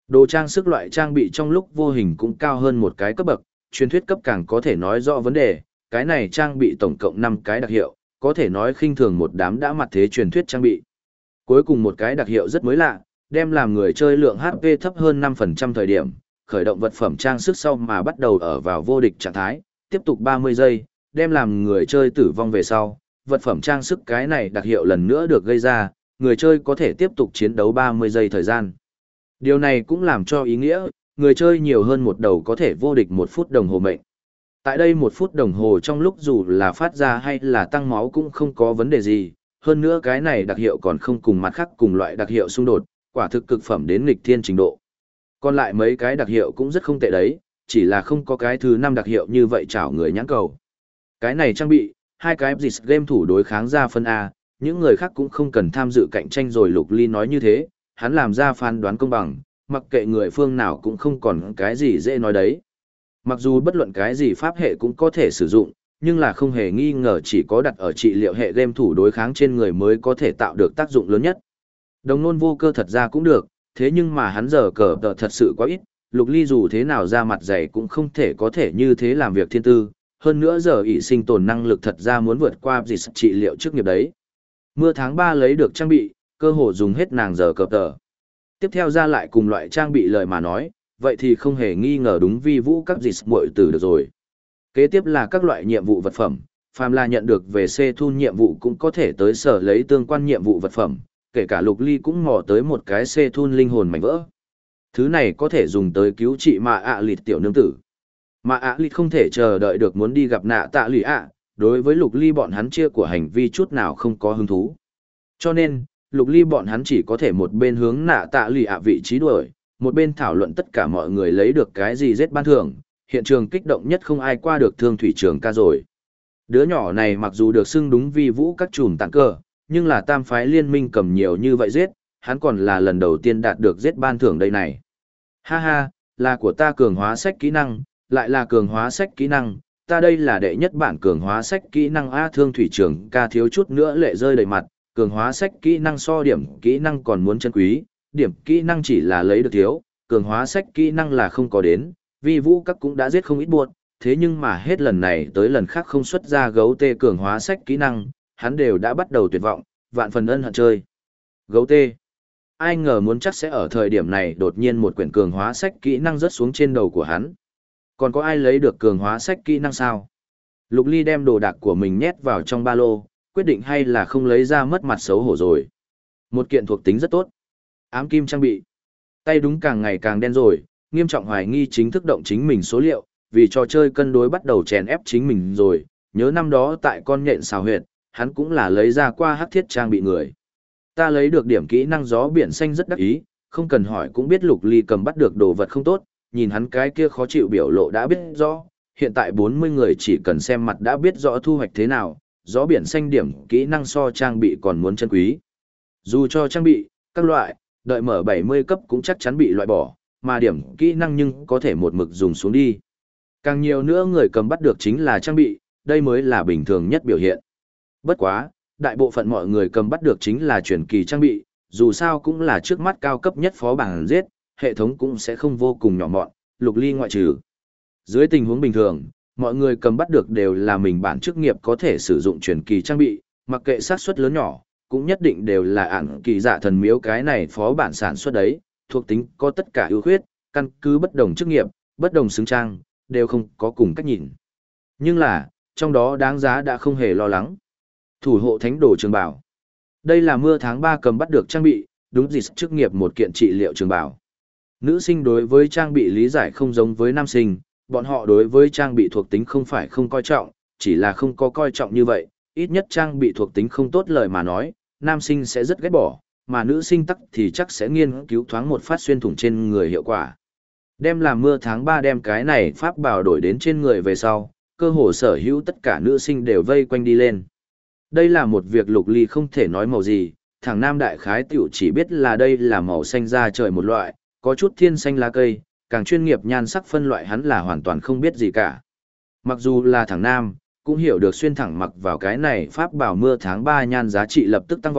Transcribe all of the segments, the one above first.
Đồ trang sức loại trang bị trong lúc vô hình cũng cao hơn một cái cấp bậc, truyền thuyết cấp càng có thể nói rõ vấn đề, cái này trang bị tổng cộng 5 cái đặc hiệu, có thể nói khinh thường một đám đã mặt thế truyền thuyết trang bị. Cuối cùng một cái đặc hiệu rất mới lạ, đem làm người chơi lượng HP thấp hơn 5% thời điểm, khởi động vật phẩm trang sức sau mà bắt đầu ở vào vô địch trạng thái, tiếp tục 30 giây, đem làm người chơi tử vong về sau, vật phẩm trang sức cái này đặc hiệu lần nữa được gây ra, người chơi có thể tiếp tục chiến đấu 30 giây thời gian. Điều này cũng làm cho ý nghĩa, người chơi nhiều hơn một đầu có thể vô địch 1 phút đồng hồ mệnh. Tại đây 1 phút đồng hồ trong lúc dù là phát ra hay là tăng máu cũng không có vấn đề gì, hơn nữa cái này đặc hiệu còn không cùng mặt khác cùng loại đặc hiệu xung đột, quả thực cực phẩm đến nghịch thiên trình độ. Còn lại mấy cái đặc hiệu cũng rất không tệ đấy, chỉ là không có cái thứ 5 đặc hiệu như vậy chảo người nhãn cầu. Cái này trang bị, 2 cái dịch game thủ đối kháng ra phân A, những người khác cũng không cần tham dự cạnh tranh rồi. Lục Ly nói như thế, hắn làm ra phán đoán công bằng, mặc kệ người phương nào cũng không còn cái gì dễ nói đấy. Mặc dù bất luận cái gì pháp hệ cũng có thể sử dụng, nhưng là không hề nghi ngờ chỉ có đặt ở trị liệu hệ game thủ đối kháng trên người mới có thể tạo được tác dụng lớn nhất. Đồng nôn vô cơ thật ra cũng được, thế nhưng mà hắn giờ cờ tờ thật sự quá ít, Lục Ly dù thế nào ra mặt dày cũng không thể có thể như thế làm việc thiên tư, hơn nữa giờ ỷ sinh tồn năng lực thật ra muốn vượt qua gì trị liệu chức nghiệp đấy. Mưa tháng 3 lấy được trang bị, cơ hồ dùng hết nàng giờ cờ tờ. Tiếp theo ra lại cùng loại trang bị lời mà nói, vậy thì không hề nghi ngờ đúng vi vũ các dịch muội tử được rồi. Kế tiếp là các loại nhiệm vụ vật phẩm, phàm là nhận được về C-Thun nhiệm vụ cũng có thể tới sở lấy tương quan nhiệm vụ vật phẩm, kể cả Lục Ly cũng mò tới một cái C-Thun linh hồn mảnh vỡ. Thứ này có thể dùng tới cứu trị Mạ ạ lịt tiểu nương tử. Mạ ạ lịt không thể chờ đợi được muốn đi gặp Nạ Tạ Lụy ạ, đối với Lục Ly bọn hắn chia của hành vi chút nào không có hứng thú. Cho nên, Lục Ly bọn hắn chỉ có thể một bên hướng Nạ Tạ Lụy ạ vị trí đuổi, một bên thảo luận tất cả mọi người lấy được cái gì giết ban thưởng, hiện trường kích động nhất không ai qua được Thương Thủy Trường ca rồi. Đứa nhỏ này mặc dù được xưng đúng vi vũ các chùm tặng cờ, nhưng là tam phái liên minh cầm nhiều như vậy giết, hắn còn là lần đầu tiên đạt được giết ban thưởng đây này. Ha ha, là của ta cường hóa sách kỹ năng, lại là cường hóa sách kỹ năng, ta đây là đệ nhất bản cường hóa sách kỹ năng A. Thương Thủy Trường ca thiếu chút nữa lệ rơi đầy mặt, cường hóa sách kỹ năng so điểm kỹ năng còn muốn chân quý, điểm kỹ năng chỉ là lấy được thiếu, cường hóa sách kỹ năng là không có đến, vi vũ các cũng đã giết không ít buộc, thế nhưng mà hết lần này tới lần khác không xuất ra gấu tê cường hóa sách kỹ năng, hắn đều đã bắt đầu tuyệt vọng, vạn phần ân hận chơi. Gấu tê. Ai ngờ muốn chắc sẽ ở thời điểm này đột nhiên một quyển cường hóa sách kỹ năng rớt xuống trên đầu của hắn. Còn có ai lấy được cường hóa sách kỹ năng sao? Lục Ly đem đồ đạc của mình nhét vào trong ba lô, quyết định hay là không lấy ra mất mặt xấu hổ rồi. Một kiện thuộc tính rất tốt. Ám kim trang bị. Tay đúng càng ngày càng đen rồi, nghiêm trọng hoài nghi chính thức động chính mình số liệu, vì trò chơi cân đối bắt đầu chèn ép chính mình rồi. Nhớ năm đó tại con nhện xào huyệt, hắn cũng là lấy ra qua hắc thiết trang bị người. Ta lấy được điểm kỹ năng gió biển xanh rất đắc ý, không cần hỏi cũng biết Lục Ly cầm bắt được đồ vật không tốt, nhìn hắn cái kia khó chịu biểu lộ đã biết rõ, hiện tại 40 người chỉ cần xem mặt đã biết rõ thu hoạch thế nào, gió biển xanh điểm kỹ năng so trang bị còn muốn chân quý. Dù cho trang bị, các loại, đợi mở 70 cấp cũng chắc chắn bị loại bỏ, mà điểm kỹ năng nhưng có thể một mực dùng xuống đi. Càng nhiều nữa người cầm bắt được chính là trang bị, đây mới là bình thường nhất biểu hiện. Bất quá, đại bộ phận mọi người cầm bắt được chính là truyền kỳ trang bị, dù sao cũng là trước mắt cao cấp nhất phó bảng giết, hệ thống cũng sẽ không vô cùng nhỏ mọn, Lục Ly ngoại trừ. Dưới tình huống bình thường, mọi người cầm bắt được đều là mình bản chức nghiệp có thể sử dụng truyền kỳ trang bị, mặc kệ xác suất lớn nhỏ, cũng nhất định đều là ản kỳ dạ thần miếu cái này phó bản sản xuất đấy, thuộc tính có tất cả ưu khuyết, căn cứ bất đồng chức nghiệp, bất đồng xứng trang, đều không có cùng cách nhìn. Nhưng là, trong đó đáng giá đã không hề lo lắng. Thủ hộ thánh đồ trường bảo. Đây là mưa tháng 3 cầm bắt được trang bị, đúng gì chức nghiệp một kiện trị liệu trường bảo. Nữ sinh đối với trang bị lý giải không giống với nam sinh, bọn họ đối với trang bị thuộc tính không phải không coi trọng, chỉ là không có coi trọng như vậy, ít nhất trang bị thuộc tính không tốt lời mà nói, nam sinh sẽ rất ghét bỏ, mà nữ sinh tắc thì chắc sẽ nghiên cứu thoáng một phát xuyên thủng trên người hiệu quả. Đem làm mưa tháng 3 đem cái này pháp bảo đổi đến trên người về sau, cơ hồ sở hữu tất cả nữ sinh đều vây quanh đi lên. Đây là một việc Lục Ly không thể nói màu gì, thằng nam đại khái tiểu chỉ biết là đây là màu xanh da trời một loại, có chút thiên xanh lá cây, càng chuyên nghiệp nhan sắc phân loại hắn là hoàn toàn không biết gì cả. Mặc dù là thằng nam, cũng hiểu được xuyên thẳng mặc vào cái này pháp bảo mưa tháng 3 nhan giá trị lập tức tăng vọt,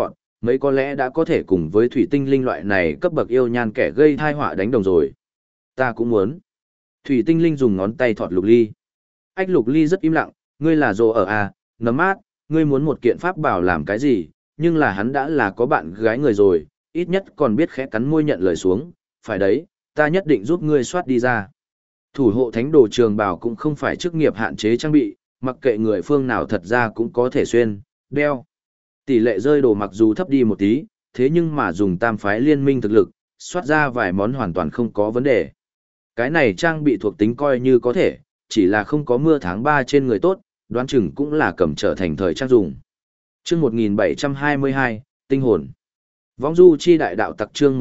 mấy có lẽ đã có thể cùng với thủy tinh linh loại này cấp bậc yêu nhan kẻ gây thai họa đánh đồng rồi. Ta cũng muốn. Thủy tinh linh dùng ngón tay thọt Lục Ly. Ách Lục Ly rất im lặng, ngươi là rồ ở à, nấm mát, ngươi muốn một kiện pháp bảo làm cái gì, nhưng là hắn đã là có bạn gái người rồi, ít nhất còn biết khẽ cắn môi nhận lời xuống, phải đấy, ta nhất định giúp ngươi soát đi ra. Thủ hộ thánh đồ trường bảo cũng không phải chức nghiệp hạn chế trang bị, mặc kệ người phương nào thật ra cũng có thể xuyên, đeo. Tỷ lệ rơi đồ mặc dù thấp đi một tí, thế nhưng mà dùng tam phái liên minh thực lực, soát ra vài món hoàn toàn không có vấn đề. Cái này trang bị thuộc tính coi như có thể, chỉ là không có mưa tháng 3 trên người tốt, đoán chừng cũng là cầm trở thành thời trang dùng. Chương 1722, tinh hồn. Võng du chi đại đạo tặc chương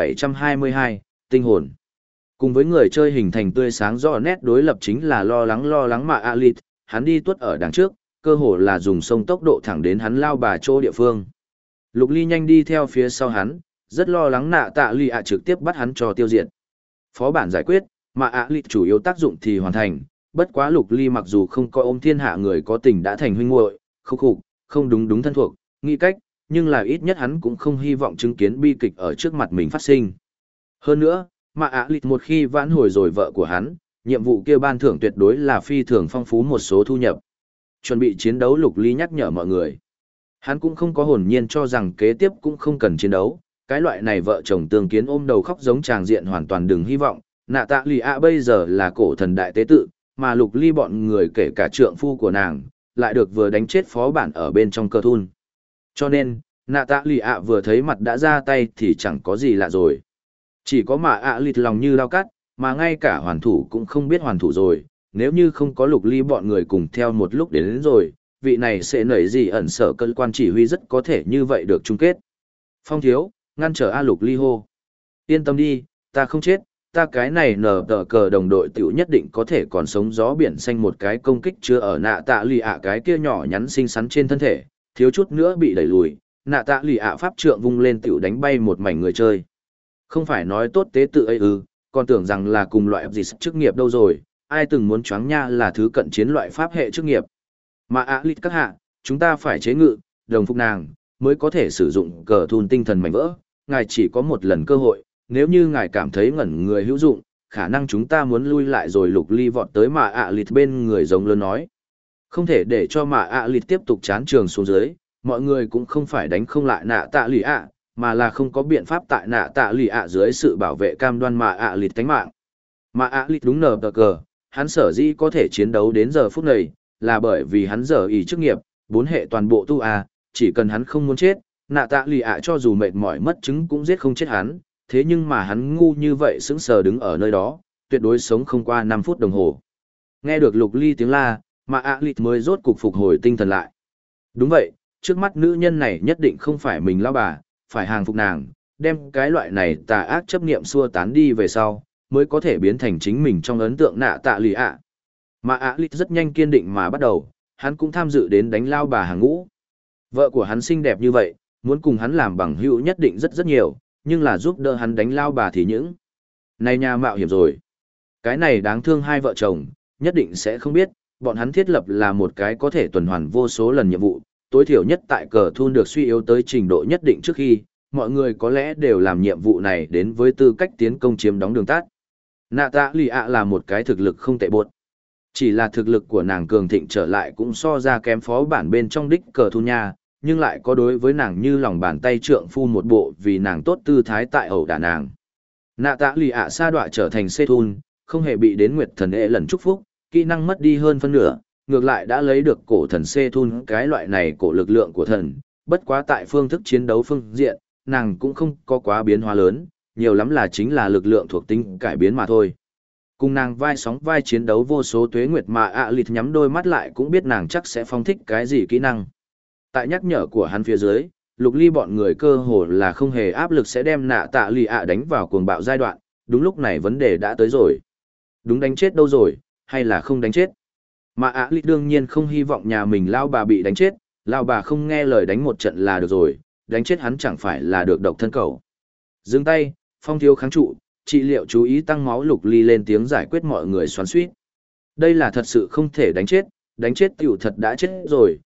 1722, tinh hồn. Cùng với người chơi hình thành tươi sáng rõ nét đối lập chính là lo lắng mà Alit, hắn đi tuốt ở đằng trước, cơ hồ là dùng sông tốc độ thẳng đến hắn lao bà chỗ địa phương. Lục Ly nhanh đi theo phía sau hắn, rất lo lắng nạ tạ lì ạ trực tiếp bắt hắn cho tiêu diệt. Phó bản giải quyết, mà Alit chủ yếu tác dụng thì hoàn thành, bất quá Lục Ly mặc dù không có ôm thiên hạ người có tình đã thành huynh muội, không đúng thân thuộc, nghĩ cách, nhưng là ít nhất hắn cũng không hy vọng chứng kiến bi kịch ở trước mặt mình phát sinh. Hơn nữa, mà Alit một khi vãn hồi rồi vợ của hắn, nhiệm vụ kia ban thưởng tuyệt đối là phi thường phong phú một số thu nhập. Chuẩn bị chiến đấu Lục Ly nhắc nhở mọi người. Hắn cũng không có hồn nhiên cho rằng kế tiếp cũng không cần chiến đấu, cái loại này vợ chồng tương kiến ôm đầu khóc giống tràng diện hoàn toàn đừng hy vọng, nạ tạ lì ạ bây giờ là cổ thần đại tế tự, mà Lục Ly bọn người kể cả trượng phu của nàng, lại được vừa đánh chết phó bản ở bên trong cơ thun. Cho nên, nạ tạ lì ạ vừa thấy mặt đã ra tay thì chẳng có gì lạ rồi. Chỉ có mà ạ lịt lòng như đao cắt, mà ngay cả hoàn thủ cũng không biết hoàn thủ rồi, nếu như không có Lục Ly bọn người cùng theo một lúc đến rồi, vị này sẽ nảy gì ẩn sở cơ quan chỉ huy rất có thể như vậy được chung kết. Phong thiếu, ngăn trở A Lục Ly hô. Yên tâm đi, ta không chết, ta cái này nở tờ cờ đồng đội tiểu nhất định có thể còn sống gió biển xanh một cái công kích chưa ở nạ tạ lì ạ cái kia nhỏ nhắn xinh xắn trên thân thể, thiếu chút nữa bị đẩy lùi, nạ tạ lì ạ pháp trượng vung lên tiểu đánh bay một mảnh người chơi. Không phải nói tốt tế tự ấy còn tưởng rằng là cùng loại gì chức nghiệp đâu rồi, ai từng muốn choáng nha là thứ cận chiến loại pháp hệ chức nghiệp. Mà ạ lịt các hạ, chúng ta phải chế ngự, đồng phục nàng, mới có thể sử dụng cờ thun tinh thần mảnh vỡ, ngài chỉ có một lần cơ hội, nếu như ngài cảm thấy ngẩn người hữu dụng, khả năng chúng ta muốn lui lại rồi. Lục Ly vọt tới mà ạ lịt bên người giống lớn nói. Không thể để cho mà ạ lịt tiếp tục chán trường xuống dưới, mọi người cũng không phải đánh không lại nạ tạ lì ạ, mà là không có biện pháp tại nạ tạ lì ạ dưới sự bảo vệ cam đoan mà ạ lịt tánh mạng. Mà ạ lịt đúng nở cờ, hắn sở dĩ có thể chiến đấu đến giờ phút này, là bởi vì hắn giờ ý chức nghiệp, 4 hệ toàn bộ tu chỉ cần hắn không muốn chết, nạ tạ lì ạ cho dù mệt mỏi mất trứng cũng giết không chết hắn, thế nhưng mà hắn ngu như vậy sững sờ đứng ở nơi đó, tuyệt đối sống không qua 5 phút đồng hồ. Nghe được Lục Ly tiếng la, mà ạ lịt mới rốt cục phục hồi tinh thần lại. Đúng vậy, trước mắt nữ nhân này nhất định không phải mình lao bà, phải hàng phục nàng, đem cái loại này tà ác chấp niệm xua tán đi về sau, mới có thể biến thành chính mình trong ấn tượng nạ tạ lì ạ. Mà ạ lịt rất nhanh kiên định mà bắt đầu, hắn cũng tham dự đến đánh lao bà hàng ngũ. Vợ của hắn xinh đẹp như vậy, muốn cùng hắn làm bằng hữu nhất định rất nhiều, nhưng là giúp đỡ hắn đánh lao bà thì những. Này nhà mạo hiểm rồi. Cái này đáng thương hai vợ chồng, nhất định sẽ không biết, bọn hắn thiết lập là một cái có thể tuần hoàn vô số lần nhiệm vụ, tối thiểu nhất tại cờ thun được suy yếu tới trình độ nhất định trước khi, mọi người có lẽ đều làm nhiệm vụ này đến với tư cách tiến công chiếm đóng đường tắt. Nạ tạ lì ạ là một cái thực lực không tệ bột. Chỉ là thực lực của nàng cường thịnh trở lại cũng so ra kém phó bản bên trong đích cờ thun nha, nhưng lại có đối với nàng như lòng bàn tay trượng phu một bộ vì nàng tốt tư thái tại ẩu đả nàng. Nạ tạ lì ạ sa đọa trở thành xê thun, không hề bị đến nguyệt thần ệ lần chúc phúc, kỹ năng mất đi hơn phân nửa, ngược lại đã lấy được cổ thần xê thun cái loại này cổ lực lượng của thần, bất quá tại phương thức chiến đấu phương diện, nàng cũng không có quá biến hóa lớn, nhiều lắm là chính là lực lượng thuộc tính cải biến mà thôi. Cùng nàng vai sóng vai chiến đấu vô số tuế nguyệt mà ạ lịt nhắm đôi mắt lại cũng biết nàng chắc sẽ phong thích cái gì kỹ năng. Tại nhắc nhở của hắn phía dưới, Lục Ly bọn người cơ hồ là không hề áp lực sẽ đem nạ tạ lì ạ đánh vào cuồng bạo giai đoạn, đúng lúc này vấn đề đã tới rồi. Đúng đánh chết đâu rồi, hay là không đánh chết? Mà ạ lịt đương nhiên không hy vọng nhà mình lao bà bị đánh chết, lao bà không nghe lời đánh một trận là được rồi, đánh chết hắn chẳng phải là được độc thân cầu. Dừng tay, phong thiếu kháng trụ, trị liệu chú ý tăng máu. Lục Ly lên tiếng giải quyết mọi người xoắn xuýt. Đây là thật sự không thể đánh chết tiểu thật đã chết rồi,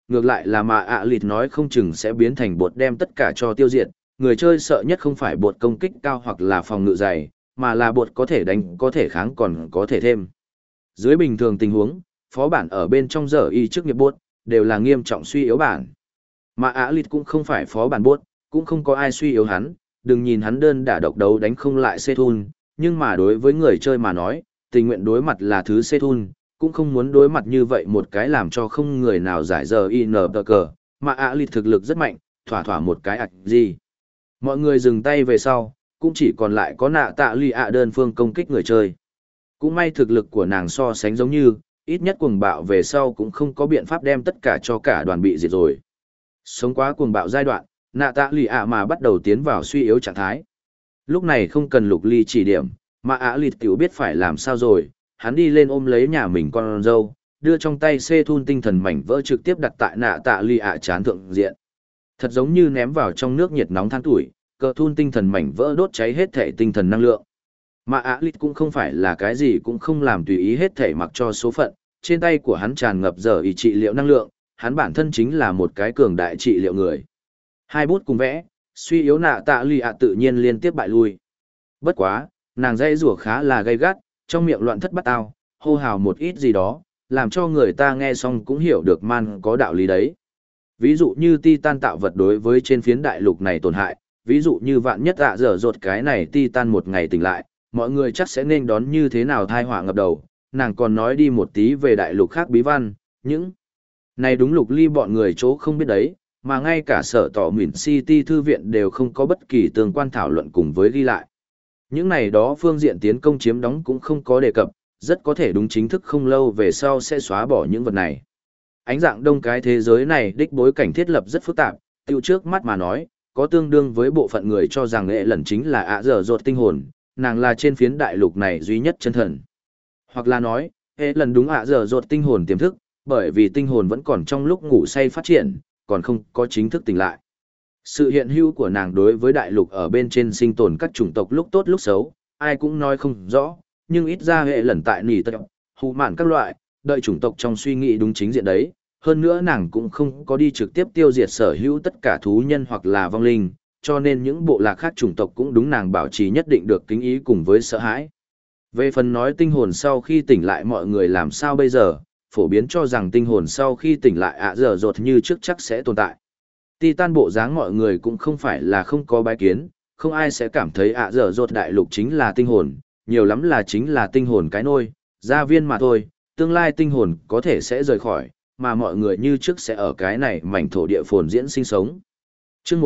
ngược lại là mà ạ lịt nói không chừng sẽ biến thành bột đem tất cả cho tiêu diệt, người chơi sợ nhất không phải bột công kích cao hoặc là phòng ngự dày, mà là bột có thể đánh, có thể kháng còn có thể thêm. Dưới bình thường tình huống, phó bản ở bên trong giờ y trước nghiệp bột, đều là nghiêm trọng suy yếu bản. Mà ạ lịt cũng không phải phó bản bột, cũng không có ai suy yếu hắn, đừng nhìn hắn đơn đả độc đấu đánh không lại Sethun, nhưng mà đối với người chơi mà nói, tình nguyện đối mặt là thứ Sethun, cũng không muốn đối mặt như vậy một cái làm cho không người nào giải giờ in tờ cờ, mà ạ lịt thực lực rất mạnh, thỏa thỏa một cái ạch gì. Mọi người dừng tay về sau, cũng chỉ còn lại có nạ tạ lì ạ đơn phương công kích người chơi. Cũng may thực lực của nàng so sánh giống như, ít nhất cuồng bạo về sau cũng không có biện pháp đem tất cả cho cả đoàn bị diệt rồi. Sống quá cuồng bạo giai đoạn, nạ tạ lì ạ mà bắt đầu tiến vào suy yếu trạng thái. Lúc này không cần Lục Ly chỉ điểm, mà ạ lịt tiểu biết phải làm sao rồi, hắn đi lên ôm lấy nhà mình con dâu, đưa trong tay Sethun tinh thần mảnh vỡ trực tiếp đặt tại nạ tạ lì ạ chán thượng diện. Thật giống như ném vào trong nước nhiệt nóng than tuổi, cờ thun tinh thần mảnh vỡ đốt cháy hết thể tinh thần năng lượng. Mà ạ lịt cũng không phải là cái gì cũng không làm tùy ý hết thể mặc cho số phận, trên tay của hắn tràn ngập giờ ý trị liệu năng lượng, hắn bản thân chính là một cái cường đại trị liệu người. Hai bút cùng vẽ, suy yếu nạ tạ lì ạ tự nhiên liên tiếp bại lui. Bất quá, nàng dây rủa khá là gay gắt, trong miệng loạn thất bắt ao, hô hào một ít gì đó, làm cho người ta nghe xong cũng hiểu được man có đạo lý đấy. Ví dụ như Titan tạo vật đối với trên phiến đại lục này tổn hại, ví dụ như vạn nhất dở dột cái này Titan một ngày tỉnh lại, mọi người chắc sẽ nên đón như thế nào thai họa ngập đầu, nàng còn nói đi một tí về đại lục khác bí văn, những này đúng Lục Ly bọn người chỗ không biết đấy, mà ngay cả sở tỏ Mỉn City thư viện đều không có bất kỳ tương quan thảo luận cùng với ghi lại. Những này đó phương diện tiến công chiếm đóng cũng không có đề cập, rất có thể đúng chính thức không lâu về sau sẽ xóa bỏ những vật này. Ánh dạng đông cái thế giới này đích bối cảnh thiết lập rất phức tạp, tiêu trước mắt mà nói, có tương đương với bộ phận người cho rằng nghệ lần chính là dở dột tinh hồn, nàng là trên phiến đại lục này duy nhất chân thần. Hoặc là nói, hệ lần đúng dở dột tinh hồn tiềm thức, bởi vì tinh hồn vẫn còn trong lúc ngủ say phát triển, còn không có chính thức tỉnh lại. Sự hiện hữu của nàng đối với đại lục ở bên trên sinh tồn các chủng tộc lúc tốt lúc xấu, ai cũng nói không rõ, nhưng ít ra hệ lần tại nỉ tật, hù mạn các loại, đợi chủng tộc trong suy nghĩ đúng chính diện đấy. Hơn nữa nàng cũng không có đi trực tiếp tiêu diệt sở hữu tất cả thú nhân hoặc là vong linh, cho nên những bộ lạc khác chủng tộc cũng đúng nàng bảo trì nhất định được kính ý cùng với sợ hãi. Về phần nói tinh hồn sau khi tỉnh lại mọi người làm sao bây giờ, phổ biến cho rằng tinh hồn sau khi tỉnh lại dở dột như trước chắc sẽ tồn tại. Titan bộ dáng mọi người cũng không phải là không có bái kiến, không ai sẽ cảm thấy dở dột đại lục chính là tinh hồn, nhiều lắm là chính là tinh hồn cái nôi, gia viên mà thôi, tương lai tinh hồn có thể sẽ rời khỏi, mà mọi người như trước sẽ ở cái này mảnh thổ địa phồn diễn sinh sống. Chương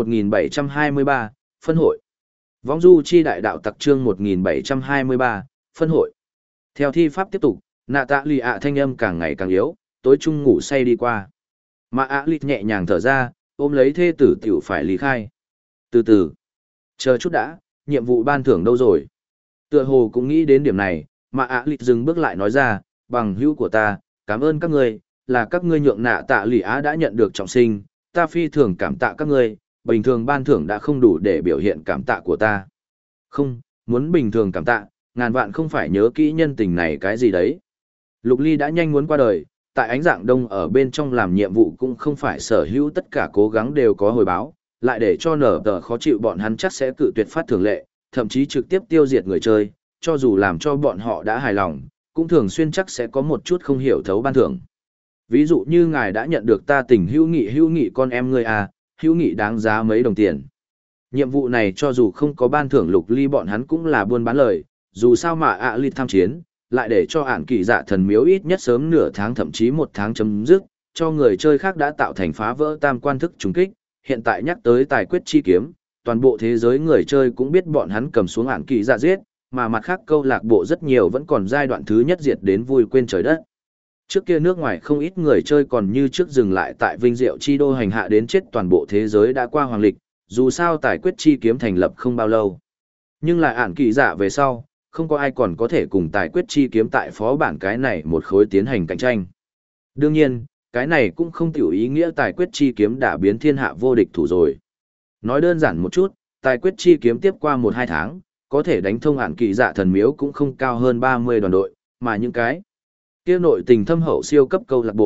1723, phân hội. Vong du chi đại đạo tặc chương 1723, phân hội. Theo thi pháp tiếp tục, nạ tạ lì ạ thanh âm càng ngày càng yếu, tối trung ngủ say đi qua. Mà ạ lịt nhẹ nhàng thở ra, ôm lấy thê tử tiểu phải lý khai. Từ từ. Chờ chút đã, nhiệm vụ ban thưởng đâu rồi? Tựa hồ cũng nghĩ đến điểm này, mà ạ lịt dừng bước lại nói ra, bằng hữu của ta, cảm ơn các ngươi, là các ngươi nhượng nạ tạ lì á đã nhận được trọng sinh, ta phi thường cảm tạ các ngươi, bình thường ban thưởng đã không đủ để biểu hiện cảm tạ của ta. Không, muốn bình thường cảm tạ, ngàn vạn không phải nhớ kỹ nhân tình này cái gì đấy. Lục Ly đã nhanh muốn qua đời, tại ánh dạng đông ở bên trong làm nhiệm vụ cũng không phải sở hữu tất cả cố gắng đều có hồi báo, lại để cho nở tờ khó chịu bọn hắn chắc sẽ cự tuyệt phát thường lệ, thậm chí trực tiếp tiêu diệt người chơi, cho dù làm cho bọn họ đã hài lòng, cũng thường xuyên chắc sẽ có một chút không hiểu thấu ban thưởng. Ví dụ như ngài đã nhận được ta tình hữu nghị con em ngươi à, hữu nghị đáng giá mấy đồng tiền. Nhiệm vụ này cho dù không có ban thưởng Lục Ly bọn hắn cũng là buôn bán lời, dù sao mà Lịt tham chiến, lại để cho ản kỳ dạ thần miếu ít nhất sớm nửa tháng thậm chí một tháng chấm dứt, cho người chơi khác đã tạo thành phá vỡ tam quan thức trùng kích, hiện tại nhắc tới tài quyết chi kiếm, toàn bộ thế giới người chơi cũng biết bọn hắn cầm xuống ản kỳ dạ giết, mà mặt khác câu lạc bộ rất nhiều vẫn còn giai đoạn thứ nhất diệt đến vui quên trời đất. Trước kia nước ngoài không ít người chơi còn như trước dừng lại tại Vinh Diệu Chi Đô hành hạ đến chết toàn bộ thế giới đã qua hoàng lịch, dù sao tài quyết chi kiếm thành lập không bao lâu. Nhưng lại ản kỳ dạ về sau, không có ai còn có thể cùng tài quyết chi kiếm tại phó bản cái này một khối tiến hành cạnh tranh. Đương nhiên, cái này cũng không tiểu ý nghĩa tài quyết chi kiếm đã biến thiên hạ vô địch thủ rồi. Nói đơn giản một chút, tài quyết chi kiếm tiếp qua 1-2 tháng, có thể đánh thông ản kỳ dạ thần miếu cũng không cao hơn 30 đoàn đội, mà những cái kia nội tình thâm hậu siêu cấp câu lạc bộ,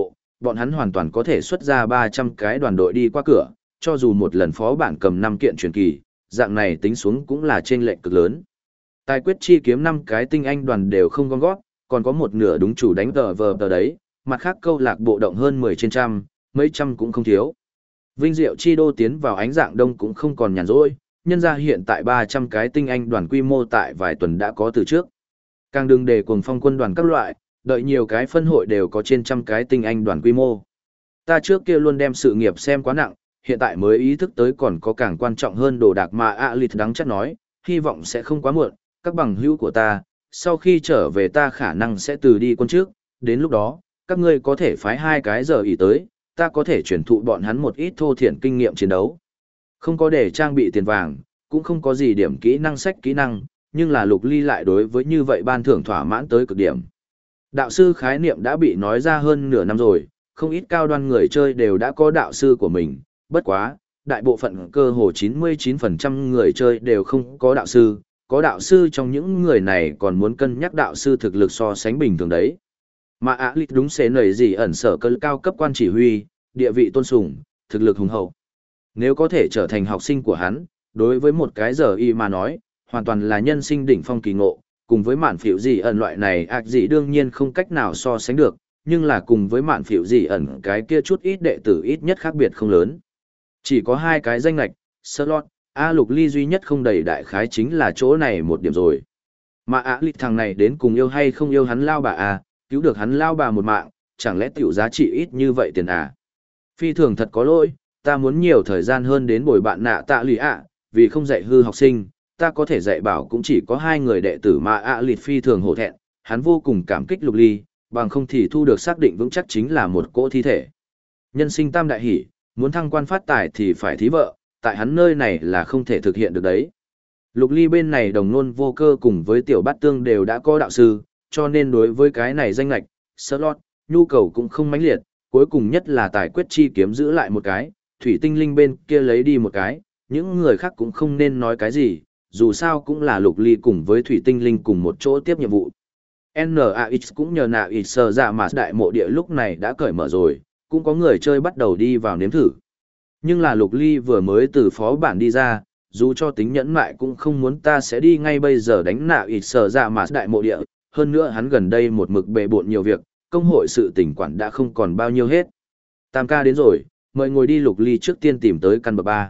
bọn hắn hoàn toàn có thể xuất ra 300 cái đoàn đội đi qua cửa, cho dù một lần phó bản cầm 5 kiện truyền kỳ, dạng này tính xuống cũng là chênh lệch cực lớn. Tài quyết chi kiếm 5 cái tinh anh đoàn đều không gom gót, còn có một nửa đúng chủ đánh tờ đấy, mặt khác câu lạc bộ động hơn 10 trên trăm, mấy trăm cũng không thiếu. Vinh Diệu Chi Đô tiến vào ánh dạng đông cũng không còn nhàn rỗi, nhân ra hiện tại 300 cái tinh anh đoàn quy mô tại vài tuần đã có từ trước. Càng đừng để cuồng phong quân đoàn các loại, đợi nhiều cái phân hội đều có trên trăm cái tinh anh đoàn quy mô. Ta trước kia luôn đem sự nghiệp xem quá nặng, hiện tại mới ý thức tới còn có càng quan trọng hơn đồ đạc mà Alith đắng chắc nói, hy vọng sẽ không quá muộn, các bằng hữu của ta, sau khi trở về ta khả năng sẽ từ đi quân trước, đến lúc đó, các ngươi có thể phái 2 cái giờ ý tới, ta có thể truyền thụ bọn hắn một ít thô thiển kinh nghiệm chiến đấu. Không có để trang bị tiền vàng, cũng không có gì điểm kỹ năng sách kỹ năng, nhưng là Lục Ly lại đối với như vậy ban thưởng thỏa mãn tới cực điểm. Đạo sư khái niệm đã bị nói ra hơn nửa năm rồi, không ít cao đoan người chơi đều đã có đạo sư của mình, bất quá, đại bộ phận cơ hồ 99% người chơi đều không có đạo sư trong những người này còn muốn cân nhắc đạo sư thực lực so sánh bình thường đấy. Mà Alith đúng sẽ nảy gì ẩn sở cơn cao cấp quan chỉ huy, địa vị tôn sùng, thực lực hùng hậu. Nếu có thể trở thành học sinh của hắn, đối với một cái giờ y mà nói, hoàn toàn là nhân sinh đỉnh phong kỳ ngộ, cùng với mạn phiểu gì ẩn loại này ác gì đương nhiên không cách nào so sánh được, nhưng là cùng với mạn phiểu gì ẩn cái kia chút ít đệ tử ít nhất khác biệt không lớn. Chỉ có 2 cái danh lạch, slot, Lục Ly duy nhất không đầy đại khái chính là chỗ này một điểm rồi. Mà Alith thằng này đến cùng yêu hay không yêu hắn lao bà cứu được hắn lao bà một mạng, chẳng lẽ tiểu giá trị ít như vậy tiền Phi thường thật có lỗi, ta muốn nhiều thời gian hơn đến bồi bạn nạ tạ lì vì không dạy hư học sinh, ta có thể dạy bảo cũng chỉ có 2 người đệ tử mà Alith phi thường hổ thẹn, hắn vô cùng cảm kích Lục Ly, bằng không thì thu được xác định vững chắc chính là một cỗ thi thể. Nhân sinh tam đại hỷ, muốn thăng quan phát tài thì phải thí vợ, tại hắn nơi này là không thể thực hiện được đấy. Lục Ly bên này đồng nôn vô cơ cùng với tiểu bát tương đều đã có đạo sư, cho nên đối với cái này danh lạch, slot, nhu cầu cũng không mãnh liệt, cuối cùng nhất là tài quyết chi kiếm giữ lại một cái, thủy tinh linh bên kia lấy đi một cái, những người khác cũng không nên nói cái gì, dù sao cũng là Lục Ly cùng với thủy tinh linh cùng một chỗ tiếp nhiệm vụ. NAX cũng nhờ NAX sờ dạ mà đại mộ địa lúc này đã cởi mở rồi, cũng có người chơi bắt đầu đi vào nếm thử. Nhưng là Lục Ly vừa mới từ phó bản đi ra, dù cho tính nhẫn mại cũng không muốn ta sẽ đi ngay bây giờ đánh NAX sờ dạ mà đại mộ địa, hơn nữa hắn gần đây một mực bề bộn nhiều việc, công hội sự tình quản đã không còn bao nhiêu hết. Tam ca đến rồi, mời ngồi đi. Lục Ly trước tiên tìm tới căn bậc 3.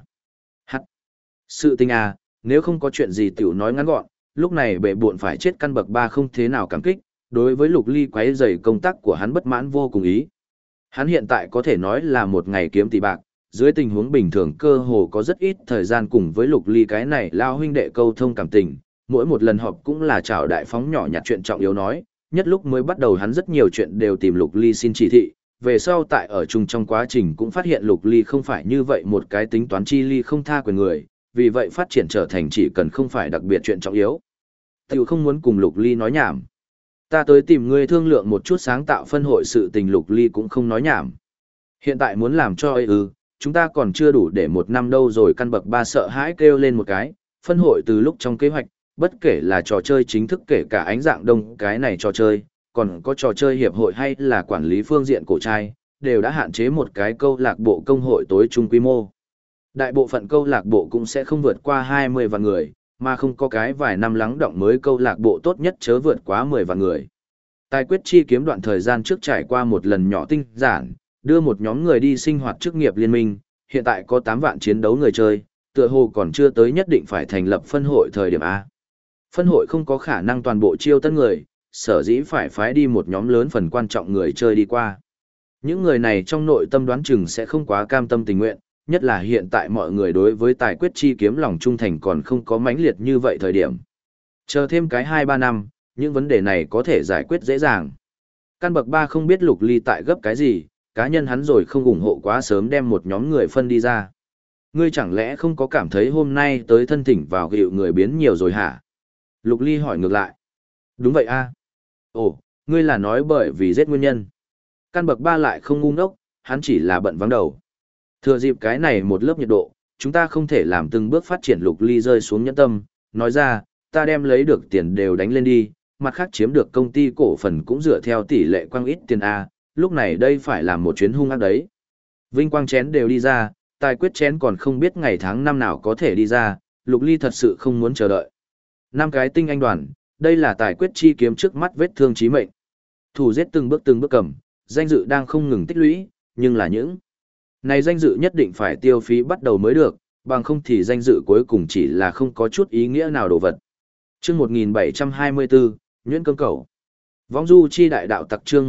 Sự tình nếu không có chuyện gì tiểu nói ngắn gọn, lúc này bệ buộn phải chết căn bậc 3 không thế nào cảm kích, đối với Lục Ly quấy rầy công tác của hắn bất mãn vô cùng ý. Hắn hiện tại có thể nói là một ngày kiếm tỷ bạc, dưới tình huống bình thường cơ hồ có rất ít thời gian cùng với Lục Ly cái này lao huynh đệ câu thông cảm tình, mỗi một lần họp cũng là chào đại phóng nhỏ nhặt chuyện trọng yếu nói, nhất lúc mới bắt đầu hắn rất nhiều chuyện đều tìm Lục Ly xin chỉ thị, về sau tại ở chung trong quá trình cũng phát hiện Lục Ly không phải như vậy một cái tính toán chi ly không tha quyền người, vì vậy phát triển trở thành chỉ cần không phải đặc biệt chuyện trọng yếu. Tiểu không muốn cùng Lục Ly nói nhảm. Ta tới tìm ngươi thương lượng một chút sáng tạo phân hội sự tình. Lục Ly cũng không nói nhảm. Hiện tại muốn làm cho chúng ta còn chưa đủ để 1 năm đâu rồi. Căn bậc 3 sợ hãi kêu lên một cái, phân hội từ lúc trong kế hoạch, bất kể là trò chơi chính thức kể cả ánh dạng đông cái này trò chơi, còn có trò chơi hiệp hội hay là quản lý phương diện cổ trai, đều đã hạn chế một cái câu lạc bộ công hội tối trung quy mô. Đại bộ phận câu lạc bộ cũng sẽ không vượt qua 20 vạn người, mà không có cái vài năm lắng động mới câu lạc bộ tốt nhất chớ vượt quá 10 vạn người. Tài quyết chi kiếm đoạn thời gian trước trải qua một lần nhỏ tinh giản, đưa một nhóm người đi sinh hoạt chức nghiệp liên minh, hiện tại có 8 vạn chiến đấu người chơi, tựa hồ còn chưa tới nhất định phải thành lập phân hội thời điểm A. Phân hội không có khả năng toàn bộ chiêu tân người, sở dĩ phải phái đi một nhóm lớn phần quan trọng người chơi đi qua. Những người này trong nội tâm đoán chừng sẽ không quá cam tâm tình nguyện, nhất là hiện tại mọi người đối với tài quyết chi kiếm lòng trung thành còn không có mãnh liệt như vậy thời điểm. Chờ thêm cái 2-3 năm, những vấn đề này có thể giải quyết dễ dàng. Căn bậc 3 không biết Lục Ly tại gấp cái gì, cá nhân hắn rồi không ủng hộ quá sớm đem một nhóm người phân đi ra. Ngươi chẳng lẽ không có cảm thấy hôm nay tới thân thỉnh vào gịu người biến nhiều rồi hả? Lục Ly hỏi ngược lại. Đúng vậy Ồ, ngươi là nói bởi vì giết nguyên nhân. Căn bậc 3 lại không ngu ngốc, hắn chỉ là bận vắng đầu. Thừa dịp cái này một lớp nhiệt độ, chúng ta không thể làm từng bước phát triển. Lục Ly rơi xuống nhẫn tâm, nói ra, ta đem lấy được tiền đều đánh lên đi, mặt khác chiếm được công ty cổ phần cũng dựa theo tỷ lệ quang ít tiền A, lúc này đây phải làm một chuyến hung ác đấy. Vinh quang chén đều đi ra, tài quyết chén còn không biết ngày tháng năm nào có thể đi ra, Lục Ly thật sự không muốn chờ đợi. 5 cái tinh anh đoàn, đây là tài quyết chi kiếm trước mắt vết thương chí mệnh. Thủ giết từng bước cầm, danh dự đang không ngừng tích lũy, nhưng là những này danh dự nhất định phải tiêu phí bắt đầu mới được, bằng không thì danh dự cuối cùng chỉ là không có chút ý nghĩa nào đồ vật. Chương 1724, Nhuyễn Cơm Cẩu. Vong du chi đại đạo tặc chương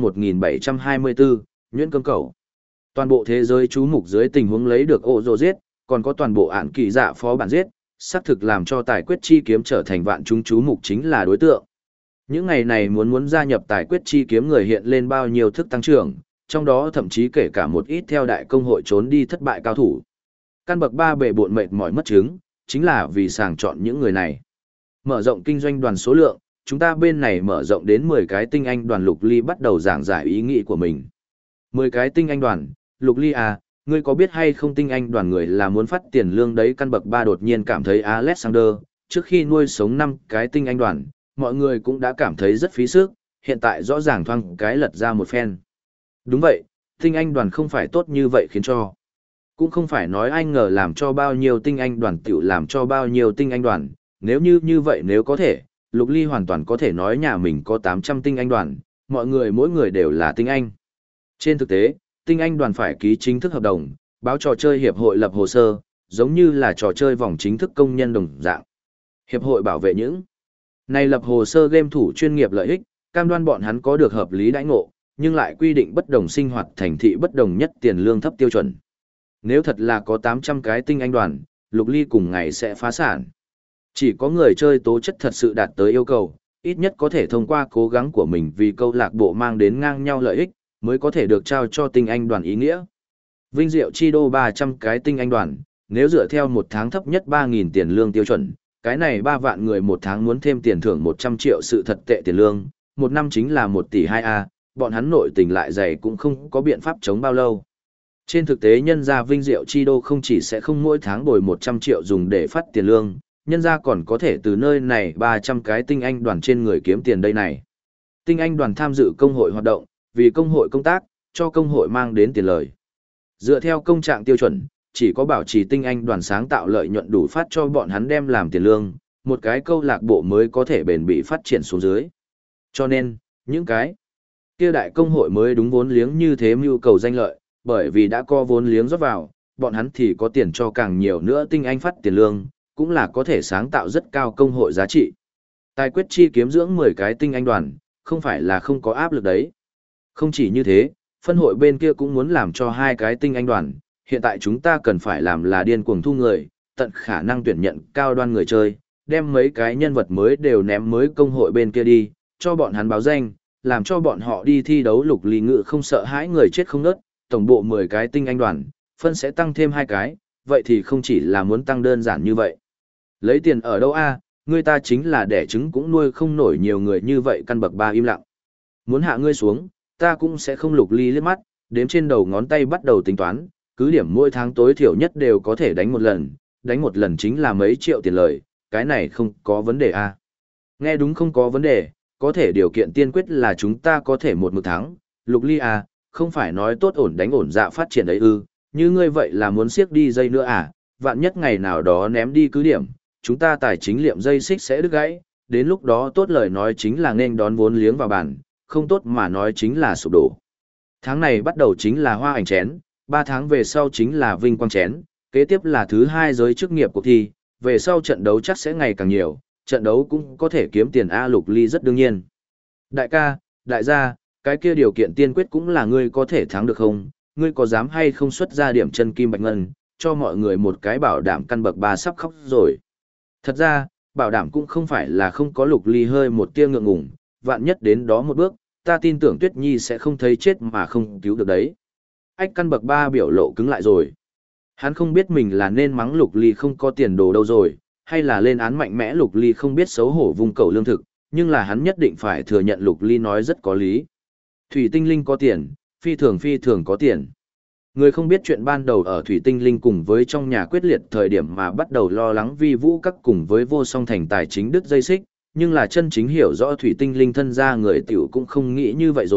1724, Nhuyễn Cơm Cẩu. Toàn bộ thế giới chú mục dưới tình huống lấy được ổ rồ giết, còn có toàn bộ án kỳ dạ phó bản giết, xác thực làm cho tài quyết chi kiếm trở thành vạn chúng chú mục chính là đối tượng. Những ngày này muốn gia nhập tài quyết chi kiếm người hiện lên bao nhiêu thức tăng trưởng, trong đó thậm chí kể cả một ít theo đại công hội trốn đi thất bại cao thủ. Căn bậc 3 bệ bộn mệt mỏi mất chứng, chính là vì sàng chọn những người này. Mở rộng kinh doanh đoàn số lượng, chúng ta bên này mở rộng đến 10 cái tinh anh đoàn. Lục Ly bắt đầu giảng giải ý nghĩ của mình. 10 cái tinh anh đoàn, Lục Ly à, ngươi có biết hay không tinh anh đoàn người là muốn phát tiền lương đấy. Căn bậc 3 đột nhiên cảm thấy Alexander, trước khi nuôi sống 5 cái tinh anh đoàn, mọi người cũng đã cảm thấy rất phí sức, hiện tại rõ ràng thoang cái lật ra một phen. Đúng vậy, tinh anh đoàn không phải tốt như vậy khiến cho. Cũng không phải nói anh ngờ làm cho bao nhiêu tinh anh đoàn tiểu làm cho bao nhiêu tinh anh đoàn, nếu như vậy nếu có thể, Lục Ly hoàn toàn có thể nói nhà mình có 800 tinh anh đoàn, mọi người mỗi người đều là tinh anh. Trên thực tế, tinh anh đoàn phải ký chính thức hợp đồng, báo trò chơi hiệp hội lập hồ sơ, giống như là trò chơi vòng chính thức công nhân đồng dạng. Hiệp hội bảo vệ những này lập hồ sơ game thủ chuyên nghiệp lợi ích, cam đoan bọn hắn có được hợp lý đãi ngộ, nhưng lại quy định bất đồng sinh hoạt thành thị bất đồng nhất tiền lương thấp tiêu chuẩn. Nếu thật là có 800 cái tinh anh đoàn, Lục Ly cùng ngày sẽ phá sản. Chỉ có người chơi tố chất thật sự đạt tới yêu cầu, ít nhất có thể thông qua cố gắng của mình vì câu lạc bộ mang đến ngang nhau lợi ích, mới có thể được trao cho tinh anh đoàn ý nghĩa. Vinh diệu chi đô 300 cái tinh anh đoàn, nếu dựa theo một tháng thấp nhất 3.000 tiền lương tiêu chuẩn, cái này 3 vạn người một tháng muốn thêm tiền thưởng 100 triệu sự thật tệ tiền lương, một năm chính là 1 tỷ 2A, bọn hắn nội tình lại dày cũng không có biện pháp chống bao lâu. Trên thực tế nhân gia Vinh diệu chi đô không chỉ sẽ không mỗi tháng bồi 100 triệu dùng để phát tiền lương, nhân gia còn có thể từ nơi này 300 cái tinh anh đoàn trên người kiếm tiền đây này. Tinh anh đoàn tham dự công hội hoạt động, vì công hội công tác, cho công hội mang đến tiền lời. Dựa theo công trạng tiêu chuẩn, chỉ có bảo trì tinh anh đoàn sáng tạo lợi nhuận đủ phát cho bọn hắn đem làm tiền lương, một cái câu lạc bộ mới có thể bền bỉ phát triển xuống dưới. Cho nên, những cái kia đại công hội mới đúng vốn liếng như thế mưu cầu danh lợi, bởi vì đã có vốn liếng rót vào, bọn hắn thì có tiền cho càng nhiều nữa tinh anh phát tiền lương, cũng là có thể sáng tạo rất cao công hội giá trị. Tài quyết chi kiếm dưỡng 10 cái tinh anh đoàn, không phải là không có áp lực đấy. Không chỉ như thế, phân hội bên kia cũng muốn làm cho 2 cái tinh anh đoàn, hiện tại chúng ta cần phải làm là điên cuồng thu người, tận khả năng tuyển nhận cao đoan người chơi, đem mấy cái nhân vật mới đều ném mới công hội bên kia đi, cho bọn hắn báo danh, làm cho bọn họ đi thi đấu. Lục Ly ngự không sợ hãi người chết không nớt, tổng bộ 10 cái tinh anh đoàn, phân sẽ tăng thêm 2 cái, vậy thì không chỉ là muốn tăng đơn giản như vậy. Lấy tiền ở đâu a? Người ta chính là đẻ trứng cũng nuôi không nổi nhiều người như vậy. Căn bậc 3 im lặng. Muốn hạ ngươi xuống, ta cũng sẽ không. Lục Ly liếc mắt, đếm trên đầu ngón tay bắt đầu tính toán, cứ điểm mỗi tháng tối thiểu nhất đều có thể đánh một lần chính là mấy triệu tiền lời, cái này không có vấn đề a. Nghe đúng không có vấn đề, có thể điều kiện tiên quyết là chúng ta có thể một mực thắng. Lục Ly à, không phải nói tốt ổn đánh ổn dạ phát triển đấy ư, như ngươi vậy là muốn siết đi dây nữa à, vạn nhất ngày nào đó ném đi cứ điểm, chúng ta tài chính liệm dây xích sẽ đứt gãy, đến lúc đó tốt lời nói chính là nên đón vốn liếng vào bàn, không tốt mà nói chính là sụp đổ. Tháng này bắt đầu chính là hoa ảnh chén, 3 tháng về sau chính là vinh quang chén, kế tiếp là thứ 2 giới chức nghiệp cuộc thi, về sau trận đấu chắc sẽ ngày càng nhiều, trận đấu cũng có thể kiếm tiền A. Lục Ly rất đương nhiên. Đại ca, đại gia, cái kia điều kiện tiên quyết cũng là ngươi có thể thắng được không, ngươi có dám hay không xuất ra điểm chân kim bạch ngân, cho mọi người một cái bảo đảm. Căn bậc 3 sắp khóc rồi. Thật ra, bảo đảm cũng không phải là không có. Lục Ly hơi một tia ngượng ngùng, vạn nhất đến đó một bước, ta tin tưởng Tuyết Nhi sẽ không thấy chết mà không cứu được đấy. Ách. Căn bậc 3 biểu lộ cứng lại rồi. Hắn không biết mình là nên mắng Lục Ly không có tiền đồ đâu rồi, hay là lên án mạnh mẽ Lục Ly không biết xấu hổ vung cầu lương thực, nhưng là hắn nhất định phải thừa nhận Lục Ly nói rất có lý. Thủy Tinh Linh có tiền, phi thường có tiền. Người không biết chuyện ban đầu ở Thủy Tinh Linh cùng với trong nhà quyết liệt thời điểm mà bắt đầu lo lắng Vi Vũ các cùng với Vô Song Thành tài chính đứt dây xích, nhưng là chân chính hiểu rõ Thủy Tinh Linh thân ra người tiểu cũng không nghĩ như vậy rồi,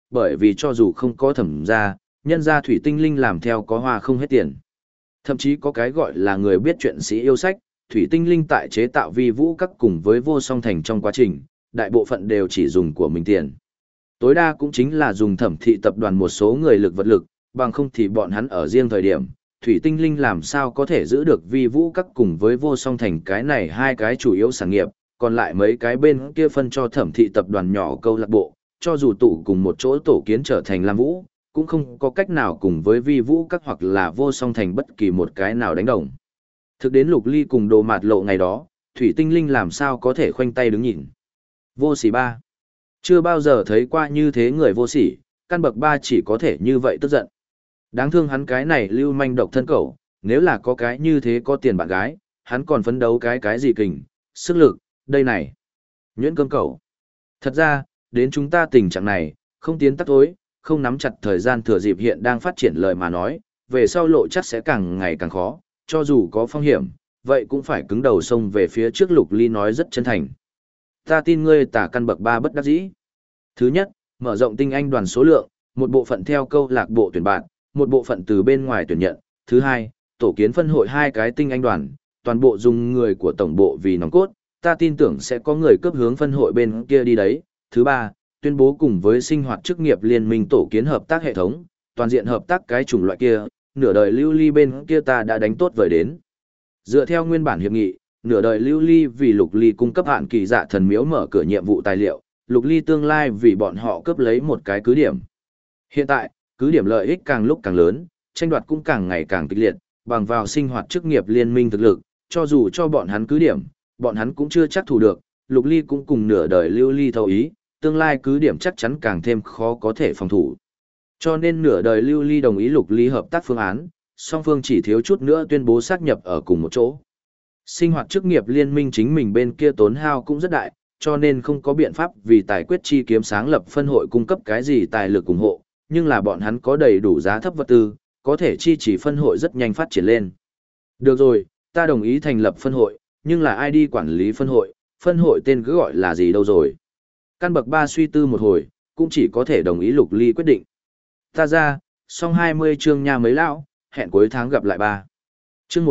bởi vì cho dù không có thẩm gia, nhân gia thủy tinh linh làm theo có hoa không hết tiền. Thậm chí có cái gọi là người biết chuyện sĩ yêu sách, thủy tinh linh tại chế tạo vi vũ các cùng với vô song thành trong quá trình, đại bộ phận đều chỉ dùng của mình tiền. Tối đa cũng chính là dùng thẩm thị tập đoàn một số người lực vật lực, bằng không thì bọn hắn ở riêng thời điểm, thủy tinh linh làm sao có thể giữ được vi vũ các cùng với vô song thành cái này hai cái chủ yếu sản nghiệp, còn lại mấy cái bên kia phân cho thẩm thị tập đoàn nhỏ câu lạc bộ, cho dù tụ cùng một chỗ tổ kiến trở thành Lam Vũ, cũng không có cách nào cùng với vi vũ các hoặc là vô song thành bất kỳ một cái nào đánh đồng. Thực đến Lục Ly cùng Đồ Mạt Lộ ngày đó, thủy tinh linh làm sao có thể khoanh tay đứng nhìn. Vô sỉ ba. Chưa bao giờ thấy qua như thế người vô sỉ, căn bậc ba chỉ có thể như vậy tức giận. Đáng thương hắn cái này lưu manh độc thân cẩu, nếu là có cái như thế có tiền bạn gái, hắn còn phấn đấu cái gì kình, sức lực, đây này. Nhuyễn cơm cẩu. Thật ra, đến chúng ta tình trạng này, không tiến tắc tối, không nắm chặt thời gian thừa dịp hiện đang phát triển lời mà nói, về sau lộ chắc sẽ càng ngày càng khó, cho dù có phong hiểm, vậy cũng phải cứng đầu xông về phía trước. Lục Ly nói rất chân thành. Ta tin ngươi tả căn bậc ba bất đắc dĩ. Thứ nhất, mở rộng tinh anh đoàn số lượng, một bộ phận theo câu lạc bộ tuyển bạn, một bộ phận từ bên ngoài tuyển nhận. Thứ hai, tổ kiến phân hội hai cái tinh anh đoàn, toàn bộ dùng người của tổng bộ vì nòng cốt, ta tin tưởng sẽ có người cấp hướng phân hội bên kia đi đấy. Thứ ba, tuyên bố cùng với sinh hoạt chức nghiệp liên minh tổ kiến hợp tác hệ thống, toàn diện hợp tác cái chủng loại kia, nửa đời lưu ly bên kia ta đã đánh tốt vời đến. Dựa theo nguyên bản hiệp nghị, nửa đời lưu ly vì Lục Ly cung cấp hạn kỳ dạ thần miếu mở cửa nhiệm vụ tài liệu, Lục Ly tương lai vì bọn họ cấp lấy một cái cứ điểm. Hiện tại, cứ điểm lợi ích càng lúc càng lớn, tranh đoạt cũng càng ngày càng kịch liệt, bằng vào sinh hoạt chức nghiệp liên minh thực lực, cho dù cho bọn hắn cứ điểm, bọn hắn cũng chưa chắc thủ được, Lục Ly cũng cùng nửa đời lưu ly thấu ý, tương lai cứ điểm chắc chắn càng thêm khó có thể phòng thủ. Cho nên nửa đời lưu ly đồng ý Lục Ly hợp tác phương án, song phương chỉ thiếu chút nữa tuyên bố xác nhập ở cùng một chỗ. Sinh hoạt chức nghiệp liên minh chính mình bên kia tốn hao cũng rất đại, cho nên không có biện pháp vì tài quyết chi kiếm sáng lập phân hội cung cấp cái gì tài lực ủng hộ, nhưng là bọn hắn có đầy đủ giá thấp vật tư, có thể chi chỉ phân hội rất nhanh phát triển lên. Được rồi, ta đồng ý thành lập phân hội, nhưng là ai đi quản lý phân hội tên cứ gọi là gì đâu rồi. Căn bậc ba suy tư một hồi, cũng chỉ có thể đồng ý Lục Ly quyết định. Ta ra, xong 20 chương nha mấy lão, hẹn cuối tháng gặp lại ba. Chương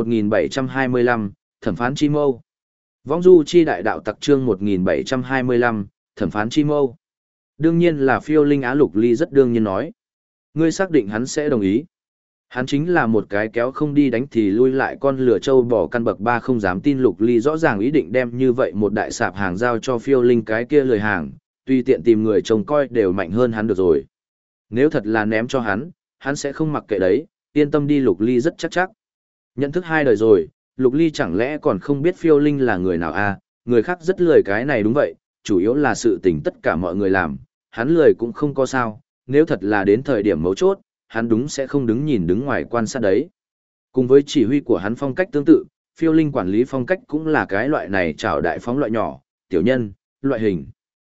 1725, thẩm phán chi mâu. Vong du chi đại đạo tặc chương 1725, thẩm phán chi mâu. Đương nhiên là Phiêu Linh Á. Lục Ly rất đương nhiên nói. Ngươi xác định hắn sẽ đồng ý. Hắn chính là một cái kéo không đi đánh thì lui lại con lửa trâu bò. Căn bậc ba không dám tin Lục Ly rõ ràng ý định đem như vậy một đại sạp hàng giao cho Phiêu Linh cái kia lười hàng, tùy tiện tìm người trông coi đều mạnh hơn hắn được rồi. Nếu thật là ném cho hắn sẽ không mặc kệ đấy, yên tâm đi. Lục Ly rất chắc chắc. Nhận thức hai đời rồi, Lục Ly chẳng lẽ còn không biết Phiêu Linh là người nào à, người khác rất lười cái này đúng vậy, chủ yếu là sự tình tất cả mọi người làm, hắn lười cũng không có sao, nếu thật là đến thời điểm mấu chốt, hắn đúng sẽ không đứng nhìn đứng ngoài quan sát đấy. Cùng với chỉ huy của hắn phong cách tương tự, Phiêu Linh quản lý phong cách cũng là cái loại này trảo đại phóng loại nhỏ, tiểu nhân, loại hình.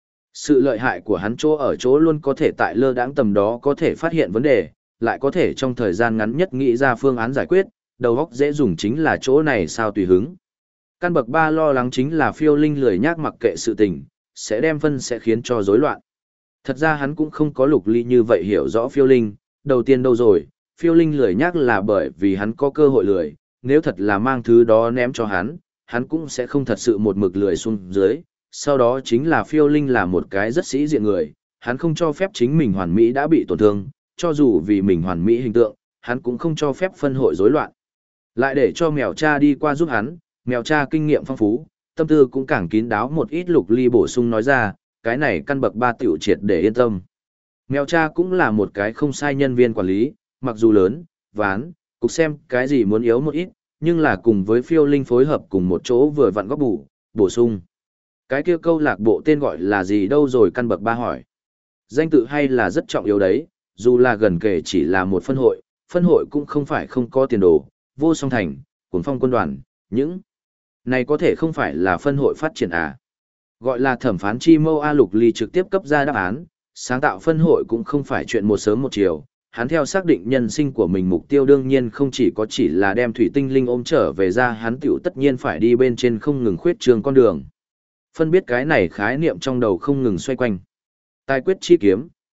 Sự lợi hại của hắn chỗ ở chỗ luôn có thể tại lơ đãng tầm đó có thể phát hiện vấn đề, lại có thể trong thời gian ngắn nhất nghĩ ra phương án giải quyết, đầu óc dễ dùng chính là chỗ này sao tùy hứng. Căn bậc ba lo lắng chính là Phiêu Linh lười nhác mặc kệ sự tình, sẽ đem phân sẽ khiến cho rối loạn. Thật ra hắn cũng không có Lục Ly như vậy hiểu rõ Phiêu Linh, đầu tiên đâu rồi, Phiêu Linh lười nhác là bởi vì hắn có cơ hội lười, nếu thật là mang thứ đó ném cho hắn cũng sẽ không thật sự một mực lười xuống dưới. Sau đó chính là Phiêu Linh là một cái rất sĩ diện người, hắn không cho phép chính mình hoàn mỹ đã bị tổn thương, cho dù vì mình hoàn mỹ hình tượng, hắn cũng không cho phép phân hội rối loạn. Lại để cho mèo cha đi qua giúp hắn, mèo cha kinh nghiệm phong phú, tâm tư cũng càng kín đáo một ít. Lục Ly bổ sung nói ra, cái này căn bậc ba tiểu triệt để yên tâm. Mèo cha cũng là một cái không sai nhân viên quản lý, mặc dù lớn, ván, cục xem cái gì muốn yếu một ít, nhưng là cùng với Phiêu Linh phối hợp cùng một chỗ vừa vặn góp bổ sung. Cái kia câu lạc bộ tên gọi là gì đâu rồi? Căn bậc ba hỏi. Danh tự hay là rất trọng yếu đấy, dù là gần kể chỉ là một phân hội cũng không phải không có tiền đồ, vô song thành, cuồng phong quân đoàn, những này có thể không phải là phân hội phát triển à. Gọi là thẩm phán chi mâu a. Lục Ly trực tiếp cấp ra đáp án, sáng tạo phân hội cũng không phải chuyện một sớm một chiều, hắn theo xác định nhân sinh của mình mục tiêu đương nhiên không chỉ là đem thủy tinh linh ôm trở về ra, hắn tiểu tất nhiên phải đi bên trên không ngừng khuyết trường con đường. Phân biết cái này khái niệm trong đầu không ngừng xoay quanh. Tài quyết chi kiếm,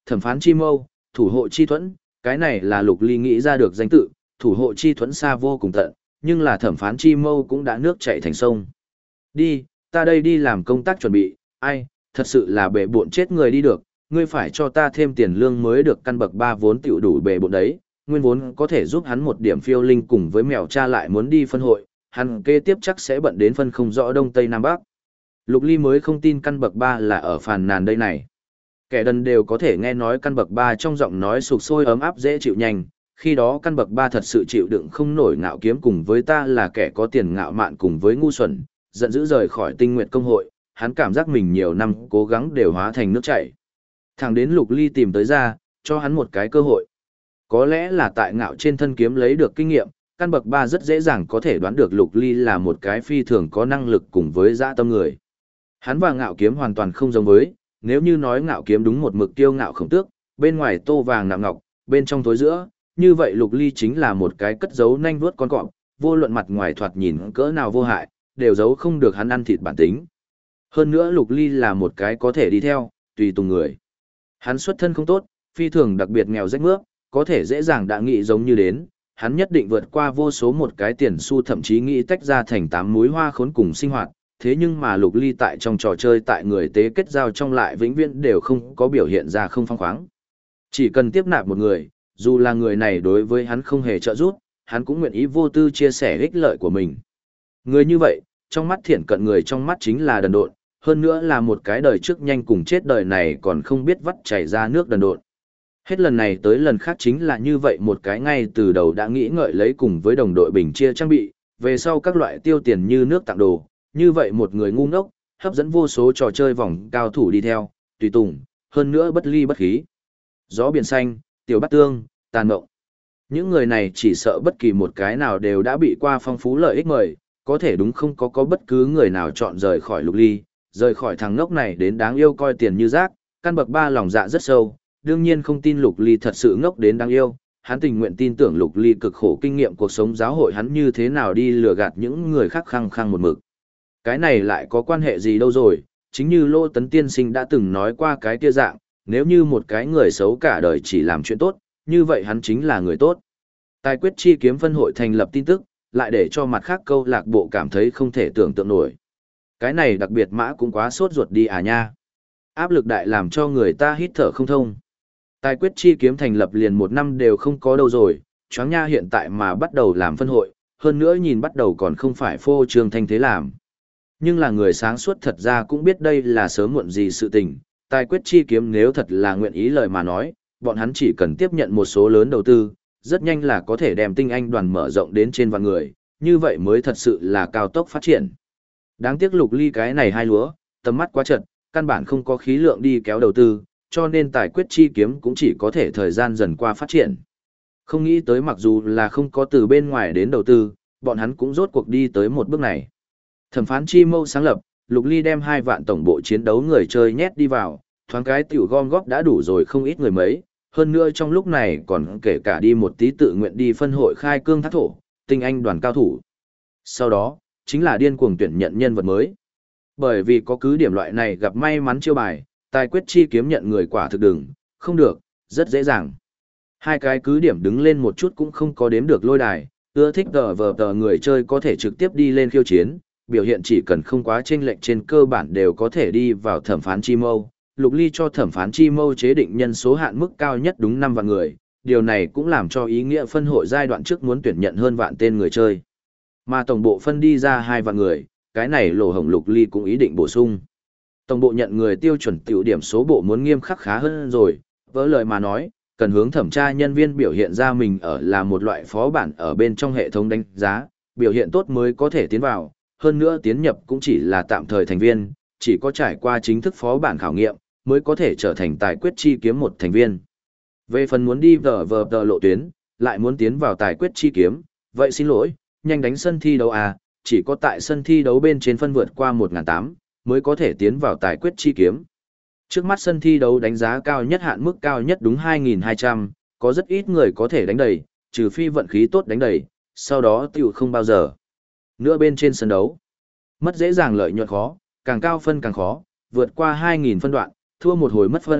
thẩm phán chi mâu, thủ hộ chi thuẫn, cái này là Lục Ly nghĩ ra được danh tự, thủ hộ chi thuẫn xa vô cùng tận, nhưng là thẩm phán chi mâu cũng đã nước chảy thành sông. Đi, ta đây đi làm công tác chuẩn bị, ai, thật sự là bể bộn chết người đi được, ngươi phải cho ta thêm tiền lương mới được, căn bậc 3 vốn tiểu đủ bể bộn đấy, nguyên vốn có thể giúp hắn một điểm phiêu linh cùng với mèo cha lại muốn đi phân hội, hắn kế tiếp chắc sẽ bận đến phân không rõ đông tây nam bắc. Lục Ly mới không tin căn bậc 3 là ở phàn nàn đây này. Kẻ đần đều có thể nghe nói căn bậc 3 trong giọng nói sục sôi ấm áp dễ chịu nhanh, khi đó căn bậc 3 thật sự chịu đựng không nổi ngạo kiếm cùng với ta là kẻ có tiền ngạo mạn cùng với ngu xuẩn, giận dữ rời khỏi Tinh Nguyệt công hội, hắn cảm giác mình nhiều năm cố gắng đều hóa thành nước chảy. Thẳng đến Lục Ly tìm tới ra, cho hắn một cái cơ hội. Có lẽ là tại ngạo trên thân kiếm lấy được kinh nghiệm, căn bậc 3 rất dễ dàng có thể đoán được Lục Ly là một cái phi thường có năng lực cùng với dã tâm người. Hắn và ngạo kiếm hoàn toàn không giống với, nếu như nói ngạo kiếm đúng một mực tiêu ngạo khổng tước, bên ngoài tô vàng nạm ngọc, bên trong tối giữa, như vậy Lục Ly chính là một cái cất giấu nanh vuốt con cọp, vô luận mặt ngoài thoạt nhìn cỡ nào vô hại, đều giấu không được hắn ăn thịt bản tính. Hơn nữa Lục Ly là một cái có thể đi theo, tùy tùng người. Hắn xuất thân không tốt, phi thường đặc biệt nghèo rách mướp, có thể dễ dàng đã nghĩ giống như đến, hắn nhất định vượt qua vô số một cái tiền xu, thậm chí nghĩ tách ra thành 8 múi hoa khốn cùng sinh hoạt. Thế nhưng mà Lục Ly tại trong trò chơi tại người tế kết giao trong lại vĩnh viễn đều không có biểu hiện ra không phóng khoáng. Chỉ cần tiếp nạp một người, dù là người này đối với hắn không hề trợ giúp, hắn cũng nguyện ý vô tư chia sẻ ích lợi của mình. Người như vậy, trong mắt thiện cận người trong mắt chính là đần độn, hơn nữa là một cái đời trước nhanh cùng chết đời này còn không biết vắt chảy ra nước đần độn. Hết lần này tới lần khác chính là như vậy một cái ngay từ đầu đã nghĩ ngợi lấy cùng với đồng đội bình chia trang bị, về sau các loại tiêu tiền như nước tặng đồ, như vậy một người ngu ngốc, hấp dẫn vô số trò chơi vòng cao thủ đi theo, tùy tùng, hơn nữa bất ly bất khí. Gió biển xanh, tiểu bát tương, tàn mộng. Những người này chỉ sợ bất kỳ một cái nào đều đã bị qua phong phú lợi ích mời, có thể đúng không có bất cứ người nào chọn rời khỏi Lục Ly, rời khỏi thằng ngốc này đến đáng yêu coi tiền như rác, căn bậc 3 lòng dạ rất sâu, đương nhiên không tin Lục Ly thật sự ngốc đến đáng yêu, hắn tình nguyện tin tưởng Lục Ly cực khổ kinh nghiệm cuộc sống giáo hội hắn như thế nào đi lừa gạt những người khác khăng khăng một mực. Cái này lại có quan hệ gì đâu rồi, chính như Lô Tấn Tiên Sinh đã từng nói qua cái kia dạng, nếu như một cái người xấu cả đời chỉ làm chuyện tốt, như vậy hắn chính là người tốt. Tài quyết chi kiếm phân hội thành lập tin tức, lại để cho mặt khác câu lạc bộ cảm thấy không thể tưởng tượng nổi. Cái này đặc biệt mã cũng quá sốt ruột đi à nha. Áp lực đại làm cho người ta hít thở không thông. Tài quyết chi kiếm thành lập liền 1 năm đều không có đâu rồi, choáng nha hiện tại mà bắt đầu làm phân hội, hơn nữa nhìn bắt đầu còn không phải phô trương thanh thế làm. Nhưng là người sáng suốt thật ra cũng biết đây là sớm muộn gì sự tình, tài quyết chi kiếm nếu thật là nguyện ý lời mà nói, bọn hắn chỉ cần tiếp nhận một số lớn đầu tư, rất nhanh là có thể đem tinh anh đoàn mở rộng đến trên vạn người, như vậy mới thật sự là cao tốc phát triển. Đáng tiếc Lục Ly cái này hai lúa, tầm mắt quá chật, căn bản không có khí lượng đi kéo đầu tư, cho nên tài quyết chi kiếm cũng chỉ có thể thời gian dần qua phát triển. Không nghĩ tới mặc dù là không có từ bên ngoài đến đầu tư, bọn hắn cũng rốt cuộc đi tới một bước này. Thẩm phán chi mâu sáng lập, Lục Ly đem 2 vạn tổng bộ chiến đấu người chơi nhét đi vào, thoáng cái tiểu gom góp đã đủ rồi không ít người mấy, hơn nữa trong lúc này còn kể cả đi một tí tự nguyện đi phân hội khai cương thác thổ, tinh anh đoàn cao thủ. Sau đó, chính là điên cuồng tuyển nhận nhân vật mới. Bởi vì có cứ điểm loại này gặp may mắn chiêu bài, tài quyết chi kiếm nhận người quả thực đừng, không được, rất dễ dàng. 2 cái cứ điểm đứng lên một chút cũng không có đếm được lôi đài, ưa thích tờ người chơi có thể trực tiếp đi lên khiêu chiến, biểu hiện chỉ cần không quá chênh lệch trên cơ bản đều có thể đi vào thẩm phán chi mâu. Lục Ly cho thẩm phán chi mâu chế định nhân số hạn mức cao nhất đúng 5 vạn người, điều này cũng làm cho ý nghĩa phân hội giai đoạn trước muốn tuyển nhận hơn vạn tên người chơi. Mà tổng bộ phân đi ra 2 vạn người, cái này lỗ hổng Lục Ly cũng ý định bổ sung. Tổng bộ nhận người tiêu chuẩn tiểu điểm số bộ muốn nghiêm khắc khá hơn rồi, vỡ lời mà nói, cần hướng thẩm tra nhân viên biểu hiện ra mình ở là một loại phó bản ở bên trong hệ thống đánh giá, biểu hiện tốt mới có thể tiến vào, hơn nữa tiến nhập cũng chỉ là tạm thời thành viên, chỉ có trải qua chính thức phó bản khảo nghiệm, mới có thể trở thành tài quyết chi kiếm một thành viên. Về phần muốn đi vờ lộ tuyến, lại muốn tiến vào tài quyết chi kiếm, vậy xin lỗi, nhanh đánh sân thi đấu à, chỉ có tại sân thi đấu bên trên phân vượt qua 1.800, mới có thể tiến vào tài quyết chi kiếm. Trước mắt sân thi đấu đánh giá cao nhất hạn mức cao nhất đúng 2.200, có rất ít người có thể đánh đầy, trừ phi vận khí tốt đánh đầy, sau đó tiểu không bao giờ. Nữa bên trên sân đấu, mất dễ dàng lợi nhuận khó, càng cao phân càng khó, vượt qua 2.000 phân đoạn, thua một hồi mất phân,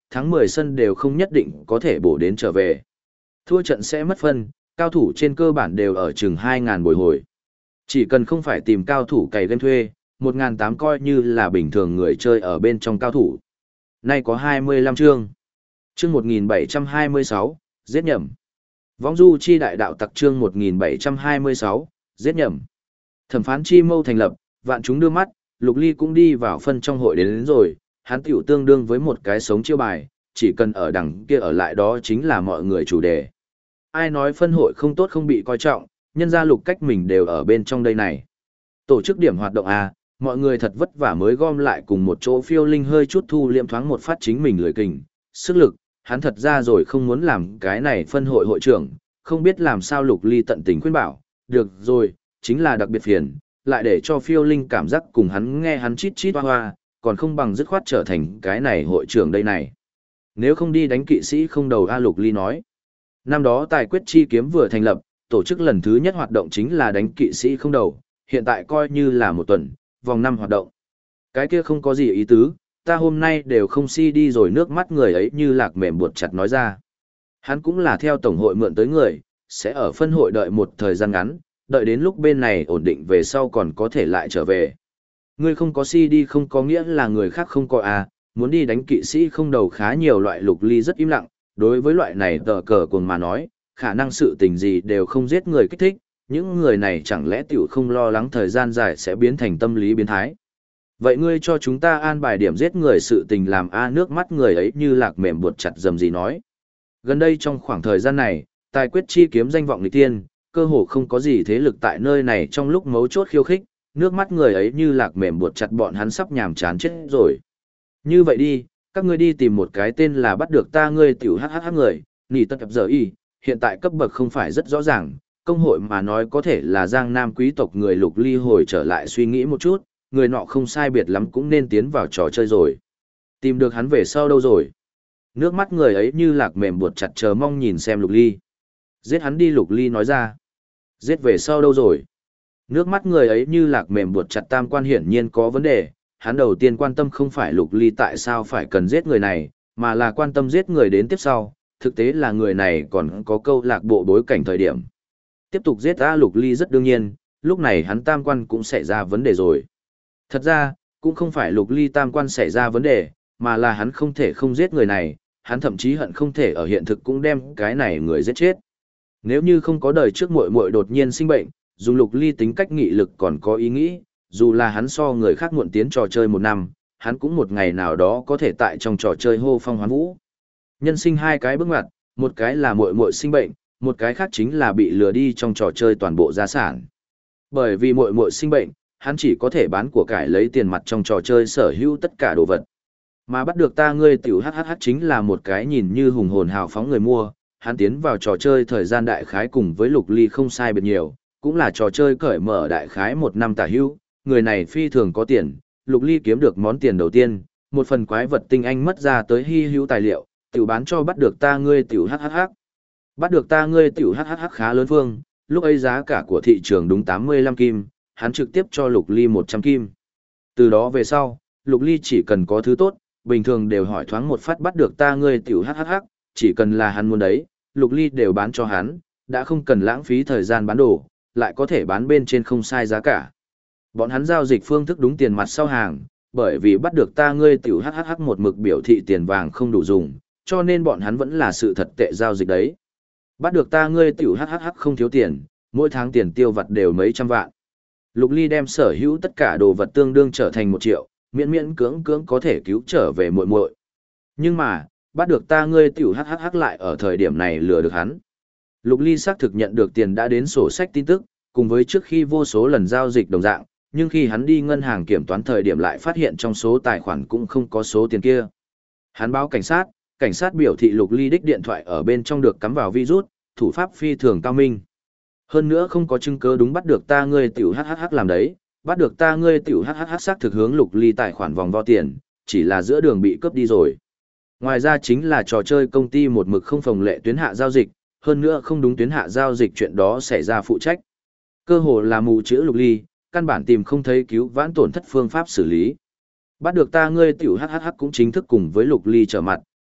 thắng 10 sân đều không nhất định có thể bổ đến trở về. Thua trận sẽ mất phân, cao thủ trên cơ bản đều ở chừng 2.000 bồi hồi. Chỉ cần không phải tìm cao thủ cày game thuê, 1.800 coi như là bình thường người chơi ở bên trong cao thủ. Nay có 25 chương. Chương 1726, giết nhầm. Võng du chi đại đạo tặc chương 1726, giết nhầm. Thẩm phán chi mâu thành lập, vạn chúng đưa mắt, Lục Ly cũng đi vào phân trong hội đến rồi, hắn tiểu tương đương với một cái sống chiêu bài, chỉ cần ở đằng kia ở lại đó chính là mọi người chủ đề. Ai nói phân hội không tốt không bị coi trọng, nhân ra Lục cách mình đều ở bên trong đây này. Tổ chức điểm hoạt động à, mọi người thật vất vả mới gom lại cùng một chỗ phiêu linh hơi chút thu liệm thoáng một phát chính mình lười kình, sức lực, hắn thật ra rồi không muốn làm cái này phân hội hội trưởng, không biết làm sao Lục Ly tận tình khuyên bảo, được rồi, chính là đặc biệt phiền, lại để cho phiêu linh cảm giác cùng hắn nghe hắn chít chít hoa hoa, còn không bằng dứt khoát trở thành cái này hội trưởng đây này. Nếu không đi đánh kỵ sĩ không đầu A Lục Ly nói. Năm đó tài quyết chi kiếm vừa thành lập, tổ chức lần thứ nhất hoạt động chính là đánh kỵ sĩ không đầu, hiện tại coi như là một tuần, vòng năm hoạt động. Cái kia không có gì ý tứ, ta hôm nay đều không si đi rồi nước mắt người ấy như lạc mềm buột chặt nói ra. Hắn cũng là theo tổng hội mượn tới người, sẽ ở phân hội đợi một thời gian ngắn, đợi đến lúc bên này ổn định về sau còn có thể lại trở về. Ngươi không có si đi không có nghĩa là người khác không có à, muốn đi đánh kỵ sĩ không đầu khá nhiều loại. Lục Ly rất im lặng, đối với loại này tờ cờ cuồng mà nói, khả năng sự tình gì đều không giết người kích thích, những người này chẳng lẽ tiểu không lo lắng thời gian dài sẽ biến thành tâm lý biến thái. Vậy ngươi cho chúng ta an bài điểm giết người sự tình làm a nước mắt người ấy như lạc mềm buột chặt dầm gì nói. Gần đây trong khoảng thời gian này, tài quyết chi kiếm danh vọng nghịch tiên, cơ hồ không có gì thế lực tại nơi này trong lúc mấu chốt khiêu khích, nước mắt người ấy như lạc mềm buột chặt bọn hắn sắp nhàm chán chết rồi. Như vậy đi, các ngươi đi tìm một cái tên là bắt được ta ngươi tiểu hhh người, nỉ tất giờ y, hiện tại cấp bậc không phải rất rõ ràng, công hội mà nói có thể là giang nam quý tộc người. Lục Ly hồi trở lại suy nghĩ một chút, người nọ không sai biệt lắm cũng nên tiến vào trò chơi rồi. Tìm được hắn về sau đâu rồi? Nước mắt người ấy như lạc mềm buột chặt chờ mong nhìn xem Lục Ly. Giết hắn đi Lục Ly nói ra. Giết về sau đâu rồi? Nước mắt người ấy như lạc mềm buột chặt tam quan hiển nhiên có vấn đề, hắn đầu tiên quan tâm không phải Lục Ly tại sao phải cần giết người này, mà là quan tâm giết người đến tiếp sau, thực tế là người này còn có câu lạc bộ bối cảnh thời điểm. Tiếp tục giết A Lục Ly rất đương nhiên, lúc này hắn tam quan cũng xảy ra vấn đề rồi. Thật ra, cũng không phải Lục Ly tam quan xảy ra vấn đề, mà là hắn không thể không giết người này, hắn thậm chí hận không thể ở hiện thực cũng đem cái này người giết chết. Nếu như không có đời trước muội muội đột nhiên sinh bệnh, dùng Lục Ly tính cách nghị lực còn có ý nghĩ, dù là hắn so người khác muộn tiến trò chơi một năm, hắn cũng một ngày nào đó có thể tại trong trò chơi hô phong hoán vũ. Nhân sinh hai cái bước ngoặt, một cái là muội muội sinh bệnh, một cái khác chính là bị lừa đi trong trò chơi toàn bộ gia sản. Bởi vì muội muội sinh bệnh, hắn chỉ có thể bán của cải lấy tiền mặt trong trò chơi sở hữu tất cả đồ vật. Mà bắt được ta ngươi tiểu hhh chính là một cái nhìn như hùng hồn hào phóng người mua, hắn tiến vào trò chơi thời gian đại khái cùng với Lục Ly không sai biệt nhiều, cũng là trò chơi cởi mở đại khái một năm tả hữu, người này phi thường có tiền, Lục Ly kiếm được món tiền đầu tiên, một phần quái vật tinh anh mất ra tới hy hữu tài liệu, tiểu bán cho bắt được ta ngươi tiểu hhh. Bắt được ta ngươi tiểu hhh khá lớn phương, lúc ấy giá cả của thị trường đúng 85 kim, hắn trực tiếp cho Lục Ly 100 kim. Từ đó về sau, Lục Ly chỉ cần có thứ tốt, bình thường đều hỏi thoáng một phát bắt được ta ngươi tiểu hhh, chỉ cần là hắn muốn đấy, Lục Ly đều bán cho hắn, đã không cần lãng phí thời gian bán đồ, lại có thể bán bên trên không sai giá cả. Bọn hắn giao dịch phương thức đúng tiền mặt sau hàng, bởi vì bắt được ta ngươi tiểu hhh một mực biểu thị tiền vàng không đủ dùng, cho nên bọn hắn vẫn là sự thật tệ giao dịch đấy. Bắt được ta ngươi tiểu hhh không thiếu tiền, mỗi tháng tiền tiêu vặt đều mấy trăm vạn. Lục Ly đem sở hữu tất cả đồ vật tương đương trở thành 1 triệu, miễn miễn cưỡng cưỡng có thể cứu trở về muội muội. Nhưng mà, bắt được ta ngươi tiểu hhh lại ở thời điểm này lừa được hắn. Lục Ly xác thực nhận được tiền đã đến sổ sách tin tức, cùng với trước khi vô số lần giao dịch đồng dạng, nhưng khi hắn đi ngân hàng kiểm toán thời điểm lại phát hiện trong số tài khoản cũng không có số tiền kia. Hắn báo cảnh sát biểu thị Lục Ly đích điện thoại ở bên trong được cắm vào virus, thủ pháp phi thường cao minh. Hơn nữa không có chứng cứ đúng bắt được ta ngươi tiểu hhh làm đấy, bắt được ta ngươi tiểu hhh xác thực hướng Lục Ly tài khoản vòng vo tiền, chỉ là giữa đường bị cướp đi rồi. Ngoài ra chính là trò chơi công ty một mực không phòng lệ tuyến hạ giao dịch, hơn nữa không đúng tuyến hạ giao dịch chuyện đó xảy ra phụ trách. Cơ hồ là mù chữ Lục Ly, căn bản tìm không thấy cứu vãn tổn thất phương pháp xử lý. Bắt được ta ngươi tiểu hhh cũng chính thức cùng với Lục Ly trở mặt,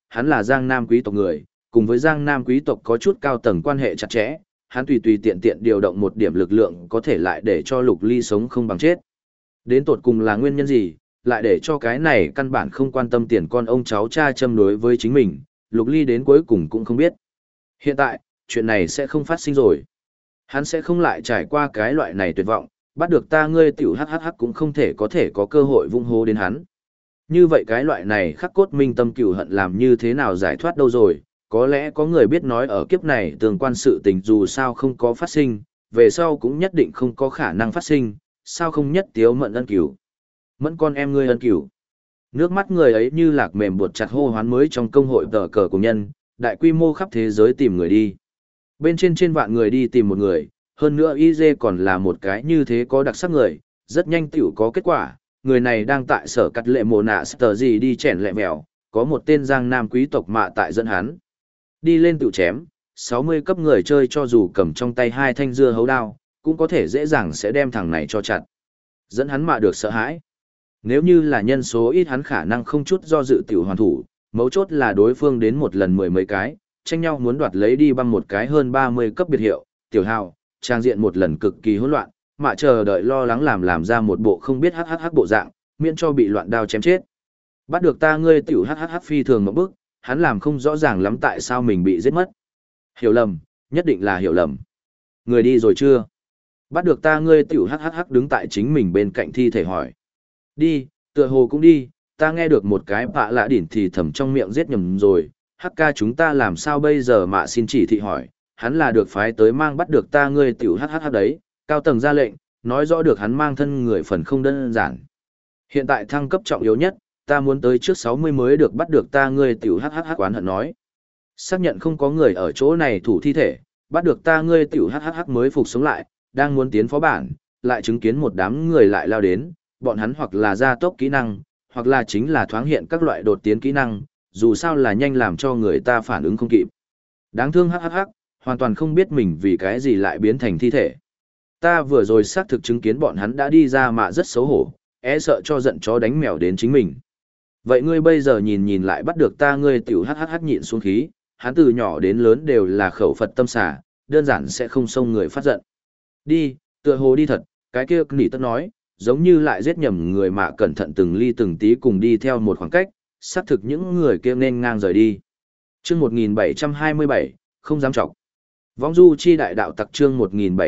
hắn là Giang Nam quý tộc người, cùng với Giang Nam quý tộc có chút cao tầng quan hệ chặt chẽ, hắn tùy tùy tiện tiện điều động một điểm lực lượng có thể lại để cho Lục Ly sống không bằng chết. Đến tột cùng là nguyên nhân gì, lại để cho cái này căn bản không quan tâm tiền con ông cháu cha châm đối với chính mình, Lục Ly đến cuối cùng cũng không biết. Hiện tại, chuyện này sẽ không phát sinh rồi. Hắn sẽ không lại trải qua cái loại này tuyệt vọng, bắt được ta ngươi tiểu hhh cũng không thể có cơ hội vung hô đến hắn. Như vậy cái loại này khắc cốt minh tâm cừu hận làm như thế nào giải thoát đâu rồi, có lẽ có người biết nói ở kiếp này tương quan sự tình dù sao không có phát sinh, về sau cũng nhất định không có khả năng phát sinh, sao không nhất tiếu mận ân cửu. Mẫn con em ngươi ân cửu. Nước mắt người ấy như lạc mềm buột chặt hô hoán mới trong công hội tờ cờ của nhân, đại quy mô khắp thế giới tìm người đi. Bên trên vạn người đi tìm một người, hơn nữa YZ còn là một cái như thế có đặc sắc người, rất nhanh tiểu có kết quả, người này đang tại sở cắt lệ mồ nạ sờ gì đi chèn lẹ mèo, có một tên Giang Nam quý tộc mạ tại dẫn hắn. Đi lên tiểu chém, 60 cấp người chơi cho dù cầm trong tay hai thanh dưa hấu đao, cũng có thể dễ dàng sẽ đem thằng này cho chặt. Dẫn hắn mạ được sợ hãi. Nếu như là nhân số ít hắn khả năng không chút do dự tiểu hoàn thủ, mấu chốt là đối phương đến một lần 10 mấy cái, tranh nhau muốn đoạt lấy đi băng một cái hơn 30 cấp biệt hiệu, tiểu hào, trang diện một lần cực kỳ hỗn loạn, mạ chờ đợi lo lắng làm ra một bộ không biết hhh bộ dạng, miễn cho bị loạn đao chém chết. Bắt được ta ngươi tiểu hhh phi thường một bước, hắn làm không rõ ràng lắm tại sao mình bị giết mất. Hiểu lầm, nhất định là hiểu lầm. Người đi rồi chưa? Bắt được ta ngươi tiểu hhh đứng tại chính mình bên cạnh thi thể hỏi. Đi, tựa hồ cũng đi, ta nghe được một cái bạ lạ đỉn thì thầm trong miệng giết nhầm rồi, hắc ca chúng ta làm sao bây giờ mà xin chỉ thị hỏi, hắn là được phái tới mang bắt được ta ngươi tiểu hhh đấy, cao tầng ra lệnh, nói rõ được hắn mang thân người phần không đơn giản. Hiện tại thăng cấp trọng yếu nhất, ta muốn tới trước 60 mới được bắt được ta ngươi tiểu hhh quán hận nói. Xác nhận không có người ở chỗ này thủ thi thể, bắt được ta ngươi tiểu hhh mới phục sống lại, đang muốn tiến phó bản, lại chứng kiến một đám người lại lao đến, bọn hắn hoặc là gia tốc kỹ năng, hoặc là chính là thoáng hiện các loại đột tiến kỹ năng, dù sao là nhanh làm cho người ta phản ứng không kịp. Đáng thương hhh, hoàn toàn không biết mình vì cái gì lại biến thành thi thể. Ta vừa rồi xác thực chứng kiến bọn hắn đã đi ra mà rất xấu hổ, e sợ cho giận chó đánh mèo đến chính mình. Vậy ngươi bây giờ nhìn lại bắt được ta ngươi tiểu hhh nhịn xuống khí, hắn từ nhỏ đến lớn đều là khẩu Phật tâm xả, đơn giản sẽ không xông người phát giận. Đi, tựa hồ đi thật, cái kia nỉ tất nói, giống như lại giết nhầm người mà cẩn thận từng ly từng tí cùng đi theo một khoảng cách, xác thực những người kia nên ngang rời đi. Chương 1727, không dám trọng. Vong du chi đại đạo tặc chương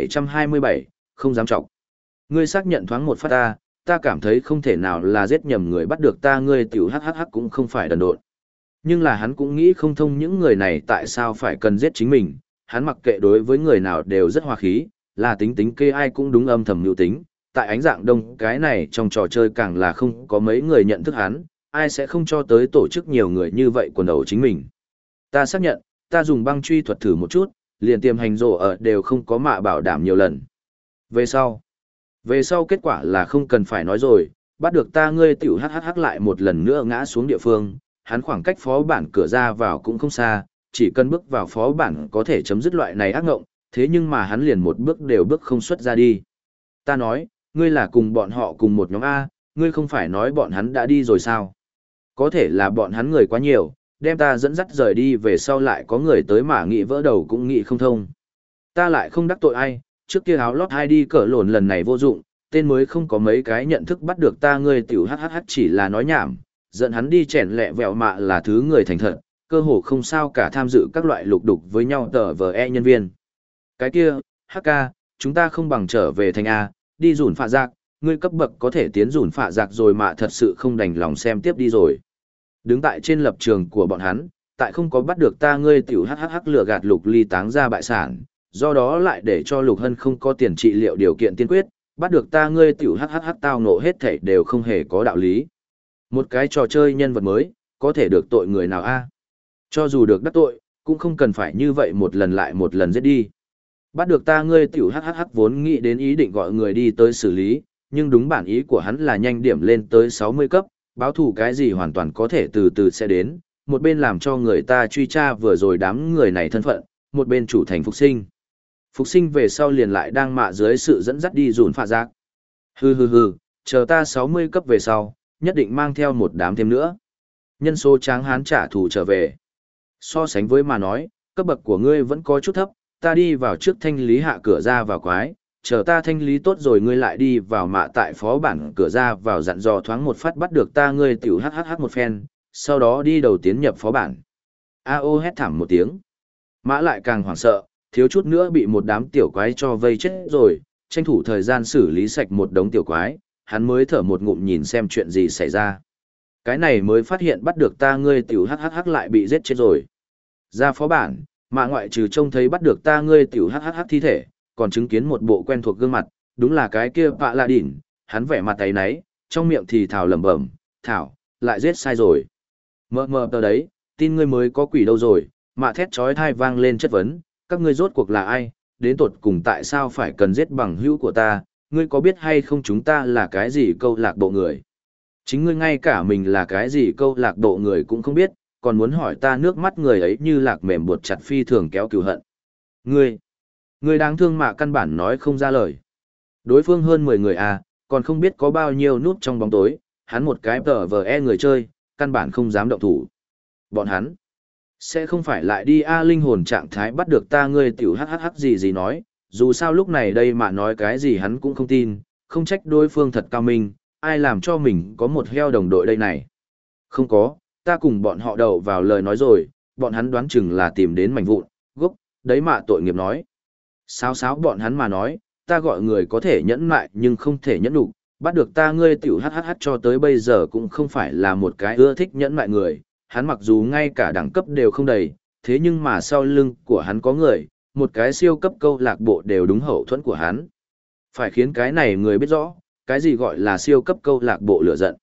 1727, không dám trọng. Ngươi xác nhận thoáng một phát ta cảm thấy không thể nào là giết nhầm người bắt được ta ngươi tiểu hhh cũng không phải đần độn. Nhưng là hắn cũng nghĩ không thông những người này tại sao phải cần giết chính mình, hắn mặc kệ đối với người nào đều rất hòa khí, là tính kê ai cũng đúng âm thầm nhu tính, tại ánh dạng đông cái này trong trò chơi càng là không có mấy người nhận thức hắn, ai sẽ không cho tới tổ chức nhiều người như vậy quần đầu chính mình. Ta xác nhận, ta dùng băng truy thuật thử một chút, liền tiềm hành rổ ở đều không có mạ bảo đảm nhiều lần. Về sau kết quả là không cần phải nói rồi, bắt được ta ngươi tiểu hhh lại một lần nữa ngã xuống địa phương, hắn khoảng cách phó bản cửa ra vào cũng không xa, chỉ cần bước vào phó bản có thể chấm dứt loại này ác ngộng, thế nhưng mà hắn liền một bước đều bước không xuất ra đi. Ta nói, ngươi là cùng bọn họ cùng một nhóm A, ngươi không phải nói bọn hắn đã đi rồi sao? Có thể là bọn hắn người quá nhiều, đem ta dẫn dắt rời đi về sau lại có người tới mà nghĩ vỡ đầu cũng nghĩ không thông. Ta lại không đắc tội ai, trước kia áo lót ai đi cỡ lộn lần này vô dụng, tên mới không có mấy cái nhận thức bắt được ta ngươi tiểu hhh chỉ là nói nhảm, dẫn hắn đi chèn lẹ vẹo mạ là thứ người thành thật, cơ hồ không sao cả tham dự các loại lục đục với nhau tờ vờ e nhân viên. Cái kia, HK, chúng ta không bằng trở về thành A, đi rủn phạ giặc, ngươi cấp bậc có thể tiến rủn phạ giặc rồi mà thật sự không đành lòng xem tiếp đi rồi. Đứng tại trên lập trường của bọn hắn, tại không có bắt được ta ngươi tiểu hhh lừa gạt Lục Ly táng ra bại sản, do đó lại để cho Lục Hân không có tiền trị liệu điều kiện tiên quyết, bắt được ta ngươi tiểu hhh tao nộ hết thảy đều không hề có đạo lý. Một cái trò chơi nhân vật mới, có thể được tội người nào a? Cho dù được đắc tội, cũng không cần phải như vậy một lần lại một lần giết đi. Bắt được ta ngươi tiểu hhh vốn nghĩ đến ý định gọi người đi tới xử lý, nhưng đúng bản ý của hắn là nhanh điểm lên tới 60 cấp, báo thù cái gì hoàn toàn có thể từ từ sẽ đến, một bên làm cho người ta truy tra vừa rồi đám người này thân phận, một bên chủ thành phục sinh. Phục sinh về sau liền lại đang mạ dưới sự dẫn dắt đi dùn phạ giác. Hừ, chờ ta 60 cấp về sau, nhất định mang theo một đám thêm nữa. Nhân số tráng hán trả thù trở về. So sánh với mà nói, cấp bậc của ngươi vẫn có chút thấp, ta đi vào trước thanh lý hạ cửa ra vào quái, chờ ta thanh lý tốt rồi ngươi lại đi vào mạ tại phó bản cửa ra vào dặn dò thoáng một phát bắt được ta ngươi tiểu hhh một phen, sau đó đi đầu tiến nhập phó bản. A.O. hét thảm một tiếng. Mã lại càng hoảng sợ, thiếu chút nữa bị một đám tiểu quái cho vây chết rồi, tranh thủ thời gian xử lý sạch một đống tiểu quái, hắn mới thở một ngụm nhìn xem chuyện gì xảy ra. Cái này mới phát hiện bắt được ta ngươi tiểu hhh lại bị giết chết rồi. Ra phó bản, Mã ngoại trừ trông thấy bắt được ta ngươi tiểu hhh thi thể, còn chứng kiến một bộ quen thuộc gương mặt, đúng là cái kia Pạ Lạ Đỉn, hắn vẻ mặt ấy nấy, trong miệng thì thào lẩm bẩm, thảo, lại giết sai rồi. Mờ mờ tờ đấy, tin ngươi mới có quỷ đâu rồi, Mạ thét chói tai vang lên chất vấn, các ngươi rốt cuộc là ai, đến tột cùng tại sao phải cần giết bằng hữu của ta, ngươi có biết hay không chúng ta là cái gì câu lạc bộ người. Chính ngươi ngay cả mình là cái gì câu lạc bộ người cũng không biết, còn muốn hỏi ta nước mắt người ấy như lạc mềm buộc chặt phi thường kéo cừu hận. Ngươi đáng thương Mạ căn bản nói không ra lời. Đối phương hơn 10 người à, còn không biết có bao nhiêu núp trong bóng tối, hắn một cái tờ vờ e người chơi, căn bản không dám động thủ. Bọn hắn sẽ không phải lại đi linh hồn trạng thái bắt được ta ngươi tiểu hhh gì nói, dù sao lúc này đây mà nói cái gì hắn cũng không tin, không trách đối phương thật cao minh, ai làm cho mình có một heo đồng đội đây này. Không có, ta cùng bọn họ đậu vào lời nói rồi, bọn hắn đoán chừng là tìm đến mảnh vụn, gốc, đấy mà tội nghiệp nói. Sáo bọn hắn mà nói, ta gọi người có thể nhẫn mại nhưng không thể nhẫn đủ, bắt được ta ngươi tiểu hhh cho tới bây giờ cũng không phải là một cái ưa thích nhẫn mại người, hắn mặc dù ngay cả đẳng cấp đều không đầy, thế nhưng mà sau lưng của hắn có người, một cái siêu cấp câu lạc bộ đều đúng hậu thuẫn của hắn. Phải khiến cái này người biết rõ, cái gì gọi là siêu cấp câu lạc bộ lửa giận.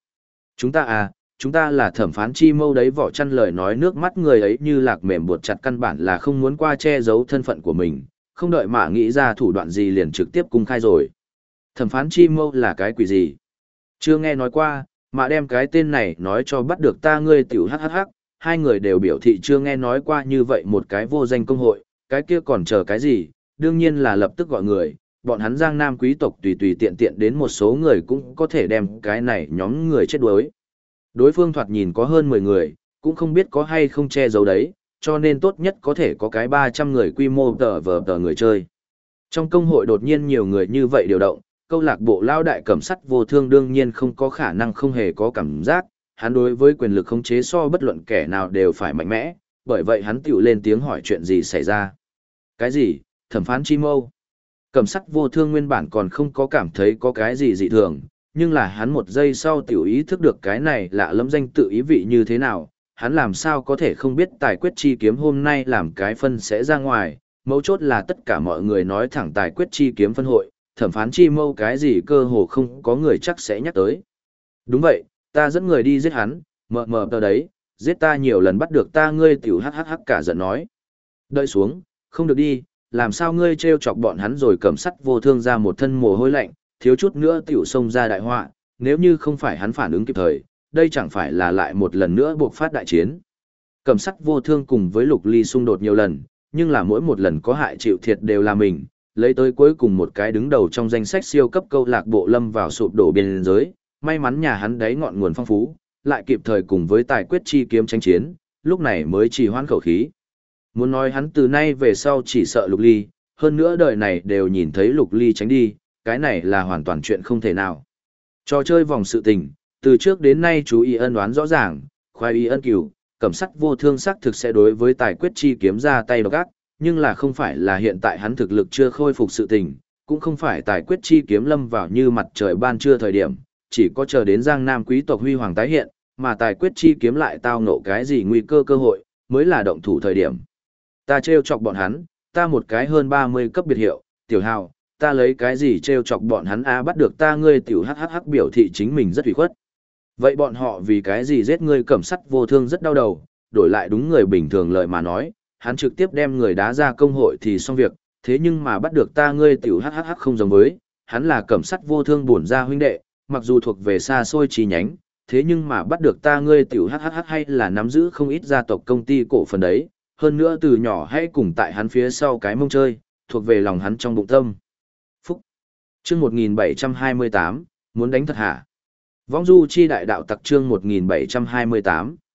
Chúng ta là thẩm phán chi mâu đấy, vỏ chăn lời nói nước mắt người ấy như lạc mềm buộc chặt, căn bản là không muốn qua che giấu thân phận của mình, không đợi mà nghĩ ra thủ đoạn gì liền trực tiếp cung khai rồi. Thẩm phán chi mâu là cái quỷ gì? Chưa nghe nói qua, mà đem cái tên này nói cho bắt được ta ngươi tiểu hhh, hai người đều biểu thị chưa nghe nói qua như vậy một cái vô danh công hội, cái kia còn chờ cái gì, đương nhiên là lập tức gọi người, bọn hắn Giang Nam quý tộc tùy tùy tiện tiện đến một số người cũng có thể đem cái này nhóm người chết đuối. Đối phương thoạt nhìn có hơn 10 người, cũng không biết có hay không che giấu đấy, cho nên tốt nhất có thể có cái 300 người quy mô tờ người chơi. Trong công hội đột nhiên nhiều người như vậy điều động, câu lạc bộ lao đại cẩm sắt vô thương đương nhiên không có khả năng không hề có cảm giác, hắn đối với quyền lực khống chế so bất luận kẻ nào đều phải mạnh mẽ, bởi vậy hắn tiểu lên tiếng hỏi chuyện gì xảy ra. Cái gì, thẩm phán chi mâu? Cẩm sắt vô thương nguyên bản còn không có cảm thấy có cái gì dị thường, nhưng là hắn một giây sau tiểu ý thức được cái này lạ lẫm danh tự ý vị như thế nào, hắn làm sao có thể không biết tài quyết chi kiếm hôm nay làm cái phân sẽ ra ngoài, mấu chốt là tất cả mọi người nói thẳng tài quyết chi kiếm phân hội, thẩm phán chi mâu cái gì cơ hồ không có người chắc sẽ nhắc tới. Đúng vậy, ta dẫn người đi giết hắn, mờ tờ đấy, giết ta nhiều lần bắt được ta ngươi tiểu hhh cả giận nói. Đợi xuống, không được đi, làm sao ngươi trêu chọc bọn hắn rồi cầm sắt vô thương ra một thân mồ hôi lạnh, thiếu chút nữa tiểu xông ra đại họa, nếu như không phải hắn phản ứng kịp thời, đây chẳng phải là lại một lần nữa buộc phát đại chiến. Cầm sắt vô thương cùng với Lục Ly xung đột nhiều lần, nhưng là mỗi một lần có hại chịu thiệt đều là mình, lấy tới cuối cùng một cái đứng đầu trong danh sách siêu cấp câu lạc bộ lâm vào sụp đổ biên giới, may mắn nhà hắn đấy ngọn nguồn phong phú, lại kịp thời cùng với tài quyết chi kiếm tranh chiến, lúc này mới trì hoãn khẩu khí. Muốn nói hắn từ nay về sau chỉ sợ Lục Ly, hơn nữa đời này đều nhìn thấy Lục Ly tránh đi, cái này là hoàn toàn chuyện không thể nào. Trò chơi vòng sự tình, từ trước đến nay chú ý ân oán rõ ràng, khoai y ân cửu, cẩm sắt vô thương sắc thực sẽ đối với tài quyết chi kiếm ra tay độc ác, nhưng là không phải là hiện tại hắn thực lực chưa khôi phục sự tình, cũng không phải tài quyết chi kiếm lâm vào như mặt trời ban trưa thời điểm, chỉ có chờ đến Giang Nam quý tộc huy hoàng tái hiện, mà tài quyết chi kiếm lại tao ngộ cái gì nguy cơ cơ hội, mới là động thủ thời điểm. Ta trêu chọc bọn hắn, ta một cái hơn 30 cấp biệt hiệu, tiểu hào, ta lấy cái gì trêu chọc bọn hắn bắt được ta ngươi tiểu hhh biểu thị chính mình rất ủy khuất. Vậy bọn họ vì cái gì giết ngươi cẩm sắt vô thương rất đau đầu, đổi lại đúng người bình thường lời mà nói, hắn trực tiếp đem người đá ra công hội thì xong việc, thế nhưng mà bắt được ta ngươi tiểu hhh không giống với, hắn là cẩm sắt vô thương bổn ra huynh đệ, mặc dù thuộc về xa xôi chi nhánh, thế nhưng mà bắt được ta ngươi tiểu hhh hay là nắm giữ không ít gia tộc công ty cổ phần đấy, hơn nữa từ nhỏ hãy cùng tại hắn phía sau cái mông chơi, thuộc về lòng hắn trong bụng tâm. Phúc. Chương 1728, muốn đánh thật hả? Vong du chi đại đạo tặc chương 1728,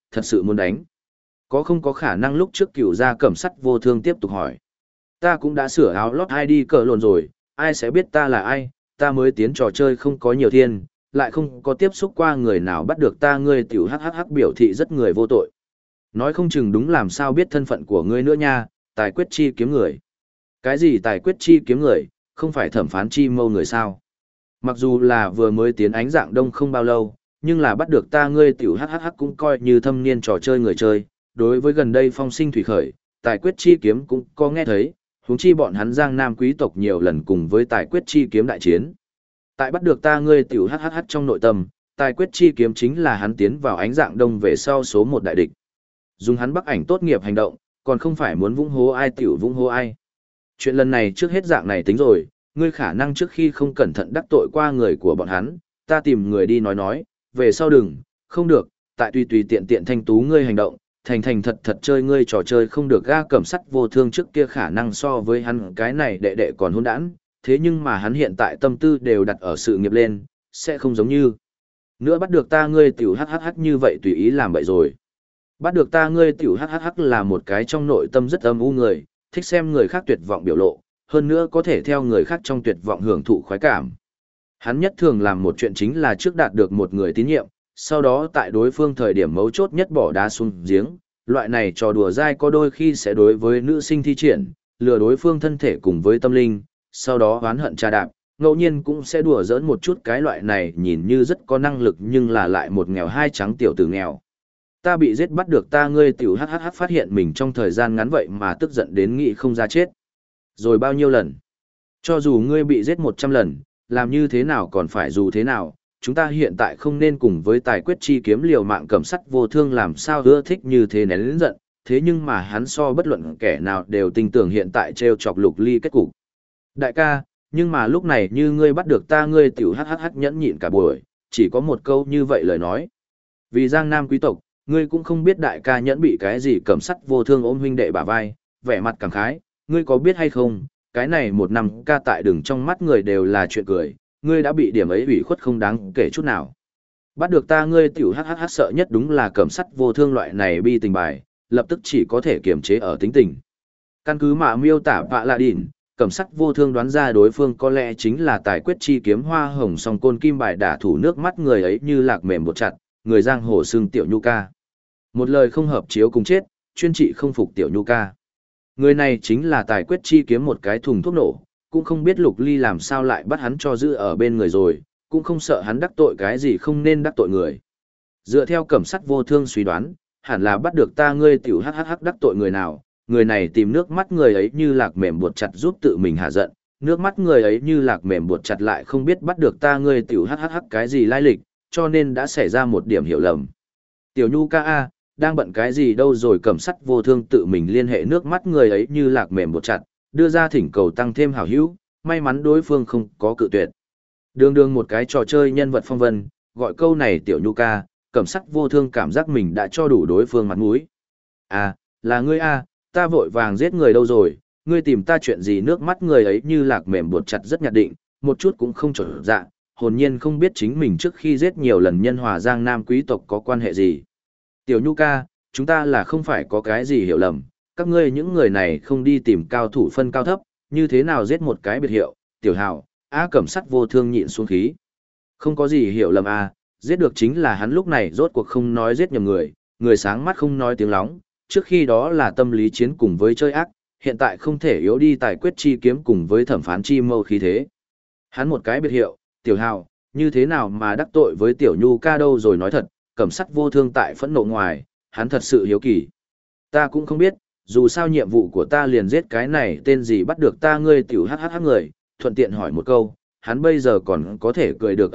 thật sự muốn đánh. Có không có khả năng lúc trước cửu gia cẩm sắt vô thương tiếp tục hỏi. Ta cũng đã sửa áo lót ID cờ lộn rồi, ai sẽ biết ta là ai, ta mới tiến trò chơi không có nhiều thiên, lại không có tiếp xúc qua người nào bắt được ta, ngươi tiểu hắc biểu thị rất người vô tội. Nói không chừng đúng làm sao biết thân phận của ngươi nữa nha, tài quyết chi kiếm người. Cái gì tài quyết chi kiếm người, không phải thẩm phán chi mâu người sao? Mặc dù là vừa mới tiến ánh dạng đông không bao lâu, nhưng là bắt được ta, ngươi tiểu hắc cũng coi như thâm niên trò chơi người chơi. Đối với gần đây phong sinh thủy khởi, tài quyết chi kiếm cũng có nghe thấy, huống chi bọn hắn Giang Nam quý tộc nhiều lần cùng với tài quyết chi kiếm đại chiến. Tại bắt được ta, ngươi tiểu hắc trong nội tâm, tài quyết chi kiếm chính là hắn tiến vào ánh dạng đông về sau số một đại địch. Dùng hắn bắc ảnh tốt nghiệp hành động, còn không phải muốn vung hố ai tiểu vung hố ai. Chuyện lần này trước hết dạng này tính rồi, ngươi khả năng trước khi không cẩn thận đắc tội qua người của bọn hắn, ta tìm người đi nói, về sau đừng, không được, tại tùy tiện thanh tú ngươi hành động, thành thật chơi ngươi trò chơi không được. Ga cẩm sắt vô thương trước kia khả năng so với hắn cái này đệ còn hôn đản, thế nhưng mà hắn hiện tại tâm tư đều đặt ở sự nghiệp lên, sẽ không giống như nữa bắt được ta, ngươi tiểu hắc như vậy tùy ý làm vậy rồi. Bắt được ta, ngươi tiểu hắc là một cái trong nội tâm rất âm u người, thích xem người khác tuyệt vọng biểu lộ, hơn nữa có thể theo người khác trong tuyệt vọng hưởng thụ khoái cảm. Hắn nhất thường làm một chuyện chính là trước đạt được một người tín nhiệm, sau đó tại đối phương thời điểm mấu chốt nhất bỏ đá xuống giếng. Loại này trò đùa dai có đôi khi sẽ đối với nữ sinh thi triển, lừa đối phương thân thể cùng với tâm linh, sau đó oán hận trà đạp, ngẫu nhiên cũng sẽ đùa giỡn một chút cái loại này nhìn như rất có năng lực nhưng là lại một nghèo hai trắng tiểu tử nghèo. Ta bị giết bắt được ta, ngươi tiểu hắc phát hiện mình trong thời gian ngắn vậy mà tức giận đến nghĩ không ra chết. Rồi bao nhiêu lần? Cho dù ngươi bị giết 100 lần, làm như thế nào còn phải dù thế nào, chúng ta hiện tại không nên cùng với tài quyết chi kiếm liều mạng cẩm sắt vô thương làm sao ưa thích như thế nén lớn giận, thế nhưng mà hắn so bất luận kẻ nào đều tin tưởng hiện tại treo chọc Lục Ly kết cục. Đại ca, nhưng mà lúc này như ngươi bắt được ta, ngươi tiểu hắc nhẫn nhịn cả buổi, chỉ có một câu như vậy lời nói. Vì Giang Nam quý tộc, ngươi cũng không biết đại ca nhẫn bị cái gì. Cẩm sắt vô thương ôm huynh đệ bả vai, vẻ mặt cảm khái, ngươi có biết hay không, cái này một năm ca tại đường trong mắt người đều là chuyện cười, ngươi đã bị điểm ấy ủy khuất không đáng kể chút nào. Bắt được ta, ngươi tiểu hắc sợ nhất đúng là cẩm sắt vô thương loại này bi tình bài, lập tức chỉ có thể kiềm chế ở tính tình. Căn cứ mà miêu tả vạ lạ đỉn, cẩm sắt vô thương đoán ra đối phương có lẽ chính là tài quyết chi kiếm hoa hồng song côn kim bài đả thủ nước mắt người ấy như lạc mềm bột chặt, người giang hồ xương tiểu nhu ca. Một lời không hợp chiếu cùng chết, chuyên trị không phục tiểu nhu ca. Người này chính là tài quyết chi kiếm một cái thùng thuốc nổ, cũng không biết Lục Ly làm sao lại bắt hắn cho giữ ở bên người rồi, cũng không sợ hắn đắc tội cái gì không nên đắc tội người. Dựa theo cẩm sắt vô thương suy đoán, hẳn là bắt được ta, ngươi tiểu hắc đắc tội người nào, người này tìm nước mắt người ấy như lạc mềm buộc chặt giúp tự mình hạ giận, nước mắt người ấy như lạc mềm buộc chặt lại không biết bắt được ta, ngươi tiểu hắc cái gì lai lịch, cho nên đã xảy ra một điểm hiểu lầm. Tiểu nhu ca a, đang bận cái gì đâu rồi? Cẩm sắt vô thương tự mình liên hệ nước mắt người ấy như lạc mềm buộc chặt, đưa ra thỉnh cầu tăng thêm hảo hữu, may mắn đối phương không có cự tuyệt. Đường một cái trò chơi nhân vật phong vân, gọi câu này tiểu nhu ca, cẩm sắt vô thương cảm giác mình đã cho đủ đối phương mặt mũi. À, là ngươi a, ta vội vàng giết người đâu rồi, ngươi tìm ta chuyện gì? Nước mắt người ấy như lạc mềm buộc chặt rất nhạt định, một chút cũng không trở dạ, hồn nhiên không biết chính mình trước khi giết nhiều lần nhân hòa Giang Nam quý tộc có quan hệ gì. Tiểu nhu ca, chúng ta là không phải có cái gì hiểu lầm, các ngươi những người này không đi tìm cao thủ phân cao thấp, như thế nào giết một cái biệt hiệu, tiểu hào, cẩm sắt vô thương nhịn xuống khí. Không có gì hiểu lầm giết được chính là hắn. Lúc này rốt cuộc không nói giết nhầm người, người sáng mắt không nói tiếng lóng, trước khi đó là tâm lý chiến cùng với chơi ác, hiện tại không thể yếu đi tài quyết chi kiếm cùng với thẩm phán chi mâu khí thế. Hắn một cái biệt hiệu, tiểu hào, như thế nào mà đắc tội với tiểu nhu ca đâu rồi? Nói thật, cẩm sắt vô thương tại phẫn nộ ngoài, hắn thật sự hiếu kỳ. Ta cũng không biết, dù sao nhiệm vụ của ta liền giết cái này tên gì bắt được ta, ngươi tiểu hắc người, thuận tiện hỏi một câu, hắn bây giờ còn có thể cười được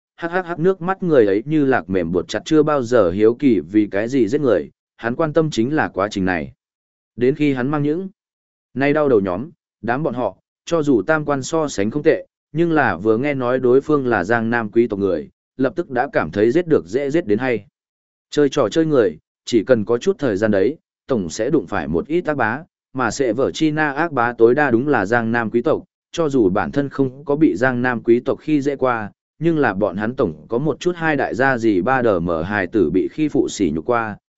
hắc nước mắt người ấy như lạc mềm buộc chặt chưa bao giờ hiếu kỳ vì cái gì giết người, hắn quan tâm chính là quá trình này. Đến khi hắn mang những nay đau đầu nhóm, đám bọn họ, cho dù tam quan so sánh không tệ, nhưng là vừa nghe nói đối phương là Giang Nam quý tộc người, lập tức đã cảm thấy giết được dễ giết đến hay. Chơi trò chơi người, chỉ cần có chút thời gian đấy, tổng sẽ đụng phải một ít ác bá, mà sẽ vở chi na ác bá tối đa đúng là Giang Nam quý tộc, cho dù bản thân không có bị Giang Nam quý tộc khi dễ qua, nhưng là bọn hắn tổng có một chút hai đại gia gì ba đờ mở hài tử bị khi phụ sỉ nhục qua,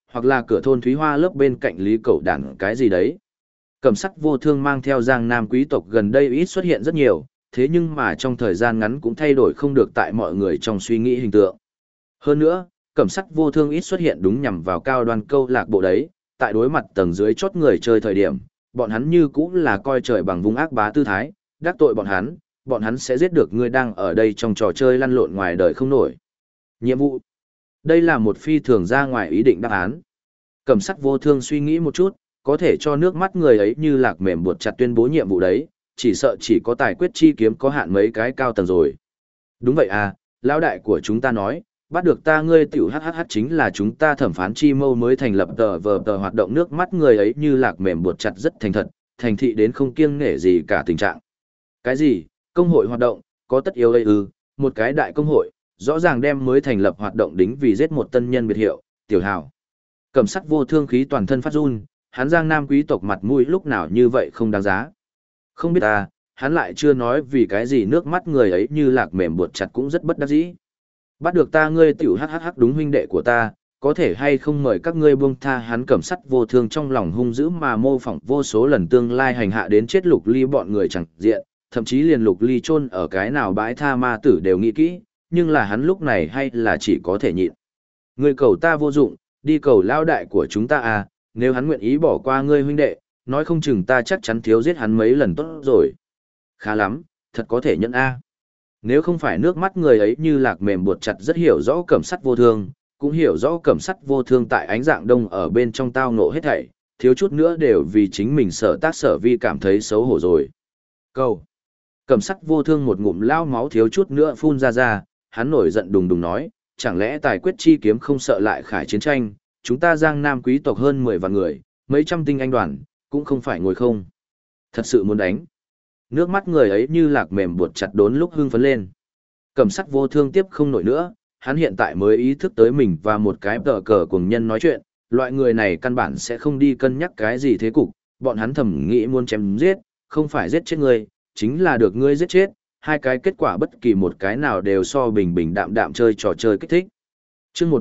hoặc là cửa thôn Thúy Hoa lớp bên cạnh Lý Cẩu Đản cái gì đấy. Cẩm Sắt Vô Thương mang theo Giang Nam quý tộc gần đây ít xuất hiện rất nhiều, thế nhưng mà trong thời gian ngắn cũng thay đổi không được tại mọi người trong suy nghĩ hình tượng. Hơn nữa, Cẩm Sắt Vô Thương ít xuất hiện đúng nhằm vào cao đoan câu lạc bộ đấy, tại đối mặt tầng dưới chót người chơi thời điểm, bọn hắn như cũng là coi trời bằng vùng ác bá tư thái, đắc tội bọn hắn sẽ giết được người đang ở đây trong trò chơi lăn lộn ngoài đời không nổi. Nhiệm vụ. Đây là một phi thường ra ngoài ý định đáp án. Cẩm Sắt Vô Thương suy nghĩ một chút, có thể cho nước mắt người ấy như lạc mềm buộc chặt tuyên bố nhiệm vụ đấy, chỉ sợ chỉ có tài quyết chi kiếm có hạn mấy cái cao tầng rồi. Đúng vậy à, lão đại của chúng ta nói, bắt được ta ngươi tiểu hhh chính là chúng ta thẩm phán chi mâu mới thành lập tờ hoạt động nước mắt người ấy như lạc mềm buộc chặt rất thành thật, thành thị đến không kiêng nể gì cả tình trạng. Cái gì, công hội hoạt động, có tất yếu đây ư, một cái đại công hội, rõ ràng đem mới thành lập hoạt động đính vì giết một tân nhân biệt hiệu, tiểu hào. Cẩm Sắt Vô Thương khí toàn thân phát run, hắn Giang Nam quý tộc mặt mũi lúc nào như vậy không đáng giá. Không biết ta, hắn lại chưa nói vì cái gì nước mắt người ấy như lạc mềm buộc chặt cũng rất bất đắc dĩ. Bắt được ta ngươi tiểu hhh đúng huynh đệ của ta, có thể hay không mời các ngươi buông tha hắn. Cẩm Sắt Vô Thương trong lòng hung dữ mà mô phỏng vô số lần tương lai hành hạ đến chết Lục Ly bọn người chẳng diện, thậm chí liền Lục Ly chôn ở cái nào bãi tha ma tử đều nghĩ kỹ, nhưng là hắn lúc này hay là chỉ có thể nhịn. Ngươi cầu ta vô dụng, đi cầu lao đại của chúng ta à, nếu hắn nguyện ý bỏ qua ngươi huynh đệ, nói không chừng ta chắc chắn thiếu giết hắn mấy lần tốt rồi. Khá lắm, thật có thể nhận a. Nếu không phải nước mắt người ấy như lạc mềm buộc chặt rất hiểu rõ Cẩm Sắt Vô Thương, cũng hiểu rõ Cẩm Sắt Vô Thương tại ánh dạng đông ở bên trong tao ngộ hết thảy, thiếu chút nữa đều vì chính mình sở tác sở vi cảm thấy xấu hổ rồi. Câu. Cẩm Sắt Vô Thương một ngụm lao máu thiếu chút nữa phun ra, hắn nổi giận đùng đùng nói, chẳng lẽ tài quyết chi kiếm không sợ lại khải chiến tranh, chúng ta Giang Nam quý tộc hơn 10 vạn người, mấy trăm tinh anh đoàn, cũng không phải ngồi không. Thật sự muốn đánh. Nước mắt người ấy như lạc mềm buộc chặt đốn lúc hưng phấn lên. Cẩm Sắt Vô Thương tiếp không nổi nữa, hắn hiện tại mới ý thức tới mình và một cái tờ cờ cùng nhân nói chuyện, loại người này căn bản sẽ không đi cân nhắc cái gì thế cục, bọn hắn thầm nghĩ muốn chém giết, không phải giết chết ngươi, chính là được ngươi giết chết, hai cái kết quả bất kỳ một cái nào đều so bình bình đạm đạm chơi trò chơi kích thích. Chương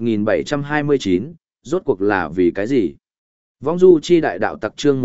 1729, rốt cuộc là vì cái gì? Vong Du Chi Đại Đạo Tặc chương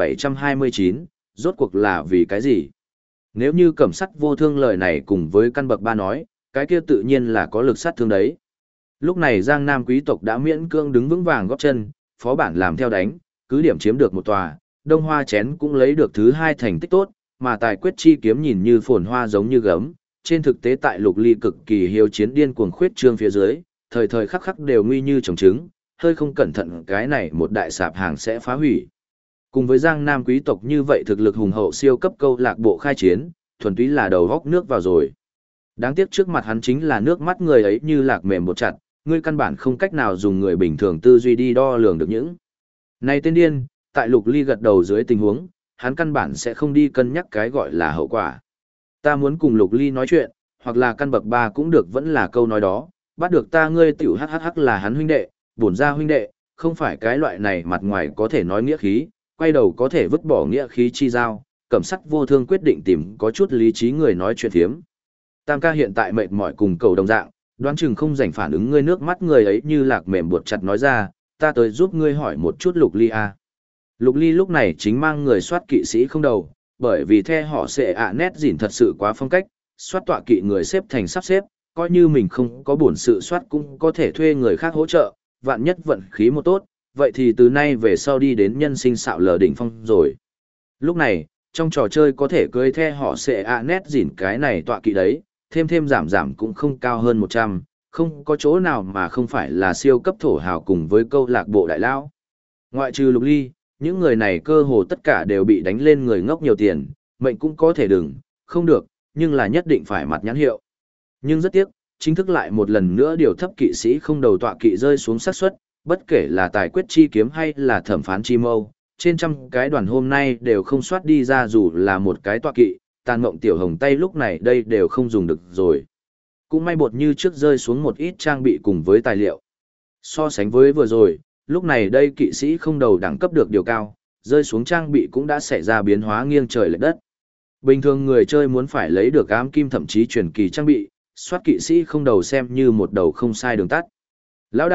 1729, rốt cuộc là vì cái gì? Nếu như Cẩm Sắt Vô Thương lời này cùng với căn bậc ba nói, cái kia tự nhiên là có lực sát thương đấy. Lúc này Giang Nam quý tộc đã miễn cưỡng đứng vững vàng góp chân, phó bản làm theo đánh, cứ điểm chiếm được một tòa, Đông Hoa chén cũng lấy được thứ 2 thành tích tốt, mà tài quyết chi kiếm nhìn như phồn hoa giống như gấm, trên thực tế tại Lục Ly cực kỳ hiếu chiến điên cuồng khuyết trương phía dưới, thời thời khắc khắc đều nguy như trồng trứng, hơi không cẩn thận cái này một đại sạp hàng sẽ phá hủy. Cùng với Giang Nam quý tộc như vậy thực lực hùng hậu siêu cấp câu lạc bộ khai chiến, thuần túy là đầu góc nước vào rồi. Đáng tiếc trước mặt hắn chính là nước mắt người ấy như lạc mềm một chặt, ngươi căn bản không cách nào dùng người bình thường tư duy đi đo lường được những. Này tên điên, tại Lục Ly gật đầu dưới tình huống, hắn căn bản sẽ không đi cân nhắc cái gọi là hậu quả. Ta muốn cùng Lục Ly nói chuyện, hoặc là căn bậc ba cũng được vẫn là câu nói đó, bắt được ta ngươi tiểu hhh là hắn huynh đệ, bổn ra huynh đệ, không phải cái loại này mặt ngoài có thể nói nghĩa khí, quay đầu có thể vứt bỏ nghĩa khí chi giao. Cẩm Sắt Vô Thương quyết định tìm có chút lý trí người nói chuyện thiếm. Tam ca hiện tại mệt mỏi cùng cầu đồng dạng, đoán chừng không rảnh phản ứng ngươi nước mắt người ấy như lạc mềm buộc chặt nói ra, ta tới giúp ngươi hỏi một chút Lục Ly a. Lục Ly lúc này chính mang người soát kỵ sĩ không đầu, bởi vì the họ sẽ nét dỉn thật sự quá phong cách, soát tọa kỵ người xếp thành sắp xếp, coi như mình không có bổn sự soát cũng có thể thuê người khác hỗ trợ, vạn nhất vận khí một tốt, vậy thì từ nay về sau đi đến nhân sinh xạo lờ đỉnh phong rồi. Lúc này, trong trò chơi có thể cưới the họ sẽ nét dỉn cái này tọa kỵ đấy, thêm giảm cũng không cao hơn 100, không có chỗ nào mà không phải là siêu cấp thổ hào cùng với câu lạc bộ đại lão. Ngoại trừ Lục Ly, những người này cơ hồ tất cả đều bị đánh lên người ngốc nhiều tiền, mệnh cũng có thể đừng, không được, nhưng là nhất định phải mặt nhãn hiệu. Nhưng rất tiếc, chính thức lại một lần nữa điều thấp kỵ sĩ không đầu tọa kỵ rơi xuống xác suất, bất kể là tài quyết chi kiếm hay là thẩm phán chi mâu, trên trăm cái đoàn hôm nay đều không soát đi ra dù là một cái tọa kỵ, tàn mộng tiểu hồng tay lúc này đây đều không dùng được rồi. Cũng may bột như trước rơi xuống một ít trang bị cùng với tài liệu. So sánh với vừa rồi, lúc này đây kỵ sĩ không đầu đẳng cấp được điều cao, rơi xuống trang bị cũng đã xảy ra biến hóa nghiêng trời lệch đất. Bình thường người chơi muốn phải lấy được ám kim thậm chí truyền kỳ trang bị, soát kỵ sĩ không đầu xem như một đầu không sai đường tắt. Lão đại,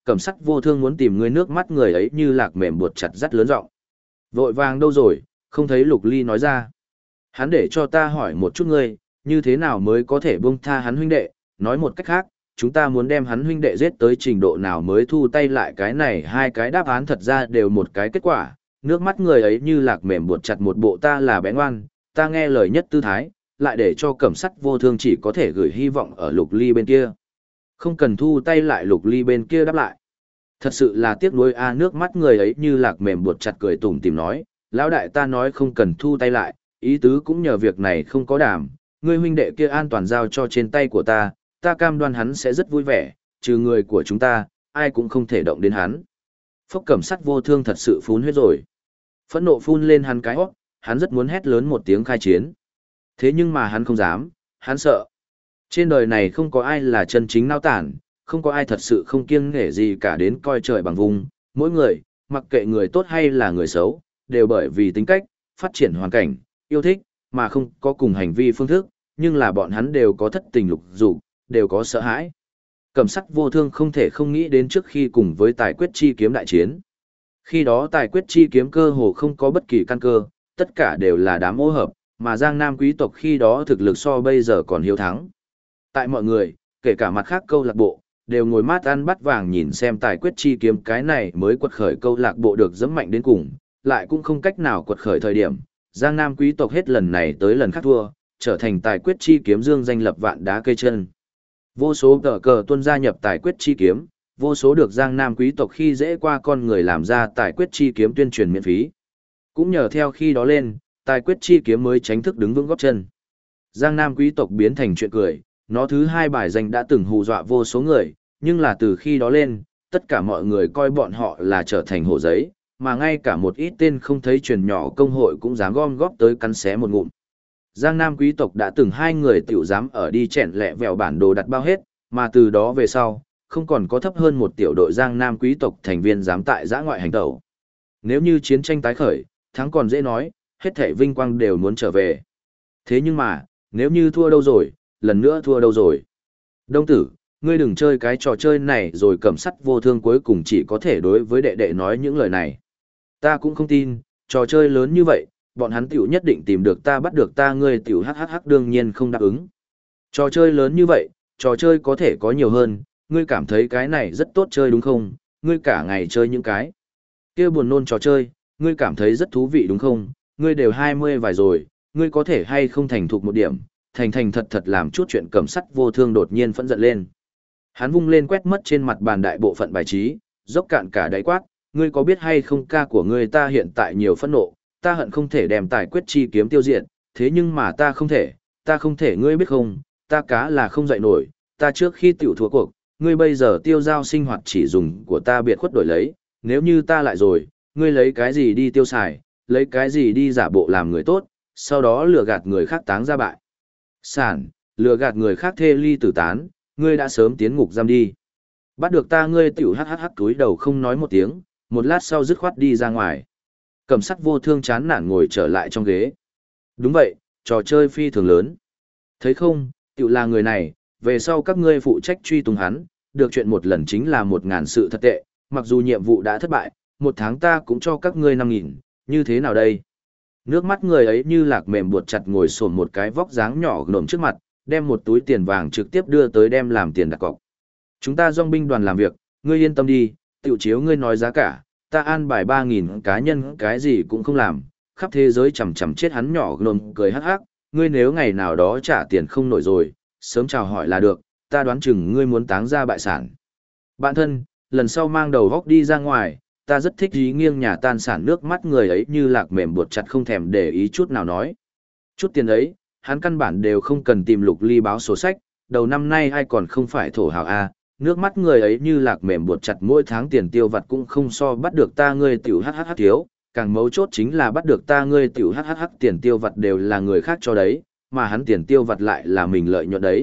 Cẩm Sắt Vô Thương muốn tìm người, nước mắt người ấy như lạc mềm buột chặt rất lớn giọng. Vội vàng đâu rồi, không thấy Lục Ly nói ra. Hắn để cho ta hỏi một chút ngươi, như thế nào mới có thể buông tha hắn huynh đệ, nói một cách khác, chúng ta muốn đem hắn huynh đệ giết tới trình độ nào mới thu tay lại. Cái này hai cái đáp án thật ra đều một cái kết quả, nước mắt người ấy như lạc mềm buột chặt một bộ ta là bé ngoan, ta nghe lời nhất tư thái, lại để cho Cẩm Sắt Vô Thương chỉ có thể gửi hy vọng ở Lục Ly bên kia. Không cần thu tay lại, Lục Ly bên kia đáp lại. Thật sự là tiếc nuối a, nước mắt người ấy như lạc mềm buột chặt cười tủm tỉm nói, lão đại ta nói không cần thu tay lại, ý tứ cũng nhờ việc này không có đảm, ngươi huynh đệ kia an toàn giao cho trên tay của ta cam đoan hắn sẽ rất vui vẻ, trừ người của chúng ta, ai cũng không thể động đến hắn. Phốc Cẩm Sắt Vô Thương thật sự phun huyết rồi. Phẫn nộ phun lên hắn cái hót, hắn rất muốn hét lớn một tiếng khai chiến. Thế nhưng mà hắn không dám, hắn sợ. Trên đời này không có ai là chân chính nao tản, không có ai thật sự không kiêng nể gì cả đến coi trời bằng vùng. Mỗi người, mặc kệ người tốt hay là người xấu, đều bởi vì tính cách, phát triển hoàn cảnh, yêu thích, mà không có cùng hành vi phương thức, nhưng là bọn hắn đều có thất tình lục dục, đều có sợ hãi. Cẩm Sắt Vô Thương không thể không nghĩ đến trước khi cùng với Tài Quyết Chi Kiếm đại chiến. Khi đó Tài Quyết Chi Kiếm cơ hồ không có bất kỳ căn cơ, tất cả đều là đám ô hợp, mà Giang Nam quý tộc khi đó thực lực so bây giờ còn hiếu thắng. Tại mọi người, kể cả mặt khác câu lạc bộ, đều ngồi mát ăn bát vàng nhìn xem Tài Quyết Chi Kiếm cái này mới quật khởi câu lạc bộ được dẫm mạnh đến cùng, lại cũng không cách nào quật khởi thời điểm. Giang Nam quý tộc hết lần này tới lần khác thua, trở thành Tài Quyết Chi Kiếm dương danh lập vạn đá cây chân. Vô số tờ cờ tuân gia nhập Tài Quyết Chi Kiếm, vô số được Giang Nam quý tộc khi dễ qua con người làm ra Tài Quyết Chi Kiếm tuyên truyền miễn phí. Cũng nhờ theo khi đó lên, Tài Quyết Chi Kiếm mới chính thức đứng vững gót chân. Giang Nam quý tộc biến thành chuyện cười, nó thứ hai bài danh đã từng hù dọa vô số người, nhưng là từ khi đó lên, tất cả mọi người coi bọn họ là trở thành hổ giấy, mà ngay cả một ít tên không thấy truyền nhỏ công hội cũng dám gom góp tới cắn xé một ngụm. Giang Nam quý tộc đã từng hai người tiểu dám ở đi chèn lẹ vẹo bản đồ đặt bao hết, mà từ đó về sau, không còn có thấp hơn một tiểu đội Giang Nam quý tộc thành viên dám tại giã ngoại hành tẩu. Nếu như chiến tranh tái khởi, thắng còn dễ nói, hết thảy vinh quang đều muốn trở về. Thế nhưng mà, nếu như thua đâu rồi, lần nữa thua đâu rồi. Đông tử, ngươi đừng chơi cái trò chơi này rồi. Cẩm Sắt Vô Thương cuối cùng chỉ có thể đối với đệ đệ nói những lời này. Ta cũng không tin, trò chơi lớn như vậy, bọn hắn tiểu nhất định tìm được ta bắt được ta, ngươi tiểu hhh đương nhiên không đáp ứng. Trò chơi lớn như vậy, trò chơi có thể có nhiều hơn, ngươi cảm thấy cái này rất tốt chơi đúng không? Ngươi cả ngày chơi những cái kia buồn nôn trò chơi, ngươi cảm thấy rất thú vị đúng không? Ngươi đều 20 vài rồi, ngươi có thể hay không thành thục một điểm, thành thật thật làm chút chuyện. Cẩm Sắt Vô Thương đột nhiên phẫn giận lên. Hắn vung lên quét mất trên mặt bàn đại bộ phận bài trí, dốc cạn cả đáy quát, ngươi có biết hay không ca của ngươi ta hiện tại nhiều phẫn nộ, ta hận không thể đem Tài Quyết Chi Kiếm tiêu diệt, thế nhưng mà ta không thể, ngươi biết không, ta cá là không dậy nổi, ta trước khi tiểu thua cuộc, ngươi bây giờ tiêu giao sinh hoạt chỉ dùng của ta biệt khuất đổi lấy, nếu như ta lại rồi, ngươi lấy cái gì đi tiêu xài, lấy cái gì đi giả bộ làm người tốt, sau đó lừa gạt người khác táng ra bại sản, lừa gạt người khác thê ly tử tán, ngươi đã sớm tiến ngục giam đi. Bắt được ta ngươi tiểu hhh túi đầu không nói một tiếng, một lát sau dứt khoát đi ra ngoài. Cẩm Sắt Vô Thương chán nản ngồi trở lại trong ghế. Đúng vậy, trò chơi phi thường lớn. Thấy không, tiểu là người này, về sau các ngươi phụ trách truy tung hắn, được chuyện một lần chính là 1.000 sự thật tệ, mặc dù nhiệm vụ đã thất bại, một tháng ta cũng cho các ngươi 5.000, như thế nào đây? Nước mắt người ấy như lạc mềm buột chặt ngồi xổm một cái vóc dáng nhỏ nổm trước mặt, đem một túi tiền vàng trực tiếp đưa tới đem làm tiền đặt cọc. Chúng ta dòng binh đoàn làm việc, ngươi yên tâm đi, tiểu chiếu ngươi nói giá cả, ta an bài 3.000 cá nhân cái gì cũng không làm, khắp thế giới chằm chằm chết hắn nhỏ nổm cười hắc hắc, ngươi nếu ngày nào đó trả tiền không nổi rồi, sớm chào hỏi là được, ta đoán chừng ngươi muốn táng ra bại sản. Bạn thân, lần sau mang đầu góc đi ra ngoài, ta rất thích ý nghiêng nhà tan sản. Nước mắt người ấy như lạc mềm buột chặt không thèm để ý chút nào nói. Chút tiền ấy, hắn căn bản đều không cần tìm Lục Ly báo sổ sách, đầu năm nay ai còn không phải thổ hào a. Nước mắt người ấy như lạc mềm buột chặt mỗi tháng tiền tiêu vặt cũng không so bắt được ta ngươi tiểu hhh thiếu, càng mấu chốt chính là bắt được ta ngươi tiểu hhh tiền tiêu vặt đều là người khác cho đấy, mà hắn tiền tiêu vặt lại là mình lợi nhuận đấy.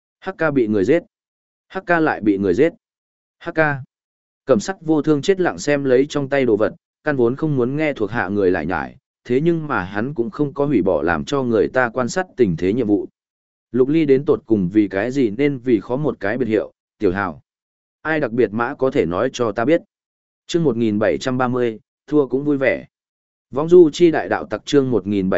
HK bị người giết. HK lại bị người giết. HK. Cẩm Sắt Vô Thương chết lặng xem lấy trong tay đồ vật, căn vốn không muốn nghe thuộc hạ người lại nhải, thế nhưng mà hắn cũng không có hủy bỏ làm cho người ta quan sát tình thế nhiệm vụ. Lục Ly đến tột cùng vì cái gì nên vì khó một cái biệt hiệu, tiểu hào. Ai đặc biệt mã có thể nói cho ta biết. Chương 1730, thua cũng vui vẻ. Vong du chi đại đạo tặc chương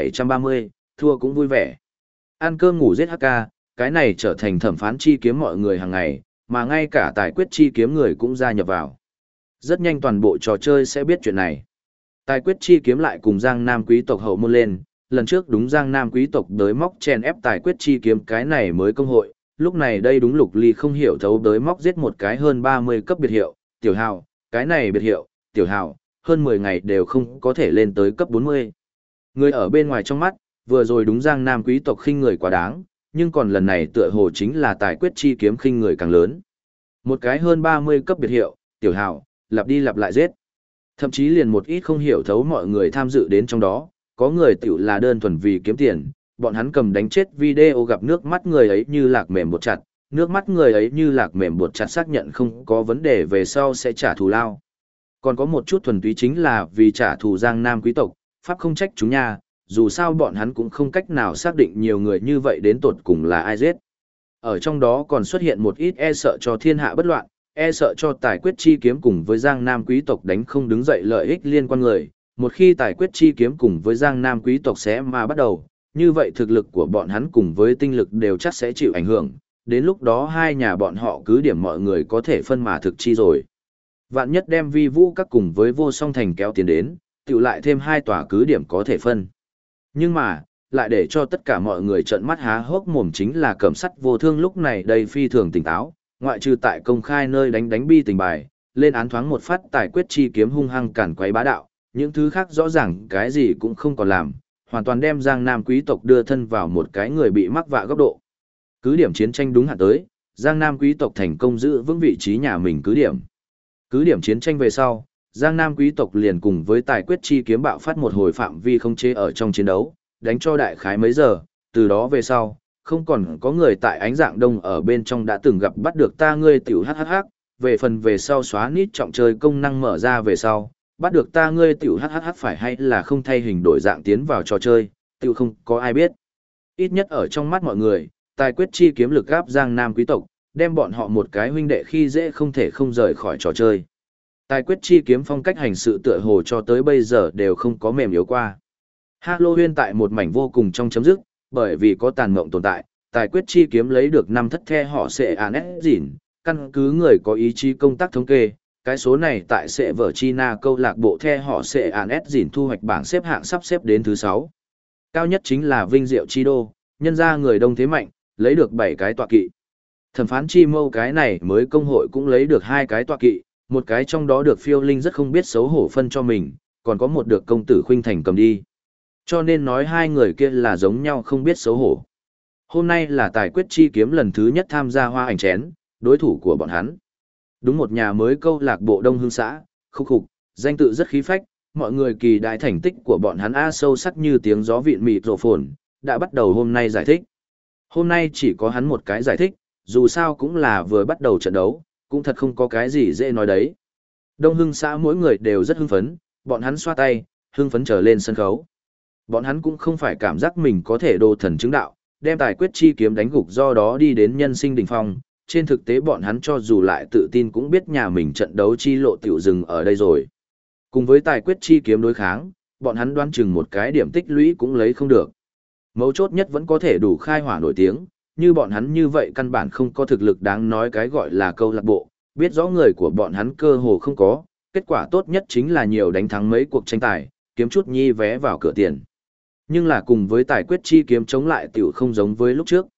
1730, thua cũng vui vẻ. Ăn cơm ngủ giết HK, cái này trở thành thẩm phán chi kiếm mọi người hàng ngày, mà ngay cả tài quyết chi kiếm người cũng gia nhập vào. Rất nhanh toàn bộ trò chơi sẽ biết chuyện này. Tài quyết chi kiếm lại cùng Giang Nam quý tộc hậu môn lên, lần trước đúng Giang Nam quý tộc đới móc chen ép tài quyết chi kiếm cái này mới công hội, lúc này đây đúng Lục Ly không hiểu thấu đới móc giết một cái hơn 30 cấp biệt hiệu, tiểu hào, cái này biệt hiệu, tiểu hào, hơn 10 ngày đều không có thể lên tới cấp 40. Người ở bên ngoài trong mắt, vừa rồi đúng Giang Nam quý tộc khinh người quá đáng, nhưng còn lần này tựa hồ chính là tài quyết chi kiếm khinh người càng lớn. Một cái hơn 30 cấp biệt hiệu, tiểu hào, lặp đi lặp lại giết. Thậm chí liền một ít không hiểu thấu mọi người tham dự đến trong đó, có người tiểu là đơn thuần vì kiếm tiền, bọn hắn cầm đánh chết video gặp nước mắt người ấy như lạc mềm bột chặt, nước mắt người ấy như lạc mềm bột chặt xác nhận không có vấn đề về sau sẽ trả thù lao. Còn có một chút thuần túy chính là vì trả thù Giang Nam quý tộc, pháp không trách chúng nha, dù sao bọn hắn cũng không cách nào xác định nhiều người như vậy đến tột cùng là ai giết. Ở trong đó còn xuất hiện một ít e sợ cho thiên hạ bất loạn, e sợ cho tài quyết chi kiếm cùng với Giang Nam quý tộc đánh không đứng dậy lợi ích liên quan người. Một khi tài quyết chi kiếm cùng với Giang Nam quý tộc sẽ mà bắt đầu, như vậy thực lực của bọn hắn cùng với tinh lực đều chắc sẽ chịu ảnh hưởng. Đến lúc đó hai nhà bọn họ cứ điểm mọi người có thể phân mà thực chi rồi. Vạn nhất đem vi vũ các cùng với vô song thành kéo tiền đến, tự lại thêm hai tòa cứ điểm có thể phân. Nhưng mà, lại để cho tất cả mọi người trợn mắt há hốc mồm chính là Cẩm Sắt Vô Thương lúc này đây phi thường tỉnh táo, ngoại trừ tại công khai nơi đánh bi tình bài, lên án thoáng một phát tài quyết chi kiếm hung hăng cản quấy bá đạo, những thứ khác rõ ràng cái gì cũng không còn làm, hoàn toàn đem Giang Nam quý tộc đưa thân vào một cái người bị mắc vạ góc độ. Cứ điểm chiến tranh đúng hạn tới, Giang Nam quý tộc thành công giữ vững vị trí nhà mình cứ điểm. Cứ điểm chiến tranh về sau, Giang Nam quý tộc liền cùng với tài quyết chi kiếm bạo phát một hồi phạm vi không chế ở trong chiến đấu, đánh cho đại khái mấy giờ, từ đó về sau, không còn có người tại ánh dạng đông ở bên trong đã từng gặp bắt được ta ngươi tiểu hhh, về phần về sau xóa nít trọng chơi công năng mở ra về sau, bắt được ta ngươi tiểu hhh phải hay là không thay hình đổi dạng tiến vào trò chơi, tiểu không có ai biết. Ít nhất ở trong mắt mọi người, tài quyết chi kiếm lực gáp Giang Nam quý tộc, đem bọn họ một cái huynh đệ khi dễ không thể không rời khỏi trò chơi. Tài quyết chi kiếm phong cách hành sự tựa hồ cho tới bây giờ đều không có mềm yếu qua. Halloween tại một mảnh vô cùng trong chấm dứt, bởi vì có tàn mộng tồn tại, tài quyết chi kiếm lấy được 5 thất the họ sẽ ANS dỉn, căn cứ người có ý chí công tác thống kê, cái số này tại sẽ vở China câu lạc bộ the họ sẽ ANS dỉn thu hoạch bảng xếp hạng sắp xếp đến thứ 6. Cao nhất chính là Vinh Diệu Chi Đô, nhân ra người đông thế mạnh, lấy được 7 cái tọa kỵ. Thẩm phán chi mâu cái này mới công hội cũng lấy được 2 cái tọa kỵ, một cái trong đó được phiêu linh rất không biết xấu hổ phân cho mình, còn có một được công tử Khuynh Thành cầm đi. Cho nên nói hai người kia là giống nhau không biết xấu hổ. Hôm nay là tài quyết chi kiếm lần thứ nhất tham gia hoa ảnh chén, đối thủ của bọn hắn. Đúng một nhà mới câu lạc bộ Đông Hương xã, khúc, danh tự rất khí phách, mọi người kỳ đại thành tích của bọn hắn sâu sắc như tiếng gió vịn mịt rộ phồn, đã bắt đầu hôm nay giải thích. Hôm nay chỉ có hắn một cái giải thích, dù sao cũng là vừa bắt đầu trận đấu, cũng thật không có cái gì dễ nói đấy. Đông Hưng xã mỗi người đều rất hưng phấn, bọn hắn xoa tay, hưng phấn trở lên sân khấu. Bọn hắn cũng không phải cảm giác mình có thể đồ thần chứng đạo, đem tài quyết chi kiếm đánh gục do đó đi đến nhân sinh đỉnh phong. Trên thực tế bọn hắn cho dù lại tự tin cũng biết nhà mình trận đấu chi lộ tiểu dừng ở đây rồi. Cùng với tài quyết chi kiếm đối kháng, bọn hắn đoán chừng một cái điểm tích lũy cũng lấy không được. Mấu chốt nhất vẫn có thể đủ khai hỏa nổi tiếng, như bọn hắn như vậy căn bản không có thực lực đáng nói cái gọi là câu lạc bộ, biết rõ người của bọn hắn cơ hồ không có, kết quả tốt nhất chính là nhiều đánh thắng mấy cuộc tranh tài, kiếm chút nhi vé vào cửa tiền. Nhưng là cùng với tài quyết chi kiếm chống lại tiểu không giống với lúc trước.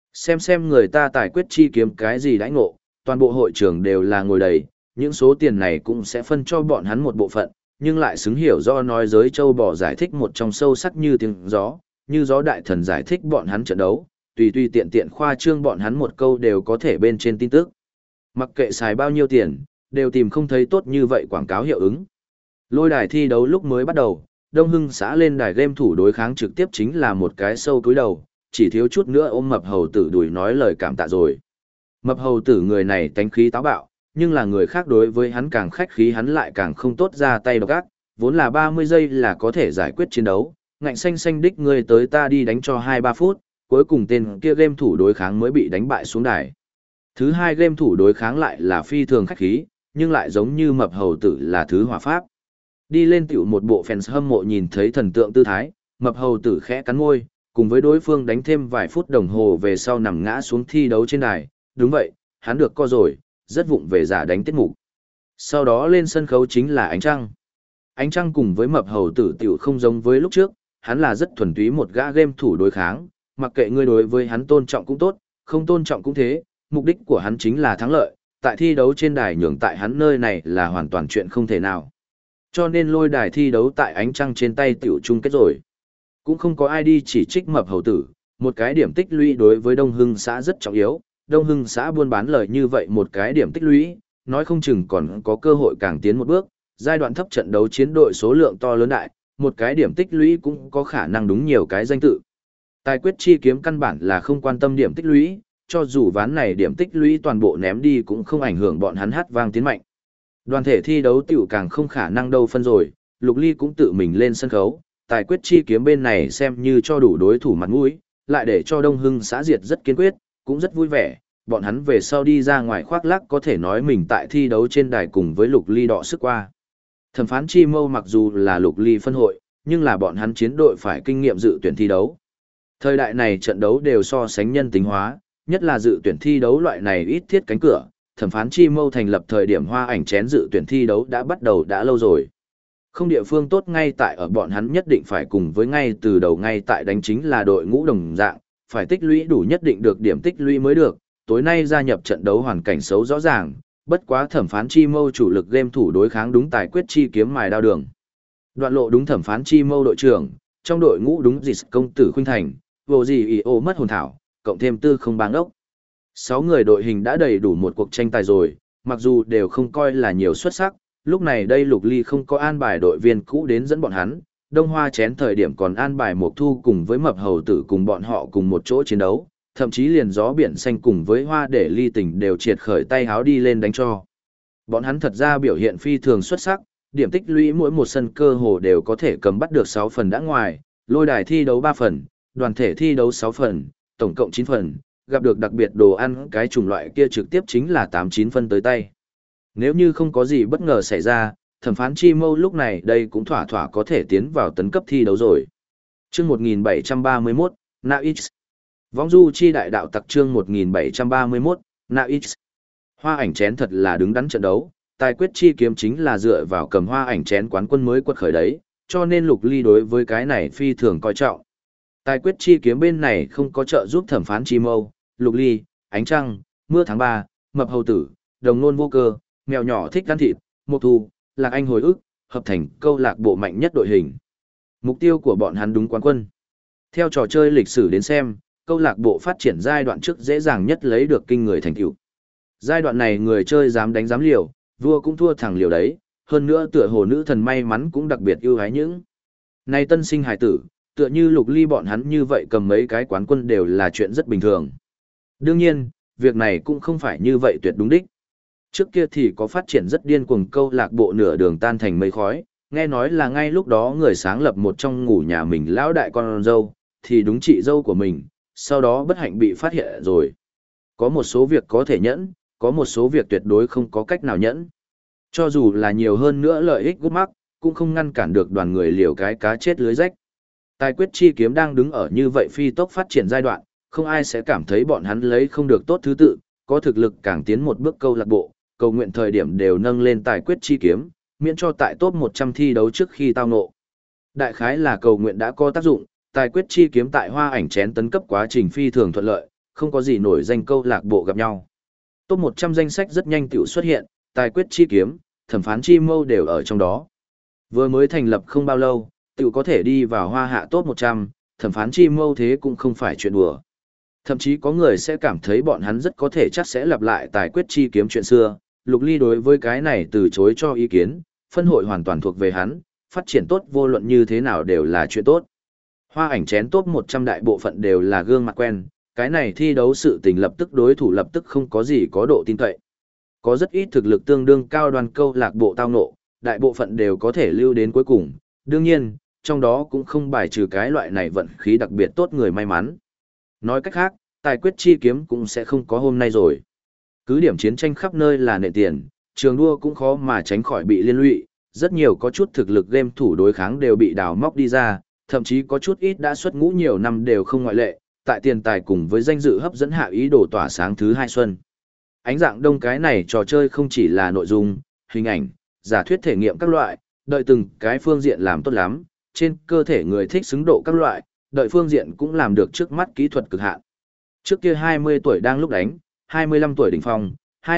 Xem người ta tài quyết chi kiếm cái gì đãi ngộ, toàn bộ hội trường đều là ngồi đầy, những số tiền này cũng sẽ phân cho bọn hắn một bộ phận, nhưng lại xứng hiểu do nói giới châu bò giải thích một trong sâu sắc như tiếng gió, như gió đại thần giải thích bọn hắn trận đấu, tùy tiện khoa trương bọn hắn một câu đều có thể bên trên tin tức. Mặc kệ xài bao nhiêu tiền, đều tìm không thấy tốt như vậy quảng cáo hiệu ứng. Lôi đài thi đấu lúc mới bắt đầu, Đông Hưng xã lên đài game thủ đối kháng trực tiếp chính là một cái sâu túi đầu, chỉ thiếu chút nữa ôm mập hầu tử đùi nói lời cảm tạ rồi. Mập hầu tử người này tánh khí táo bạo, nhưng là người khác đối với hắn càng khách khí hắn lại càng không tốt ra tay độc ác, vốn là 30 giây là có thể giải quyết chiến đấu, ngạnh xanh đích người tới ta đi đánh cho 2-3 phút, cuối cùng tên kia game thủ đối kháng mới bị đánh bại xuống đài. Thứ hai game thủ đối kháng lại là phi thường khách khí, nhưng lại giống như mập hầu tử là thứ hỏa pháp. Đi lên tiểu một bộ fans hâm mộ nhìn thấy thần tượng tư thái, mập hầu tử khẽ cắn môi, cùng với đối phương đánh thêm vài phút đồng hồ về sau nằm ngã xuống thi đấu trên đài. Đúng vậy, hắn được co rồi, rất vụng về giả đánh tiết mục. Sau đó lên sân khấu chính là Ánh Trăng. Ánh Trăng cùng với mập hầu tử tiểu không giống với lúc trước, hắn là rất thuần túy một gã game thủ đối kháng, mặc kệ ngươi đối với hắn tôn trọng cũng tốt, không tôn trọng cũng thế, mục đích của hắn chính là thắng lợi, tại thi đấu trên đài nhường tại hắn nơi này là hoàn toàn chuyện không thể nào. Cho nên lôi đài thi đấu tại Ánh Trăng trên tay tiểu chung kết rồi. Cũng không có ai đi chỉ trích mập hầu tử, một cái điểm tích lũy đối với Đông Hưng xã rất trọng yếu, Đông Hưng xã buôn bán lời như vậy một cái điểm tích lũy, nói không chừng còn có cơ hội càng tiến một bước, giai đoạn thấp trận đấu chiến đội số lượng to lớn đại, một cái điểm tích lũy cũng có khả năng đúng nhiều cái danh tự. Tài quyết chi kiếm căn bản là không quan tâm điểm tích lũy, cho dù ván này điểm tích lũy toàn bộ ném đi cũng không ảnh hưởng bọn hắn hát vang tiến mạnh. Đoàn thể thi đấu tiểu càng không khả năng đâu phân rồi, Lục Ly cũng tự mình lên sân khấu, tài quyết chi kiếm bên này xem như cho đủ đối thủ mặt mũi, lại để cho Đông Hưng xã diệt rất kiên quyết, cũng rất vui vẻ, bọn hắn về sau đi ra ngoài khoác lác có thể nói mình tại thi đấu trên đài cùng với Lục Ly đọ sức qua. Thẩm phán chi mâu mặc dù là Lục Ly phân hội, nhưng là bọn hắn chiến đội phải kinh nghiệm dự tuyển thi đấu. Thời đại này trận đấu đều so sánh nhân tính hóa, nhất là dự tuyển thi đấu loại này ít thiết cánh cửa, thẩm phán chi mâu thành lập thời điểm hoa ảnh chén dự tuyển thi đấu đã bắt đầu đã lâu rồi. Không địa phương tốt ngay tại ở bọn hắn nhất định phải cùng với ngay từ đầu ngay tại đánh chính là đội ngũ đồng dạng, phải tích lũy đủ nhất định được điểm tích lũy mới được, tối nay gia nhập trận đấu hoàn cảnh xấu rõ ràng, bất quá thẩm phán chi mâu chủ lực game thủ đối kháng đúng tài quyết chi kiếm mài đao đường. Đoạn lộ đúng thẩm phán chi mâu đội trưởng, trong đội ngũ đúng dịch công tử Khuynh Thành, vô gì ý ô mất hồn thảo, cộng thêm tư không bang ốc. 6 người đội hình đã đầy đủ một cuộc tranh tài rồi, mặc dù đều không coi là nhiều xuất sắc, lúc này đây Lục Ly không có an bài đội viên cũ đến dẫn bọn hắn, Đông Hoa chén thời điểm còn an bài Mộc Thu cùng với Mập Hầu Tử cùng bọn họ cùng một chỗ chiến đấu, thậm chí liền gió biển xanh cùng với Hoa để Ly Tình đều triệt khởi tay háo đi lên đánh cho. Bọn hắn thật ra biểu hiện phi thường xuất sắc, điểm tích lũy mỗi một sân cơ hồ đều có thể cầm bắt được 6 phần đã ngoài, lôi đài thi đấu 3 phần, đoàn thể thi đấu 6 phần, tổng cộng 9 phần, gặp được đặc biệt đồ ăn cái chủng loại kia trực tiếp chính là 8-9 phân tới tay. Nếu như không có gì bất ngờ xảy ra, thẩm phán chi mâu lúc này đây cũng thỏa thỏa có thể tiến vào tấn cấp thi đấu rồi. Chương 1731, Naix. Vong du chi đại đạo tặc chương 1731, Naix. Hoa ảnh chén thật là đứng đắn trận đấu, tài quyết chi kiếm chính là dựa vào cầm hoa ảnh chén quán quân mới quật khởi đấy, cho nên Lục Ly đối với cái này phi thường coi trọng. Tài quyết chi kiếm bên này không có trợ giúp thẩm phán chi mâu, Lục Ly, Ánh Trăng, Mưa tháng 3, Mập Hầu Tử, Đồng Nôn Vô Cơ, Mèo Nhỏ Thích Ăn Thịt, Mộc Thu, Lạc Anh Hồi Ức, hợp thành câu lạc bộ mạnh nhất đội hình. Mục tiêu của bọn hắn đúng quán quân. Theo trò chơi lịch sử đến xem, câu lạc bộ phát triển giai đoạn trước dễ dàng nhất lấy được kinh người thành tựu. Giai đoạn này người chơi dám đánh dám liều, vua cũng thua thẳng liều đấy, hơn nữa tựa hồ nữ thần may mắn cũng đặc biệt ưu ái những. Này tân sinh hải tử, tựa như Lục Ly bọn hắn như vậy cầm mấy cái quán quân đều là chuyện rất bình thường. Đương nhiên, việc này cũng không phải như vậy tuyệt đúng đích. Trước kia thì có phát triển rất điên cuồng câu lạc bộ nửa đường tan thành mây khói, nghe nói là ngay lúc đó người sáng lập một trong ngủ nhà mình lão đại con dâu, thì đúng chị dâu của mình, sau đó bất hạnh bị phát hiện rồi. Có một số việc có thể nhẫn, có một số việc tuyệt đối không có cách nào nhẫn. Cho dù là nhiều hơn nữa lợi ích gút mắc, cũng không ngăn cản được đoàn người liều cái cá chết lưới rách. Tài quyết chi kiếm đang đứng ở như vậy phi tốc phát triển giai đoạn, không ai sẽ cảm thấy bọn hắn lấy không được tốt thứ tự, có thực lực càng tiến một bước câu lạc bộ, cầu nguyện thời điểm đều nâng lên tài quyết chi kiếm, miễn cho tại top 100 thi đấu trước khi tao ngộ. Đại khái là cầu nguyện đã có tác dụng, tài quyết chi kiếm tại hoa ảnh chén tấn cấp quá trình phi thường thuận lợi, không có gì nổi danh câu lạc bộ gặp nhau. Top 100 danh sách rất nhanh tiểu xuất hiện, tài quyết chi kiếm, thẩm phán chi mâu đều ở trong đó. Vừa mới thành lập không bao lâu, tiểu có thể đi vào hoa hạ top 100, thẩm phán chi mâu thế cũng không phải chuyện đùa. Thậm chí có người sẽ cảm thấy bọn hắn rất có thể chắc sẽ lặp lại tài quyết chi kiếm chuyện xưa, Lục Ly đối với cái này từ chối cho ý kiến, phân hội hoàn toàn thuộc về hắn, phát triển tốt vô luận như thế nào đều là chuyện tốt. Hoa ảnh chén top 100 đại bộ phận đều là gương mặt quen, cái này thi đấu sự tình lập tức đối thủ lập tức không có gì có độ tin cậy. Có rất ít thực lực tương đương cao đoàn câu lạc bộ tao nộ, đại bộ phận đều có thể lưu đến cuối cùng, đương nhiên, trong đó cũng không bài trừ cái loại này vận khí đặc biệt tốt người may mắn. Nói cách khác, tài quyết chi kiếm cũng sẽ không có hôm nay rồi. Cứ điểm chiến tranh khắp nơi là nệ tiền, trường đua cũng khó mà tránh khỏi bị liên lụy, rất nhiều có chút thực lực game thủ đối kháng đều bị đào móc đi ra, thậm chí có chút ít đã xuất ngũ nhiều năm đều không ngoại lệ, tại tiền tài cùng với danh dự hấp dẫn hạ ý đồ tỏa sáng thứ hai xuân. Ánh dạng đông cái này trò chơi không chỉ là nội dung, hình ảnh, giả thuyết thể nghiệm các loại, đợi từng cái phương diện làm tốt lắm, trên cơ thể người thích xứng độ các loại, đợi phương diện cũng làm được trước mắt kỹ thuật cực hạn. Trước kia 20 tuổi đang lúc đánh, 25 tuổi đỉnh phong,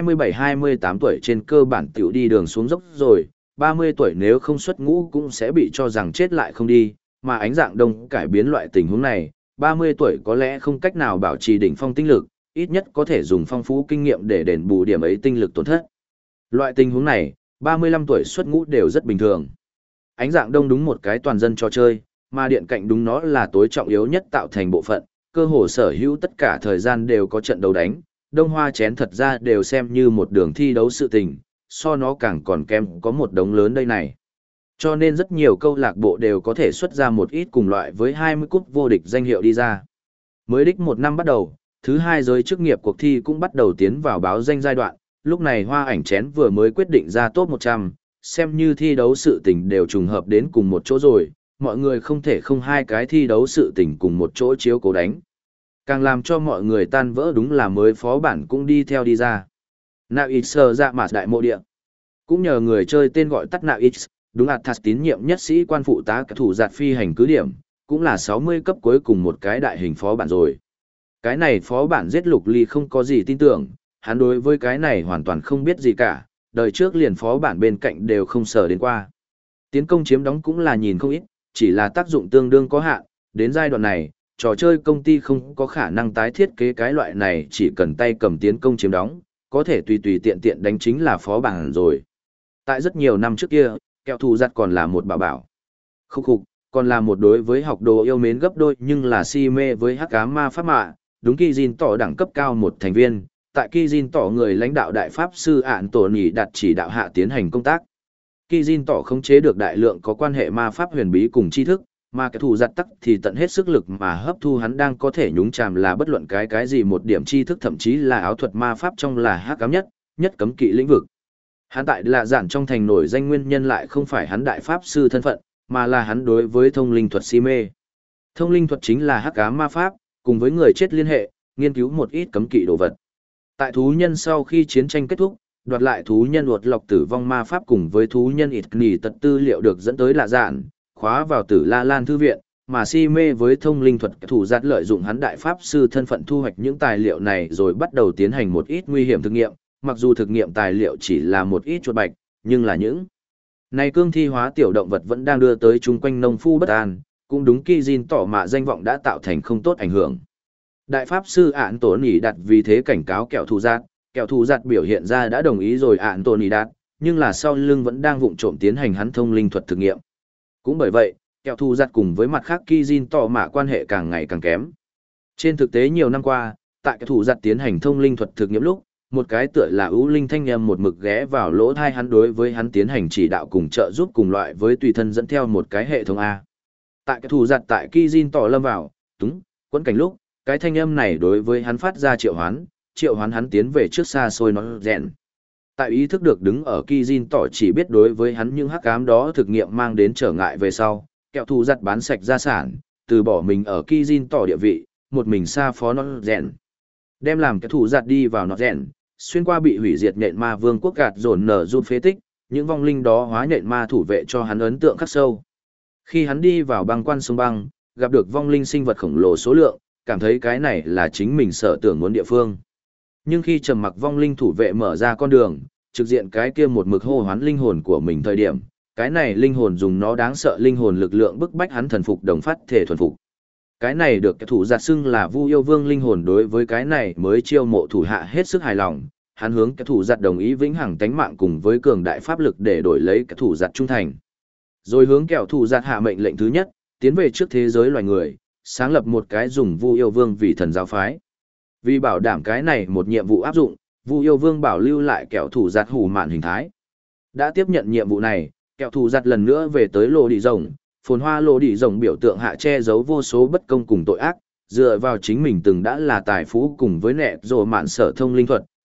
27-28 tuổi trên cơ bản tiểu đi đường xuống dốc rồi, 30 tuổi nếu không xuất ngũ cũng sẽ bị cho rằng chết lại không đi, mà ánh dạng đông cải biến loại tình huống này, 30 tuổi có lẽ không cách nào bảo trì đỉnh phong tinh lực, ít nhất có thể dùng phong phú kinh nghiệm để đền bù điểm ấy tinh lực tổn thất. Loại tình huống này, 35 tuổi xuất ngũ đều rất bình thường. Ánh dạng đông đúng một cái toàn dân trò chơi, mà điện cạnh đúng nó là tối trọng yếu nhất tạo thành bộ phận, cơ hồ sở hữu tất cả thời gian đều có trận đấu đánh, đông hoa chén thật ra đều xem như một đường thi đấu sự tình, so nó càng còn kém có một đống lớn đây này. Cho nên rất nhiều câu lạc bộ đều có thể xuất ra một ít cùng loại với 20 cúp vô địch danh hiệu đi ra. Mới đích một năm bắt đầu, thứ hai giới chức nghiệp cuộc thi cũng bắt đầu tiến vào báo danh giai đoạn, lúc này hoa ảnh chén vừa mới quyết định ra top 100, xem như thi đấu sự tình đều trùng hợp đến cùng một chỗ rồi, mọi người không thể không hai cái thi đấu sự tình cùng một chỗ chiếu cố đánh. Càng làm cho mọi người tan vỡ đúng là mới phó bản cũng đi theo đi ra. Nạo X ra mà đại mộ địa. Cũng nhờ người chơi tên gọi tắt Nạo X, đúng là Athas tín nhiệm nhất sĩ quan phụ tá thủ giạt phi hành cứ điểm, cũng là 60 cấp cuối cùng một cái đại hình phó bản rồi. Cái này phó bản giết Lục Ly không có gì tin tưởng, hắn đối với cái này hoàn toàn không biết gì cả, đời trước liền phó bản bên cạnh đều không sờ đến qua. Tiến công chiếm đóng cũng là nhìn không ít, chỉ là tác dụng tương đương có hạn, đến giai đoạn này, trò chơi công ty không có khả năng tái thiết kế cái loại này chỉ cần tay cầm tiến công chiếm đóng, có thể tùy tùy tiện tiện đánh chính là phó bản rồi. Tại rất nhiều năm trước kia, kẹo thù giặt còn là một bảo bảo. Khúc, còn là một đối với học đồ yêu mến gấp đôi nhưng là si mê với hắc ám ma pháp mạ, đúng Kijin tỏ đẳng cấp cao một thành viên, tại Kijin tỏ người lãnh đạo đại pháp sư ạn tổ nhỉ đặt chỉ đạo hạ tiến hành công tác. Kijin tỏ khống chế được đại lượng có quan hệ ma pháp huyền bí cùng tri thức, mà cái thủ giặt tắc thì tận hết sức lực mà hấp thu hắn đang có thể nhúng chàm là bất luận cái gì một điểm tri thức thậm chí là áo thuật ma pháp trong là hắc ám nhất cấm kỵ lĩnh vực. Hắn tại lạ giản trong thành nổi danh nguyên nhân lại không phải hắn đại pháp sư thân phận, mà là hắn đối với thông linh thuật si mê. Thông linh thuật chính là hắc ám ma pháp, cùng với người chết liên hệ, nghiên cứu một ít cấm kỵ đồ vật. Tại thú nhân sau khi chiến tranh kết thúc, đoạt lại thú nhân uột lọc tử vong ma pháp cùng với thú nhân ịt nỉ tật tư liệu được dẫn tới lạ giản, khóa vào tử La Lan thư viện, mà si mê với thông linh thuật thủ giặt lợi dụng hắn đại pháp sư thân phận thu hoạch những tài liệu này rồi bắt đầu tiến hành một ít nguy hiểm thực nghiệm, mặc dù thực nghiệm tài liệu chỉ là một ít chuột bạch, nhưng là những này cương thi hóa tiểu động vật vẫn đang đưa tới chung quanh nông phu bất an, cũng đúng Kijin tỏ mạ danh vọng đã tạo thành không tốt ảnh hưởng. Đại pháp sư ạn tổ nỉ đặt vì thế cảnh cáo kẹo thù giặt biểu hiện ra đã đồng ý rồi ạn tổ nỉ đặt, nhưng là sau lưng vẫn đang vụng trộm tiến hành hắn thông linh thuật thực nghiệm. Cũng bởi vậy, kẹo thù giặt cùng với mặt khác Kijin tỏ mạ quan hệ càng ngày càng kém. Trên thực tế nhiều năm qua, tại kẹo thù giặt tiến hành thông linh thuật thực nghiệm lúc, một cái tựa là ưu linh thanh âm một mực ghé vào lỗ thai hắn đối với hắn tiến hành chỉ đạo cùng trợ giúp cùng loại với tùy thân dẫn theo một cái hệ thống A. Tại cái thủ giặt tại Kijin tỏ lâm vào, túng, quẫn cảnh lúc, cái thanh âm này đối với hắn phát ra triệu hoán hắn tiến về trước xa xôi nó rèn. Tại ý thức được đứng ở Kijin tỏ chỉ biết đối với hắn những hắc ám đó thực nghiệm mang đến trở ngại về sau, kẹo thủ giặt bán sạch gia sản, từ bỏ mình ở Kijin tỏ địa vị, một mình xa phó nó rèn. Đem làm cái thủ giặt đi vào nó rèn, xuyên qua bị hủy diệt nhện ma vương quốc gạt dồn nở run phế tích, những vong linh đó hóa nhện ma thủ vệ cho hắn ấn tượng khắc sâu. Khi hắn đi vào băng quan sông băng, gặp được vong linh sinh vật khổng lồ số lượng, cảm thấy cái này là chính mình sở tưởng muốn địa phương. Nhưng khi trầm mặc vong linh thủ vệ mở ra con đường, trực diện cái kia một mực hô hoán linh hồn của mình thời điểm, cái này linh hồn dùng nó đáng sợ linh hồn lực lượng bức bách hắn thần phục đồng phát thể thuần phục. Cái này được cái thủ giặt xưng là Vu Yêu Vương linh hồn đối với cái này mới chiêu mộ thủ hạ hết sức hài lòng, hắn hướng cái thủ giặt đồng ý vĩnh hằng tánh mạng cùng với cường đại pháp lực để đổi lấy cái thủ giặt trung thành. Rồi hướng kẹo thủ giặt hạ mệnh lệnh thứ nhất, tiến về trước thế giới loài người, sáng lập một cái dùng Vu Yêu Vương vì thần giáo phái. Vì bảo đảm cái này một nhiệm vụ áp dụng, Vu Yêu Vương bảo lưu lại kẹo thủ giặt hủ mạn hình thái. Đã tiếp nhận nhiệm vụ này, kẹo thủ giặt lần nữa về tới Lô Đi Rồng, phồn hoa Lô Đi Rồng biểu tượng hạ che giấu vô số bất công cùng tội ác, dựa vào chính mình từng đã là tài phú cùng với nẹ rồ mạn sở thông linh thuật,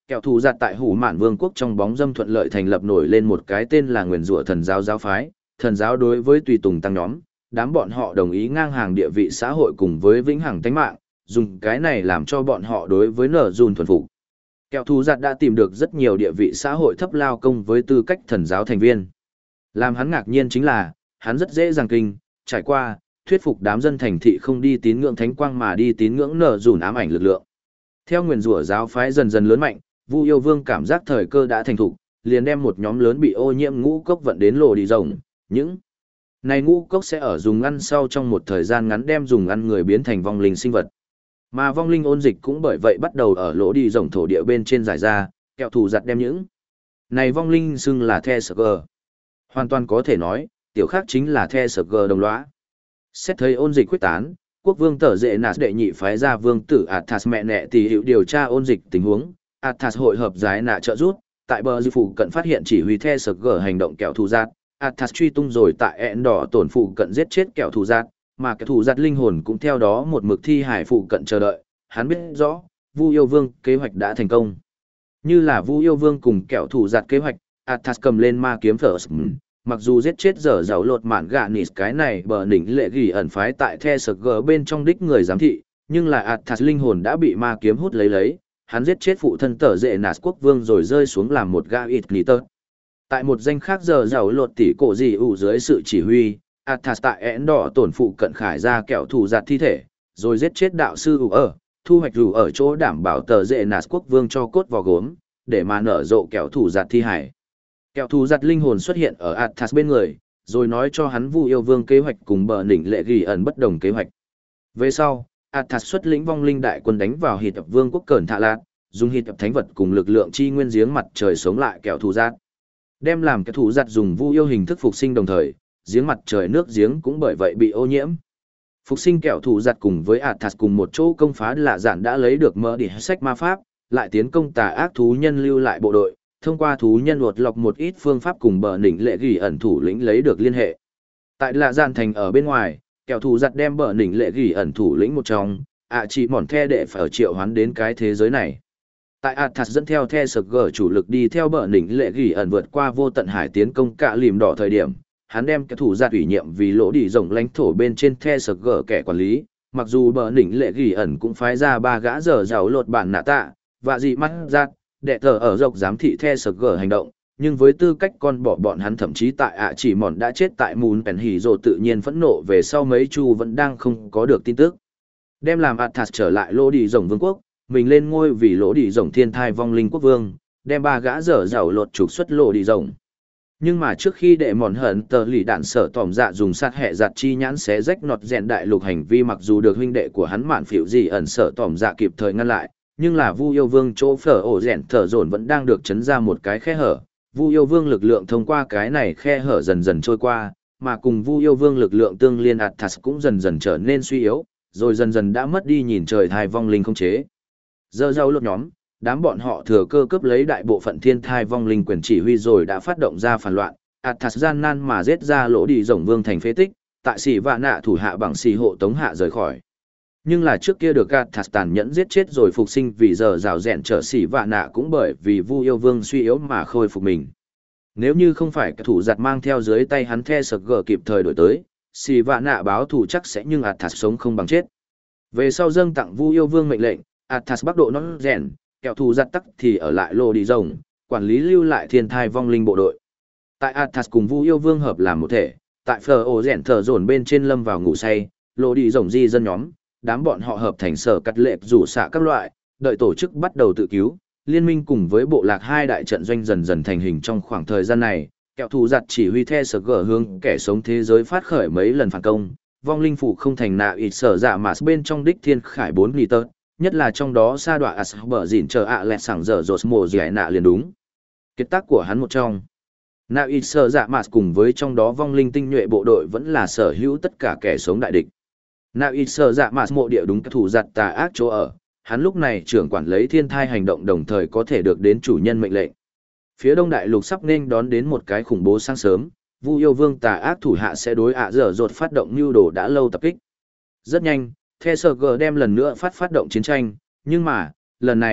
Kẻo thù giặt tại Hủ Mạn Vương quốc trong bóng dâm thuận lợi thành lập nổi lên một cái tên là Nguyền Rủa Thần giáo giáo phái, thần giáo đối với tùy tùng tăng nhóm, đám bọn họ đồng ý ngang hàng địa vị xã hội cùng với vĩnh hằng tánh mạng, dùng cái này làm cho bọn họ đối với nở dùn thuần phục. Kẻo thù giặt đã tìm được rất nhiều địa vị xã hội thấp lao công với tư cách thần giáo thành viên. Làm hắn ngạc nhiên chính là, hắn rất dễ dàng kinh, trải qua, thuyết phục đám dân thành thị không đi tín ngưỡng thánh quang mà đi tín ngưỡng nở dùn ám ảnh lực lượng. Theo nguyền rủa giáo phái dần dần lớn mạnh, Vu Yêu Vương cảm giác thời cơ đã thành thục, liền đem một nhóm lớn bị ô nhiễm ngũ cốc vận đến Lô Đi Rồng. Những này ngũ cốc sẽ ở dùng ăn sau trong một thời gian ngắn đem dùng ăn người biến thành vong linh sinh vật. Mà vong linh ôn dịch cũng bởi vậy bắt đầu ở Lô Đi Rồng thổ địa bên trên giải ra, kẹo thù giặt đem những này vong linh xưng là The Sg. Hoàn toàn có thể nói, tiểu khác chính là The Sg đồng lõa. Xét thấy ôn dịch quyết tán, quốc vương tở dệ nạt đệ nhị phái ra vương tử Athas mẹ nẹ tỷ hữu điều tra ôn dịch tình huống. Athas hội hợp giải nạ trợ rút, tại bờ dư phụ cận phát hiện chỉ huy The Sg hành động kẹo thù giặt. Athas truy tung rồi tại ẹn đỏ tổn phụ cận giết chết kẹo thù giặt, mà kẹo thù giặt linh hồn cũng theo đó một mực thi hải phụ cận chờ đợi. Hắn biết rõ, Vu Yêu Vương kế hoạch đã thành công. Như là Vu Yêu Vương cùng kẹo thù giặt kế hoạch, Athas cầm lên ma kiếm First. Mặc dù giết chết dở dầu lột mạn gạ nịt cái này bờ đỉnh lệ ghi ẩn phái tại The Sg bên trong đích người giám thị, nhưng là Athas linh hồn đã bị ma kiếm hút lấy, hắn giết chết phụ thân tở dệ nạt quốc vương rồi rơi xuống làm một gã ít nỉ tơ. Tại một danh khác dở dầu lột tỷ cổ gì ủ dưới sự chỉ huy, Athas tại én đỏ tổn phụ cận khải ra kẹo thù giặt thi thể, rồi giết chết đạo sư ủ ở, thu hoạch rủ ở chỗ đảm bảo tở dệ nạt quốc vương cho cốt vào gốm, để mà nở rộ kẹo thù giặt thi hải. Kẹo thù giặt linh hồn xuất hiện ở Athas bên người, rồi nói cho hắn Vu Yêu Vương kế hoạch cùng bờ đỉnh lệ ghi ẩn bất đồng kế hoạch. Về sau, Athas xuất lĩnh vong linh đại quân đánh vào Hy Tập Vương quốc Cẩn Thạ Lạt, dùng Hy Tập thánh vật cùng lực lượng chi nguyên giếng mặt trời sống lại kẹo thù giặt. Đem làm kẹo thù giặt dùng Vu Yêu hình thức phục sinh đồng thời, giếng mặt trời nước giếng cũng bởi vậy bị ô nhiễm. Phục sinh kẹo thù giặt cùng với Athas cùng một chỗ công phá lạ giản đã lấy được mơ đỉ sách ma pháp, lại tiến công tà ác thú nhân lưu lại bộ đội. Thông qua thú nhân lột lọc một ít phương pháp cùng bờ đỉnh lệ ghi ẩn thủ lĩnh lấy được liên hệ. Tại lạ giàn thành ở bên ngoài, kẹo thù giặt đem bờ đỉnh lệ ghi ẩn thủ lĩnh một trong, chỉ mòn the đệ phải triệu hoán đến cái thế giới này. Tại Athas dẫn theo the sg chủ lực đi theo bờ đỉnh lệ ghi ẩn vượt qua vô tận hải tiến công cả lìm đỏ thời điểm, hắn đem kẹo thù giặt ủy nhiệm vì lỗ đi rồng lãnh thổ bên trên the sg kẻ quản lý. Mặc dù bờ đỉnh lệ ghi ẩn cũng phái ra 3 gã dở giàu lột bản nạ tạ và dị mắt giặt đệ tờ ở dọc giám thị The Sg hành động, nhưng với tư cách con bỏ bọn hắn thậm chí tại chỉ mòn đã chết tại Moon Pen Hỉ rồi tự nhiên phẫn nộ về sau mấy chu vẫn đang không có được tin tức. Đem làm Athas trở lại lỗ đi rồng vương quốc, mình lên ngôi vì lỗ đi rồng thiên thai vong linh quốc vương, đem 3 gã dở dảo lột trục xuất lỗ đi rồng. Nhưng mà trước khi đệ mòn hận tờ lì đạn sở tỏm dạ dùng sát hệ giặt chi nhãn xé rách nọt rèn đại lục hành vi, mặc dù được huynh đệ của hắn mạn phỉu gì ẩn sở tỏm dạ kịp thời ngăn lại, nhưng là Vu Yêu Vương chỗ phở ổ rèn thở dồn vẫn đang được chấn ra một cái khe hở. Vu Yêu Vương lực lượng thông qua cái này khe hở dần dần trôi qua, mà cùng Vu Yêu Vương lực lượng tương liên Athas cũng dần dần trở nên suy yếu, rồi dần dần đã mất đi nhìn trời thai vong linh không chế. Giờ giao lột nhóm, đám bọn họ thừa cơ cướp lấy đại bộ phận thiên thai vong linh quyền chỉ huy rồi đã phát động ra phản loạn. Athas gian nan mà giết ra lỗ đi rồng vương thành phế tích, tại xỉ vạ nạ thủ hạ bằng xỉ hộ tống hạ rời khỏi. Nhưng là trước kia được Athas tàn nhẫn giết chết rồi phục sinh vì giờ rào rẹn trở xỉ vạ nạ cũng bởi vì Vu Yêu Vương suy yếu mà khôi phục mình. Nếu như không phải thủ giặt mang theo dưới tay hắn The Sg kịp thời đổi tới, xỉ vạ nạ báo thù chắc sẽ, nhưng Athas sống không bằng chết. Về sau dâng tặng Vu Yêu Vương mệnh lệnh, Athas bắc độ nó rèn, kẹo thù giặt tắc thì ở lại lô đi rồng, quản lý lưu lại thiên thai vong linh bộ đội. Tại Athas cùng Vu Yêu Vương hợp làm một thể, tại phở ổ rèn thở dồn bên trên lâm vào ngủ say, lô đi rồng di dân nhóm, đám bọn họ hợp thành sở cắt lệ rủ xạ các loại, đợi tổ chức bắt đầu tự cứu, liên minh cùng với bộ lạc hai đại trận doanh dần dần thành hình. Trong khoảng thời gian này, kẹo thù giặt chỉ huy The Sg hướng kẻ sống thế giới phát khởi mấy lần phản công, vong linh phủ không thành nạ ít sở dạ mà bên trong đích thiên khải 4 nghi tớt, nhất là trong đó sa đọa bờ dịn chờ lẹt sảng dở dột mồ dẻ nạ liền đúng. Kết tác của hắn một trong. Nạ ít sở dạ mà cùng với trong đó vong linh tinh nhuệ bộ đội vẫn là sở hữu tất cả kẻ sống đại địch. Nạ ít sở dạ mà mộ địa đúng cái thủ giặt tà ác chỗ ở, hắn lúc này trưởng quản lấy thiên thai hành động đồng thời có thể được đến chủ nhân mệnh lệnh. Phía đông đại lục sắp nên đón đến một cái khủng bố sáng sớm, Vu Yêu Vương tà ác thủ hạ sẽ đối dở dột phát động mưu đồ đã lâu tập kích. Rất nhanh, The Sg đem lần nữa phát động chiến tranh, nhưng mà, lần này,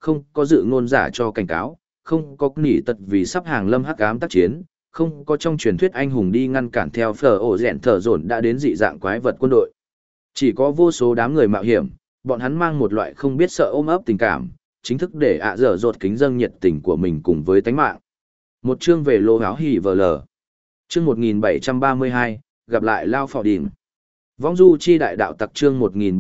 không có dự ngôn giả cho cảnh cáo, không có nỉ tật vì sắp hàng lâm hắc ám tác chiến, không có trong truyền thuyết anh hùng đi ngăn cản theo phở ổ rẹn thở dồn đã đến dị dạng quái vật quân đội. Chỉ có vô số đám người mạo hiểm, bọn hắn mang một loại không biết sợ ôm ấp tình cảm, chính thức để dở dột kính dâng nhiệt tình của mình cùng với tánh mạng. Một chương về lô áo hỉ vờ lờ. Chương 1732, gặp lại Lao Phò Đỉnh. Vong du chi đại đạo tặc chương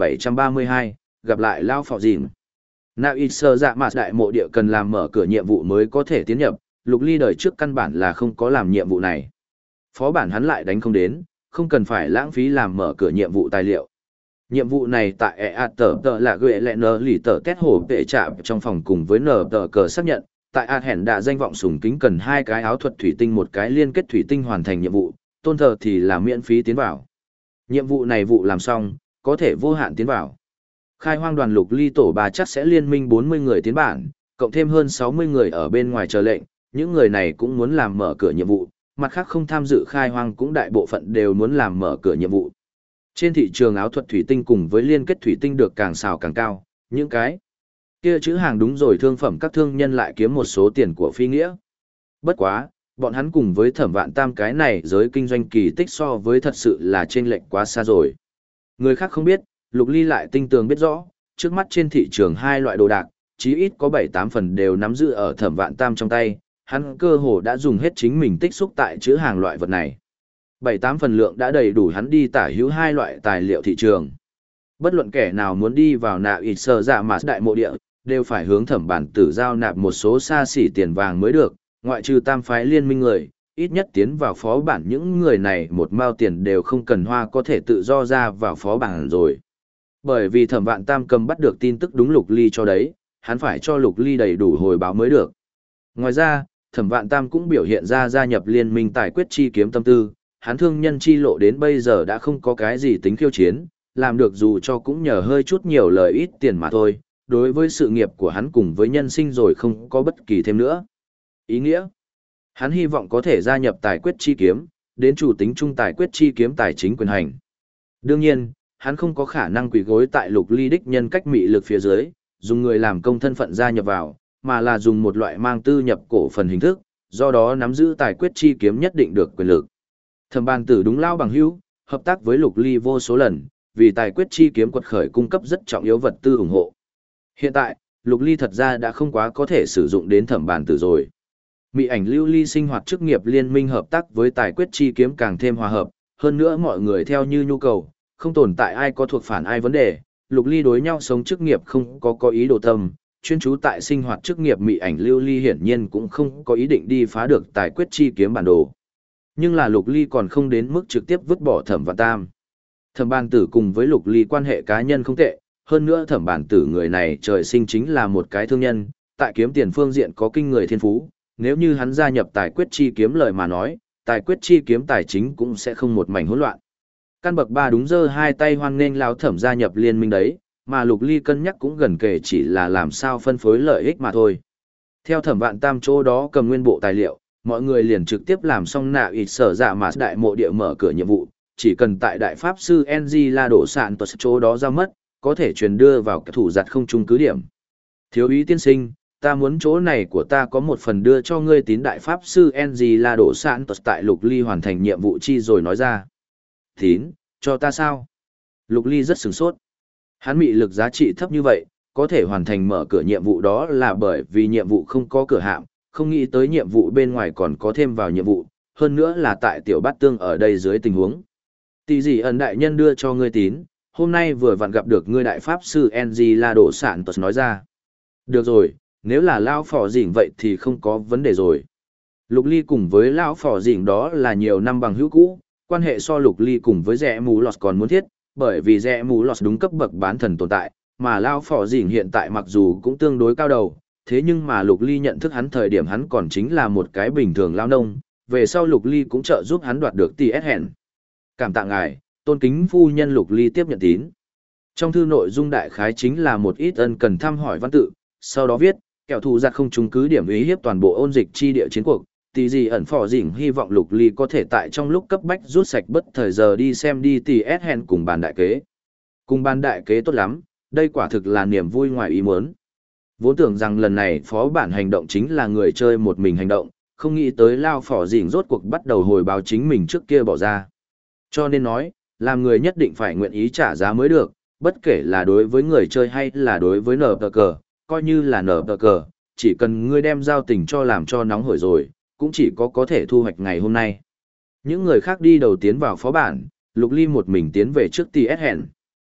1732, gặp lại Lao Phò Đỉnh. Nào ít sơ dạ mà đại mộ địa cần làm mở cửa nhiệm vụ mới có thể tiến nhập, Lục Ly đời trước căn bản là không có làm nhiệm vụ này. Phó bản hắn lại đánh không đến, không cần phải lãng phí làm mở cửa nhiệm vụ tài liệu. Nhiệm vụ này tại tờ là gửi lẹ nờ lì tờ tét hổ vệ chạm trong phòng cùng với nờ tờ cờ xác nhận, tại hẻn đã danh vọng sùng kính cần 2 cái áo thuật thủy tinh, 1 cái liên kết thủy tinh hoàn thành nhiệm vụ, tôn thờ thì là miễn phí tiến vào. Nhiệm vụ này vụ làm xong, có thể vô hạn tiến vào. Khai hoang đoàn Lục Ly tổ 3 chắc sẽ liên minh 40 người tiến bản, cộng thêm hơn 60 người ở bên ngoài chờ lệnh, những người này cũng muốn làm mở cửa nhiệm vụ, mặt khác không tham dự khai hoang cũng đại bộ phận đều muốn làm mở cửa nhiệm vụ. Trên thị trường áo thuật thủy tinh cùng với liên kết thủy tinh được càng xào càng cao, những cái kia chữ hàng đúng rồi thương phẩm các thương nhân lại kiếm một số tiền của phi nghĩa. Bất quá, bọn hắn cùng với Thẩm Vạn Tam cái này giới kinh doanh kỳ tích so với thật sự là chênh lệch quá xa rồi. Người khác không biết, Lục Ly lại tinh tường biết rõ, trước mắt trên thị trường 2 loại đồ đạc, chí ít có 7-8 phần đều nắm giữ ở Thẩm Vạn Tam trong tay, hắn cơ hồ đã dùng hết chính mình tích xúc tại chữ hàng loại vật này. 7-8 phần lượng đã đầy đủ hắn đi tả hữu 2 loại tài liệu thị trường. Bất luận kẻ nào muốn đi vào nạ ít sơ dạ mà đại mộ địa, đều phải hướng Thẩm Bản Tử giao nạp một số xa xỉ tiền vàng mới được, ngoại trừ tam phái liên minh người, ít nhất tiến vào phó bản những người này một mao tiền đều không cần hoa có thể tự do ra vào phó bản rồi. Bởi vì Thẩm Vạn Tam cầm bắt được tin tức đúng Lục Ly cho đấy, hắn phải cho Lục Ly đầy đủ hồi báo mới được. Ngoài ra, Thẩm Vạn Tam cũng biểu hiện ra gia nhập liên minh tài quyết chi kiếm tâm tư, hắn thương nhân chi lộ đến bây giờ đã không có cái gì tính khiêu chiến, làm được dù cho cũng nhờ hơi chút nhiều lời ít tiền mà thôi, đối với sự nghiệp của hắn cùng với nhân sinh rồi không có bất kỳ thêm nữa. Ý nghĩa, hắn hy vọng có thể gia nhập tài quyết chi kiếm, đến chủ tính trung tài quyết chi kiếm tài chính quyền hành. Đương nhiên, hắn không có khả năng quỳ gối tại Lục Ly đích nhân cách mị lực phía dưới, dùng người làm công thân phận gia nhập vào, mà là dùng một loại mang tư nhập cổ phần hình thức, do đó nắm giữ tài quyết chi kiếm nhất định được quyền lực. Thẩm Ban Tử đúng lao bằng hữu, hợp tác với Lục Ly vô số lần, vì tài quyết chi kiếm quật khởi cung cấp rất trọng yếu vật tư ủng hộ. Hiện tại, Lục Ly thật ra đã không quá có thể sử dụng đến Thẩm Ban Tử rồi. Mị ảnh lưu ly sinh hoạt chức nghiệp liên minh hợp tác với tài quyết chi kiếm càng thêm hòa hợp, hơn nữa mọi người theo như nhu cầu, không tồn tại ai có thuộc phản ai vấn đề, Lục Ly đối nhau sống chức nghiệp không có ý đồ tâm, chuyên chú tại sinh hoạt chức nghiệp mị ảnh lưu ly hiển nhiên cũng không có ý định đi phá được tài quyết chi kiếm bản đồ. Nhưng là Lục Ly còn không đến mức trực tiếp vứt bỏ Thẩm Vạn Tam. Thẩm Ban Tử cùng với Lục Ly quan hệ cá nhân không tệ, hơn nữa Thẩm Ban Tử người này trời sinh chính là một cái thương nhân, tại kiếm tiền phương diện có kinh người thiên phú, nếu như hắn gia nhập tài quyết chi kiếm lời mà nói, tài quyết chi kiếm tài chính cũng sẽ không một mảnh hỗn loạn. Căn bậc 3 đúng giơ hai tay hoan nghênh lão Thẩm gia nhập liên minh đấy, mà Lục Ly cân nhắc cũng gần kể chỉ là làm sao phân phối lợi ích mà thôi. Theo Thẩm Vạn Tam chỗ đó cầm nguyên bộ tài liệu, mọi người liền trực tiếp làm xong nạ ít sở dạ mà đại mộ địa mở cửa nhiệm vụ, chỉ cần tại đại pháp sư NG La đổ sạn tuật chỗ đó giao mất, có thể truyền đưa vào cái thủ giặt không trung cứ điểm. Thiếu úy tiên sinh, ta muốn chỗ này của ta có một phần đưa cho ngươi tín đại pháp sư NG La đổ sạn tuật tại Lục Ly hoàn thành nhiệm vụ chi rồi nói ra. Tín, cho ta sao? Lục Ly rất sửng sốt. Hắn mị lực giá trị thấp như vậy, có thể hoàn thành mở cửa nhiệm vụ đó là bởi vì nhiệm vụ không có cửa hạm, không nghĩ tới nhiệm vụ bên ngoài còn có thêm vào nhiệm vụ, hơn nữa là tại tiểu bát tương ở đây dưới tình huống. Tỷ gì ẩn đại nhân đưa cho ngươi tín, hôm nay vừa vặn gặp được ngươi đại pháp sư NG La đổ sạn tuật nói ra. Được rồi, nếu là Lao Phò Dĩnh vậy thì không có vấn đề rồi. Lục Ly cùng với Lao Phò Dĩnh đó là nhiều năm bằng hữu cũ, quan hệ so Lục Ly cùng với Rẽ Mù Lọt còn muốn thiết, bởi vì Rẽ Mù Lọt đúng cấp bậc bán thần tồn tại, mà Lao Phò Dĩnh hiện tại mặc dù cũng tương đối cao đầu, thế nhưng mà Lục Ly nhận thức hắn thời điểm hắn còn chính là một cái bình thường lao nông, về sau Lục Ly cũng trợ giúp hắn đoạt được TS hẹn. Cảm tạ ngài, tôn kính phu nhân. Lục Ly tiếp nhận tín. Trong thư nội dung đại khái chính là một ít ân cần thăm hỏi văn tự, sau đó viết, kẻo thù giặc không trúng cứ điểm uy hiếp toàn bộ ôn dịch chi địa chiến cuộc, tỷ gì ẩn Phò Dĩnh hy vọng Lục Ly có thể tại trong lúc cấp bách rút sạch bất thời giờ đi xem đi TS hẹn cùng bàn đại kế. Cùng bàn đại kế tốt lắm, đây quả thực là niềm vui ngoài ý muốn. Vốn tưởng rằng lần này phó bản hành động chính là người chơi một mình hành động, không nghĩ tới Lao Phỏ Dĩnh rốt cuộc bắt đầu hồi báo chính mình trước kia bỏ ra. Cho nên nói, làm người nhất định phải nguyện ý trả giá mới được, bất kể là đối với người chơi hay là đối với nở tờ cờ, coi như là nở tờ cờ, chỉ cần ngươi đem giao tình cho làm cho nóng hổi rồi, cũng chỉ có thể thu hoạch ngày hôm nay. Những người khác đi đầu tiến vào phó bản, Lục Ly một mình tiến về trước TS Hèn.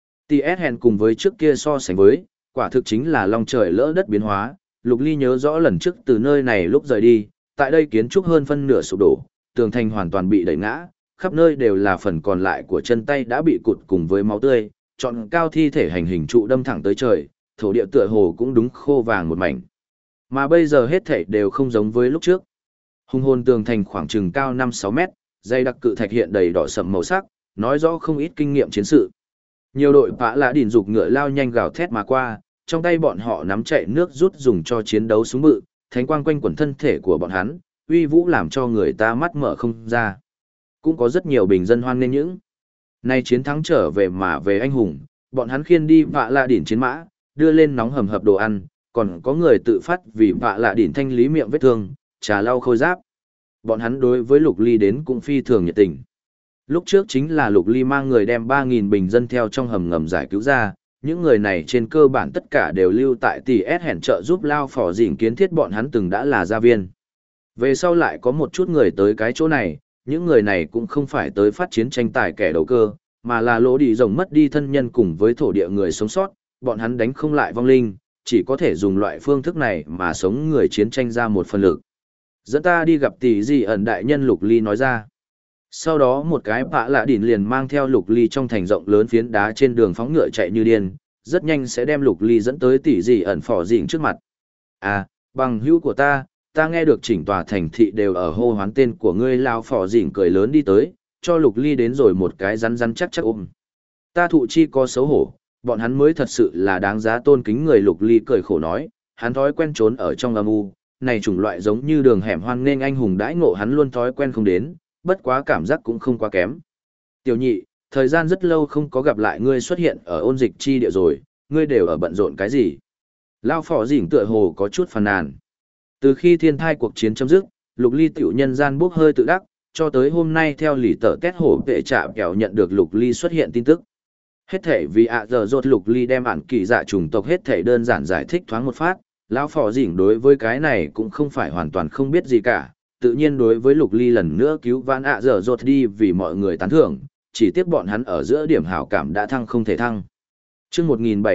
TS Hèn cùng với trước kia so sánh với, quả thực chính là long trời lỡ đất biến hóa. Lục Ly nhớ rõ lần trước từ nơi này lúc rời đi, tại đây kiến trúc hơn phân nửa sụp đổ, tường thành hoàn toàn bị đẩy ngã, khắp nơi đều là phần còn lại của chân tay đã bị cụt cùng với máu tươi, trọn cao thi thể hành hình trụ đâm thẳng tới trời, thổ địa tựa hồ cũng đúng khô vàng một mảnh. Mà bây giờ hết thảy đều không giống với lúc trước. Hùng hồn tường thành khoảng chừng cao 5-6 mét, dây đặc cự thạch hiện đầy đỏ sậm màu sắc, nói rõ không ít kinh nghiệm chiến sự. Nhiều đội Pạ Lạ Đỉnh dục ngựa lao nhanh gào thét mà qua, trong tay bọn họ nắm chạy nước rút dùng cho chiến đấu súng bự, thánh quang quanh quẩn thân thể của bọn hắn, uy vũ làm cho người ta mắt mở không ra. Cũng có rất nhiều bình dân hoan nghênh những nay chiến thắng trở về mà về anh hùng, bọn hắn khiêng đi Pạ Lạ Đỉnh chiến mã, đưa lên nóng hầm hập đồ ăn, còn có người tự phát vì Pạ Lạ Đỉnh thanh lý miệng vết thương, trà lau khôi giáp. Bọn hắn đối với Lục Ly đến cũng phi thường nhiệt tình. Lúc trước chính là Lục Ly mang người đem 3.000 bình dân theo trong hầm ngầm giải cứu ra, những người này trên cơ bản tất cả đều lưu tại TS Hèn trợ giúp Lao Phỏ Dĩnh kiến thiết bọn hắn từng đã là gia viên. Về sau lại có một chút người tới cái chỗ này, những người này cũng không phải tới phát chiến tranh tài kẻ đầu cơ, mà là lỗ đi rồng mất đi thân nhân cùng với thổ địa người sống sót, bọn hắn đánh không lại vong linh, chỉ có thể dùng loại phương thức này mà sống người chiến tranh ra một phần lực. Dẫn ta đi gặp tỷ gì ẩn đại nhân, Lục Ly nói ra. Sau đó một cái Pạ Lạ Đỉnh liền mang theo Lục Ly trong thành rộng lớn phiến đá trên đường phóng ngựa chạy như điên, rất nhanh sẽ đem Lục Ly dẫn tới tỷ gì ẩn Phỏ Dĩnh trước mặt. À, bằng hữu của ta nghe được chỉnh tòa thành thị đều ở hô hoán tên của ngươi. Lao Phỏ Dĩnh cười lớn đi tới, cho Lục Ly đến rồi một cái rắn rắn chắc chắc ôm. Ta thụ chi có xấu hổ, bọn hắn mới thật sự là đáng giá tôn kính người. Lục Ly cười khổ nói, hắn thói quen trốn ở trong âm u, này chủng loại giống như đường hẻm hoang nên anh hùng đãi ngộ hắn luôn thói quen không đến, bất quá cảm giác cũng không quá kém. Tiểu nhị, thời gian rất lâu không có gặp lại ngươi xuất hiện ở ôn dịch chi địa rồi, ngươi đều ở bận rộn cái gì? Lao Phỏ Dĩnh tựa hồ có chút phàn nàn. Từ khi thiên thai cuộc chiến chấm dứt, Lục Ly tiểu nhân gian bốc hơi tự đắc, cho tới hôm nay theo lì tờ kết hổ vệ trạm kẹo nhận được Lục Ly xuất hiện tin tức. Hết thể vì giờ rốt Lục Ly đem ản kỳ dạ chủng tộc hết thể đơn giản giải thích thoáng một phát, Lão Phỏ Dĩnh đối với cái này cũng không phải hoàn toàn không biết gì cả, tự nhiên đối với Lục Ly lần nữa cứu vãn giờ rốt đi vì mọi người tán thưởng, chỉ tiếc bọn hắn ở giữa điểm hảo cảm đã thăng không thể thăng. Chương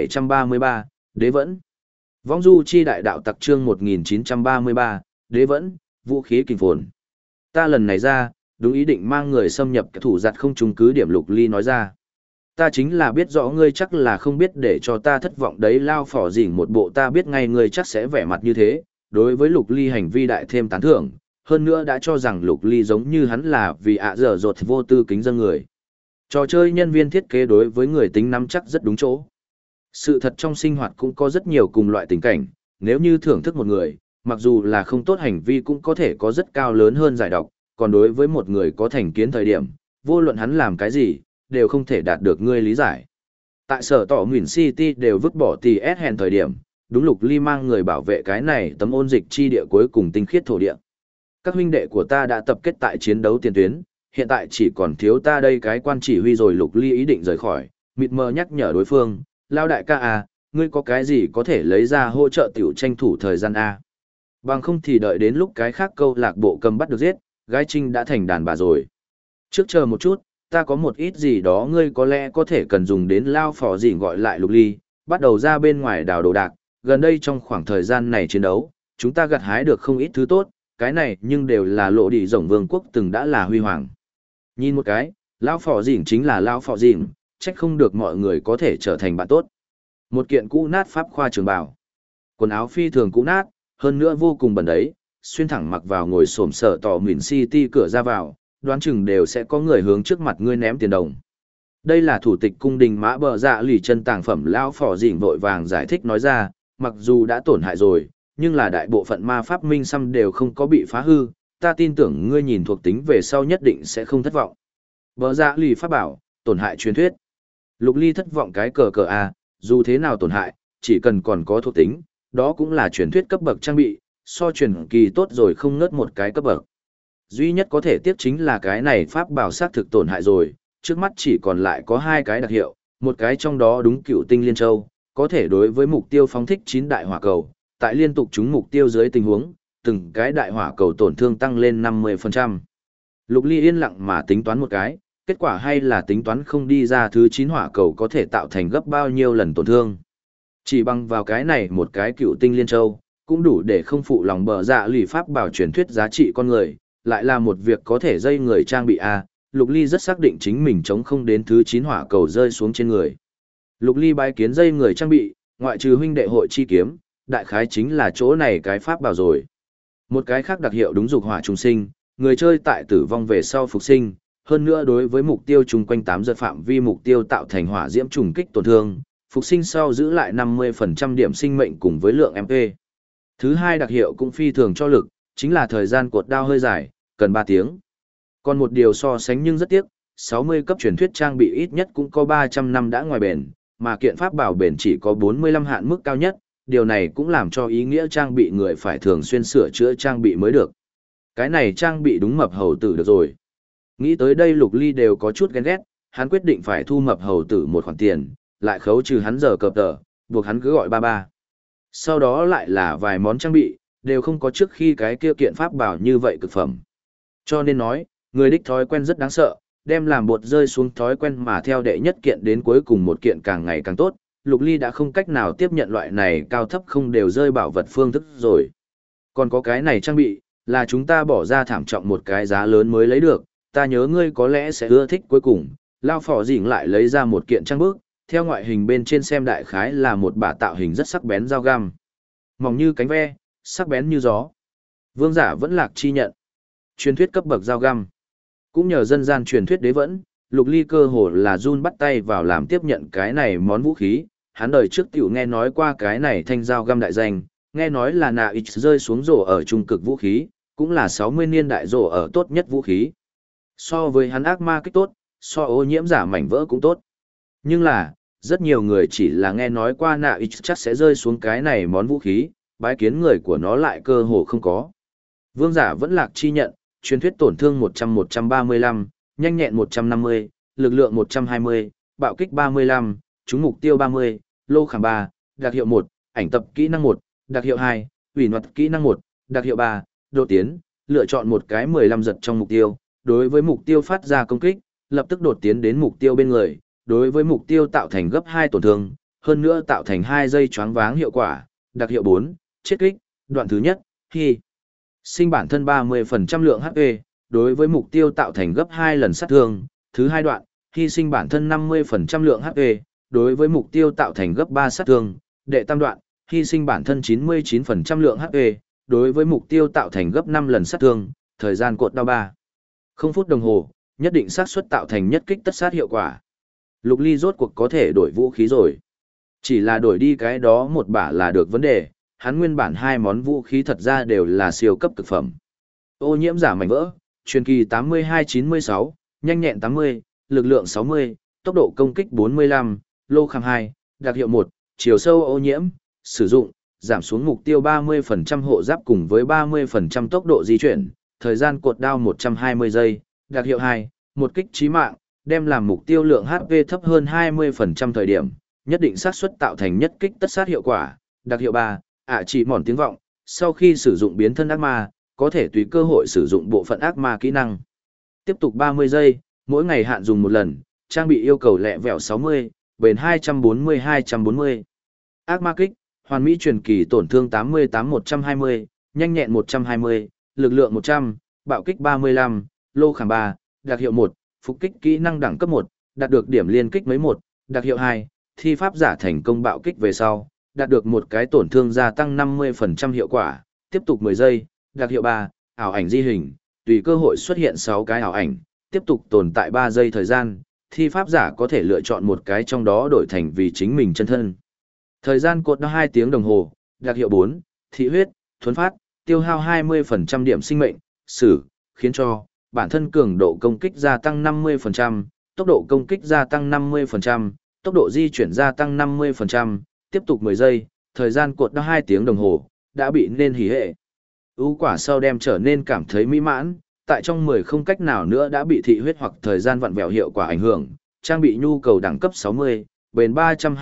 1733, Đế Vẫn. Vong du chi đại đạo tặc chương 1933, Đế Vẫn, vũ khí kinh phồn. Ta lần này ra, đúng ý định mang người xâm nhập thủ giặt không trùng cứ điểm. Lục Ly nói ra. Ta chính là biết rõ ngươi chắc là không biết để cho ta thất vọng đấy. Lao Phỏ Dĩnh một bộ ta biết ngay ngươi chắc sẽ vẻ mặt như thế, đối với Lục Ly hành vi đại thêm tán thưởng, hơn nữa đã cho rằng Lục Ly giống như hắn là vì giờ rột vô tư kính dân người. Trò chơi nhân viên thiết kế đối với người tính nắm chắc rất đúng chỗ. Sự thật trong sinh hoạt cũng có rất nhiều cùng loại tình cảnh, nếu như thưởng thức một người, mặc dù là không tốt hành vi cũng có thể có rất cao lớn hơn giải độc, còn đối với một người có thành kiến thời điểm, vô luận hắn làm cái gì, đều không thể đạt được ngươi lý giải. Tại sở tỏ Nguyễn City đều vứt bỏ TS Hèn thời điểm, đúng Lục Ly mang người bảo vệ cái này tấm ôn dịch chi địa cuối cùng tinh khiết thổ địa. Các huynh đệ của ta đã tập kết tại chiến đấu tiền tuyến, hiện tại chỉ còn thiếu ta đây cái quan chỉ huy rồi. Lục Ly ý định rời khỏi, mịt mờ nhắc nhở đối phương, Lao đại ca à, ngươi có cái gì có thể lấy ra hỗ trợ tiểu tranh thủ thời gian à? Bằng không thì đợi đến lúc cái khác câu lạc bộ cầm bắt được giết, gái trinh đã thành đàn bà rồi. Trước chờ một chút, ta có một ít gì đó ngươi có lẽ có thể cần dùng đến. Lao Phỏ Dĩnh gọi lại Lục Ly, bắt đầu ra bên ngoài đào đồ đạc, gần đây trong khoảng thời gian này chiến đấu, chúng ta gặt hái được không ít thứ tốt, cái này nhưng đều là lộ đi rồng vương quốc từng đã là huy hoàng. Nhìn một cái, Lao Phỏ Dĩnh chính là Lao Phỏ Dĩnh, trách không được mọi người có thể trở thành bạn tốt. Một kiện cũ nát pháp khoa trường bào, quần áo phi thường cũ nát, hơn nữa vô cùng bẩn đấy, xuyên thẳng mặc vào ngồi xổm sở tỏ Nguyễn City cửa ra vào, đoán chừng đều sẽ có người hướng trước mặt ngươi ném tiền đồng. Đây là thủ tịch cung đình Mã Bờ Dạ lì chân tàng phẩm. Lão Phỏ Dĩnh vội vàng giải thích nói ra, mặc dù đã tổn hại rồi, nhưng là đại bộ phận ma pháp minh xăm đều không có bị phá hư, ta tin tưởng ngươi nhìn thuộc tính về sau nhất định sẽ không thất vọng. Bờ Dạ lì pháp bảo, tổn hại truyền thuyết. Lục Ly thất vọng cái cờ cờ a, dù thế nào tổn hại, chỉ cần còn có thuộc tính, đó cũng là truyền thuyết cấp bậc trang bị, so truyền kỳ tốt rồi không ngớt một cái cấp bậc. Duy nhất có thể tiếc chính là cái này pháp bảo sát thực tổn hại rồi, trước mắt chỉ còn lại có hai cái đặc hiệu, một cái trong đó đúng cựu tinh liên châu, có thể đối với mục tiêu phóng thích 9 đại hỏa cầu, tại liên tục trúng mục tiêu dưới tình huống, từng cái đại hỏa cầu tổn thương tăng lên 50%. Lục Ly yên lặng mà tính toán một cái, kết quả hay là tính toán không đi ra thứ 9 hỏa cầu có thể tạo thành gấp bao nhiêu lần tổn thương. Chỉ bằng vào cái này một cái cựu tinh liên châu, cũng đủ để không phụ lòng bờ dạ lì pháp bảo truyền thuyết giá trị con người, lại là một việc có thể dây người trang bị A. Lục Ly rất xác định chính mình chống không đến thứ 9 hỏa cầu rơi xuống trên người. Lục Ly bái kiến dây người trang bị, ngoại trừ huynh đệ hội chi kiếm, đại khái chính là chỗ này cái pháp bảo rồi. Một cái khác đặc hiệu đúng dục hỏa trùng sinh, người chơi tại tử vong về sau phục sinh, hơn nữa đối với mục tiêu chung quanh 8 giật phạm vi mục tiêu tạo thành hỏa diễm trùng kích tổn thương, phục sinh sau giữ lại 50% điểm sinh mệnh cùng với lượng MP. Thứ hai đặc hiệu cũng phi thường cho lực, chính là thời gian cột đao hơi dài, cần 3 tiếng. Còn một điều so sánh nhưng rất tiếc, 60 cấp truyền thuyết trang bị ít nhất cũng có 300 năm đã ngoài bền, mà kiện pháp bảo bền chỉ có 45 hạn mức cao nhất, điều này cũng làm cho ý nghĩa trang bị người phải thường xuyên sửa chữa trang bị mới được. Cái này trang bị đúng mập hầu tử được rồi. Nghĩ tới đây Lục Ly đều có chút ghen ghét, hắn quyết định phải thu mập hầu tử một khoản tiền, lại khấu trừ hắn giờ cợp tờ, buộc hắn cứ gọi ba ba. Sau đó lại là vài món trang bị, đều không có trước khi cái kia kiện pháp bảo như vậy cực phẩm. Cho nên nói, người đích thói quen rất đáng sợ, đem làm bột rơi xuống thói quen mà theo đệ nhất kiện đến cuối cùng một kiện càng ngày càng tốt. Lục Ly đã không cách nào tiếp nhận loại này cao thấp không đều rơi bảo vật phương thức rồi. Còn có cái này trang bị, là chúng ta bỏ ra thảm trọng một cái giá lớn mới lấy được, ta nhớ ngươi có lẽ sẽ ưa thích cuối cùng. Lao Phỏ Dĩnh lại lấy ra một kiện trang bước, theo ngoại hình bên trên xem đại khái là một bả tạo hình rất sắc bén dao găm. Mỏng như cánh ve, sắc bén như gió. Vương giả vẫn lạc chi nhận. Truyền thuyết cấp bậc dao găm. Cũng nhờ dân gian truyền thuyết đế vẫn, Lục Ly cơ hồ là run bắt tay vào làm tiếp nhận cái này món vũ khí. Hắn đời trước tiểu nghe nói qua cái này thanh dao găm đại danh, nghe nói là nạ ít rơi xuống rổ ở trung cực vũ khí, cũng là 60 niên đại rổ ở tốt nhất vũ khí. So với hắn ác ma kích tốt, so ô nhiễm giả mảnh vỡ cũng tốt. Nhưng là, rất nhiều người chỉ là nghe nói qua nạ ít chắc sẽ rơi xuống cái này món vũ khí, bái kiến người của nó lại cơ hồ không có. Vương giả vẫn lạc chi nhận, truyền thuyết tổn thương 100-135, nhanh nhẹn 150, lực lượng 120, bạo kích 35, trúng mục tiêu 30, lô khảm 3, đặc hiệu 1, ảnh tập kỹ năng 1, đặc hiệu 2, ủy luật kỹ năng 1, đặc hiệu 3, độ tiến, lựa chọn một cái 15 giật trong mục tiêu, đối với mục tiêu phát ra công kích, lập tức đột tiến đến mục tiêu bên người, đối với mục tiêu tạo thành gấp 2 tổn thương, hơn nữa tạo thành 2 giây choáng váng hiệu quả, đặc hiệu 4, chết kích, đoạn thứ nhất, khi sinh bản thân 30% lượng HP, đối với mục tiêu tạo thành gấp 2 lần sát thương, thứ hai đoạn, hy sinh bản thân 50% lượng HP, đối với mục tiêu tạo thành gấp 3 sát thương, đệ tam đoạn, hy sinh bản thân 99% lượng HP, đối với mục tiêu tạo thành gấp 5 lần sát thương, thời gian cột đao 3. 0 phút đồng hồ, nhất định xác suất tạo thành nhất kích tất sát hiệu quả. Lục Ly rốt cuộc có thể đổi vũ khí rồi. Chỉ là đổi đi cái đó một bả là được vấn đề, hắn nguyên bản hai món vũ khí thật ra đều là siêu cấp cực phẩm. Ô nhiễm giả mảnh vỡ, truyền kỳ 82-96, nhanh nhẹn 80, lực lượng 60, tốc độ công kích 45, lô khảm 2, đặc hiệu 1, chiều sâu ô nhiễm, sử dụng, giảm xuống mục tiêu 30% hộ giáp cùng với 30% tốc độ di chuyển, thời gian cột đao 120 giây, đặc hiệu 2, một kích chí mạng, đem làm mục tiêu lượng HP thấp hơn 20% thời điểm, nhất định xác suất tạo thành nhất kích tất sát hiệu quả, đặc hiệu 3, chỉ mòn tiếng vọng, sau khi sử dụng biến thân ác ma, có thể tùy cơ hội sử dụng bộ phận ác ma kỹ năng. Tiếp tục 30 giây, mỗi ngày hạn dùng một lần, trang bị yêu cầu lẹ vẹo 60, bền 240-240. Ác ma kích, hoàn mỹ truyền kỳ tổn thương 88-120, nhanh nhẹn 120, lực lượng 100, bạo kích 35, lô khảm 3, đặc hiệu 1, phục kích kỹ năng đẳng cấp 1, đạt được điểm liên kích mấy 1, đặc hiệu 2, thi pháp giả thành công bạo kích về sau, đạt được một cái tổn thương gia tăng 50% hiệu quả, tiếp tục 10 giây, đặc hiệu 3, ảo ảnh di hình, tùy cơ hội xuất hiện 6 cái ảo ảnh, tiếp tục tồn tại 3 giây thời gian, thi pháp giả có thể lựa chọn một cái trong đó đổi thành vì chính mình chân thân. Thời gian cột nó 2 tiếng đồng hồ, đặc hiệu 4, thị huyết, thuấn phát, tiêu hao 20% điểm sinh mệnh, sử, khiến cho bản thân cường độ công kích gia tăng 50%, tốc độ công kích gia tăng 50%, tốc độ di chuyển gia tăng 50%, tiếp tục 10 giây, thời gian cột đã 2 tiếng đồng hồ, đã bị nên hỉ hệ. Ưu quả sau đem trở nên cảm thấy mỹ mãn, tại trong 10 không cách nào nữa đã bị thị huyết hoặc thời gian vặn vẹo hiệu quả ảnh hưởng, trang bị nhu cầu đẳng cấp 60, bền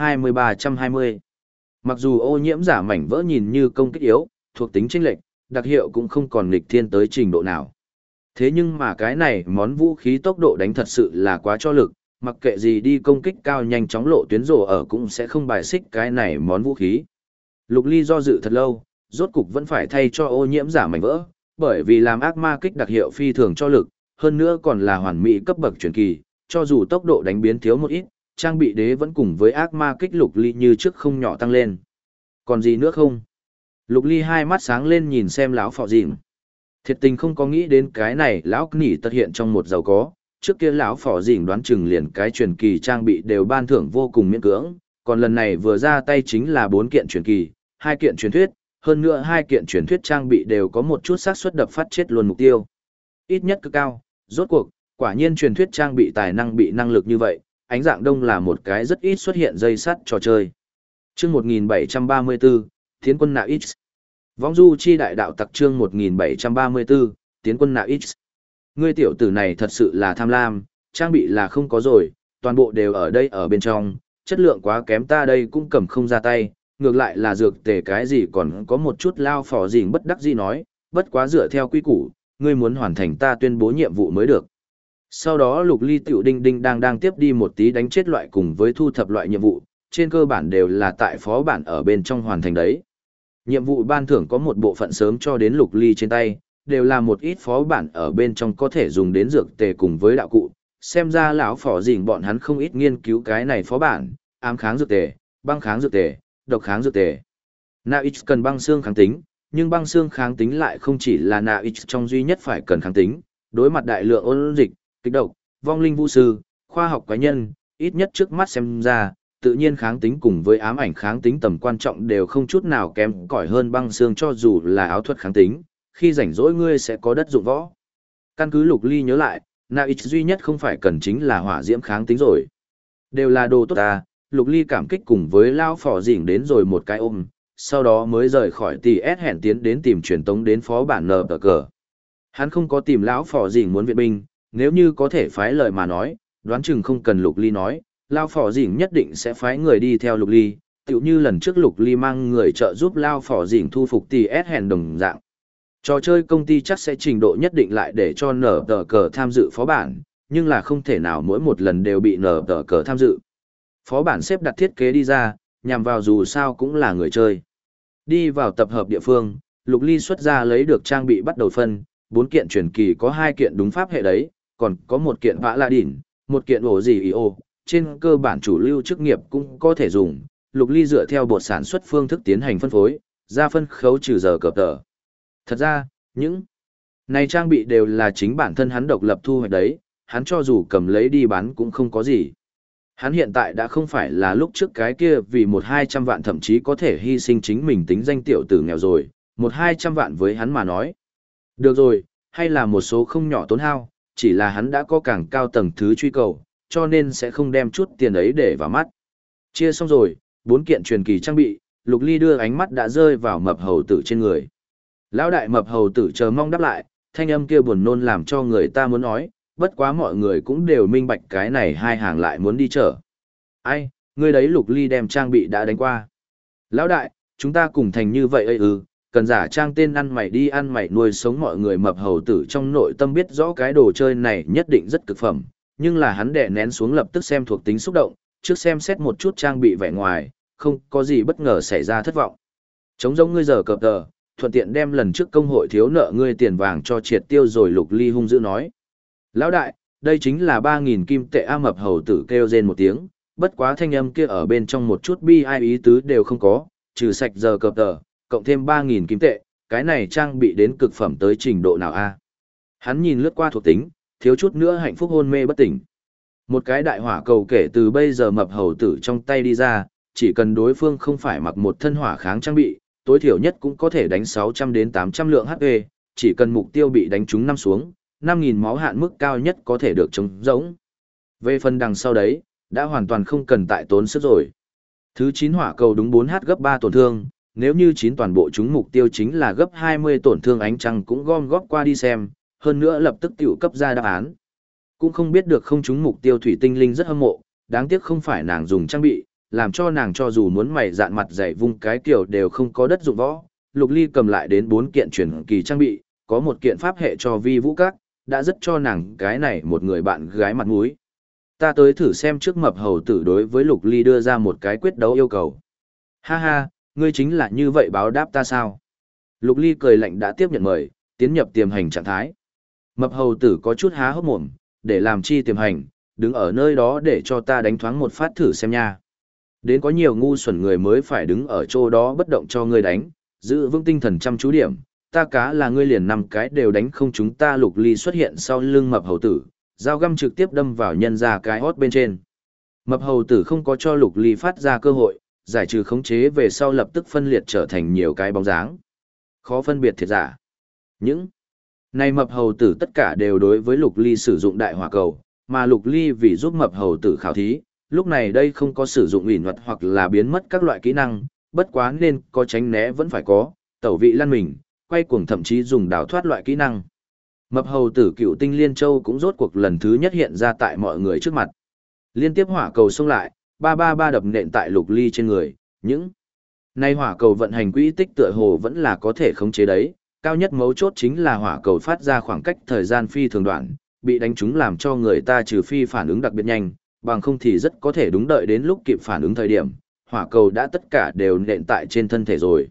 320-320. Mặc dù ô nhiễm giả mảnh vỡ nhìn như công kích yếu, thuộc tính chênh lệch, đặc hiệu cũng không còn nghịch thiên tới trình độ nào. Thế nhưng mà cái này món vũ khí tốc độ đánh thật sự là quá cho lực, mặc kệ gì đi công kích cao nhanh chóng lộ tuyến rổ ở cũng sẽ không bài xích cái này món vũ khí. Lục Ly do dự thật lâu, rốt cục vẫn phải thay cho ô nhiễm giả mảnh vỡ, bởi vì làm ác ma kích đặc hiệu phi thường cho lực, hơn nữa còn là hoàn mỹ cấp bậc truyền kỳ, cho dù tốc độ đánh biến thiếu một ít, trang bị đế vẫn cùng với ác ma kích Lục Ly như trước không nhỏ tăng lên. Còn gì nữa không? Lục Ly hai mắt sáng lên nhìn xem lão phò dìm. Thiệt tình không có nghĩ đến cái này lão nỉ tật hiện trong một giàu có, trước kia lão phò dìm đoán chừng liền cái truyền kỳ trang bị đều ban thưởng vô cùng miễn cưỡng, còn lần này vừa ra tay chính là 4 kiện truyền kỳ, 2 kiện truyền thuyết, hơn nữa 2 kiện truyền thuyết trang bị đều có một chút xác suất đập phát chết luôn mục tiêu. Ít nhất cực cao, rốt cuộc, quả nhiên truyền thuyết trang bị tài năng bị năng lực như vậy, ánh dạng đông là một cái rất ít xuất hiện dây sắt trò chơi. Chương 1734, Tiến quân nạ X. Vong du chi đại đạo tặc chương 1734, Tiến quân nạ X. Ngươi tiểu tử này thật sự là tham lam, trang bị là không có rồi, toàn bộ đều ở đây ở bên trong, chất lượng quá kém ta đây cũng cầm không ra tay, ngược lại là dược tề cái gì còn có một chút lao phò dình bất đắc dĩ nói, bất quá dựa theo quy củ, ngươi muốn hoàn thành ta tuyên bố nhiệm vụ mới được. Sau đó Lục Ly tiểu đinh đinh đang tiếp đi một tí đánh chết loại cùng với thu thập loại nhiệm vụ, trên cơ bản đều là tại phó bản ở bên trong hoàn thành đấy. Nhiệm vụ ban thưởng có một bộ phận sớm cho đến Lục Ly trên tay, đều là một ít phó bản ở bên trong có thể dùng đến dược tề cùng với đạo cụ. Xem ra lão phò dình bọn hắn không ít nghiên cứu cái này phó bản, ám kháng dược tề, băng kháng dược tề, độc kháng dược tề. Na'X cần băng xương kháng tính, nhưng băng xương kháng tính lại không chỉ là Na'X trong duy nhất phải cần kháng tính, đối mặt đại lượng ôn dịch, kịch độc, vong linh vũ sư, khoa học quái nhân, ít nhất trước mắt xem ra, tự nhiên kháng tính cùng với ám ảnh kháng tính tầm quan trọng đều không chút nào kém cỏi hơn băng xương cho dù là áo thuật kháng tính, khi rảnh rỗi ngươi sẽ có đất dụng võ. Căn cứ Lục Ly nhớ lại, Na'X duy nhất không phải cần chính là hỏa diễm kháng tính rồi. Đều là đồ tốt ta, Lục Ly cảm kích cùng với lao phò dỉnh đến rồi một cái ôm, sau đó mới rời khỏi tỷ S hẹn tiến đến tìm truyền tống đến phó bản nờ tờ cờ. Hắn không có tìm lão phò dỉnh muốn viện binh, nếu như có thể phái lời mà nói, đoán chừng không cần Lục Ly nói, lao phò dỉnh nhất định sẽ phái người đi theo Lục Ly, tựu như lần trước Lục Ly mang người trợ giúp lao phò dỉnh thu phục tỷ S hẹn đồng dạng. Trò chơi công ty chắc sẽ trình độ nhất định lại để cho nở tờ cờ tham dự phó bản, nhưng là không thể nào mỗi một lần đều bị nở tờ cờ tham dự. Phó bản xếp đặt thiết kế đi ra, nhằm vào dù sao cũng là người chơi. Đi vào tập hợp địa phương, Lục Ly xuất ra lấy được trang bị bắt đầu phân, 4 kiện truyền kỳ có 2 kiện đúng pháp hệ đấy, còn có 1 kiện vã la đỉn, 1 kiện ổ gì ý ô, trên cơ bản chủ lưu chức nghiệp cũng có thể dùng. Lục Ly dựa theo bột sản xuất phương thức tiến hành phân phối, ra phân khấu trừ giờ cập tờ. Thật ra, những này trang bị đều là chính bản thân hắn độc lập thu hoạch đấy, hắn cho dù cầm lấy đi bán cũng không có gì. Hắn hiện tại đã không phải là lúc trước cái kia vì 1-200 vạn thậm chí có thể hy sinh chính mình tính danh tiểu tử nghèo rồi, 1-200 vạn với hắn mà nói. Được rồi, hay là một số không nhỏ tốn hao, chỉ là hắn đã có càng cao tầng thứ truy cầu, cho nên sẽ không đem chút tiền ấy để vào mắt. Chia xong rồi, 4 kiện truyền kỳ trang bị, Lục Ly đưa ánh mắt đã rơi vào mập hầu tử trên người. Lão đại mập hầu tử chờ mong đáp lại, thanh âm kia buồn nôn làm cho người ta muốn nói, bất quá mọi người cũng đều minh bạch cái này hai hàng lại muốn đi chở. Ai, ngươi đấy Lục Ly đem trang bị đã đánh qua. Lão đại, chúng ta cùng thành như vậy cần giả trang tên ăn mày đi ăn mày nuôi sống mọi người mập hầu tử trong nội tâm biết rõ cái đồ chơi này nhất định rất cực phẩm, nhưng là hắn đè nén xuống lập tức xem thuộc tính xúc động, trước xem xét một chút trang bị vẻ ngoài, không có gì bất ngờ xảy ra thất vọng. Chống giống ngươi giờ cập tờ, thuận tiện đem lần trước công hội thiếu nợ ngươi tiền vàng cho triệt tiêu rồi. Lục Ly hung dữ nói. Lão đại, đây chính là 3.000 kim tệ a mập hầu tử kêu rên một tiếng, bất quá thanh âm kia ở bên trong một chút bi ai ý tứ đều không có, trừ sạch giờ cập tờ, cộng thêm 3.000 kim tệ, cái này trang bị đến cực phẩm tới trình độ nào a? Hắn nhìn lướt qua thuộc tính, thiếu chút nữa hạnh phúc hôn mê bất tỉnh. Một cái đại hỏa cầu kể từ bây giờ mập hầu tử trong tay đi ra, chỉ cần đối phương không phải mặc một thân hỏa kháng trang bị, tối thiểu nhất cũng có thể đánh 600 đến 800 lượng HP, chỉ cần mục tiêu bị đánh trúng 5 xuống, 5.000 máu hạn mức cao nhất có thể được chống rỗng. Về phần đằng sau đấy, đã hoàn toàn không cần tại tốn sức rồi. Thứ 9 hỏa cầu đúng 4h gấp 3 tổn thương, nếu như 9 toàn bộ chúng mục tiêu chính là gấp 20 tổn thương ánh trăng cũng gom góp qua đi xem, hơn nữa lập tức tiểu cấp ra đáp án. Cũng không biết được không chúng mục tiêu thủy tinh linh rất hâm mộ, đáng tiếc không phải nàng dùng trang bị, làm cho nàng cho dù muốn mày dạn mặt dạy vung cái kiểu đều không có đất dụng võ. Lục Ly cầm lại đến 4 kiện truyền kỳ trang bị, có một kiện pháp hệ cho vi vũ các, đã rất cho nàng cái này một người bạn gái mặt mũi. Ta tới thử xem trước mập hầu tử đối với Lục Ly đưa ra một cái quyết đấu yêu cầu. Ha ha, ngươi chính là như vậy báo đáp ta sao? Lục Ly cười lạnh đã tiếp nhận mời, tiến nhập tiềm hành trạng thái. Mập hầu tử có chút há hốc mồm, để làm chi tiềm hành, đứng ở nơi đó để cho ta đánh thoáng một phát thử xem nha. Đến có nhiều ngu xuẩn người mới phải đứng ở chỗ đó bất động cho ngươi đánh, giữ vững tinh thần chăm chú điểm, ta cá là ngươi liền 5 cái đều đánh không chúng ta. Lục Ly xuất hiện sau lưng mập hầu tử, dao găm trực tiếp đâm vào nhân ra cái hót bên trên. Mập hầu tử không có cho Lục Ly phát ra cơ hội, giải trừ khống chế về sau lập tức phân liệt trở thành nhiều cái bóng dáng. Khó phân biệt thiệt giả. Những này mập hầu tử tất cả đều đối với Lục Ly sử dụng đại hỏa cầu, mà Lục Ly vì giúp mập hầu tử khảo thí, lúc này đây không có sử dụng ủy thuật hoặc là biến mất các loại kỹ năng, bất quá nên có tránh né vẫn phải có, tẩu vị lăn mình, quay cuồng thậm chí dùng đào thoát loại kỹ năng. Mập hầu tử Cựu Tinh Liên Châu cũng rốt cuộc lần thứ nhất hiện ra tại mọi người trước mặt. Liên tiếp hỏa cầu xông lại, 333 đập nện tại Lục Ly trên người, những nay hỏa cầu vận hành quỹ tích tựa hồ vẫn là có thể khống chế đấy, cao nhất mấu chốt chính là hỏa cầu phát ra khoảng cách thời gian phi thường đoạn, bị đánh trúng làm cho người ta trừ phi phản ứng đặc biệt nhanh, bằng không thì rất có thể đúng đợi đến lúc kịp phản ứng thời điểm, hỏa cầu đã tất cả đều nện tại trên thân thể rồi.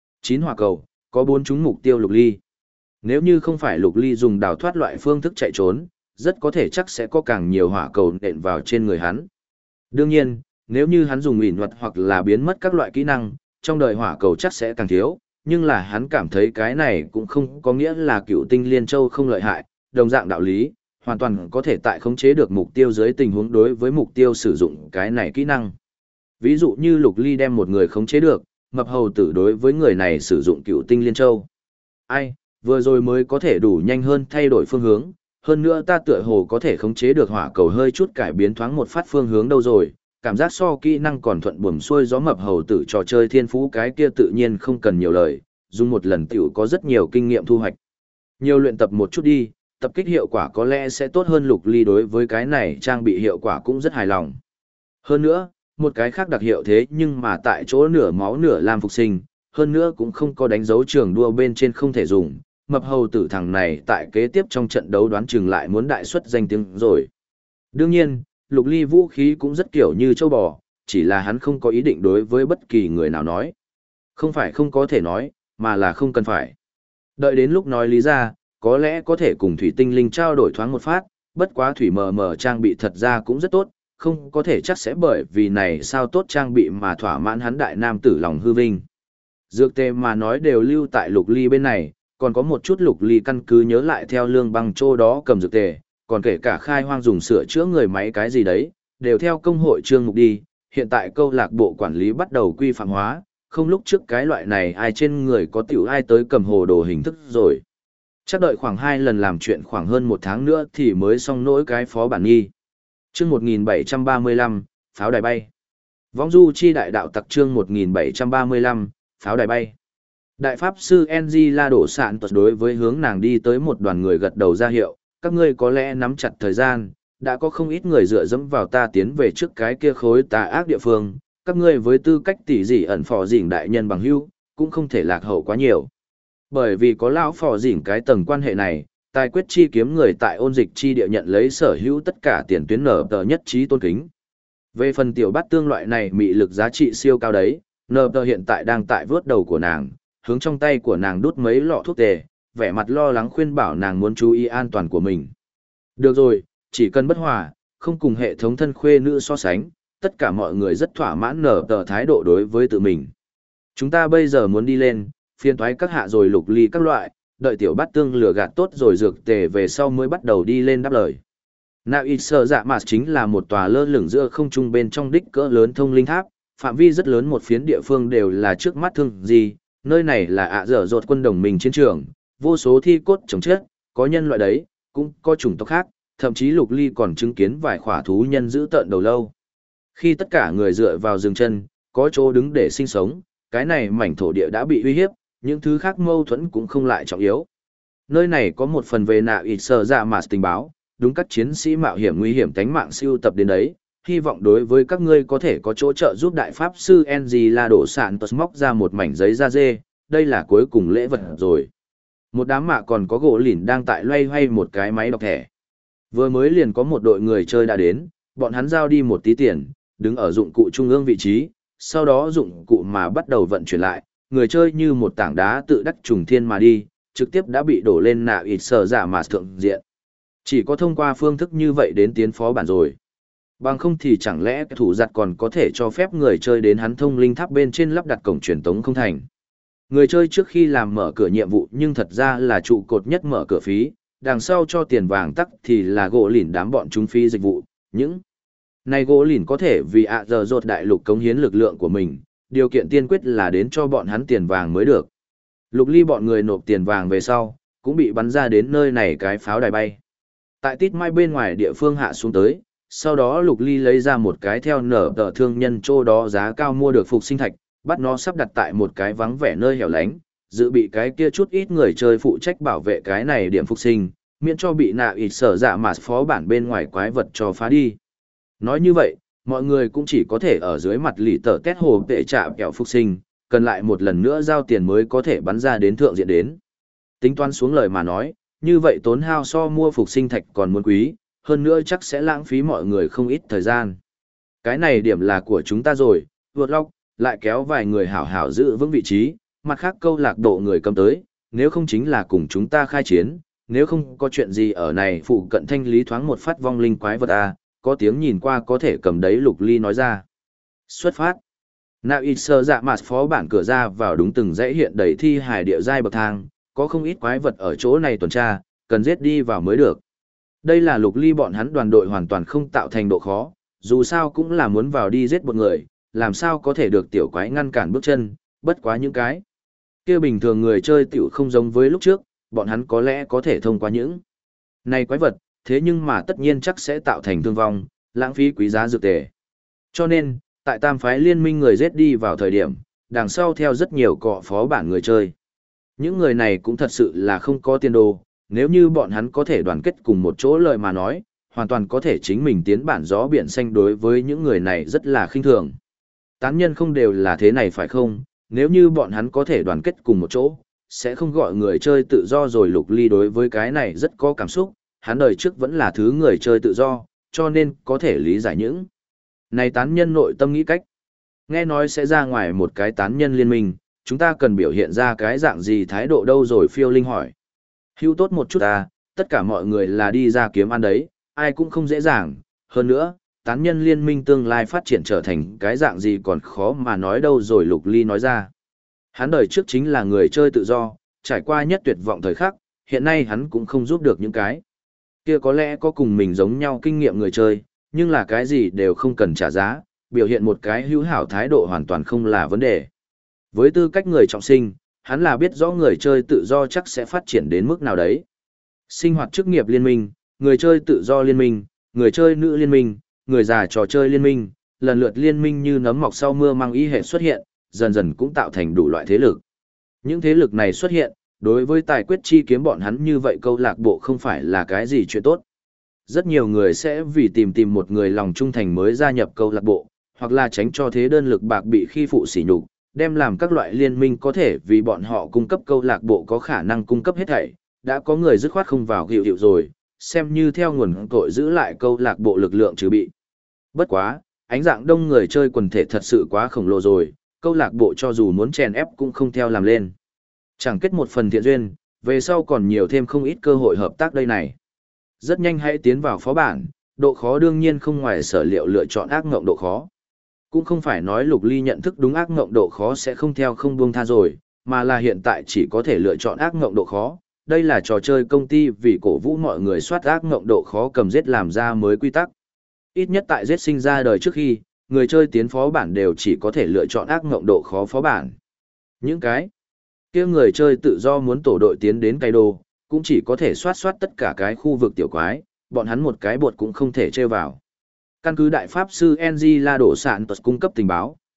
9 hỏa cầu, có 4 trúng mục tiêu Lục Ly. Nếu như không phải Lục Ly dùng đào thoát loại phương thức chạy trốn, rất có thể chắc sẽ có càng nhiều hỏa cầu nện vào trên người hắn. Đương nhiên, nếu như hắn dùng ủy thuật hoặc là biến mất các loại kỹ năng, trong đời hỏa cầu chắc sẽ càng thiếu, nhưng là hắn cảm thấy cái này cũng không có nghĩa là Cựu Tinh Liên Châu không lợi hại, đồng dạng đạo lý, hoàn toàn có thể tại khống chế được mục tiêu dưới tình huống đối với mục tiêu sử dụng cái này kỹ năng. Ví dụ như Lục Ly đem một người khống chế được, mập hầu tử đối với người này sử dụng Cựu Tinh Liên Châu. Ai, vừa rồi mới có thể đủ nhanh hơn thay đổi phương hướng, hơn nữa ta tựa hồ có thể khống chế được hỏa cầu hơi chút cải biến thoáng một phát phương hướng đâu rồi, cảm giác so kỹ năng còn thuận buồm xuôi gió. Mập hầu tử trò chơi thiên phú cái kia tự nhiên không cần nhiều lời, dùng một lần tiểu có rất nhiều kinh nghiệm thu hoạch. Nhiều luyện tập một chút đi, tập kích hiệu quả có lẽ sẽ tốt hơn. Lục Ly đối với cái này trang bị hiệu quả cũng rất hài lòng. Hơn nữa, một cái khác đặc hiệu thế nhưng mà tại chỗ nửa máu nửa lam phục sinh, hơn nữa cũng không có đánh dấu trường đua bên trên không thể dùng. Mập hầu tử thằng này tại kế tiếp trong trận đấu đoán chừng lại muốn đại xuất danh tiếng rồi. Đương nhiên, Lục Ly vũ khí cũng rất kiểu như châu bò, chỉ là hắn không có ý định đối với bất kỳ người nào nói. Không phải không có thể nói, mà là không cần phải. Đợi đến lúc nói lý ra, có lẽ có thể cùng Thủy Tinh Linh trao đổi thoáng một phát, bất quá Thủy mờ mờ trang bị thật ra cũng rất tốt, không có thể chắc sẽ bởi vì này sao tốt trang bị mà thỏa mãn hắn đại nam tử lòng hư vinh. Dược tề mà nói đều lưu tại Lục Ly bên này, còn có một chút Lục Ly căn cứ nhớ lại theo Lương Băng Châu đó cầm dược tề, còn kể cả khai hoang dùng sửa chữa người máy cái gì đấy, đều theo công hội chương mục đi. Hiện tại câu lạc bộ quản lý bắt đầu quy phạm hóa, không lúc trước cái loại này ai trên người có tiểu ai tới cầm hồ đồ hình thức rồi. Chắc đợi khoảng 2 lần làm chuyện khoảng hơn 1 tháng nữa thì mới xong nỗi cái phó bản nghi. Chương 1735, pháo đài bay. Vong du chi đại đạo tặc chương 1735, pháo đài bay. Đại pháp sư NG La đổ sạn tuật đối với hướng nàng đi tới một đoàn người gật đầu ra hiệu, các ngươi có lẽ nắm chặt thời gian, đã có không ít người dựa dẫm vào ta tiến về trước cái kia khối tà ác địa phương, các ngươi với tư cách tỷ dị ẩn phò dĩnh đại nhân bằng hữu, cũng không thể lạc hậu quá nhiều. Bởi vì có lão phò dĩnh cái tầng quan hệ này, tài quyết chi kiếm người tại ôn dịch chi địa nhận lấy sở hữu tất cả tiền tuyến nở tờ nhất trí tôn kính. Về phần tiểu bát tương loại này mị lực giá trị siêu cao đấy, nở tờ hiện tại đang tại vớt đầu của nàng, hướng trong tay của nàng đút mấy lọ thuốc tề, vẻ mặt lo lắng khuyên bảo nàng muốn chú ý an toàn của mình. Được rồi, chỉ cần bất hòa, không cùng hệ thống thân khuê nữ so sánh, tất cả mọi người rất thỏa mãn nở tờ thái độ đối với tự mình. Chúng ta bây giờ muốn đi lên, phiên thoái các hạ rồi Lục Ly các loại, đợi tiểu bát tương lửa gạt tốt rồi dược tề về sau mới bắt đầu đi lên đáp lời. Nào ít sợ dạ mạt chính là một tòa lơ lửng giữa không trung bên trong đích cỡ lớn thông linh tháp, phạm vi rất lớn một phiến địa phương đều là trước mắt thương gì, nơi này là ạ dở dột quân đồng minh chiến trường, vô số thi cốt chống chết, có nhân loại đấy, cũng có chủng tộc khác, thậm chí Lục Ly còn chứng kiến vài khỏa thú nhân giữ tợn đầu lâu. Khi tất cả người dựa vào dừng chân, có chỗ đứng để sinh sống, cái này mảnh thổ địa đã bị uy hiếp, những thứ khác mâu thuẫn cũng không lại trọng yếu. Nơi này có một phần về nạ ít sở dạ mà tình báo, đúng các chiến sĩ mạo hiểm nguy hiểm tánh mạng siêu tập đến đấy, hy vọng đối với các ngươi có thể có chỗ trợ giúp đại pháp sư NG La Đổ Sạn móc ra một mảnh giấy da dê, đây là cuối cùng lễ vật rồi. Một đám mạ còn có gỗ lỉn đang tại loay hoay một cái máy đọc thẻ. Vừa mới liền có một đội người chơi đã đến, bọn hắn giao đi một tí tiền, đứng ở dụng cụ trung ương vị trí, sau đó dụng cụ mà bắt đầu vận chuyển lại, người chơi như một tảng đá tự đắc trùng thiên mà đi, trực tiếp đã bị đổ lên nạ ít sở dạ mà thượng diện. Chỉ có thông qua phương thức như vậy đến tiến phó bản rồi. Bằng không thì chẳng lẽ thủ giặt còn có thể cho phép người chơi đến hắn thông linh tháp bên trên lắp đặt cổng truyền tống không thành. Người chơi trước khi làm mở cửa nhiệm vụ nhưng thật ra là trụ cột nhất mở cửa phí, đằng sau cho tiền vàng tắc thì là gỗ lỉn đám bọn chúng phí dịch vụ. Những này gỗ lỉn có thể vì giờ rột đại lục cống hiến lực lượng của mình, điều kiện tiên quyết là đến cho bọn hắn tiền vàng mới được. Lục Ly bọn người nộp tiền vàng về sau, cũng bị bắn ra đến nơi này cái pháo đài bay. Tại tít mai bên ngoài địa phương hạ xuống tới, sau đó Lục Ly lấy ra một cái theo nở tờ thương nhân chỗ đó giá cao mua được phục sinh thạch, bắt nó sắp đặt tại một cái vắng vẻ nơi hẻo lánh, dự bị cái kia chút ít người chơi phụ trách bảo vệ cái này điểm phục sinh, miễn cho bị nạ ít sở dạ mà phó bản bên ngoài quái vật cho phá đi. Nói như vậy, mọi người cũng chỉ có thể ở dưới mặt lì tờ tét hồ tệ trạm kẹo phục sinh, cần lại một lần nữa giao tiền mới có thể bắn ra đến thượng diện đến. Tính toán xuống lời mà nói, như vậy tốn hao so mua phục sinh thạch còn muốn quý, hơn nữa chắc sẽ lãng phí mọi người không ít thời gian. Cái này điểm là của chúng ta rồi, vượt lóc, lại kéo vài người hảo hảo giữ vững vị trí, mặt khác câu lạc bộ người cầm tới, nếu không chính là cùng chúng ta khai chiến, nếu không có chuyện gì ở này phụ cận thanh lý thoáng một phát vong linh quái vật a, có tiếng nhìn qua có thể cầm đấy. Lục Ly nói ra. Xuất phát. Nạo ít sơ dạ mạt phó bản cửa ra vào đúng từng dãy hiện đầy thi hài địa giai bậc thang, có không ít quái vật ở chỗ này tuần tra, cần giết đi vào mới được. Đây là Lục Ly bọn hắn đoàn đội hoàn toàn không tạo thành độ khó, dù sao cũng là muốn vào đi giết một người, làm sao có thể được tiểu quái ngăn cản bước chân, bất quá những cái kia bình thường người chơi tiểu không giống với lúc trước, bọn hắn có lẽ có thể thông qua những này quái vật, thế nhưng mà tất nhiên chắc sẽ tạo thành thương vong, lãng phí quý giá dược tề. Cho nên, tại tam phái liên minh người giết đi vào thời điểm, đằng sau theo rất nhiều cọ phó bản người chơi. Những người này cũng thật sự là không có tiền đồ, nếu như bọn hắn có thể đoàn kết cùng một chỗ lời mà nói, hoàn toàn có thể chính mình tiến bản gió biển xanh. Đối với những người này rất là khinh thường. Tán nhân không đều là thế này phải không, nếu như bọn hắn có thể đoàn kết cùng một chỗ, sẽ không gọi người chơi tự do rồi. Lục Ly đối với cái này rất có cảm xúc, hắn đời trước vẫn là thứ người chơi tự do, cho nên có thể lý giải những này tán nhân nội tâm nghĩ cách. Nghe nói sẽ ra ngoài một cái tán nhân liên minh, chúng ta cần biểu hiện ra cái dạng gì thái độ đâu rồi? Phiêu Linh hỏi. Hữu tốt một chút à, tất cả mọi người là đi ra kiếm ăn đấy, ai cũng không dễ dàng. Hơn nữa, tán nhân liên minh tương lai phát triển trở thành cái dạng gì còn khó mà nói đâu rồi. Lục Ly nói ra. Hắn đời trước chính là người chơi tự do, trải qua nhất tuyệt vọng thời khắc, hiện nay hắn cũng không giúp được những cái kia có lẽ có cùng mình giống nhau kinh nghiệm người chơi, nhưng là cái gì đều không cần trả giá, biểu hiện một cái hữu hảo thái độ hoàn toàn không là vấn đề. Với tư cách người trọng sinh, hắn là biết rõ người chơi tự do chắc sẽ phát triển đến mức nào đấy. Sinh hoạt chức nghiệp liên minh, người chơi tự do liên minh, người chơi nữ liên minh, người già trò chơi liên minh, lần lượt liên minh như nấm mọc sau mưa mang ý hệ xuất hiện, dần dần cũng tạo thành đủ loại thế lực. Những thế lực này xuất hiện, đối với tài quyết chi kiếm bọn hắn như vậy câu lạc bộ không phải là cái gì chuyện tốt. Rất nhiều người sẽ vì tìm một người lòng trung thành mới gia nhập câu lạc bộ, hoặc là tránh cho thế đơn lực bạc bị khi phụ sỉ nhục, đem làm các loại liên minh có thể vì bọn họ cung cấp câu lạc bộ có khả năng cung cấp hết thảy, đã có người dứt khoát không vào hiệu hiệu rồi, xem như theo nguồn tội giữ lại câu lạc bộ lực lượng trừ bị. Bất quá, ánh dạng đông người chơi quần thể thật sự quá khổng lồ rồi, câu lạc bộ cho dù muốn chèn ép cũng không theo làm lên. Chẳng kết một phần thiện duyên, về sau còn nhiều thêm không ít cơ hội hợp tác đây này. Rất nhanh hãy tiến vào phó bản, độ khó đương nhiên không ngoài sở liệu lựa chọn ác ngộng độ khó. Cũng không phải nói Lục Ly nhận thức đúng ác ngộng độ khó sẽ không theo không buông tha rồi, mà là hiện tại chỉ có thể lựa chọn ác ngộng độ khó. Đây là trò chơi công ty vì cổ vũ mọi người soát ác ngộng độ khó cầm giết làm ra mới quy tắc. Ít nhất tại giết sinh ra đời trước khi, người chơi tiến phó bản đều chỉ có thể lựa chọn ác ngộng độ khó phó bản. Những cái kia người chơi tự do muốn tổ đội tiến đến cây đô, cũng chỉ có thể soát tất cả cái khu vực tiểu quái, bọn hắn một cái bột cũng không thể trêu vào. Căn cứ đại pháp sư NG La Đổ Sạn Tuật cung cấp tình báo,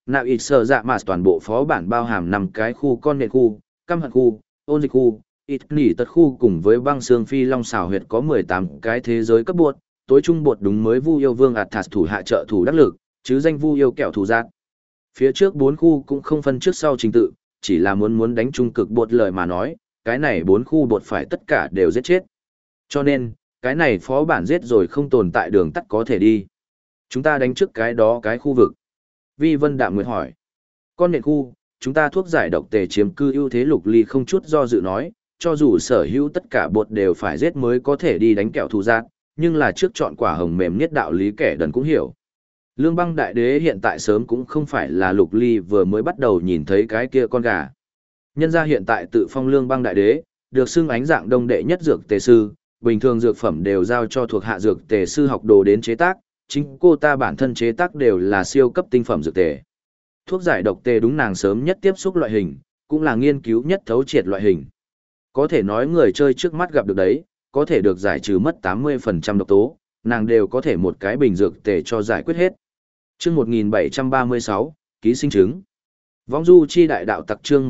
Nạo ít sở dạ mà toàn bộ phó bản bao hàm 5 cái khu con nhện khu, căm hận khu, ôn dịch khu, ít nỉ tật khu cùng với băng xương phi long xào huyệt có 18 cái thế giới cấp bột, tối trung bột đúng mới Vu yêu vương Athas thủ hạ trợ thủ đắc lực, chứ danh Vu yêu kẹo thủ giác. Phía trước 4 khu cũng không phân trước sau trình tự, chỉ là muốn đánh trung cực bột lời mà nói, cái này 4 khu bột phải tất cả đều giết chết. Cho nên, cái này phó bản giết rồi không tồn tại đường tắt có thể đi. Chúng ta đánh trước cái đó cái khu vực. Vi Vân Đạm Nguyệt hỏi. Con nhện khu, chúng ta thuốc giải độc tề chiếm cư ưu thế. Lục Ly không chút do dự nói, cho dù sở hữu tất cả bột đều phải giết mới có thể đi đánh kẹo thù giác, nhưng là trước chọn quả hồng mềm nhất đạo lý kẻ đần cũng hiểu. Lương Băng Đại Đế hiện tại sớm cũng không phải là Lục Ly vừa mới bắt đầu nhìn thấy cái kia con gà. Nhân gia hiện tại tự phong Lương Băng Đại Đế, được xưng ánh dạng đông đệ nhất dược tề sư, bình thường dược phẩm đều giao cho thuộc hạ dược tề sư học đồ đến chế tác, chính cô ta bản thân chế tác đều là siêu cấp tinh phẩm dược tề. Thuốc giải độc tề đúng nàng sớm nhất tiếp xúc loại hình, cũng là nghiên cứu nhất thấu triệt loại hình. Có thể nói người chơi trước mắt gặp được đấy, có thể được giải trừ mất 80% độc tố, nàng đều có thể một cái bình dược tề cho giải quyết hết. Chương 1736, ký sinh trứng. Vong du chi đại đạo tặc chương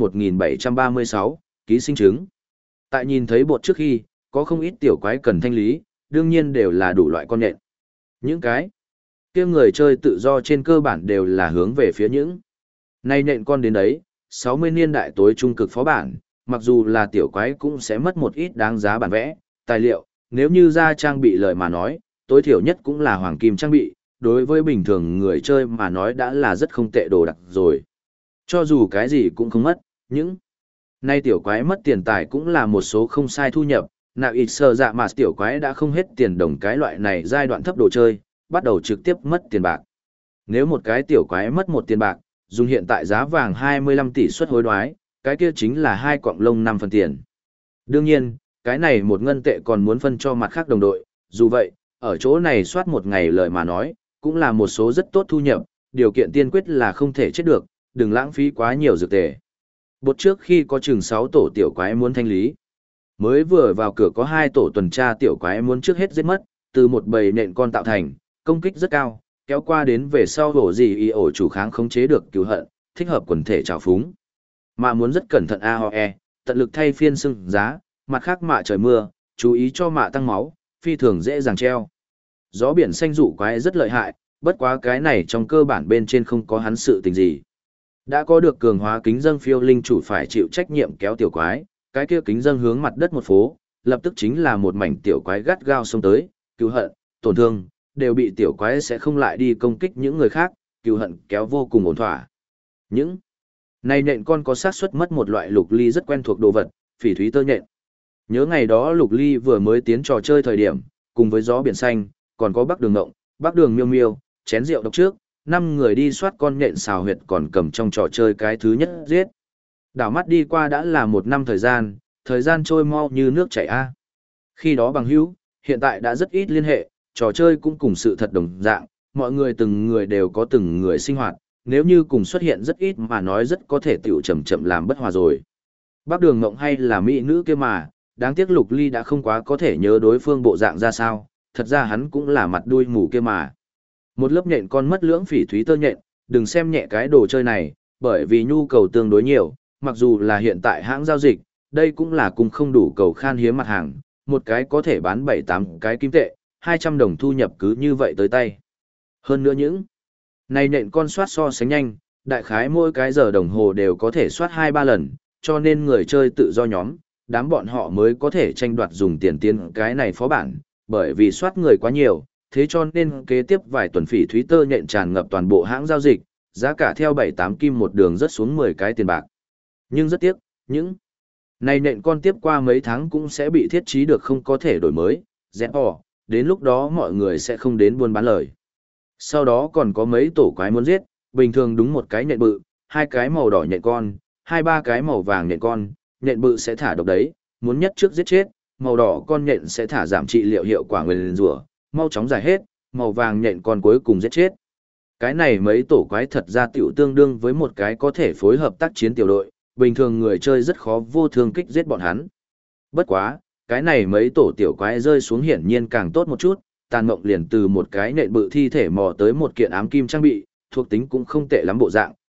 1736, ký sinh trứng. Tại nhìn thấy bột trước khi, có không ít tiểu quái cần thanh lý, đương nhiên đều là đủ loại con nhện. Những cái kia người chơi tự do trên cơ bản đều là hướng về phía những nay nhện con đến đấy, 60 niên đại tối trung cực phó bản, mặc dù là tiểu quái cũng sẽ mất một ít đáng giá bản vẽ, tài liệu, nếu như ra trang bị lời mà nói, tối thiểu nhất cũng là hoàng kim trang bị, đối với bình thường người chơi mà nói đã là rất không tệ đồ đặc rồi. Cho dù cái gì cũng không mất, những nay tiểu quái mất tiền tài cũng là một số không sai thu nhập, nào ít sơ dạ mà tiểu quái đã không hết tiền đồng cái loại này giai đoạn thấp đồ chơi, bắt đầu trực tiếp mất tiền bạc. Nếu một cái tiểu quái mất một tiền bạc, dùng hiện tại giá vàng 25 tỷ suất hối đoái, cái kia chính là 2 quặng lông 5 phần tiền. Đương nhiên, cái này một ngân tệ còn muốn phân cho mặt khác đồng đội, dù vậy, ở chỗ này soát một ngày lời mà nói, cũng là một số rất tốt thu nhập, điều kiện tiên quyết là không thể chết được, đừng lãng phí quá nhiều dược tệ. Bột trước khi có chừng 6 tổ tiểu quái muốn thanh lý. Mới vừa vào cửa có 2 tổ tuần tra tiểu quái muốn trước hết giết mất, từ một bầy nện con tạo thành, công kích rất cao, kéo qua đến về sau hổ gì y ổ chủ kháng không chế được cứu hận, thích hợp quần thể trào phúng. Mà muốn rất cẩn thận AOE, tận lực thay phiên sưng giá, mặt khác mạ trời mưa, chú ý cho mạ tăng máu, phi thường dễ dàng treo. Gió biển xanh dụ quái rất lợi hại, bất quá cái này trong cơ bản bên trên không có hắn sự tình gì. Đã có được cường hóa kính dâng phiêu linh chủ phải chịu trách nhiệm kéo tiểu quái, cái kia kính dâng hướng mặt đất một phố, lập tức chính là một mảnh tiểu quái gắt gao xông tới, cứu hận, tổn thương, đều bị tiểu quái sẽ không lại đi công kích những người khác, cứu hận kéo vô cùng ổn thỏa. Những này nện con có xác suất mất một loại Lục Ly rất quen thuộc đồ vật, phỉ thúy tơ nhện. Nhớ ngày đó Lục Ly vừa mới tiến trò chơi thời điểm, cùng với gió biển xanh, còn có Bắc Đường Ngộng, Bắc Đường Miêu Miêu, chén rượu độc trước, 5 người đi soát con nhện xào huyệt còn cầm trong trò chơi cái thứ nhất giết. Đảo mắt đi qua đã là 1 năm thời gian trôi mau như nước chảy a. Khi đó bằng hữu, hiện tại đã rất ít liên hệ, trò chơi cũng cùng sự thật đồng dạng, mọi người từng người đều có từng người sinh hoạt, nếu như cùng xuất hiện rất ít mà nói rất có thể tiểu chậm chậm làm bất hòa rồi. Bác Đường Ngộng hay là mỹ nữ kia mà, đáng tiếc Lục Ly đã không quá có thể nhớ đối phương bộ dạng ra sao, thật ra hắn cũng là mặt đuôi mù kia mà. Một lớp nhện con mất lưỡng phỉ thúy tơ nhện, đừng xem nhẹ cái đồ chơi này, bởi vì nhu cầu tương đối nhiều, mặc dù là hiện tại hãng giao dịch, đây cũng là cùng không đủ cầu khan hiếm mặt hàng, một cái có thể bán 7-8 cái kim tệ, 200 đồng thu nhập cứ như vậy tới tay. Hơn nữa những này nện con soát so sánh nhanh, đại khái mỗi cái giờ đồng hồ đều có thể soát 2-3 lần, cho nên người chơi tự do nhóm, đám bọn họ mới có thể tranh đoạt dùng tiền tiến cái này phó bản, bởi vì soát người quá nhiều, thế cho nên kế tiếp vài tuần phỉ thúy tơ nhện tràn ngập toàn bộ hãng giao dịch, giá cả theo 7-8 kim một đường rất xuống 10 cái tiền bạc. Nhưng rất tiếc, những này nện con tiếp qua mấy tháng cũng sẽ bị thiết trí được không có thể đổi mới, dẹp bỏ, đến lúc đó mọi người sẽ không đến buôn bán lời. Sau đó còn có mấy tổ quái muốn giết, bình thường đúng một cái nhện bự, 2 cái màu đỏ nhện con, 2-3 cái màu vàng nhện con, nhện bự sẽ thả độc đấy, muốn nhất trước giết chết, màu đỏ con nhện sẽ thả giảm trị liệu hiệu quả nguyền rủa, mau chóng giải hết, màu vàng nhện con cuối cùng giết chết. Cái này mấy tổ quái thật ra tiểu tương đương với một cái có thể phối hợp tác chiến tiểu đội, bình thường người chơi rất khó vô thương kích giết bọn hắn. Bất quá, cái này mấy tổ tiểu quái rơi xuống hiển nhiên càng tốt một chút, Tàn Mộng liền từ một cái nện bự thi thể mò tới một kiện ám kim trang bị, thuộc tính cũng không tệ lắm bộ dạng,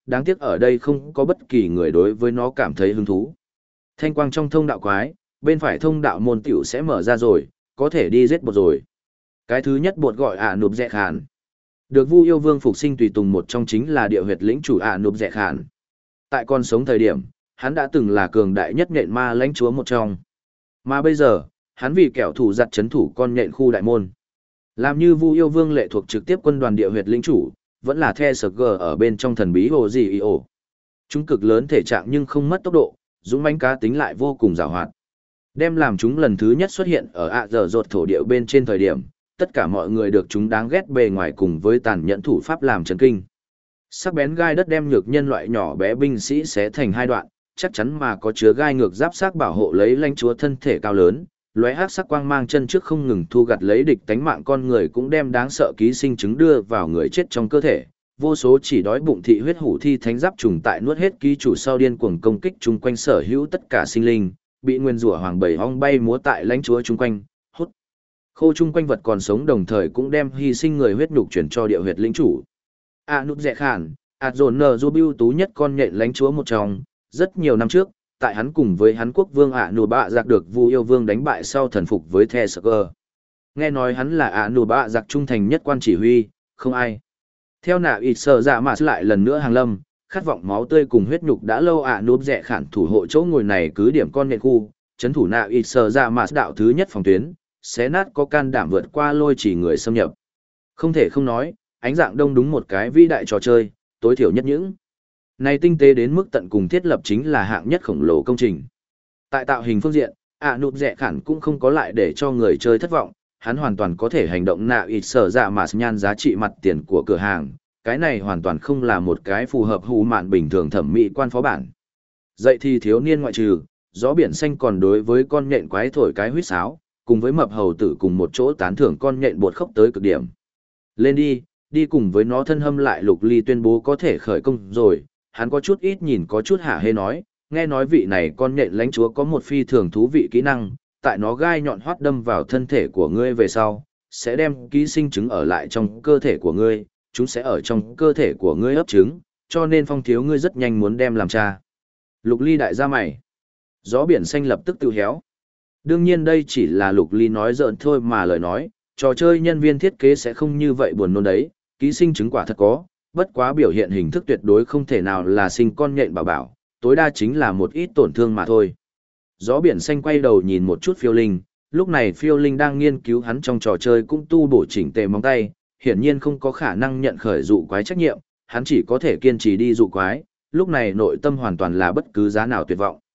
đáng tiếc ở đây không có bất kỳ người đối với nó cảm thấy hứng thú. Thanh quang trong thông đạo quái, bên phải thông đạo môn tiểu sẽ mở ra rồi, có thể đi giết bột rồi. Cái thứ nhất bột gọi nụp dẹ khản. Được Vu Yêu Vương phục sinh tùy tùng một trong chính là địa huyệt lĩnh chủ nụp dẹ khản. Tại còn sống thời điểm, hắn đã từng là cường đại nhất nhện ma lãnh chúa một trong. Mà bây giờ, hắn vì kẻo thủ giặt chấn thủ con nhện khu đại môn. Làm như Vu Yêu Vương lệ thuộc trực tiếp quân đoàn địa huyệt lĩnh chủ, vẫn là the sờ gờ ở bên trong thần bí hồ gì ồ. Chúng cực lớn thể trạng nhưng không mất tốc độ, dũng mãnh cá tính lại vô cùng giàu hoạt. Đem làm chúng lần thứ nhất xuất hiện ở giờ rột thổ địa bên trên thời điểm, tất cả mọi người được chúng đáng ghét bề ngoài cùng với tàn nhẫn thủ pháp làm chấn kinh. Sắc bén gai đất đem nhược nhân loại nhỏ bé binh sĩ xé thành hai đoạn, chắc chắn mà có chứa gai ngược giáp xác bảo hộ lấy lãnh chúa thân thể cao lớn, lóe hắc sắc quang mang chân trước không ngừng thu gặt lấy địch tánh mạng con người cũng đem đáng sợ ký sinh trứng đưa vào người chết trong cơ thể. Vô số chỉ đói bụng thị huyết hủ thi thánh giáp trùng tại nuốt hết ký chủ sau điên cuồng công kích chung quanh sở hữu tất cả sinh linh, bị nguyên rủa hoàng bầy ong bay múa tại lãnh chúa chung quanh, hút khô chung quanh vật còn sống đồng thời cũng đem hy sinh người huyết nhục chuyển cho địa huyệt lĩnh chủ. Nụp dẹ khản, dồn nờ du biêu tú nhất con nhện lãnh chúa một trong, rất nhiều năm trước, tại hắn cùng với hắn quốc vương nụp bạ giặc được Vu Yêu Vương đánh bại sau thần phục với the sờ gờ. Nghe nói hắn là nụp bạ giặc trung thành nhất quan chỉ huy, không ai. Theo nạ ít sợ dạ mà lại lần nữa hàng lâm, khát vọng máu tươi cùng huyết nhục đã lâu núp dẹ khản thủ hộ chỗ ngồi này cứ điểm con nhện khu, chấn thủ nạ ít sợ dạ mà đạo thứ nhất phòng tuyến, xé nát có can đảm vượt qua lôi chỉ người xâm nhập. Không thể không nói, ánh dạng đông đúng một cái vĩ đại trò chơi, tối thiểu nhất những. Này tinh tế đến mức tận cùng thiết lập chính là hạng nhất khổng lồ công trình. Tại tạo hình phương diện, núp dẹ khản cũng không có lại để cho người chơi thất vọng, hắn hoàn toàn có thể hành động nạ ít sở dạ mà nhan giá trị mặt tiền của cửa hàng, cái này hoàn toàn không là một cái phù hợp hù mạn bình thường thẩm mỹ quan phó bản. Dậy thì thiếu niên ngoại trừ, gió biển xanh còn đối với con nhện quái thổi cái huýt sáo, cùng với mập hầu tử cùng một chỗ tán thưởng con nhện bột khốc tới cực điểm. Lên đi, đi cùng với nó thân hâm lại Lục Ly tuyên bố có thể khởi công rồi, hắn có chút ít nhìn có chút hả hê nói, nghe nói vị này con nhện lãnh chúa có một phi thường thú vị kỹ năng, tại nó gai nhọn hoắt đâm vào thân thể của ngươi về sau, sẽ đem ký sinh trứng ở lại trong cơ thể của ngươi, chúng sẽ ở trong cơ thể của ngươi ấp trứng, cho nên Phong thiếu ngươi rất nhanh muốn đem làm cha. Lục Ly đại gia mày. Gió biển xanh lập tức tự héo. Đương nhiên đây chỉ là Lục Ly nói giỡn thôi mà lời nói, trò chơi nhân viên thiết kế sẽ không như vậy buồn nôn đấy, ký sinh trứng quả thật có, bất quá biểu hiện hình thức tuyệt đối không thể nào là sinh con nhện bảo bảo, tối đa chính là một ít tổn thương mà thôi. Gió biển xanh quay đầu nhìn một chút phiêu linh, lúc này phiêu linh đang nghiên cứu hắn trong trò chơi cũng tu bổ chỉnh tề móng tay, hiển nhiên không có khả năng nhận khởi dụ quái trách nhiệm, hắn chỉ có thể kiên trì đi dụ quái, lúc này nội tâm hoàn toàn là bất cứ giá nào tuyệt vọng.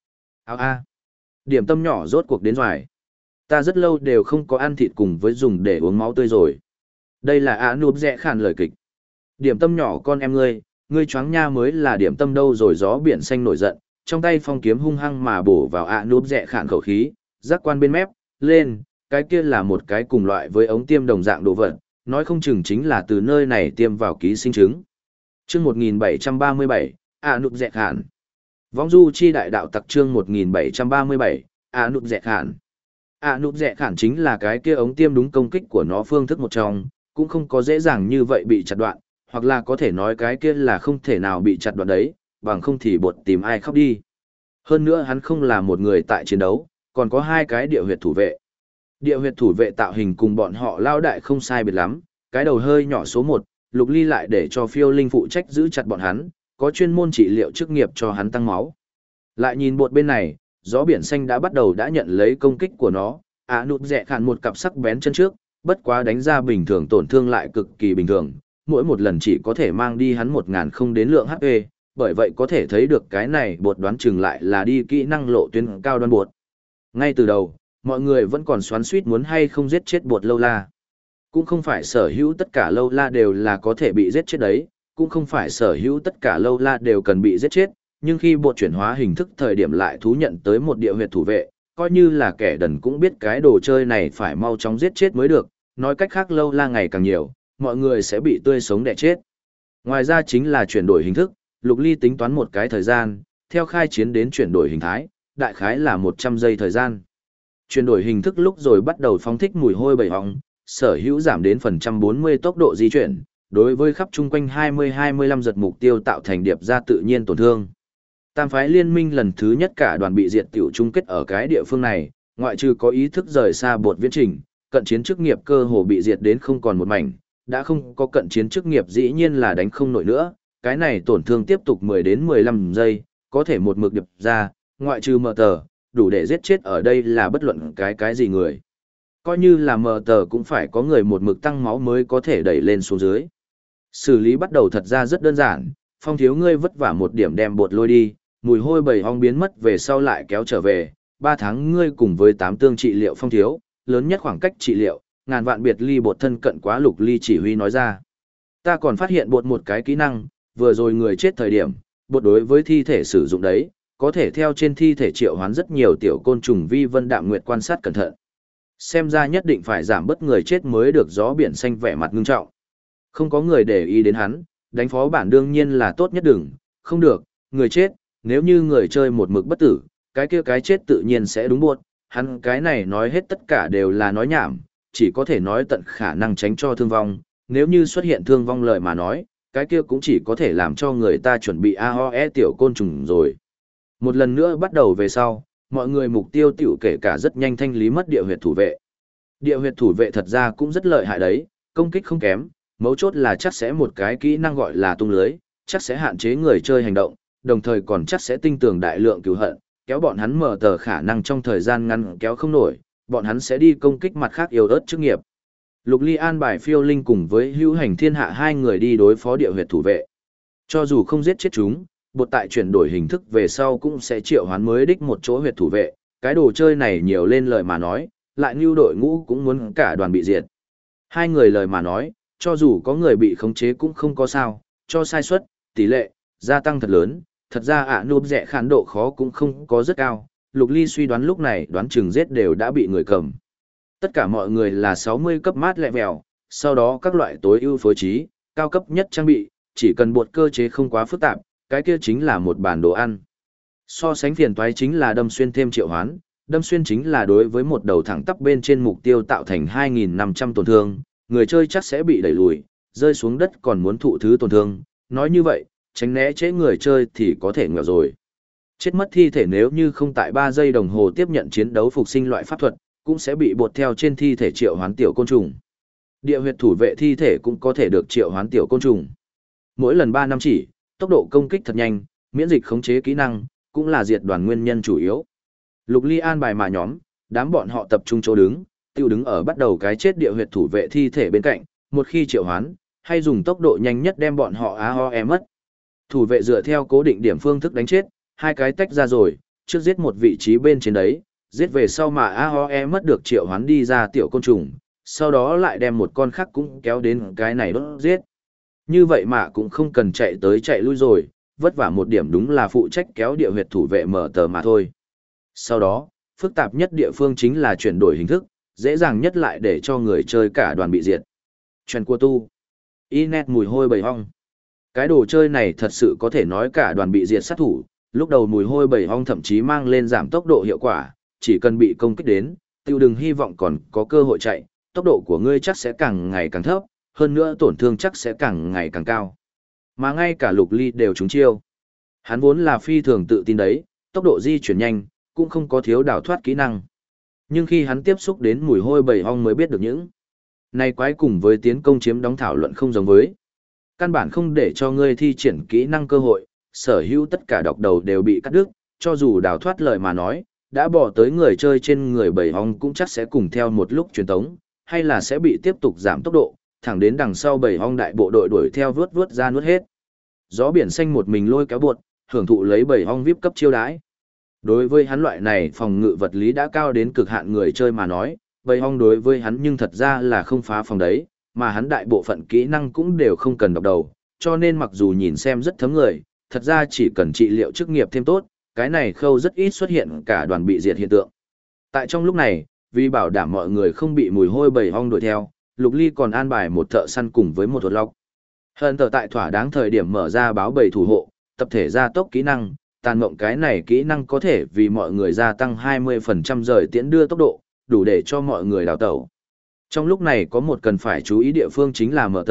Điểm tâm nhỏ rốt cuộc đến rồi. Ta rất lâu đều không có ăn thịt cùng với dùng để uống máu tươi rồi. Đây là núp dẹ khản lời kịch. Điểm tâm nhỏ con em ngươi choáng nha mới là điểm tâm đâu rồi. Gió biển xanh nổi giận, trong tay phong kiếm hung hăng mà bổ vào núp dẹ khản khẩu khí, giác quan bên mép, lên, cái kia là một cái cùng loại với ống tiêm đồng dạng đồ vật, nói không chừng chính là từ nơi này tiêm vào ký sinh trứng. Chương 1737, núp dẹ khản. Vong du chi đại đạo tặc chương 1737, núp dẹ khản. Núp dẹ khản chính là cái kia ống tiêm đúng công kích của nó phương thức một trong, cũng không có dễ dàng như vậy bị chặt đoạn, hoặc là có thể nói cái kia là không thể nào bị chặt đoạn đấy, bằng không thì bột tìm ai khóc đi. Hơn nữa hắn không là một người tại chiến đấu, còn có hai cái địa huyệt thủ vệ. Địa huyệt thủ vệ tạo hình cùng bọn họ lao đại không sai biệt lắm, cái đầu hơi nhỏ số 1, Lục Ly lại để cho phiêu linh phụ trách giữ chặt bọn hắn, có chuyên môn trị liệu chức nghiệp cho hắn tăng máu. Lại nhìn bột bên này, gió biển xanh đã bắt đầu đã nhận lấy công kích của nó, nụp dẹ khản một cặp sắc bén chân trước, bất quá đánh ra bình thường tổn thương lại cực kỳ bình thường, mỗi một lần chỉ có thể mang đi hắn 1000 không đến lượng HP, bởi vậy có thể thấy được cái này bột đoán chừng lại là đi kỹ năng lộ tuyến cao đoan bột. Ngay từ đầu, mọi người vẫn còn xoắn xuýt muốn hay không giết chết bột lâu la. Cũng không phải sở hữu tất cả lâu la đều là có thể bị giết chết đấy, cũng không phải sở hữu tất cả lâu la đều cần bị giết chết, nhưng khi bột chuyển hóa hình thức thời điểm lại thú nhận tới một địa huyệt thủ vệ, coi như là kẻ đần cũng biết cái đồ chơi này phải mau chóng giết chết mới được, nói cách khác lâu la ngày càng nhiều, mọi người sẽ bị tươi sống đẻ chết. Ngoài ra chính là chuyển đổi hình thức, Lục Ly tính toán một cái thời gian, theo khai chiến đến chuyển đổi hình thái, đại khái là 100 giây thời gian. Chuyển đổi hình thức lúc rồi bắt đầu phóng thích mùi hôi bầy hóng, sở hữu giảm đến phần trăm 40 tốc độ di chuyển, đối với khắp chung quanh 20-25 giật mục tiêu tạo thành điệp ra tự nhiên tổn thương. Tam phái liên minh lần thứ nhất cả đoàn bị diệt tiểu chung kết ở cái địa phương này, ngoại trừ có ý thức rời xa bột viễn trình, cận chiến chức nghiệp cơ hồ bị diệt đến không còn một mảnh, đã không có cận chiến chức nghiệp dĩ nhiên là đánh không nổi nữa, cái này tổn thương tiếp tục 10 đến 15 giây, có thể một mực điệp ra, ngoại trừ mở tờ, đủ để giết chết ở đây là bất luận cái gì người. Coi như là mở tờ cũng phải có người một mực tăng máu mới có thể đẩy lên xuống dưới. Xử lý bắt đầu thật ra rất đơn giản, Phong thiếu ngươi vất vả một điểm đem bột lôi đi, mùi hôi bầy ong biến mất về sau lại kéo trở về, 3 tháng ngươi cùng với 8 tương trị liệu Phong thiếu, lớn nhất khoảng cách trị liệu, ngàn vạn biệt ly bột thân cận quá. Lục Ly chỉ huy nói ra. Ta còn phát hiện bột một cái kỹ năng, vừa rồi người chết thời điểm, bột đối với thi thể sử dụng đấy, có thể theo trên thi thể triệu hoán rất nhiều tiểu côn trùng. Vi Vân Đạm Nguyệt quan sát cẩn thận. Xem ra nhất định phải giảm bớt người chết mới được. Gió biển xanh vẻ mặt ngưng trọng. Không có người để ý đến hắn, đánh phó bản đương nhiên là tốt nhất đừng, không được, người chết, nếu như người chơi một mực bất tử, cái kia cái chết tự nhiên sẽ đúng buộc. Hắn cái này nói hết tất cả đều là nói nhảm, chỉ có thể nói tận khả năng tránh cho thương vong, nếu như xuất hiện thương vong lời mà nói, cái kia cũng chỉ có thể làm cho người ta chuẩn bị AOE tiểu côn trùng rồi. Một lần nữa bắt đầu về sau, mọi người mục tiêu tiểu kể cả rất nhanh thanh lý mất địa huyệt thủ vệ. Địa huyệt thủ vệ thật ra cũng rất lợi hại đấy, công kích không kém, mấu chốt là chắc sẽ một cái kỹ năng gọi là tung lưới, chắc sẽ hạn chế người chơi hành động, đồng thời còn chắc sẽ tinh tường đại lượng cứu hận, kéo bọn hắn mở tờ khả năng trong thời gian ngắn kéo không nổi, bọn hắn sẽ đi công kích mặt khác yếu ớt chức nghiệp. Lục Ly an bài Phiêu Linh cùng với Hữu Hành Thiên Hạ hai người đi đối phó địa huyệt thủ vệ. Cho dù không giết chết chúng, bột tại chuyển đổi hình thức về sau cũng sẽ triệu hoán mới đích một chỗ huyệt thủ vệ, cái đồ chơi này nhiều lên lời mà nói, lại như đội ngũ cũng muốn cả đoàn bị diệt. Hai người lời mà nói, cho dù có người bị khống chế cũng không có sao, cho sai suất, tỷ lệ, gia tăng thật lớn, thật ra núp rẻ khán độ khó cũng không có rất cao. Lục Ly suy đoán lúc này đoán chừng giết đều đã bị người cầm. Tất cả mọi người là 60 cấp mát lẹ vèo, sau đó các loại tối ưu phối trí, cao cấp nhất trang bị, chỉ cần bột cơ chế không quá phức tạp, cái kia chính là một bản đồ ăn. So sánh phiền toái chính là đâm xuyên thêm triệu hoán, đâm xuyên chính là đối với một đầu thẳng tắp bên trên mục tiêu tạo thành 2.500 tổn thương, người chơi chắc sẽ bị đẩy lùi, rơi xuống đất còn muốn thụ thứ tổn thương, nói như vậy, tránh né chế người chơi thì có thể nghèo rồi. Chết mất thi thể nếu như không tại 3 giây đồng hồ tiếp nhận chiến đấu phục sinh loại pháp thuật, cũng sẽ bị bột theo trên thi thể triệu hoán tiểu côn trùng. Địa huyệt thủ vệ thi thể cũng có thể được triệu hoán tiểu côn trùng. Mỗi lần 3 năm chỉ, tốc độ công kích thật nhanh, miễn dịch khống chế kỹ năng, cũng là diệt đoàn nguyên nhân chủ yếu. Lục Ly an bài mà nhóm, đám bọn họ tập trung chỗ đứng, tiêu đứng ở bắt đầu cái chết địa huyệt thủ vệ thi thể bên cạnh, một khi triệu hoán, hay dùng tốc độ nhanh nhất đem bọn họ AOE mất. Thủ vệ dựa theo cố định điểm phương thức đánh chết, hai cái tách ra rồi, trước giết một vị trí bên trên đấy, giết về sau mà AOE mất được triệu hoán đi ra tiểu côn trùng, sau đó lại đem một con khác cũng kéo đến cái này đốt giết. Như vậy mà cũng không cần chạy tới chạy lui rồi, vất vả một điểm đúng là phụ trách kéo địa huyệt thủ vệ mở tờ mà thôi. Sau đó, phức tạp nhất địa phương chính là chuyển đổi hình thức, dễ dàng nhất lại để cho người chơi cả đoàn bị diệt. Chuyện của tu. Inet mùi hôi bầy ong. Cái đồ chơi này thật sự có thể nói cả đoàn bị diệt sát thủ, lúc đầu mùi hôi bầy ong thậm chí mang lên giảm tốc độ hiệu quả, chỉ cần bị công kích đến, tiêu đừng hy vọng còn có cơ hội chạy, tốc độ của ngươi chắc sẽ càng ngày càng thấp, hơn nữa tổn thương chắc sẽ càng ngày càng cao. Mà ngay cả Lục Ly đều trúng chiêu. Hắn vốn là phi thường tự tin đấy, tốc độ di chuyển nhanh, cũng không có thiếu đào thoát kỹ năng. Nhưng khi hắn tiếp xúc đến mùi hôi bầy ong mới biết được những này quái cùng với tiến công chiếm đóng thảo luận không giống với. Căn bản không để cho ngươi thi triển kỹ năng cơ hội, sở hữu tất cả đọc đầu đều bị cắt đứt, cho dù đào thoát lời mà nói, đã bỏ tới người chơi trên người bầy ong cũng chắc sẽ cùng theo một lúc truyền tống, hay là sẽ bị tiếp tục giảm tốc độ, thẳng đến đằng sau bầy ong đại bộ đội đuổi theo vướt ra nuốt hết. Gió biển xanh một mình lôi kéo buột, hưởng thụ lấy bầy ong VIP cấp chiêu đãi. Đối với hắn loại này phòng ngự vật lý đã cao đến cực hạn người chơi mà nói, bầy ong đối với hắn nhưng thật ra là không phá phòng đấy, mà hắn đại bộ phận kỹ năng cũng đều không cần đọc đầu, cho nên mặc dù nhìn xem rất thấm người, thật ra chỉ cần trị liệu chức nghiệp thêm tốt, cái này khâu rất ít xuất hiện cả đoàn bị diệt hiện tượng. Tại trong lúc này, vì bảo đảm mọi người không bị mùi hôi bầy ong đuổi theo, Lục Ly còn an bài một thợ săn cùng với một thuật lọc. Hận tờ tại thỏa đáng thời điểm mở ra báo bầy thủ hộ, tập thể gia tốc kỹ năng, tàn mộng cái này kỹ năng có thể vì mọi người gia tăng 20% rời tiễn đưa tốc độ, đủ để cho mọi người đào tẩu. Trong lúc này có một cần phải chú ý địa phương chính là mở tờ,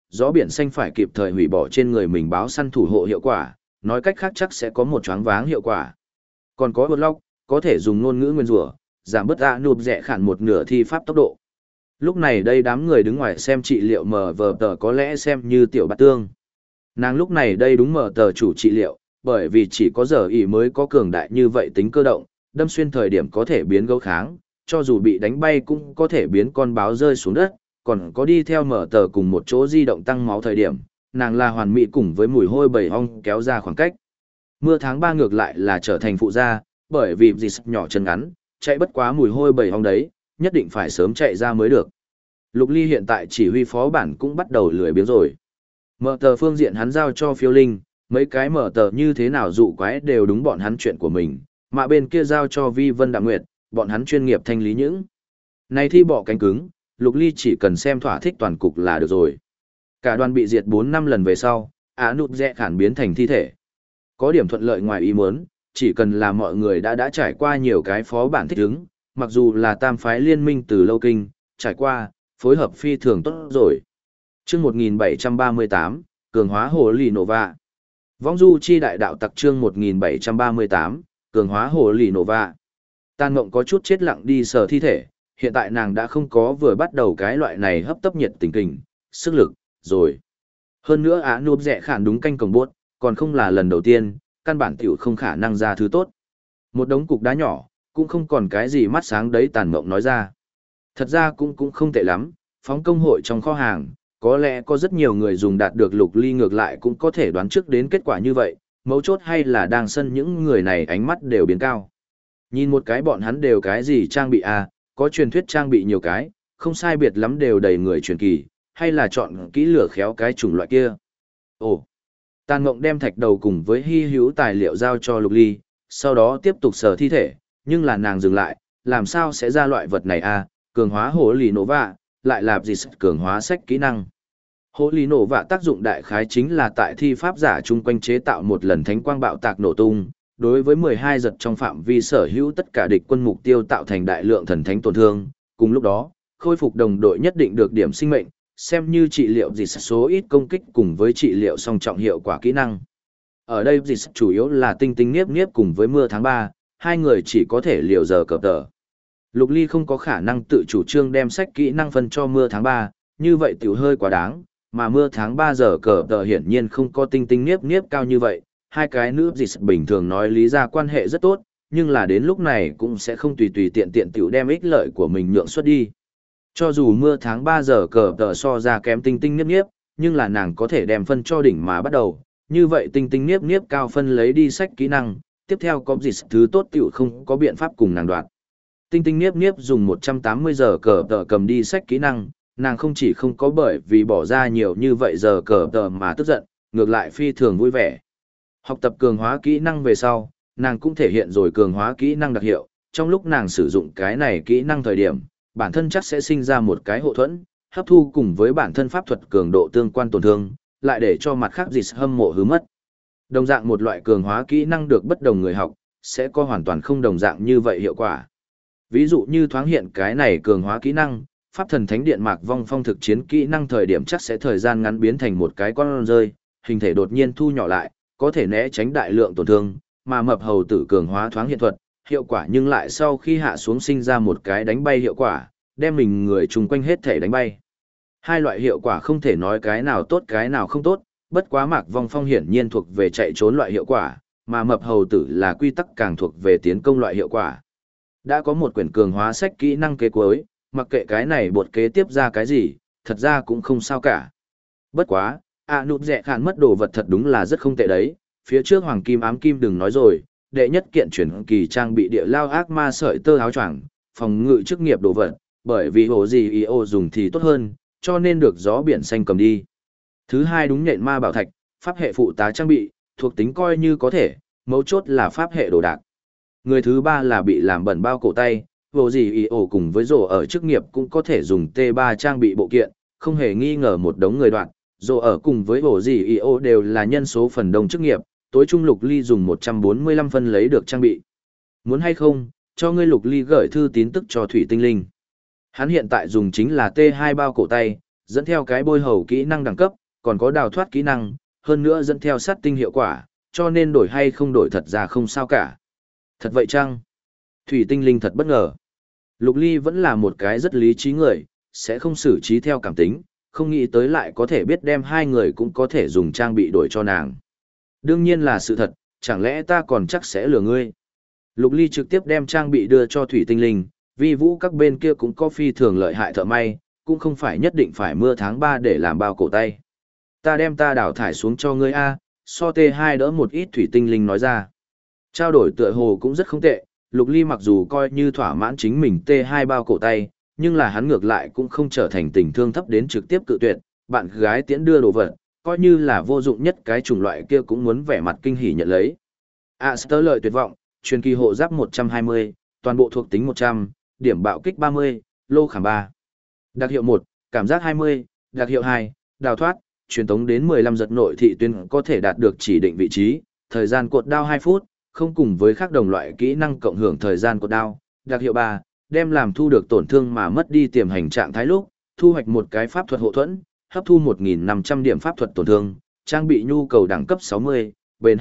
gió biển xanh phải kịp thời hủy bỏ trên người mình báo săn thủ hộ hiệu quả, nói cách khác chắc sẽ có một choáng váng hiệu quả. Còn có vượt lóc, có thể dùng ngôn ngữ nguyên rủa, giảm bớt ạ nụp rẽ khản một nửa thi pháp tốc độ. Lúc này đây đám người đứng ngoài xem trị liệu mờ vờ tờ có lẽ xem như tiểu bát tương. Nàng lúc này đây đúng mở tờ chủ trị liệu, bởi vì chỉ có giờ ý mới có cường đại như vậy tính cơ động, đâm xuyên thời điểm có thể biến gấu kháng, cho dù bị đánh bay cũng có thể biến con báo rơi xuống đất, còn có đi theo mở tờ cùng một chỗ di động tăng máu thời điểm, nàng là hoàn mỹ cùng với mùi hôi bầy ong kéo ra khoảng cách. Mưa tháng 3 ngược lại là trở thành phụ gia, bởi vì dịch nhỏ chân ngắn, chạy bất quá mùi hôi bầy ong đấy, nhất định phải sớm chạy ra mới được. Lục Ly hiện tại chỉ huy phó bản cũng bắt đầu lười biếng rồi. Mở tờ phương diện hắn giao cho phiêu linh, mấy cái mở tờ như thế nào dụ quái đều đúng bọn hắn chuyện của mình, mà bên kia giao cho Vi Vân Đạm Nguyệt, bọn hắn chuyên nghiệp thanh lý những. Này thi bỏ cánh cứng, Lục Ly chỉ cần xem thỏa thích toàn cục là được rồi. Cả đoàn bị diệt 4-5 lần về sau, Á Nụt Rẽ Khản biến thành thi thể. Có điểm thuận lợi ngoài ý muốn, chỉ cần là mọi người đã trải qua nhiều cái phó bản thích ứng, mặc dù là tam phái liên minh từ lâu kinh, trải qua, phối hợp phi thường tốt rồi. Chương 1738, cường hóa hồ lì nổ vạ. Vong du chi đại đạo tặc chương 1738, cường hóa hồ lì nổ vạ. Tàn Mộng có chút chết lặng đi sờ thi thể, hiện tại nàng đã không có vừa bắt đầu cái loại này hấp tấp nhiệt tình kình, sức lực, rồi. Hơn nữa Á Nụp Rẽ Khản đúng canh cổng buốt, còn không là lần đầu tiên, căn bản tiểu không khả năng ra thứ tốt. Một đống cục đá nhỏ, cũng không còn cái gì mắt sáng đấy Tàn Mộng nói ra. Thật ra cũng không tệ lắm, phóng công hội trong kho hàng, có lẽ có rất nhiều người dùng đạt được Lục Ly ngược lại cũng có thể đoán trước đến kết quả như vậy, mấu chốt hay là đang sân những người này ánh mắt đều biến cao. Nhìn một cái bọn hắn đều cái gì trang bị à, có truyền thuyết trang bị nhiều cái, không sai biệt lắm đều đầy người truyền kỳ, hay là chọn kỹ lửa khéo cái chủng loại kia. Ồ, Tàn Mộng đem thạch đầu cùng với hy hữu tài liệu giao cho Lục Ly, sau đó tiếp tục sờ thi thể, nhưng là nàng dừng lại, làm sao sẽ ra loại vật này à, cường hóa hồ lì nổ vạ, lại là gì cường hóa sách kỹ năng. Hồ lì nổ vạ tác dụng đại khái chính là tại thi pháp giả chung quanh chế tạo một lần thánh quang bạo tạc nổ tung, đối với 12 giật trong phạm vi sở hữu tất cả địch quân mục tiêu tạo thành đại lượng thần thánh tổn thương, cùng lúc đó, khôi phục đồng đội nhất định được điểm sinh mệnh, xem như trị liệu gì số ít công kích cùng với trị liệu song trọng hiệu quả kỹ năng. Ở đây gì chủ yếu là tinh tinh niếp niếp cùng với mưa tháng 3, hai người chỉ có thể liều giờ cờ tờ. Lục Ly không có khả năng tự chủ trương đem sách kỹ năng phân cho mưa tháng 3, như vậy tiểu hơi quá đáng, mà mưa tháng 3 giờ cờ tờ hiển nhiên không có tinh tinh niếp niếp cao như vậy, hai cái nữ dịch bình thường nói lý ra quan hệ rất tốt, nhưng là đến lúc này cũng sẽ không tùy tùy tiện tiện tiểu đem ích lợi của mình nhượng xuất đi. Cho dù mưa tháng 3 giờ cờ tờ so ra kém tinh tinh niếp niếp, nhưng là nàng có thể đem phân cho đỉnh mà bắt đầu, như vậy tinh tinh niếp niếp cao phân lấy đi sách kỹ năng, tiếp theo có dịch thứ tốt tiểu không có biện pháp cùng nàng đoạt. Tinh tinh niếp niếp dùng 180 giờ cờ tờ cầm đi sách kỹ năng, nàng không chỉ không có bởi vì bỏ ra nhiều như vậy giờ cờ tờ mà tức giận, ngược lại phi thường vui vẻ. Học tập cường hóa kỹ năng về sau, nàng cũng thể hiện rồi cường hóa kỹ năng đặc hiệu, trong lúc nàng sử dụng cái này kỹ năng thời điểm, bản thân chắc sẽ sinh ra một cái hộ thuẫn, hấp thu cùng với bản thân pháp thuật cường độ tương quan tổn thương, lại để cho mặt khác dịch hâm mộ hứa mất. Đồng dạng một loại cường hóa kỹ năng được bất đồng người học, sẽ có hoàn toàn không đồng dạng như vậy hiệu quả. Ví dụ như thoáng hiện cái này cường hóa kỹ năng, pháp thần thánh điện mạc vong phong thực chiến kỹ năng thời điểm chắc sẽ thời gian ngắn biến thành một cái con rơi, hình thể đột nhiên thu nhỏ lại, có thể né tránh đại lượng tổn thương, mà mập hầu tử cường hóa thoáng hiện thuật, hiệu quả nhưng lại sau khi hạ xuống sinh ra một cái đánh bay hiệu quả, đem mình người chung quanh hết thể đánh bay. Hai loại hiệu quả không thể nói cái nào tốt cái nào không tốt, bất quá mạc vong phong hiển nhiên thuộc về chạy trốn loại hiệu quả, mà mập hầu tử là quy tắc càng thuộc về tiến công loại hiệu quả. Đã có một quyển cường hóa sách kỹ năng kế cuối, mặc kệ cái này bột kế tiếp ra cái gì, thật ra cũng không sao cả. Bất quá, Nụp Rẽ Khản mất đồ vật thật đúng là rất không tệ đấy, phía trước hoàng kim ám kim đừng nói rồi, đệ nhất kiện chuyển kỳ trang bị địa lao ác ma sợi tơ áo choàng, phòng ngự chức nghiệp đồ vật, bởi vì hồ gì ý ô dùng thì tốt hơn, cho nên được gió biển xanh cầm đi. Thứ hai đúng nhện ma bảo thạch, pháp hệ phụ tá trang bị, thuộc tính coi như có thể, mấu chốt là pháp hệ đồ đạc. Người thứ ba là bị làm bẩn bao cổ tay, vô gì ý ổ cùng với rổ ở chức nghiệp cũng có thể dùng T3 trang bị bộ kiện, không hề nghi ngờ một đống người đoạn, rổ ở cùng với vô gì ý ổ đều là nhân số phần đông chức nghiệp, tối trung Lục Ly dùng 145 phân lấy được trang bị. Muốn hay không, cho ngươi Lục Ly gửi thư tín tức cho Thủy Tinh Linh. Hắn hiện tại dùng chính là T2 bao cổ tay, Dẫn theo cái bôi hầu kỹ năng đẳng cấp, còn có đào thoát kỹ năng, hơn nữa dẫn theo sát tinh hiệu quả, cho nên đổi hay không đổi thật ra không sao cả. Thật vậy chăng? Thủy tinh linh thật bất ngờ. Lục Ly vẫn là một cái rất lý trí người, sẽ không xử trí theo cảm tính, không nghĩ tới lại có thể biết đem hai người cũng có thể dùng trang bị đổi cho nàng. Đương nhiên là sự thật, chẳng lẽ ta còn chắc sẽ lừa ngươi. Lục Ly trực tiếp đem trang bị đưa cho Thủy tinh linh, vì vũ các bên kia cũng có phi thường lợi hại thợ may, cũng không phải nhất định phải mưa tháng 3 để làm bao cổ tay. Ta đem ta đào thải xuống cho ngươi A, so T2 đỡ một ít Thủy tinh linh nói ra. Trao đổi tựa hồ cũng rất không tệ, Lục Ly mặc dù coi như thỏa mãn chính mình T2 bao cổ tay, nhưng là hắn ngược lại cũng không trở thành tình thương thấp đến trực tiếp cự tuyệt, bạn gái tiễn đưa đồ vật, coi như là vô dụng nhất cái chủng loại kia cũng muốn vẻ mặt kinh hỉ nhận lấy. Aster lợi tuyệt vọng, truyền kỳ hộ giáp 120, toàn bộ thuộc tính 100, điểm bạo kích 30, lô khảm 3. Đặc hiệu 1, cảm giác 20, đặc hiệu 2, đào thoát, truyền tống đến 15 giật nội thị tuyến có thể đạt được chỉ định vị trí, thời gian cột đao 2 phút, không cùng với các đồng loại kỹ năng cộng hưởng thời gian cột đao. Đặc hiệu 3, đem làm thu được tổn thương mà mất đi tiềm hành trạng thái lúc, thu hoạch một cái pháp thuật hộ thuẫn, hấp thu 1.500 điểm pháp thuật tổn thương, trang bị nhu cầu đẳng cấp 60, bền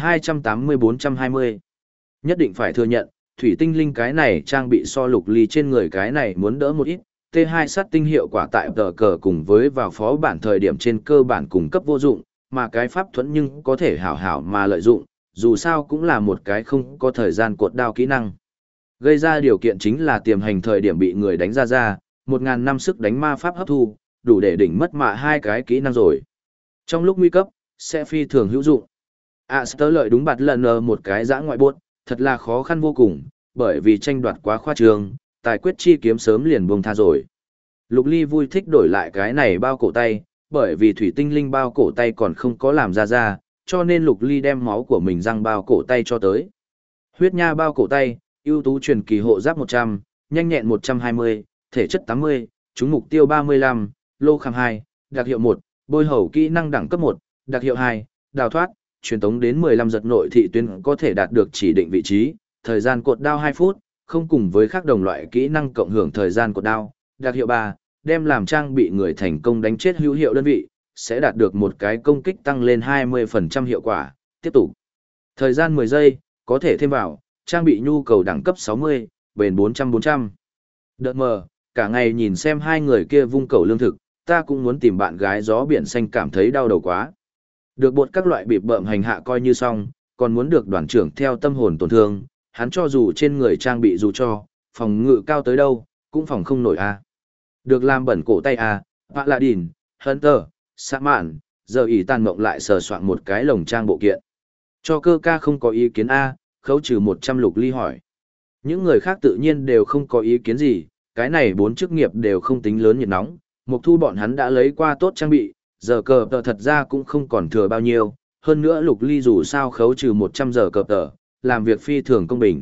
280-420. Nhất định phải thừa nhận, thủy tinh linh cái này trang bị so Lục Ly trên người cái này muốn đỡ một ít, T2 sát tinh hiệu quả tại tờ cờ cùng với vào phó bản thời điểm trên cơ bản cung cấp vô dụng, mà cái pháp thuẫn nhưng có thể hảo hảo mà lợi dụng, dù sao cũng là một cái không có thời gian cột đao kỹ năng. Gây ra điều kiện chính là tiềm hành thời điểm bị người đánh ra, 1.000 năm sức đánh ma pháp hấp thu, đủ để đỉnh mất mạ hai cái kỹ năng rồi. Trong lúc nguy cấp, sẽ phi thường hữu dụng. Aster lợi đúng bạt lần một cái giã ngoại buốt, thật là khó khăn vô cùng, bởi vì tranh đoạt quá khoa trương, tài quyết chi kiếm sớm liền buông tha rồi. Lục Ly vui thích đổi lại cái này bao cổ tay, bởi vì thủy tinh linh bao cổ tay còn không có làm ra, cho nên Lục Ly đem máu của mình răng bao cổ tay cho tới. Huyết nha bao cổ tay, ưu tú truyền kỳ hộ giáp 100, nhanh nhẹn 120, thể chất 80, trúng mục tiêu 35, lô khảm 2, đặc hiệu 1, bôi hầu kỹ năng đẳng cấp 1, đặc hiệu 2, đào thoát, truyền tống đến 15 giật nội thị tuyến có thể đạt được chỉ định vị trí, thời gian cột đao 2 phút, không cùng với các đồng loại kỹ năng cộng hưởng thời gian cột đao, đặc hiệu 3, đem làm trang bị người thành công đánh chết hữu hiệu đơn vị, sẽ đạt được một cái công kích tăng lên 20% hiệu quả, tiếp tục. Thời gian 10 giây, có thể thêm vào, trang bị nhu cầu đẳng cấp 60, bền 400-400. Đợt mờ, cả ngày nhìn xem hai người kia vung cầu lương thực, ta cũng muốn tìm bạn gái gió biển xanh cảm thấy đau đầu quá. Được bột các loại bịp bợm hành hạ coi như xong, còn muốn được đoàn trưởng theo tâm hồn tổn thương, hắn cho dù trên người trang bị dù cho, phòng ngự cao tới đâu, cũng phòng không nổi a. Được làm bẩn cổ tay a, Paladin, Hunter, Sa mạn, giờ ỷ tàn mộng lại sờ soạn một cái lồng trang bộ kiện. Cho cơ ca không có ý kiến a, khấu trừ 100. Lục Ly hỏi. Những người khác tự nhiên đều không có ý kiến gì, cái này 4 chức nghiệp đều không tính lớn nhiệt nóng, Mục Thu bọn hắn đã lấy qua tốt trang bị, giờ cờ tờ thật ra cũng không còn thừa bao nhiêu, hơn nữa Lục Ly dù sao khấu trừ 100 giờ cờ tờ, làm việc phi thường công bình.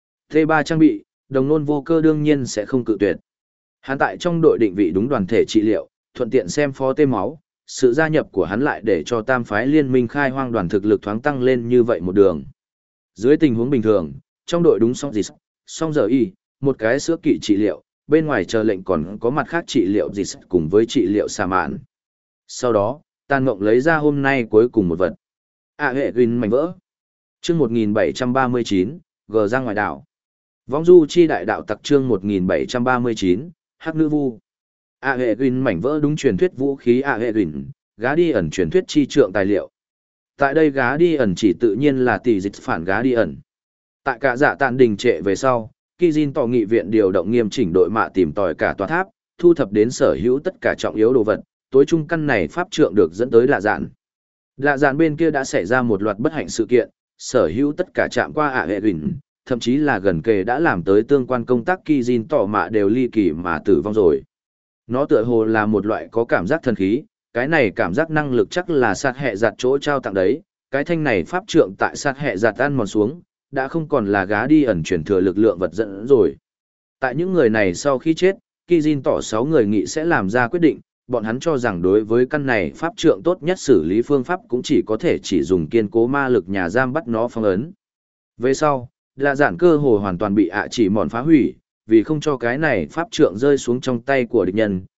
T3 trang bị, đồng nôn vô cơ đương nhiên sẽ không cự tuyệt. Hắn tại trong đội định vị đúng đoàn thể trị liệu, thuận tiện xem phó tê máu, sự gia nhập của hắn lại để cho tam phái liên minh khai hoang đoàn thực lực thoáng tăng lên như vậy một đường. Dưới tình huống bình thường, trong đội đúng xong giờ y, một cái sữa kỵ trị liệu, bên ngoài chờ lệnh còn có mặt khác trị liệu gì cùng với trị liệu xà mạn. Sau đó, Tàn Ngộng lấy ra hôm nay cuối cùng một vật. Hệ Gin mảnh vỡ. Chương 1739, G ra ngoài đảo. Vong du chi đại đạo tặc chương 1739, Hắc nữ vu. Hệ Gin mảnh vỡ đúng truyền thuyết vũ khí Hệ Gin, gá đi ẩn truyền thuyết chi trượng tài liệu. Tại đây gá đi ẩn chỉ tự nhiên là tỷ dịch phản gá đi ẩn. Tại cả dạ tàn đình trệ về sau, Kijin tỏ nghị viện điều động nghiêm chỉnh đội mạ tìm tòi cả tòa tháp, thu thập đến sở hữu tất cả trọng yếu đồ vật, tối trung căn này pháp trượng được dẫn tới lạ dạn. Lạ dạn bên kia đã xảy ra một loạt bất hạnh sự kiện, sở hữu tất cả chạm qua Hệ Gin, thậm chí là gần kề đã làm tới tương quan công tác Kijin tỏ mạ đều ly kỳ mà tử vong rồi. Nó tựa hồ là một loại có cảm giác thần khí, cái này cảm giác năng lực chắc là sát hệ giặt chỗ trao tặng đấy, cái thanh này pháp trượng tại sát hệ giặt ăn mòn xuống, đã không còn là gá đi ẩn chuyển thừa lực lượng vật dẫn rồi. Tại những người này sau khi chết, Kijin tỏ 6 người nghị sẽ làm ra quyết định, bọn hắn cho rằng đối với căn này pháp trượng tốt nhất xử lý phương pháp cũng chỉ có thể chỉ dùng kiên cố ma lực nhà giam bắt nó phong ấn. Về sau, là giản cơ hồ hoàn toàn bị chỉ mòn phá hủy, vì không cho cái này pháp trượng rơi xuống trong tay của địch nhân,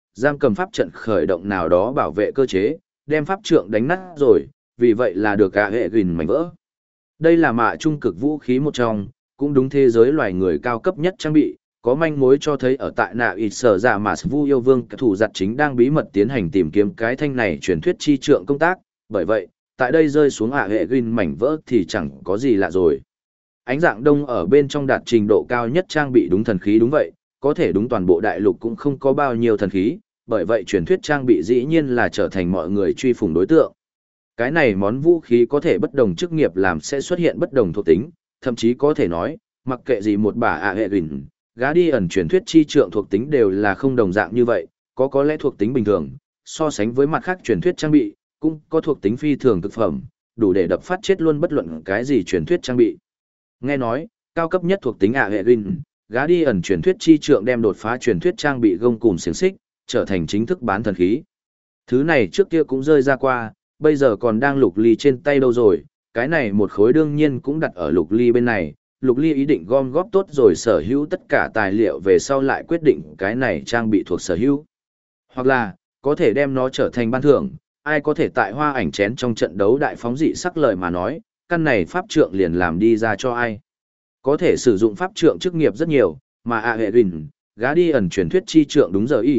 giam cầm pháp trận khởi động nào đó bảo vệ cơ chế, đem pháp trượng đánh nát rồi, vì vậy là được cả hệ gìn mảnh vỡ. Đây là mạ trung cực vũ khí một trong, cũng đúng thế giới loài người cao cấp nhất trang bị, có manh mối cho thấy ở tại nạ ít sở giả mà Vu yêu vương thủ giặt chính đang bí mật tiến hành tìm kiếm cái thanh này truyền thuyết chi trượng công tác, bởi vậy, tại đây rơi xuống hệ gìn mảnh vỡ thì chẳng có gì lạ rồi. Ánh dạng đông ở bên trong đạt trình độ cao nhất trang bị đúng thần khí đúng vậy, có thể đúng toàn bộ đại lục cũng không có bao nhiêu thần khí, bởi vậy truyền thuyết trang bị dĩ nhiên là trở thành mọi người truy phủng đối tượng. Cái này món vũ khí có thể bất đồng chức nghiệp làm sẽ xuất hiện bất đồng thuộc tính, thậm chí có thể nói, mặc kệ gì một bả hệ gìn, gá đi ẩn truyền thuyết chi trượng thuộc tính đều là không đồng dạng như vậy, có lẽ thuộc tính bình thường, so sánh với mặt khác truyền thuyết trang bị, cũng có thuộc tính phi thường thực phẩm, đủ để đập phát chết luôn bất luận cái gì truyền thuyết trang bị. Nghe nói, cao cấp nhất thuộc tính hệ gìn, gá đi ẩn truyền thuyết chi trượng đem đột phá truyền thuyết trang bị gông cùm xiềng xích, trở thành chính thức bán thần khí. Thứ này trước kia cũng rơi ra qua, bây giờ còn đang Lục Ly trên tay đâu rồi, cái này một khối đương nhiên cũng đặt ở Lục Ly bên này, Lục Ly ý định gom góp tốt rồi sở hữu tất cả tài liệu về sau lại quyết định cái này trang bị thuộc sở hữu. Hoặc là, có thể đem nó trở thành ban thưởng, ai có thể tại hoa ảnh chén trong trận đấu đại phóng dị sắc lời mà nói, căn này pháp trượng liền làm đi ra cho ai. Có thể sử dụng pháp trượng chức nghiệp rất nhiều, mà hệ gìn, gá đi ẩn truyền thuyết chi trượng đúng giờ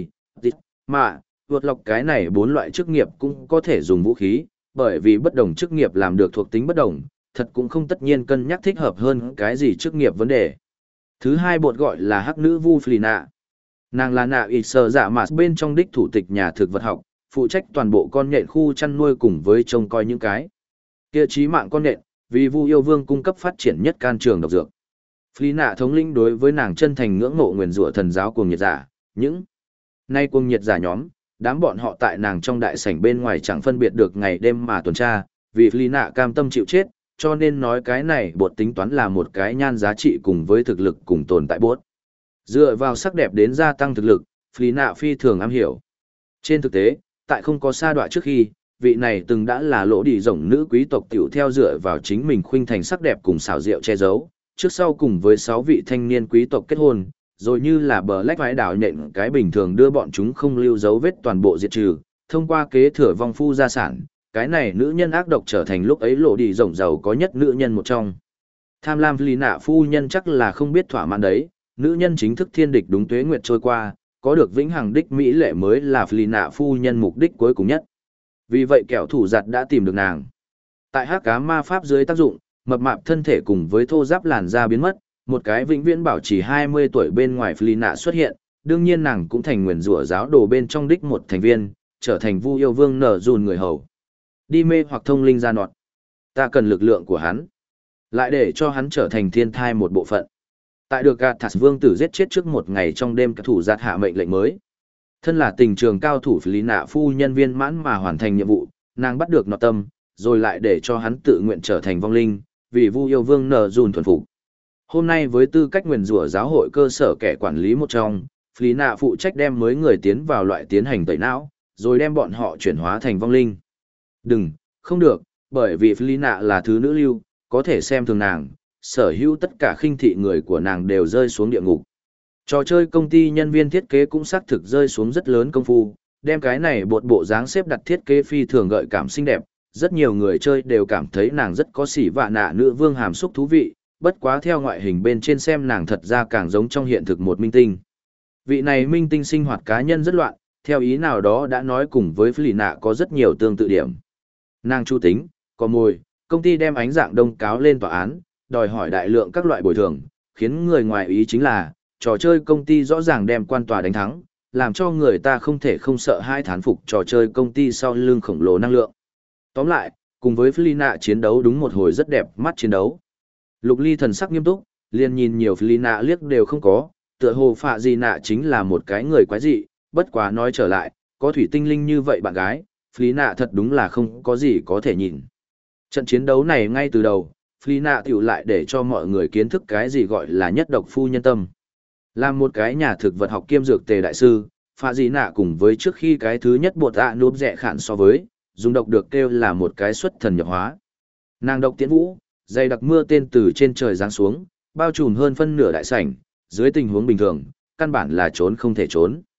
mà, vượt lọc cái này 4 loại chức nghiệp cũng có thể dùng vũ khí, bởi vì bất đồng chức nghiệp làm được thuộc tính bất đồng, thật cũng không tất nhiên cân nhắc thích hợp hơn cái gì chức nghiệp vấn đề. Thứ hai bột gọi là hắc nữ vu Flina. Nàng là nạ ít sở giả mà bên trong đích thủ tịch nhà thực vật học, phụ trách toàn bộ con nhện khu chăn nuôi cùng với trông coi những cái kia chí mạng con nhện, vì Vu yêu vương cung cấp phát triển nhất can trường độc dược. Flina thống lĩnh đối với nàng chân thành ngưỡng mộ nguyền rủa thần giáo cuồng nhiệt giả, những nay cuồng nhiệt giả nhóm, đám bọn họ tại nàng trong đại sảnh bên ngoài chẳng phân biệt được ngày đêm mà tuần tra, vì Flina cam tâm chịu chết, cho nên nói cái này bột tính toán là một cái nhan giá trị cùng với thực lực cùng tồn tại bốt. Dựa vào sắc đẹp đến gia tăng thực lực, Flina phi thường am hiểu. Trên thực tế, tại không có sa đọa trước khi, vị này từng đã là lỗ đi rồng nữ quý tộc tiểu theo dựa vào chính mình khuynh thành sắc đẹp cùng xảo diệu che giấu, trước sau cùng với 6 vị thanh niên quý tộc kết hôn, rồi như là bờ lách vãi đảo nhện cái bình thường đưa bọn chúng không lưu dấu vết toàn bộ diệt trừ, thông qua kế thừa vong phu gia sản, cái này nữ nhân ác độc trở thành lúc ấy lộ đi rộng giàu có nhất nữ nhân một trong. Tham lam Lý Nạ phu nhân chắc là không biết thỏa mãn đấy, nữ nhân chính thức thiên địch đúng tuế nguyệt trôi qua, có được vĩnh hằng đích mỹ lệ mới là Lý Nạ phu nhân mục đích cuối cùng nhất. Vì vậy kẻo thủ giặt đã tìm được nàng. Tại hắc cá ma pháp dưới tác dụng, mập mạp thân thể cùng với thô giáp làn da biến mất, một cái vĩnh viễn bảo trì 20 tuổi bên ngoài Lý Nạ xuất hiện, đương nhiên nàng cũng thành nguyền rủa giáo đồ bên trong đích một thành viên, trở thành Vu yêu vương nở dùn người hầu. Đi mê hoặc thông linh ra nọt. Ta cần lực lượng của hắn. Lại để cho hắn trở thành thiên thai một bộ phận. Tại được Gathas vương tử giết chết trước một ngày trong đêm các thủ giặt hạ mệnh lệnh mới. Thân là tình trường cao thủ Lý Nạ phu nhân viên mãn mà hoàn thành nhiệm vụ, nàng bắt được nọt tâm, rồi lại để cho hắn tự nguyện trở thành vong linh, vì Vu yêu vương nở dùn thuần phục. Hôm nay với tư cách nguyền rủa giáo hội cơ sở kẻ quản lý một trong, Lý Nạ phụ trách đem mới người tiến vào loại tiến hành tẩy não, rồi đem bọn họ chuyển hóa thành vong linh. Đừng, không được, bởi vì Lý Nạ là thứ nữ lưu, có thể xem thường nàng, sở hữu tất cả khinh thị người của nàng đều rơi xuống địa ngục. Trò chơi công ty nhân viên thiết kế cũng xác thực rơi xuống rất lớn công phu, đem cái này bột bộ dáng xếp đặt thiết kế phi thường gợi cảm xinh đẹp, rất nhiều người chơi đều cảm thấy nàng rất có xỉ vạ nạ nữ vương hàm xúc thú vị, bất quá theo ngoại hình bên trên xem nàng thật ra càng giống trong hiện thực một minh tinh. Vị này minh tinh sinh hoạt cá nhân rất loạn, theo ý nào đó đã nói cùng với Lý Nạ có rất nhiều tương tự điểm. Nàng chu tính, có mồi, công ty đem ánh dạng đông cáo lên tòa án, đòi hỏi đại lượng các loại bồi thường, khiến người ngoài ý chính là, trò chơi công ty rõ ràng đem quan tòa đánh thắng, làm cho người ta không thể không sợ hai thán phục trò chơi công ty sau lưng khổng lồ năng lượng. Tóm lại, cùng với Lý Nạ chiến đấu đúng một hồi rất đẹp mắt chiến đấu. Lục Ly thần sắc nghiêm túc, liền nhìn nhiều Lý Nạ liếc đều không có, tựa hồ Phạ Di Nạ chính là một cái người quái dị, bất quá nói trở lại, có thủy tinh linh như vậy bạn gái, Lý Nạ thật đúng là không có gì có thể nhìn. Trận chiến đấu này ngay từ đầu, Lý Nạ tiểu lại để cho mọi người kiến thức cái gì gọi là nhất độc phu nhân tâm. Làm một cái nhà thực vật học kiêm dược tề đại sư, Phạ Di Nạ cùng với trước khi cái thứ nhất bột núp rẻ khản so với, dùng độc được kêu là một cái xuất thần nhập hóa. Nàng độc tiễn vũ, dày đặc mưa tên từ trên trời giáng xuống, bao trùm hơn phân nửa đại sảnh, dưới tình huống bình thường, căn bản là trốn không thể trốn.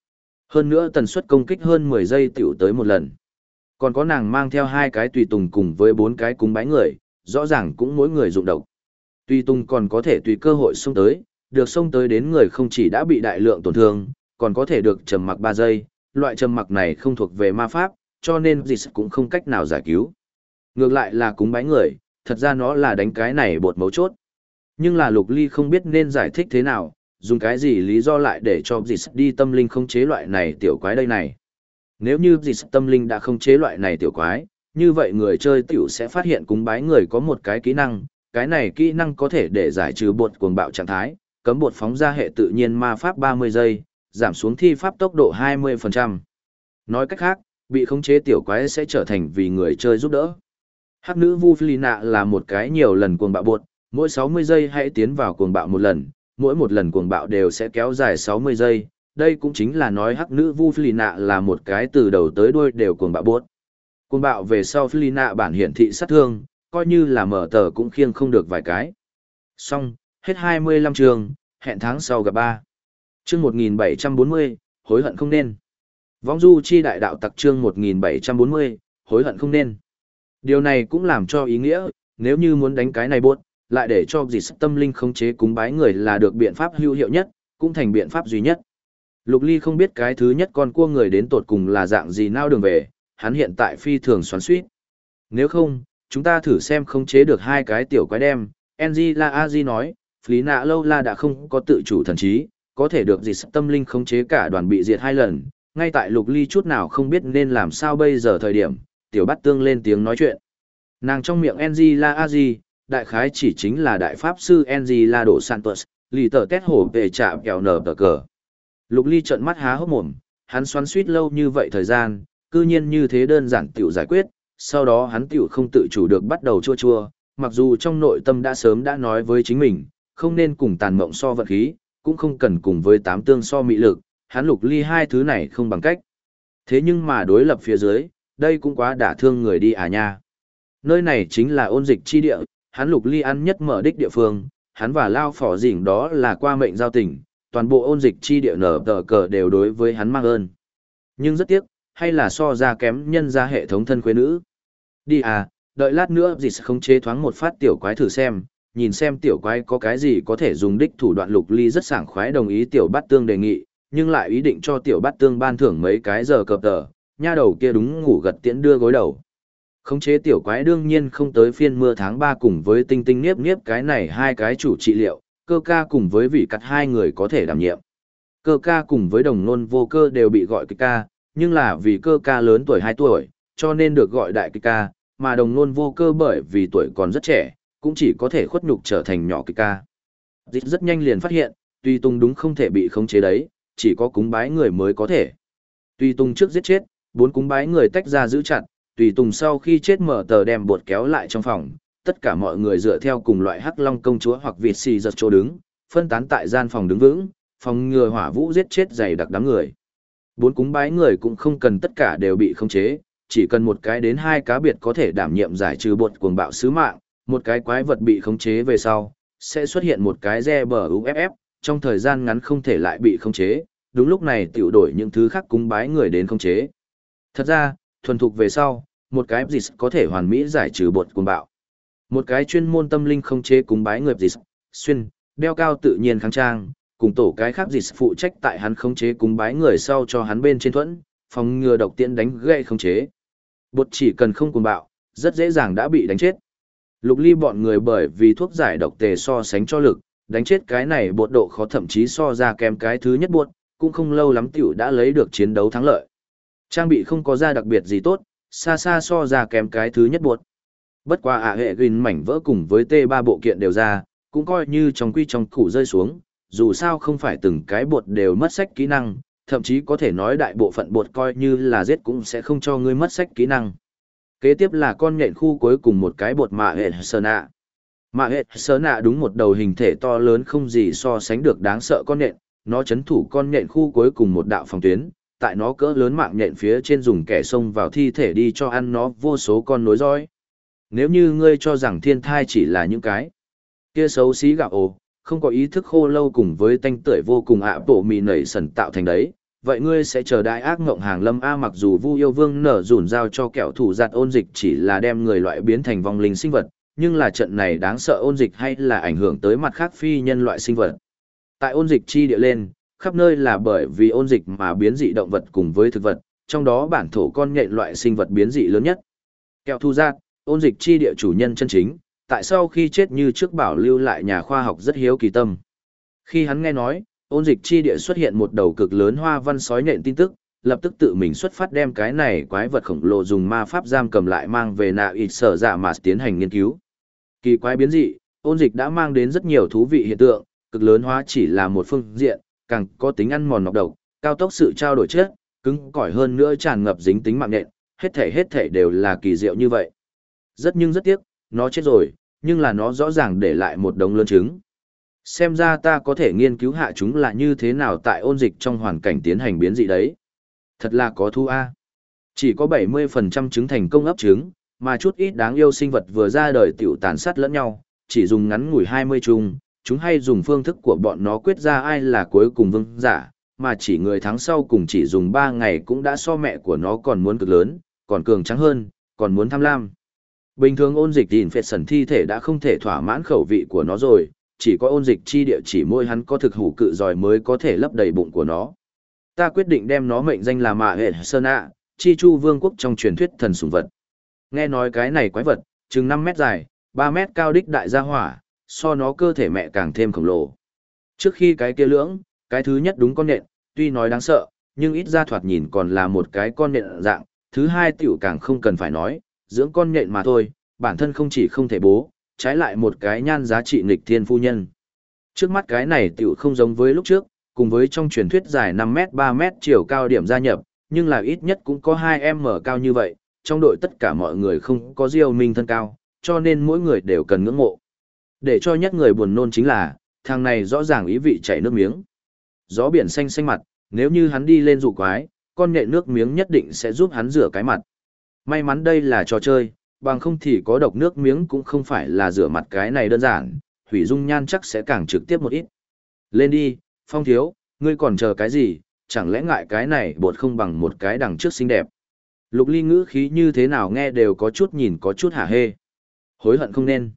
Hơn nữa tần suất công kích hơn 10 giây tiểu tới một lần. Còn có nàng mang theo 2 cái tùy tùng cùng với 4 cái cúng bái người, rõ ràng cũng mỗi người dụng độc. Tùy tùng còn có thể tùy cơ hội xông tới, được xông tới đến người không chỉ đã bị đại lượng tổn thương, còn có thể được trầm mặc 3 giây, loại trầm mặc này không thuộc về ma pháp, cho nên dịch cũng không cách nào giải cứu. Ngược lại là cúng bái người, thật ra nó là đánh cái này bột mấu chốt. Nhưng là Lục Ly không biết nên giải thích thế nào, dùng cái gì lý do lại để cho dịch đi tâm linh không chế loại này tiểu quái đây này. Nếu như dịch tâm linh đã không chế loại này tiểu quái, như vậy người chơi tiểu sẽ phát hiện cúng bái người có một cái kỹ năng, cái này kỹ năng có thể để giải trừ bột cuồng bạo trạng thái, cấm bột phóng ra hệ tự nhiên ma pháp 30 giây, giảm xuống thi pháp tốc độ 20%. Nói cách khác, bị khống chế tiểu quái sẽ trở thành vì người chơi giúp đỡ. Hắc nữ Vuflina là một cái nhiều lần cuồng bạo bột, mỗi 60 giây hãy tiến vào cuồng bạo một lần, mỗi một lần cuồng bạo đều sẽ kéo dài 60 giây. Đây cũng chính là nói hắc nữ Vuflina là một cái từ đầu tới đuôi đều cuồng bạo bột. Cuồng bạo về sau Flina bản hiển thị sát thương, coi như là mở tờ cũng khiêng không được vài cái. Xong, hết 25 chương, hẹn tháng sau gặp 3. Chương 1740, hối hận không nên. Vong du chi đại đạo tặc chương 1740, hối hận không nên. Điều này cũng làm cho ý nghĩa, nếu như muốn đánh cái này buốt, lại để cho dịch tâm linh khống chế cúng bái người là được biện pháp hữu hiệu nhất, cũng thành biện pháp duy nhất. Lục Ly không biết cái thứ nhất con cua người đến tột cùng là dạng gì nao đường về, hắn hiện tại phi thường xoắn xuýt. Nếu không, chúng ta thử xem khống chế được 2 cái tiểu quái đem. Angela Aji nói, Flina lâu la đã không có tự chủ thần trí, có thể được dịch tâm linh khống chế cả đoàn bị diệt 2 lần. Ngay tại Lục Ly chút nào không biết nên làm sao bây giờ thời điểm, tiểu bát tương lên tiếng nói chuyện. Nàng trong miệng Angela Aji, đại khái chỉ chính là đại pháp sư Angela Dos Santos, lì tờ tét hổ về chạm kẹo nở tờ cờ. Lục Ly trợn mắt há hốc mồm, hắn xoắn suýt lâu như vậy thời gian, cư nhiên như thế đơn giản tiểu giải quyết, sau đó hắn tiểu không tự chủ được bắt đầu chua chua, mặc dù trong nội tâm đã sớm đã nói với chính mình, không nên cùng tàn mộng so vận khí, cũng không cần cùng với 8 tương so mị lực, hắn Lục Ly 2 thứ này không bằng cách. Thế nhưng mà đối lập phía dưới, đây cũng quá đả thương người đi à nha. Nơi này chính là ôn dịch chi địa, hắn Lục Ly ăn nhất mở đích địa phương, hắn và Lao Phỏ Dĩnh đó là qua mệnh giao tình, toàn bộ ôn dịch chi địa nở tờ cờ đều đối với hắn mang ơn. Nhưng rất tiếc, hay là so ra kém nhân ra hệ thống thân quê nữ. Đi à, đợi lát nữa dịch không chế thoáng một phát tiểu quái thử xem, nhìn xem tiểu quái có cái gì có thể dùng đích thủ đoạn. Lục Ly rất sảng khoái đồng ý tiểu bát tương đề nghị, nhưng lại ý định cho tiểu bát tương ban thưởng mấy cái giờ cập tờ, nha đầu kia đúng ngủ gật tiễn đưa gối đầu. Khống chế tiểu quái đương nhiên không tới phiên mưa tháng 3 cùng với tinh tinh niếp niếp cái này 2 cái chủ trị liệu, cơ ca cùng với vị cắt 2 người có thể đảm nhiệm. Cơ ca cùng với đồng nôn vô cơ đều bị gọi kịch ca, nhưng là vì cơ ca lớn tuổi 2 tuổi, cho nên được gọi đại kịch ca, mà đồng nôn vô cơ bởi vì tuổi còn rất trẻ, cũng chỉ có thể khuất nhục trở thành nhỏ kịch ca. Dịch rất nhanh liền phát hiện, Tùy Tùng đúng không thể bị khống chế đấy, chỉ có cúng bái người mới có thể. Tùy Tùng trước giết chết, 4 cúng bái người tách ra giữ chặt, Tùy Tùng sau khi chết mở tờ đem bột kéo lại trong phòng, tất cả mọi người dựa theo cùng loại hắc long công chúa hoặc vịt xì giật chỗ đứng, phân tán tại gian phòng đứng vững, phòng ngừa hỏa vũ giết chết dày đặc đám người. 4 cúng bái người cũng không cần tất cả đều bị khống chế, chỉ cần một cái đến 2 cá biệt có thể đảm nhiệm giải trừ bột cuồng bạo sứ mạng, một cái quái vật bị khống chế về sau, sẽ xuất hiện một cái GBUFF, trong thời gian ngắn không thể lại bị khống chế, đúng lúc này tiểu đổi những thứ khác cúng bái người đến khống chế. Thật ra, thuần thục về sau, một cái dịch có thể hoàn mỹ giải trừ bột cuồng bạo. Một cái chuyên môn tâm linh khống chế cúng bái người dịch, xuyên, đeo cao tự nhiên kháng trang, cùng tổ cái khác dịch phụ trách tại hắn khống chế cúng bái người sau cho hắn bên trên thuẫn, phòng ngừa độc tiễn đánh gây khống chế. Bột chỉ cần không cuồng bạo, rất dễ dàng đã bị đánh chết. Lục Ly bọn người bởi vì thuốc giải độc tề so sánh cho lực, đánh chết cái này bột độ khó thậm chí so ra kém cái thứ nhất bột, cũng không lâu lắm tiểu đã lấy được chiến đấu thắng lợi. Trang bị không có ra đặc biệt gì tốt, xa xa so ra kém cái thứ nhất bột. Bất qua hệ gìn mảnh vỡ cùng với T3 bộ kiện đều ra, cũng coi như trong quy trong củ rơi xuống, dù sao không phải từng cái bột đều mất sách kỹ năng, thậm chí có thể nói đại bộ phận bột coi như là giết cũng sẽ không cho ngươi mất sách kỹ năng. Kế tiếp là con nhện khu cuối cùng một cái bột mạ hệ sơ nạ. Mạ hệ sơ nạ đúng một đầu hình thể to lớn không gì so sánh được đáng sợ con nhện, nó chấn thủ con nhện khu cuối cùng một đạo phòng tuyến, tại nó cỡ lớn mạng nhện phía trên dùng kẻ xông vào thi thể đi cho ăn nó vô số con nối dõi. Nếu như ngươi cho rằng thiên thai chỉ là những cái kia xấu xí gạo ồ, không có ý thức khô lâu cùng với tanh tưởi vô cùng bộ mì nảy sần tạo thành đấy, vậy ngươi sẽ chờ đại ác ngộng hàng lâm a. Mặc dù Vu Yêu Vương nở dùn giao cho kẻo thủ giặt ôn dịch chỉ là đem người loại biến thành vong linh sinh vật, nhưng là trận này đáng sợ ôn dịch hay là ảnh hưởng tới mặt khác phi nhân loại sinh vật. Tại ôn dịch chi địa lên, khắp nơi là bởi vì ôn dịch mà biến dị động vật cùng với thực vật, trong đó bản thổ con nhện loại sinh vật biến dị lớn nhất. Kẻo thủ giặt, ôn dịch chi địa chủ nhân chân chính, tại sau khi chết như trước bảo lưu lại nhà khoa học rất hiếu kỳ tâm. Khi hắn nghe nói, ôn dịch chi địa xuất hiện một đầu cực lớn hoa văn sói nhện tin tức, lập tức tự mình xuất phát đem cái này quái vật khổng lồ dùng ma pháp giam cầm lại mang về nạ ịt sở dạ mà tiến hành nghiên cứu. Kỳ quái biến dị, ôn dịch đã mang đến rất nhiều thú vị hiện tượng, cực lớn hóa chỉ là một phương diện, càng có tính ăn mòn nọc độc, cao tốc sự trao đổi chất, cứng cỏi hơn nữa tràn ngập dính tính mạng nhện, hết thảy đều là kỳ diệu như vậy. Nhưng rất tiếc, nó chết rồi, nhưng là nó rõ ràng để lại một đống lớn trứng. Xem ra ta có thể nghiên cứu hạ chúng là như thế nào tại ôn dịch trong hoàn cảnh tiến hành biến dị đấy. Thật là có thú a. Chỉ có 70% trứng thành công ấp trứng, mà chút ít đáng yêu sinh vật vừa ra đời tiểu tàn sát lẫn nhau, chỉ dùng ngắn ngủi 20 chung, chúng hay dùng phương thức của bọn nó quyết ra ai là cuối cùng vương giả, mà chỉ người thắng sau cùng chỉ dùng 3 ngày cũng đã so mẹ của nó còn muốn cực lớn, còn cường trắng hơn, còn muốn tham lam. Bình thường ôn dịch infection thi thể đã không thể thỏa mãn khẩu vị của nó rồi, chỉ có ôn dịch chi địa chỉ môi hắn có thực hủ cự giỏi mới có thể lấp đầy bụng của nó. Ta quyết định đem nó mệnh danh là Mạ Hệ Sơn ạ, chi chu vương quốc trong truyền thuyết thần sủng vật. Nghe nói cái này quái vật, chừng 5 mét dài, 3 mét cao đích đại gia hỏa, so nó cơ thể mẹ càng thêm khổng lồ. Trước khi cái kia lưỡng, cái thứ nhất đúng con nện, tuy nói đáng sợ, nhưng ít ra thoạt nhìn còn là một cái con nện dạng, thứ hai tiểu càng không cần phải nói, dưỡng con nện mà thôi, bản thân không chỉ không thể bố, trái lại một cái nhan giá trị nghịch thiên phu nhân. Trước mắt cái này tiểu không giống với lúc trước, cùng với trong truyền thuyết dài 5 mét 3 mét chiều cao điểm gia nhập, nhưng là ít nhất cũng có 2m cao như vậy, trong đội tất cả mọi người không có Diêu Minh thân cao, cho nên mỗi người đều cần ngưỡng mộ. Để cho nhất người buồn nôn chính là, thằng này rõ ràng ý vị chảy nước miếng. Gió biển xanh xanh mặt, nếu như hắn đi lên dụ quái, con nhện nước miếng nhất định sẽ giúp hắn rửa cái mặt. May mắn đây là trò chơi, bằng không thì có độc nước miếng cũng không phải là rửa mặt cái này đơn giản, hủy dung nhan chắc sẽ càng trực tiếp một ít. Lên đi, Phong thiếu, ngươi còn chờ cái gì, chẳng lẽ ngại cái này bột không bằng một cái đằng trước xinh đẹp. Lục Ly ngữ khí như thế nào nghe đều có chút nhìn có chút hả hê. Hối hận không nên.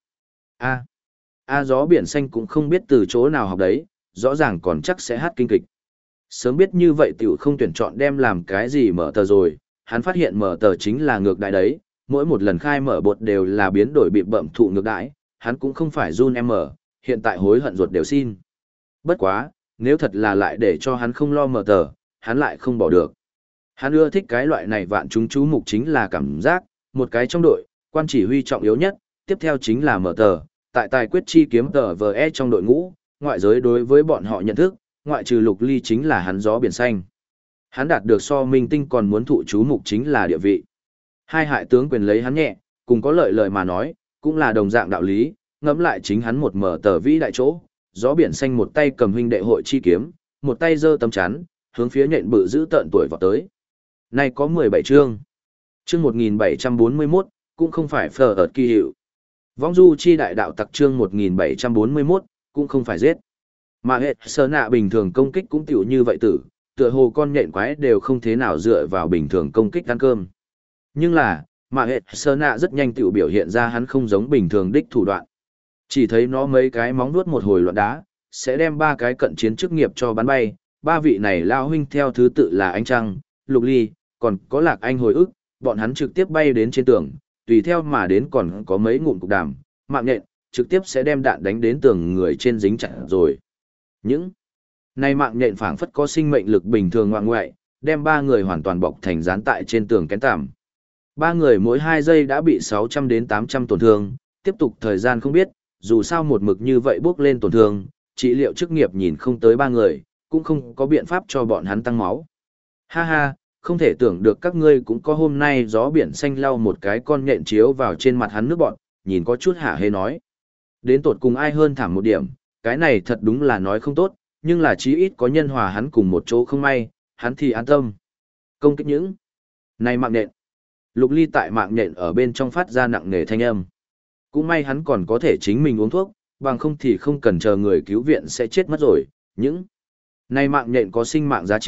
Gió biển xanh cũng không biết từ chỗ nào học đấy, rõ ràng còn chắc sẽ hát kinh kịch. Sớm biết như vậy tiểu không tuyển chọn đem làm cái gì mở tờ rồi, hắn phát hiện mở tờ chính là ngược đại đấy, mỗi một lần khai mở bột đều là biến đổi bị bậm thụ ngược đại, hắn cũng không phải run em mở, hiện tại hối hận ruột đều xin. Bất quá, nếu thật là lại để cho hắn không lo mở tờ, hắn lại không bỏ được. Hắn ưa thích cái loại này vạn chúng chú mục chính là cảm giác, một cái trong đội, quan chỉ huy trọng yếu nhất, tiếp theo chính là mở tờ, tại tài quyết chi kiếm tờ VE trong đội ngũ, ngoại giới đối với bọn họ nhận thức, ngoại trừ Lục Ly chính là hắn gió biển xanh. Hắn đạt được so minh tinh còn muốn thụ chú mục chính là địa vị. Hai hại tướng quyền lấy hắn nhẹ, cùng có lợi lời mà nói, cũng là đồng dạng đạo lý, ngẫm lại chính hắn một mở tờ vĩ đại chỗ, gió biển xanh một tay cầm huynh đệ hội chi kiếm, một tay giơ tấm chắn, hướng phía nhện bự giữ tợn tuổi vào tới. Nay có 17 chương. Chương 1741, cũng không phải phở ợt kỳ hiệu. Vong du chi đại đạo tặc chương 1741, cũng không phải giết. Mà hệ sơ nạ bình thường công kích cũng tiểu như vậy tử, tựa hồ con nhện quái đều không thế nào dựa vào bình thường công kích ăn cơm. Nhưng là, mà hệ sơ nạ rất nhanh tiểu biểu hiện ra hắn không giống bình thường đích thủ đoạn. Chỉ thấy nó mấy cái móng vuốt một hồi loạn đá, sẽ đem 3 cái cận chiến chức nghiệp cho bắn bay, 3 vị này lao huynh theo thứ tự là Ánh Trăng, Lục Ly, còn có Lạc Anh hồi ức, bọn hắn trực tiếp bay đến trên tường, tùy theo mà đến còn có mấy ngụm cục đàm, mạng nhện, trực tiếp sẽ đem đạn đánh đến tường người trên dính chặt rồi. Những này mạng nhện phảng phất có sinh mệnh lực bình thường ngoạn ngoại, đem 3 người hoàn toàn bọc thành dán tại trên tường kén tạm. 3 người mỗi 2 giây đã bị 600 đến 800 tổn thương, tiếp tục thời gian không biết, dù sao một mực như vậy bước lên tổn thương, trị liệu chức nghiệp nhìn không tới 3 người, cũng không có biện pháp cho bọn hắn tăng máu. Ha ha, không thể tưởng được các ngươi cũng có hôm nay. Gió biển xanh lau một cái con nhện chiếu vào trên mặt hắn nước bọn, nhìn có chút hả hê nói. Đến tột cùng ai hơn thảm một điểm, cái này thật đúng là nói không tốt, nhưng là chí ít có nhân hòa hắn cùng một chỗ không may, hắn thì an tâm. Công kích những này mạng nhện. Lục Ly tại mạng nhện ở bên trong phát ra nặng nề thanh âm. Cũng may hắn còn có thể chính mình uống thuốc, bằng không thì không cần chờ người cứu viện sẽ chết mất rồi. Những này mạng nhện có sinh mạng giá trị,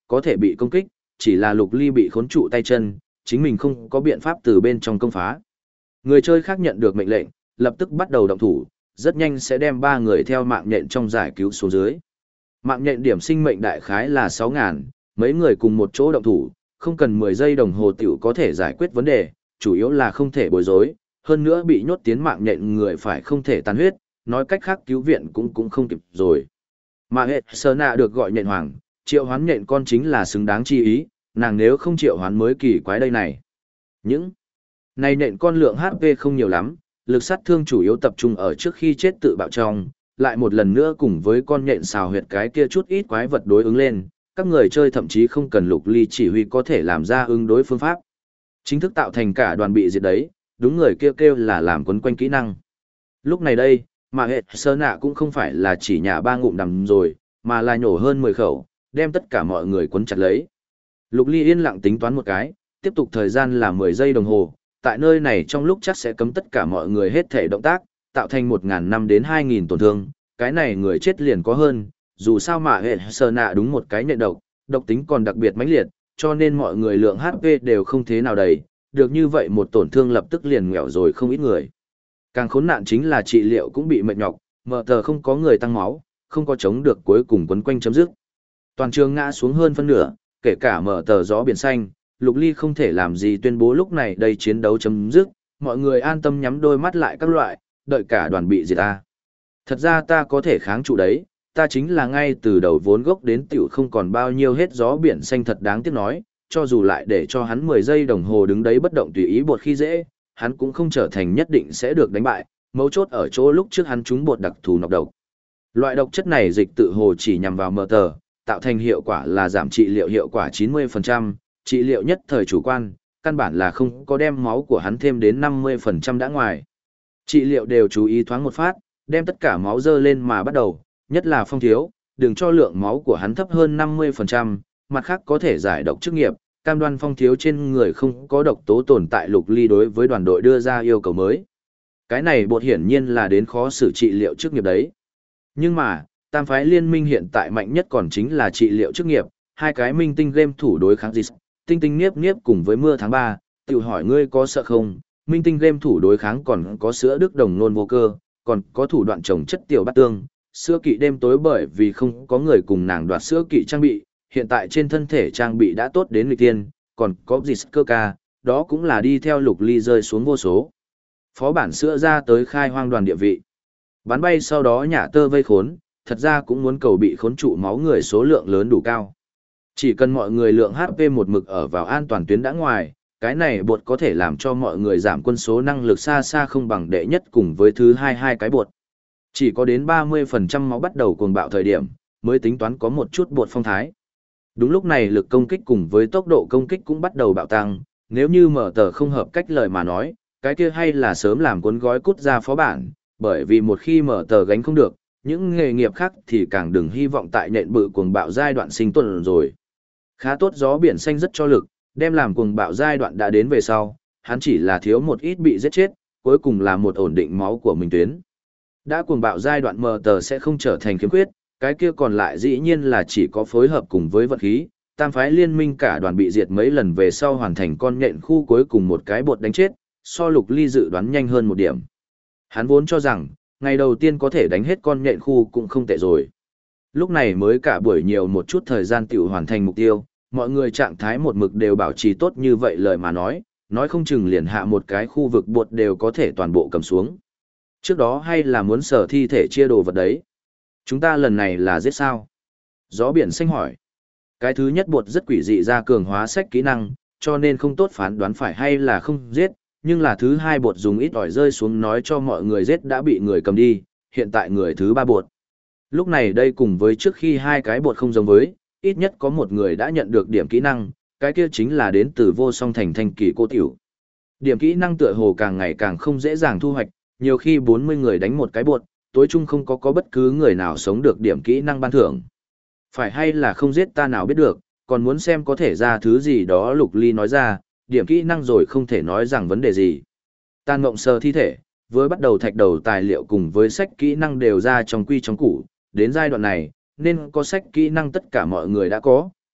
có thể bị công kích, chỉ là Lục Ly bị khốn trụ tay chân, chính mình không có biện pháp từ bên trong công phá. Người chơi khác nhận được mệnh lệnh, lập tức bắt đầu động thủ, rất nhanh sẽ đem 3 người theo mạng nhện trong giải cứu xuống dưới. Mạng nhện điểm sinh mệnh đại khái là 6.000, mấy người cùng một chỗ động thủ, không cần 10 giây đồng hồ tiểu có thể giải quyết vấn đề, chủ yếu là không thể bối rối, hơn nữa bị nhốt tiến mạng nhện người phải không thể tàn huyết, nói cách khác cứu viện cũng không kịp rồi. Mà hệ sơ nạ được gọi nhện hoàng, triệu hoán nhện con chính là xứng đáng chi ý, nàng nếu không triệu hoán mới kỳ quái đây này. Những này nhện con lượng HP không nhiều lắm, lực sát thương chủ yếu tập trung ở trước khi chết tự bạo trong, lại một lần nữa cùng với con nhện xào huyệt cái kia chút ít quái vật đối ứng lên, các người chơi thậm chí không cần Lục Ly chỉ huy có thể làm ra ứng đối phương pháp. Chính thức tạo thành cả đoàn bị diệt đấy, đúng người kêu là làm quấn quanh kỹ năng. Lúc này đây, mà hệ sơ nạ cũng không phải là chỉ nhả 3 ngụm đầm rồi, mà là nhổ hơn 10 khẩu, đem tất cả mọi người quấn chặt lấy. Lục Ly yên lặng tính toán một cái, tiếp tục thời gian là 10 giây đồng hồ, tại nơi này trong lúc chắc sẽ cấm tất cả mọi người hết thể động tác, tạo thành 1.000 năm đến 2.000 tổn thương, cái này người chết liền có hơn, dù sao mà hệ sơ nạ đúng một cái nhện độc, độc tính còn đặc biệt mãnh liệt, cho nên mọi người lượng HP đều không thế nào đầy, được như vậy một tổn thương lập tức liền nghèo rồi không ít người. Càng khốn nạn chính là trị liệu cũng bị mệt nhọc, mở tờ không có người tăng máu, không có chống được cuối cùng quấn quanh chấm dứt. Toàn trường ngã xuống hơn phân nửa, kể cả mở tờ gió biển xanh, Lục Ly không thể làm gì tuyên bố lúc này đây chiến đấu chấm dứt, mọi người an tâm nhắm đôi mắt lại các loại, đợi cả đoàn bị diệt ta. Thật ra ta có thể kháng trụ đấy, ta chính là ngay từ đầu vốn gốc đến tiểu không còn bao nhiêu hết gió biển xanh thật đáng tiếc nói, cho dù lại để cho hắn 10 giây đồng hồ đứng đấy bất động tùy ý bột khi dễ, hắn cũng không trở thành nhất định sẽ được đánh bại, mấu chốt ở chỗ lúc trước hắn trúng bột đặc thù nọc độc. Loại độc chất này dịch tự hồ chỉ nhằm vào mờ tờ, tạo thành hiệu quả là giảm trị liệu hiệu quả 90%, trị liệu nhất thời chủ quan, căn bản là không có đem máu của hắn thêm đến 50% đã ngoài. Trị liệu đều chú ý thoáng một phát, đem tất cả máu dơ lên mà bắt đầu, nhất là Phong Thiếu, đừng cho lượng máu của hắn thấp hơn 50%, mặt khác có thể giải độc chức nghiệp, cam đoan Phong Thiếu trên người không có độc tố tồn tại. Lục Ly đối với đoàn đội đưa ra yêu cầu mới. Cái này bột hiển nhiên là đến khó xử trị liệu chức nghiệp đấy. Nhưng mà, tam phái liên minh hiện tại mạnh nhất còn chính là trị liệu chức nghiệp, hai cái minh tinh game thủ đối kháng dịch, tinh tinh niếp niếp cùng với mưa tháng 3, tự hỏi ngươi có sợ không, minh tinh game thủ đối kháng còn có sữa đức đồng nôn vô cơ, còn có thủ đoạn trồng chất tiểu bát tương, sữa kỵ đêm tối bởi vì không có người cùng nàng đoạt sữa kỵ trang bị, hiện tại trên thân thể trang bị đã tốt đến nghịch tiên, còn có dịch cơ ca, đó cũng là đi theo Lục Ly rơi xuống vô số. Phó bản sữa ra tới khai hoang đoàn địa vị. Bắn bay sau đó nhả tơ vây khốn, thật ra cũng muốn cầu bị khốn trụ máu người số lượng lớn đủ cao. Chỉ cần mọi người lượng HP một mực ở vào an toàn tuyến đã ngoài, cái này bột có thể làm cho mọi người giảm quân số năng lực xa xa không bằng đệ nhất cùng với thứ hai cái bột. Chỉ có đến 30% máu bắt đầu cuồng bạo thời điểm, mới tính toán có một chút bột phong thái. Đúng lúc này lực công kích cùng với tốc độ công kích cũng bắt đầu bạo tăng, nếu như mở tờ không hợp cách lời mà nói, cái kia hay là sớm làm cuốn gói cút ra phó bản, bởi vì một khi mở tờ gánh không được, những nghề nghiệp khác thì càng đừng hy vọng tại nện bự cuồng bạo giai đoạn sinh tồn rồi. Khá tốt gió biển xanh rất cho lực, đem làm cuồng bạo giai đoạn đã đến về sau, hắn chỉ là thiếu một ít bị giết chết, cuối cùng là một ổn định máu của mình tuyến. Đã cuồng bạo giai đoạn mờ tờ sẽ không trở thành khiếm khuyết, cái kia còn lại dĩ nhiên là chỉ có phối hợp cùng với vận khí, tam phái liên minh cả đoàn bị diệt mấy lần về sau hoàn thành con nhện khu cuối cùng một cái bột đánh chết, so Lục Ly dự đoán nhanh hơn một điểm. Hắn vốn cho rằng, ngày đầu tiên có thể đánh hết con nhện khu cũng không tệ rồi. Lúc này mới cả buổi nhiều một chút thời gian tiểu hoàn thành mục tiêu, mọi người trạng thái một mực đều bảo trì tốt như vậy lời mà nói không chừng liền hạ một cái khu vực bột đều có thể toàn bộ cầm xuống. Trước đó hay là muốn sở thi thể chia đồ vật đấy. Chúng ta lần này là giết sao? Gió biển xanh hỏi. Cái thứ nhất bột rất quỷ dị ra cường hóa sách kỹ năng, cho nên không tốt phán đoán phải hay là không giết, nhưng là thứ hai bột dùng ít ỏi rơi xuống nói cho mọi người giết đã bị người cầm đi, hiện tại người thứ ba bột. Lúc này đây cùng với trước khi hai cái bột không giống với, ít nhất có một người đã nhận được điểm kỹ năng, cái kia chính là đến từ vô song thành thanh kỳ cô tiểu. Điểm kỹ năng tựa hồ càng ngày càng không dễ dàng thu hoạch, nhiều khi 40 người đánh một cái bột, tối chung không có bất cứ người nào sống được điểm kỹ năng ban thưởng. Phải hay là không giết ta nào biết được, còn muốn xem có thể ra thứ gì đó. Lục Ly nói ra, điểm kỹ năng rồi không thể nói rằng vấn đề gì. Tàn mộng sờ thi thể, với bắt đầu thạch đầu tài liệu cùng với sách kỹ năng đều ra trong quy trong củ, đến giai đoạn này, nên có sách kỹ năng tất cả mọi người đã có,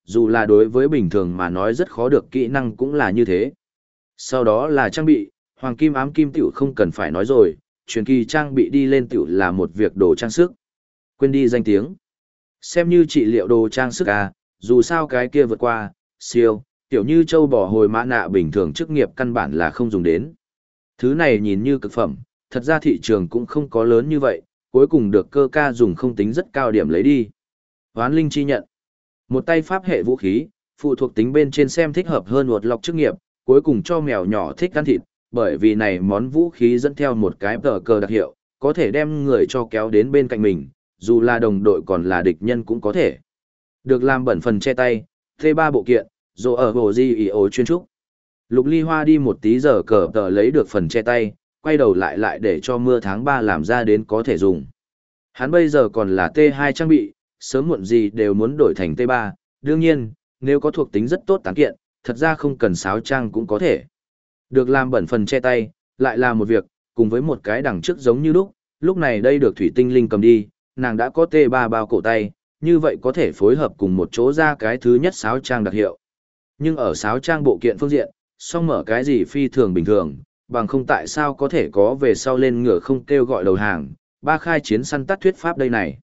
dù là đối với bình thường mà nói rất khó được kỹ năng cũng là như thế. Sau đó là trang bị, hoàng kim ám kim tiểu không cần phải nói rồi, truyền kỳ trang bị đi lên tiểu là một việc đồ trang sức. Quên đi danh tiếng. Xem như trị liệu đồ trang sức à, dù sao cái kia vượt qua, siêu, tiểu như châu bò hồi mã nạ bình thường chức nghiệp căn bản là không dùng đến. Thứ này nhìn như cực phẩm, thật ra thị trường cũng không có lớn như vậy, cuối cùng được cơ ca dùng không tính rất cao điểm lấy đi. Hoán linh chi nhận. Một tay pháp hệ vũ khí, phụ thuộc tính bên trên xem thích hợp hơn uột lọc chức nghiệp, cuối cùng cho mèo nhỏ thích ăn thịt, bởi vì này món vũ khí dẫn theo một cái tờ cờ đặc hiệu, có thể đem người cho kéo đến bên cạnh mình, dù là đồng đội còn là địch nhân cũng có thể. Được làm bẩn phần che tay, T3 bộ kiện, rồi ở bộ di ý ố chuyên trúc. Lục Ly Hoa đi một tí giờ cờ tờ lấy được phần che tay, quay đầu lại để cho mưa tháng 3 làm ra đến có thể dùng. Hắn bây giờ còn là T2 trang bị, sớm muộn gì đều muốn đổi thành T3, đương nhiên, nếu có thuộc tính rất tốt tán kiện, thật ra không cần sáo trang cũng có thể. Được làm bẩn phần che tay, lại là một việc, cùng với một cái đằng trước giống như lúc này đây được Thủy Tinh Linh cầm đi, nàng đã có T3 bao cổ tay, như vậy có thể phối hợp cùng một chỗ ra cái thứ nhất sáo trang đặc hiệu. Nhưng ở sáo trang bộ kiện phương diện, song mở cái gì phi thường bình thường, bằng không tại sao có thể có về sau lên ngựa không kêu gọi đầu hàng, ba khai chiến săn tắt thuyết pháp đây này.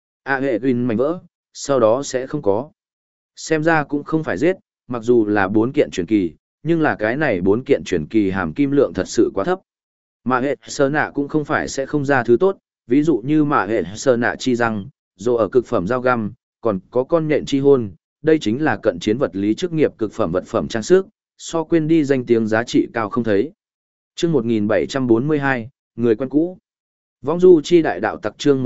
Hệ Win mảnh vỡ, sau đó sẽ không có. Xem ra cũng không phải giết, mặc dù là 4 kiện truyền kỳ, nhưng là cái này 4 kiện truyền kỳ hàm kim lượng thật sự quá thấp. Mà hệ sơ nạ cũng không phải sẽ không ra thứ tốt, ví dụ như mà hệ sơ nạ chi răng, rồi ở cực phẩm dao găm, còn có con nhện chi hôn, đây chính là cận chiến vật lý chức nghiệp cực phẩm vật phẩm trang sức, so quên đi danh tiếng giá trị cao không thấy. Chương 1742, người quen cũ. Vong du chi đại đạo tặc chương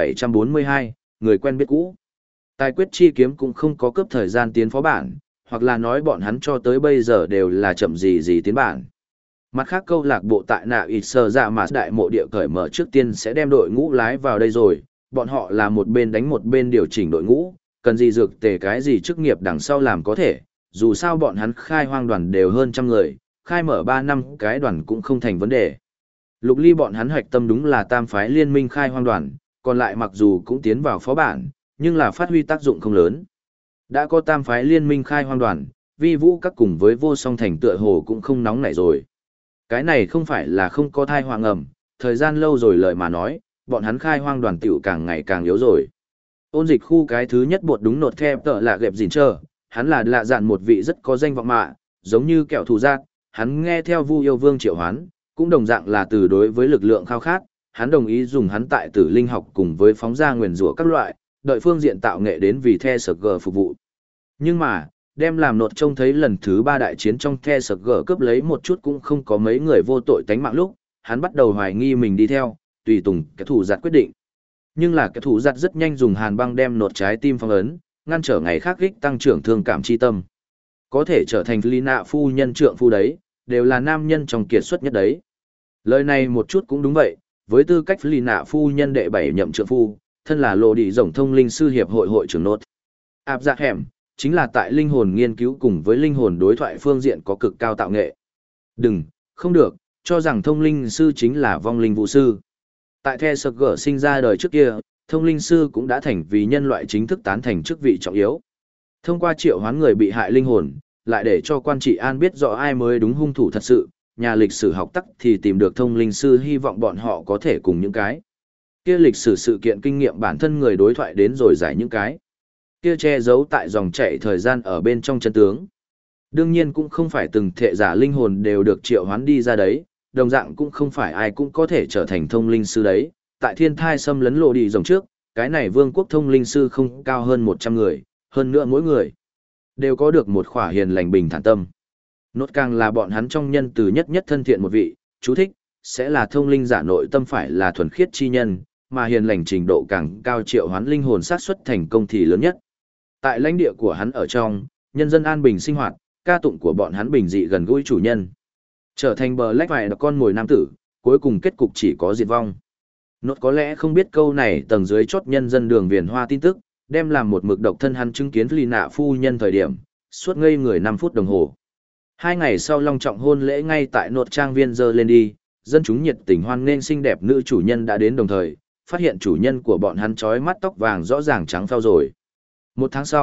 1742, người quen biết cũ. Tài quyết chi kiếm cũng không có cấp thời gian tiến phó bản, hoặc là nói bọn hắn cho tới bây giờ đều là chậm gì tiến bản. Mặt khác câu lạc bộ tại nạ ít sờ dạ mà đại mộ địa cởi mở trước tiên sẽ đem đội ngũ lái vào đây rồi, bọn họ là một bên đánh một bên điều chỉnh đội ngũ, cần gì dược tề cái gì chức nghiệp đằng sau làm có thể, dù sao bọn hắn khai hoang đoàn đều hơn trăm người, khai mở 3 năm cái đoàn cũng không thành vấn đề. Lục Ly bọn hắn hoạch tâm đúng là tam phái liên minh khai hoang đoàn, còn lại mặc dù cũng tiến vào phó bản, nhưng là phát huy tác dụng không lớn. Đã có tam phái liên minh khai hoang đoàn, vi vũ các cùng với vô song thành tựa hồ cũng không nóng nảy rồi. Cái này không phải là không có thai hoàng ẩm, thời gian lâu rồi lời mà nói, bọn hắn khai hoang đoàn tiểu càng ngày càng yếu rồi. Ôn dịch khu cái thứ nhất bột đúng nột theo tợ là gẹp gìn trơ, hắn là lạ dạn một vị rất có danh vọng mạ, giống như kẹo thù giác, hắn nghe theo Vu Yêu Vương triệu hoán, cũng đồng dạng là từ đối với lực lượng khao khát, hắn đồng ý dùng hắn tại tử linh học cùng với phóng ra nguyền rủa các loại, đợi phương diện tạo nghệ đến vì The SG phục vụ. Nhưng mà, đem làm nột trông thấy lần thứ 3 đại chiến trong The SG cướp lấy một chút cũng không có mấy người vô tội tánh mạng lúc, hắn bắt đầu hoài nghi mình đi theo, tùy tùng cái thủ giặt quyết định. Nhưng là cái thủ giặt rất nhanh dùng hàn băng đem nột trái tim phong ấn, ngăn trở ngày khác kích tăng trưởng thương cảm chi tâm. Có thể trở thành ly nạ phu nhân trượng phu đấy, đều là nam nhân trong kiệt xuất nhất đấy. Lời này một chút cũng đúng vậy, với tư cách ly nạ phu nhân đệ 7 nhậm trượng phu, thân là lộ đi rồng thông linh sư hiệp hội hội trưởng nốt. Áp dạ hẻm, chính là tại linh hồn nghiên cứu cùng với linh hồn đối thoại phương diện có cực cao tạo nghệ. Đừng, không được, cho rằng thông linh sư chính là vong linh vũ sư. Tại The SG sinh ra đời trước kia, thông linh sư cũng đã thành vì nhân loại chính thức tán thành chức vị trọng yếu. Thông qua triệu hoán người bị hại linh hồn, lại để cho quan trị an biết rõ ai mới đúng hung thủ thật sự, nhà lịch sử học tắc thì tìm được thông linh sư hy vọng bọn họ có thể cùng những cái kia lịch sử sự kiện kinh nghiệm bản thân người đối thoại đến rồi giải những cái kia che giấu tại dòng chảy thời gian ở bên trong chân tướng. Đương nhiên cũng không phải từng thể giả linh hồn đều được triệu hoán đi ra đấy, đồng dạng cũng không phải ai cũng có thể trở thành thông linh sư đấy. Tại thiên thai xâm lấn lộ đi rồng trước, cái này vương quốc thông linh sư không cao hơn 100 người, hơn nữa mỗi người đều có được một khỏa hiền lành bình thản tâm. Nốt càng là bọn hắn trong nhân từ nhất thân thiện một vị, chú thích, sẽ là thông linh giả nội tâm phải là thuần khiết chi nhân, mà hiền lành trình độ càng cao triệu hoán linh hồn sát xuất thành công thì lớn nhất. Tại lãnh địa của hắn ở trong, nhân dân an bình sinh hoạt, ca tụng của bọn hắn bình dị gần gũi chủ nhân. Trở thành bờ lách vài con mồi nam tử, cuối cùng kết cục chỉ có diệt vong. Nốt có lẽ không biết câu này tầng dưới chốt nhân dân đường viền hoa tin tức, đem làm một mực độc thân hắn chứng kiến Ly nạ phu nhân thời điểm, suốt ngây người 5 phút đồng hồ. 2 ngày sau long trọng hôn lễ ngay tại nốt trang viên dơ lên đi, dân chúng nhiệt tình hoan nghênh xinh đẹp nữ chủ nhân đã đến đồng thời, phát hiện chủ nhân của bọn hắn trói mắt tóc vàng rõ ràng trắng phao rồi. 1 tháng sau,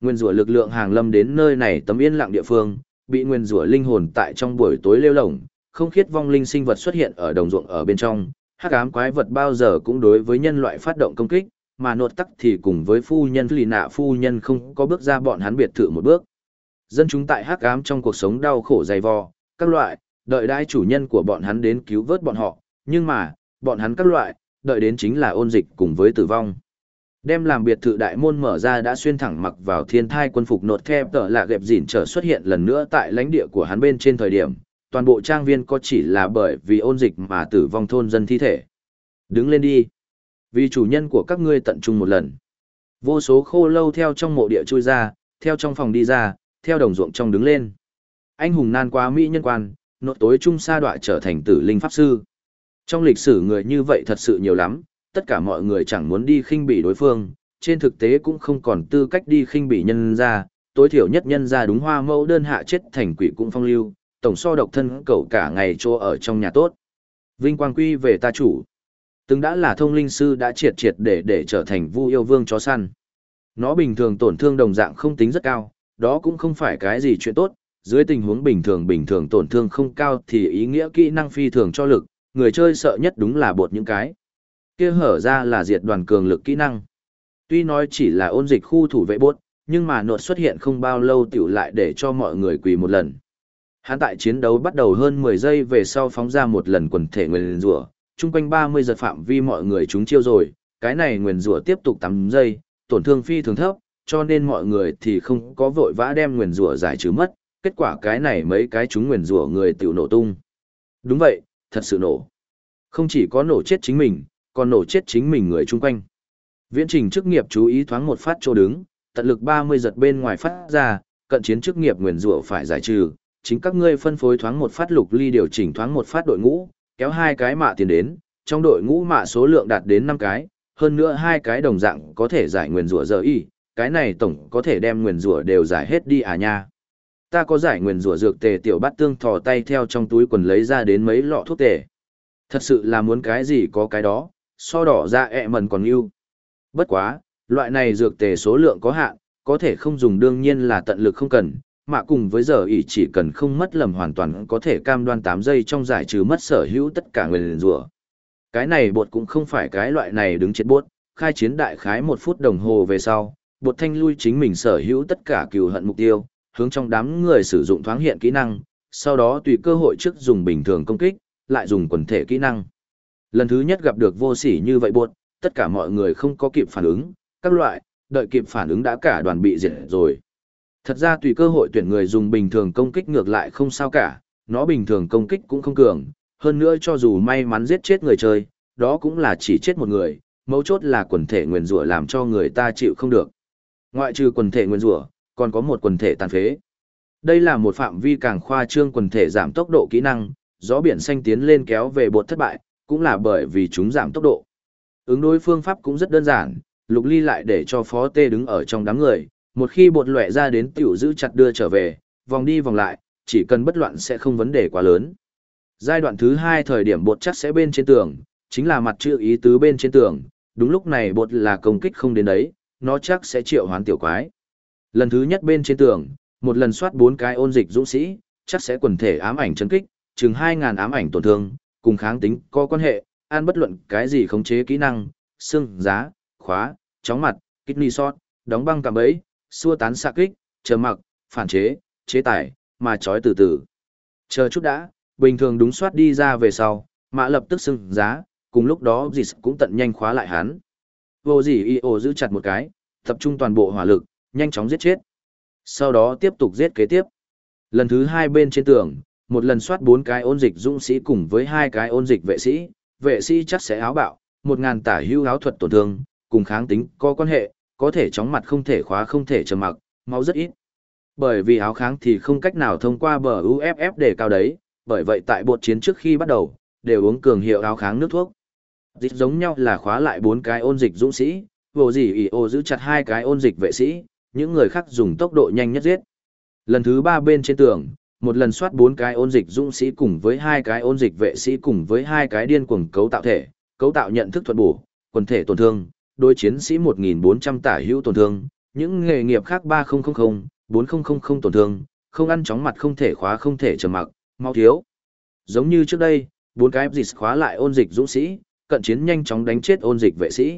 Nguyên rủa lực lượng hàng lâm đến nơi này tấm yên lặng địa phương, bị nguyên rủa linh hồn tại trong buổi tối lêu lổng, không khiết vong linh sinh vật xuất hiện ở đồng ruộng ở bên trong, hắc ám quái vật bao giờ cũng đối với nhân loại phát động công kích, mà nột tắc thì cùng với phu nhân lì nạ phu nhân không có bước ra bọn hắn biệt thự một bước. Dân chúng tại hắc ám trong cuộc sống đau khổ dày vò, các loại, đợi đãi chủ nhân của bọn hắn đến cứu vớt bọn họ, nhưng mà, bọn hắn các loại, đợi đến chính là ôn dịch cùng với tử vong. Đem làm biệt thự đại môn mở ra đã xuyên thẳng mặc vào thiên thai quân phục nột kẹp tở là gẹp dỉn trở xuất hiện lần nữa tại lãnh địa của hắn bên trên thời điểm, toàn bộ trang viên có chỉ là bởi vì ôn dịch mà tử vong thôn dân thi thể. Đứng lên đi. Vì chủ nhân của các ngươi tận trung một lần. Vô số khô lâu theo trong mộ địa chui ra, theo trong phòng đi ra, theo đồng ruộng trong đứng lên. Anh hùng nan quá mỹ nhân quan, nốt tối trung sa đọa trở thành tử linh pháp sư. Trong lịch sử người như vậy thật sự nhiều lắm, tất cả mọi người chẳng muốn đi khinh bỉ đối phương, trên thực tế cũng không còn tư cách đi khinh bỉ nhân ra, tối thiểu nhất nhân ra đúng hoa mẫu đơn hạ chết thành quỷ cũng phong lưu, tổng so độc thân cậu cả ngày trô ở trong nhà tốt. Vinh quang quy về ta chủ. Từng đã là thông linh sư đã triệt để trở thành Vu yêu vương chó săn. Nó bình thường tổn thương đồng dạng không tính rất cao, đó cũng không phải cái gì chuyện tốt, dưới tình huống bình thường tổn thương không cao thì ý nghĩa kỹ năng phi thường cho lực, người chơi sợ nhất đúng là bột những cái kia hở ra là diệt đoàn cường lực kỹ năng. Tuy nói chỉ là ôn dịch khu thủ vệ bốt, nhưng mà nột xuất hiện không bao lâu tiểu lại để cho mọi người quỳ một lần. Hắn tại chiến đấu bắt đầu hơn 10 giây về sau phóng ra một lần quần thể nguyền rủa, chung quanh 30 giật phạm vi mọi người trúng chiêu rồi, cái này nguyền rủa tiếp tục 8 giây, tổn thương phi thường thấp, cho nên mọi người thì không có vội vã đem nguyền rủa giải trừ mất, kết quả cái này mấy cái chúng nguyền rủa người tiểu nổ tung. Đúng vậy, thật sự nổ. Không chỉ có nổ chết chính mình, còn nổ chết chính mình người chung quanh. Viễn trình chức nghiệp chú ý thoáng một phát chỗ đứng, tận lực 30 giật bên ngoài phát ra, cận chiến chức nghiệp nguyền rủa phải giải trừ, chính các ngươi phân phối thoáng một phát lục ly điều chỉnh thoáng một phát đội ngũ, kéo 2 cái mạ tiền đến, trong đội ngũ mạ số lượng đạt đến 5 cái, hơn nữa 2 cái đồng dạng có thể giải nguyền rủa giờ y, cái này tổng có thể đem nguyền rủa đều giải hết đi à nha. Ta có giải nguyền rủa dược tề tiểu bát tương thò tay theo trong túi quần lấy ra đến mấy lọ thuốc tề. Thật sự là muốn cái gì có cái đó, so đỏ ra mần còn yêu. Bất quá, loại này dược tề số lượng có hạn, có thể không dùng đương nhiên là tận lực không cần, mà cùng với giờ ỉ chỉ cần không mất lầm hoàn toàn có thể cam đoan 8 giây trong giải trừ mất sở hữu tất cả nguyền rủa. Cái này bột cũng không phải cái loại này đứng chết bốt, khai chiến đại khái 1 phút đồng hồ về sau, bột thanh lui chính mình sở hữu tất cả cừu hận mục tiêu, hướng trong đám người sử dụng thoáng hiện kỹ năng, sau đó tùy cơ hội trước dùng bình thường công kích, lại dùng quần thể kỹ năng. Lần thứ nhất gặp được vô sỉ như vậy bột, tất cả mọi người không có kịp phản ứng, các loại, đợi kịp phản ứng đã cả đoàn bị diệt rồi. Thật ra tùy cơ hội tuyển người dùng bình thường công kích ngược lại không sao cả, nó bình thường công kích cũng không cường, hơn nữa cho dù may mắn giết chết người chơi, đó cũng là chỉ chết một người, mấu chốt là quần thể nguyền rủa làm cho người ta chịu không được. Ngoại trừ quần thể nguyền rủa, còn có một quần thể tàn phế. Đây là một phạm vi càng khoa trương quần thể giảm tốc độ kỹ năng, gió biển xanh tiến lên kéo về bột thất bại, cũng là bởi vì chúng giảm tốc độ. Ứng đối phương pháp cũng rất đơn giản, Lục Ly lại để cho Phó Tê đứng ở trong đám người, một khi bột lóe ra đến tiểu giữ chặt đưa trở về, vòng đi vòng lại, chỉ cần bất loạn sẽ không vấn đề quá lớn. Giai đoạn thứ 2 thời điểm bột chắc sẽ bên trên tường, chính là mặt chữ ý tứ bên trên tường, đúng lúc này bột là công kích không đến đấy, nó chắc sẽ triệu hoán tiểu quái. Lần thứ nhất bên trên tường, một lần soát 4 cái ôn dịch dũng sĩ, chắc sẽ quần thể ám ảnh chấn kích, chừng 2000 ám ảnh tổn thương, cùng kháng tính có quan hệ, an bất luận cái gì khống chế kỹ năng, xương, giá, khóa, chóng mặt, kidney shot, đóng băng cạm bẫy, xua tán xạ kích, chờ mặc, phản chế, chế tải, mà chói từ từ. Chờ chút đã, bình thường đúng soát đi ra về sau, mã lập tức xưng giá, cùng lúc đó dì cũng tận nhanh khóa lại hắn. Vô dì y ô giữ chặt một cái, tập trung toàn bộ hỏa lực, nhanh chóng giết chết. Sau đó tiếp tục giết kế tiếp. Lần thứ 2 bên trên tường, một lần soát 4 cái ôn dịch dũng sĩ cùng với 2 cái ôn dịch vệ sĩ chắc sẽ áo bạo, 1000 tả hữu áo thuật tổn thương, cùng kháng tính có quan hệ, có thể chóng mặt không thể khóa không thể trầm mặc, máu rất ít. Bởi vì áo kháng thì không cách nào thông qua bờ UFF để cao đấy, bởi vậy tại bột chiến trước khi bắt đầu, đều uống cường hiệu áo kháng nước thuốc. Dịch giống nhau là khóa lại 4 cái ôn dịch dũng sĩ, vô gì ỉ ô giữ chặt 2 cái ôn dịch vệ sĩ, những người khác dùng tốc độ nhanh nhất giết. Lần thứ 3 bên trên tường, một lần soát 4 cái ôn dịch dũng sĩ cùng với 2 cái ôn dịch vệ sĩ cùng với 2 cái điên cuồng cấu tạo thể, cấu tạo nhận thức thuận bổ, quần thể tổn thương, đối chiến sĩ 1400 tả hữu tổn thương, những nghề nghiệp khác 3000, 4000 tổn thương, không ăn chóng mặt không thể khóa không thể trầm mặc, mau thiếu. Giống như trước đây, 4 cái dịch khóa lại ôn dịch dũng sĩ, cận chiến nhanh chóng đánh chết ôn dịch vệ sĩ.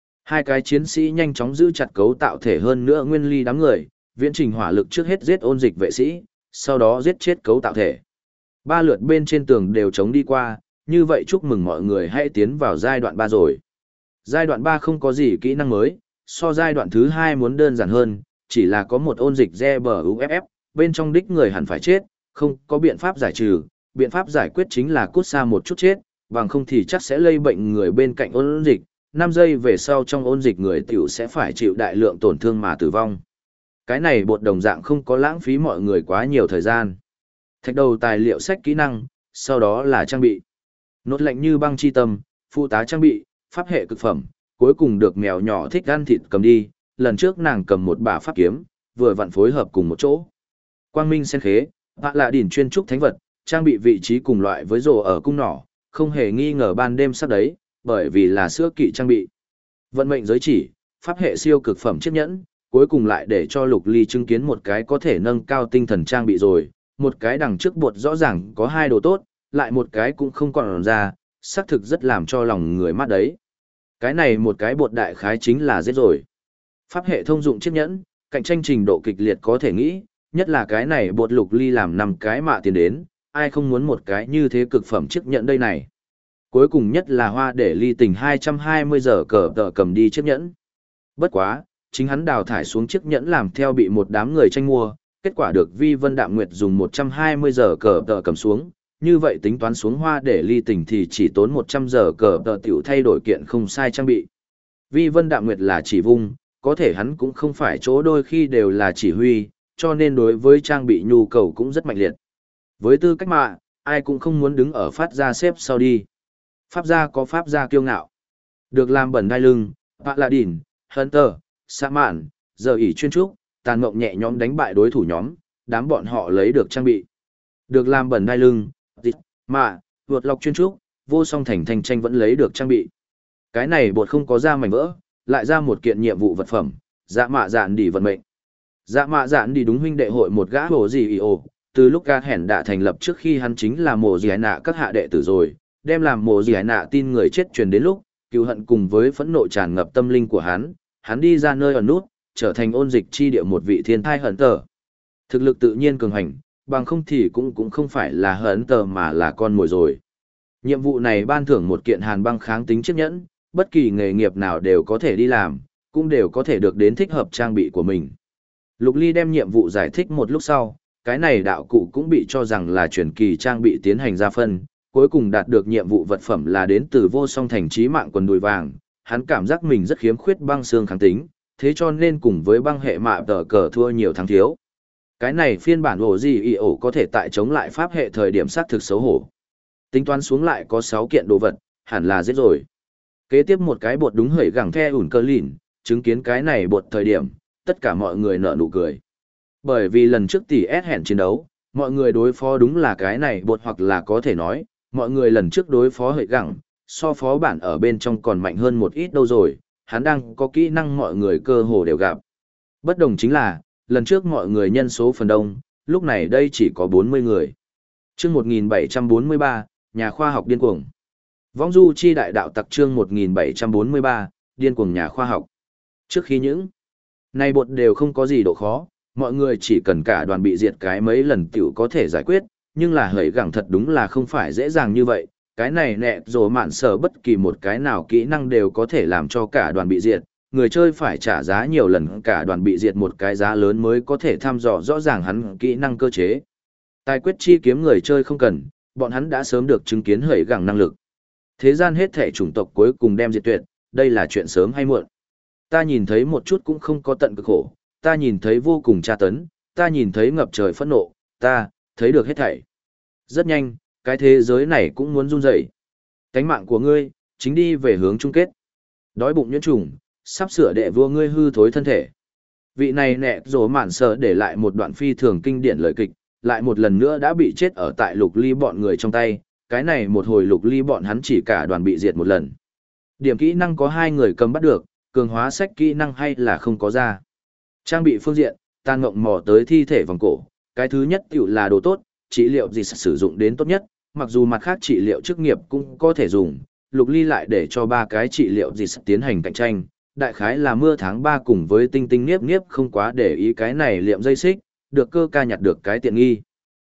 2 cái chiến sĩ nhanh chóng giữ chặt cấu tạo thể hơn nữa nguyên ly đám người, viễn trình hỏa lực trước hết giết ôn dịch vệ sĩ, sau đó giết chết cấu tạo thể. 3 lượt bên trên tường đều chống đi qua, như vậy chúc mừng mọi người hãy tiến vào giai đoạn 3 rồi. Giai đoạn 3 không có gì kỹ năng mới, so giai đoạn thứ 2 muốn đơn giản hơn, chỉ là có một ôn dịch GBUFF, bên trong đích người hẳn phải chết, không có biện pháp giải trừ, biện pháp giải quyết chính là cút xa một chút chết, bằng không thì chắc sẽ lây bệnh người bên cạnh ôn dịch, 5 giây về sau trong ôn dịch người tiểu sẽ phải chịu đại lượng tổn thương mà tử vong. Cái này bột đồng dạng không có lãng phí mọi người quá nhiều thời gian. Thạch đầu tài liệu sách kỹ năng, sau đó là trang bị. Nốt lạnh như băng chi tâm, phụ tá trang bị, pháp hệ cực phẩm, cuối cùng được mèo nhỏ thích ăn thịt cầm đi, lần trước nàng cầm một bả pháp kiếm, vừa vặn phối hợp cùng một chỗ. Quang minh sen khế, hạ lạ đỉnh chuyên trúc thánh vật, trang bị vị trí cùng loại với rồ ở cung nỏ, không hề nghi ngờ ban đêm sắp đấy, bởi vì là sữa kỵ trang bị. Vận mệnh giới chỉ, pháp hệ siêu cực phẩm chiếc nhẫn, cuối cùng lại để cho Lục Ly chứng kiến một cái có thể nâng cao tinh thần trang bị rồi, một cái đằng trước bột rõ ràng có 2 đồ tốt, lại một cái cũng không còn ra, xác thực rất làm cho lòng người mắt đấy. Cái này một cái bột đại khái chính là giết rồi. Pháp hệ thông dụng chiếc nhẫn, cạnh tranh trình độ kịch liệt có thể nghĩ, nhất là cái này bột Lục Ly làm 5 cái mạ tiền đến, ai không muốn một cái như thế cực phẩm chiếc nhẫn đây này. Cuối cùng nhất là hoa để Ly tình 220 giờ cờ tờ cầm đi chiếc nhẫn. Bất quá, chính hắn đào thải xuống chiếc nhẫn làm theo bị một đám người tranh mua, kết quả được Vi Vân Đạm Nguyệt dùng 120 giờ cờ tờ cầm xuống, như vậy tính toán xuống hoa để Ly tình thì chỉ tốn 100 giờ cờ tờ tiểu thay đổi kiện không sai trang bị. Vi Vân Đạm Nguyệt là chỉ vung, có thể hắn cũng không phải chỗ đôi khi đều là chỉ huy, cho nên đối với trang bị nhu cầu cũng rất mạnh liệt. Với tư cách mạ, ai cũng không muốn đứng ở phát gia xếp sau đi. Pháp gia có pháp gia kiêu ngạo. Được làm bẩn đai lưng, Paladin, Hunter, Sa mạn, giờ ỷ chuyên trúc, tàn mộng nhẹ nhõm đánh bại đối thủ nhóm, đám bọn họ lấy được trang bị. Được làm bẩn đai lưng, mạ, vượt lọc chuyên trúc, vô song thành thanh tranh vẫn lấy được trang bị. Cái này bột không có ra mảnh vỡ, lại ra một kiện nhiệm vụ vật phẩm, dạ mạ dạn đi vận mệnh. Dạ mạ dạn đi đúng huynh đệ hội một gã hồ gì ồ, từ lúc ca hẻn đã thành lập trước khi hắn chính là mồ gì hải nạ các hạ đệ tử rồi, đem làm mồ gì hải nạ tin người chết truyền đến lúc, cựu hận cùng với phẫn nộ tràn ngập tâm linh của hắn đi ra nơi ẩn nút, trở thành ôn dịch chi địa một vị thiên thai hận tờ. Thực lực tự nhiên cường hành, bằng không thì cũng không phải là hận tờ mà là con mồi rồi. Nhiệm vụ này ban thưởng một kiện hàn băng kháng tính chiếc nhẫn, bất kỳ nghề nghiệp nào đều có thể đi làm, cũng đều có thể được đến thích hợp trang bị của mình. Lục Ly đem nhiệm vụ giải thích một lúc sau, cái này đạo cụ cũng bị cho rằng là truyền kỳ trang bị tiến hành ra phân, cuối cùng đạt được nhiệm vụ vật phẩm là đến từ vô song thành trí mạng quần đùi vàng, hắn cảm giác mình rất khiếm khuyết băng xương kháng tính, thế cho nên cùng với băng hệ mạ tờ cờ thua nhiều thắng thiếu. Cái này phiên bản ổ gì y ổ có thể tại chống lại pháp hệ thời điểm xác thực xấu hổ. Tính toán xuống lại có 6 kiện đồ vật, hẳn là giết rồi. Kế tiếp một cái bột đúng hởi gẳng the ủn cơ lìn, chứng kiến cái này bột thời điểm, tất cả mọi người nở nụ cười. Bởi vì lần trước tỷ S hẹn chiến đấu, mọi người đối phó đúng là cái này bột hoặc là có thể nói, mọi người lần trước đối phó hởi gẳng, so phó bản ở bên trong còn mạnh hơn một ít đâu rồi, hắn đang có kỹ năng mọi người cơ hồ đều gặp. Bất đồng chính là, lần trước mọi người nhân số phần đông, lúc này đây chỉ có 40 người. Chương 1743, nhà khoa học điên cuồng. Vong du chi đại đạo tặc chương 1743, điên cuồng nhà khoa học. Trước khi những này bột đều không có gì độ khó, mọi người chỉ cần cả đoàn bị diệt cái mấy lần tiểu có thể giải quyết, nhưng là hởi gẳng thật đúng là không phải dễ dàng như vậy. Cái này nẹ rồi mạn sở bất kỳ một cái nào kỹ năng đều có thể làm cho cả đoàn bị diệt, người chơi phải trả giá nhiều lần cả đoàn bị diệt một cái giá lớn mới có thể thăm dò rõ ràng hắn kỹ năng cơ chế. Tài quyết chi kiếm người chơi không cần, bọn hắn đã sớm được chứng kiến hởi gẳng năng lực. Thế gian hết thể chủng tộc cuối cùng đem diệt tuyệt, đây là chuyện sớm hay muộn. Ta nhìn thấy một chút cũng không có tận cực khổ, ta nhìn thấy vô cùng tra tấn, ta nhìn thấy ngập trời phẫn nộ, ta thấy được hết thảy. Rất nhanh, cái thế giới này cũng muốn run rẩy. Cánh mạng của ngươi chính đi về hướng chung kết. Đói bụng nhuyễn trùng, sắp sửa đệ vua ngươi hư thối thân thể. Vị này nẹ rồ mạn sợ để lại một đoạn phi thường kinh điển lời kịch, lại một lần nữa đã bị chết ở tại Lục Ly bọn người trong tay, cái này một hồi Lục Ly bọn hắn chỉ cả đoàn bị diệt một lần. Điểm kỹ năng có 2 người cầm bắt được, cường hóa sách kỹ năng hay là không có ra. Trang bị phương diện, Tàn Ngộng mò tới thi thể vòng cổ, cái thứ nhất tiểu là đồ tốt, trị liệu gì sử dụng đến tốt nhất, mặc dù mặt khác trị liệu chức nghiệp cũng có thể dùng, Lục Ly lại để cho ba cái trị liệu gì tiến hành cạnh tranh, đại khái là mưa tháng 3 cùng với tinh tinh niếp niếp không quá để ý cái này liệm dây xích, được cơ ca nhặt được cái tiện nghi.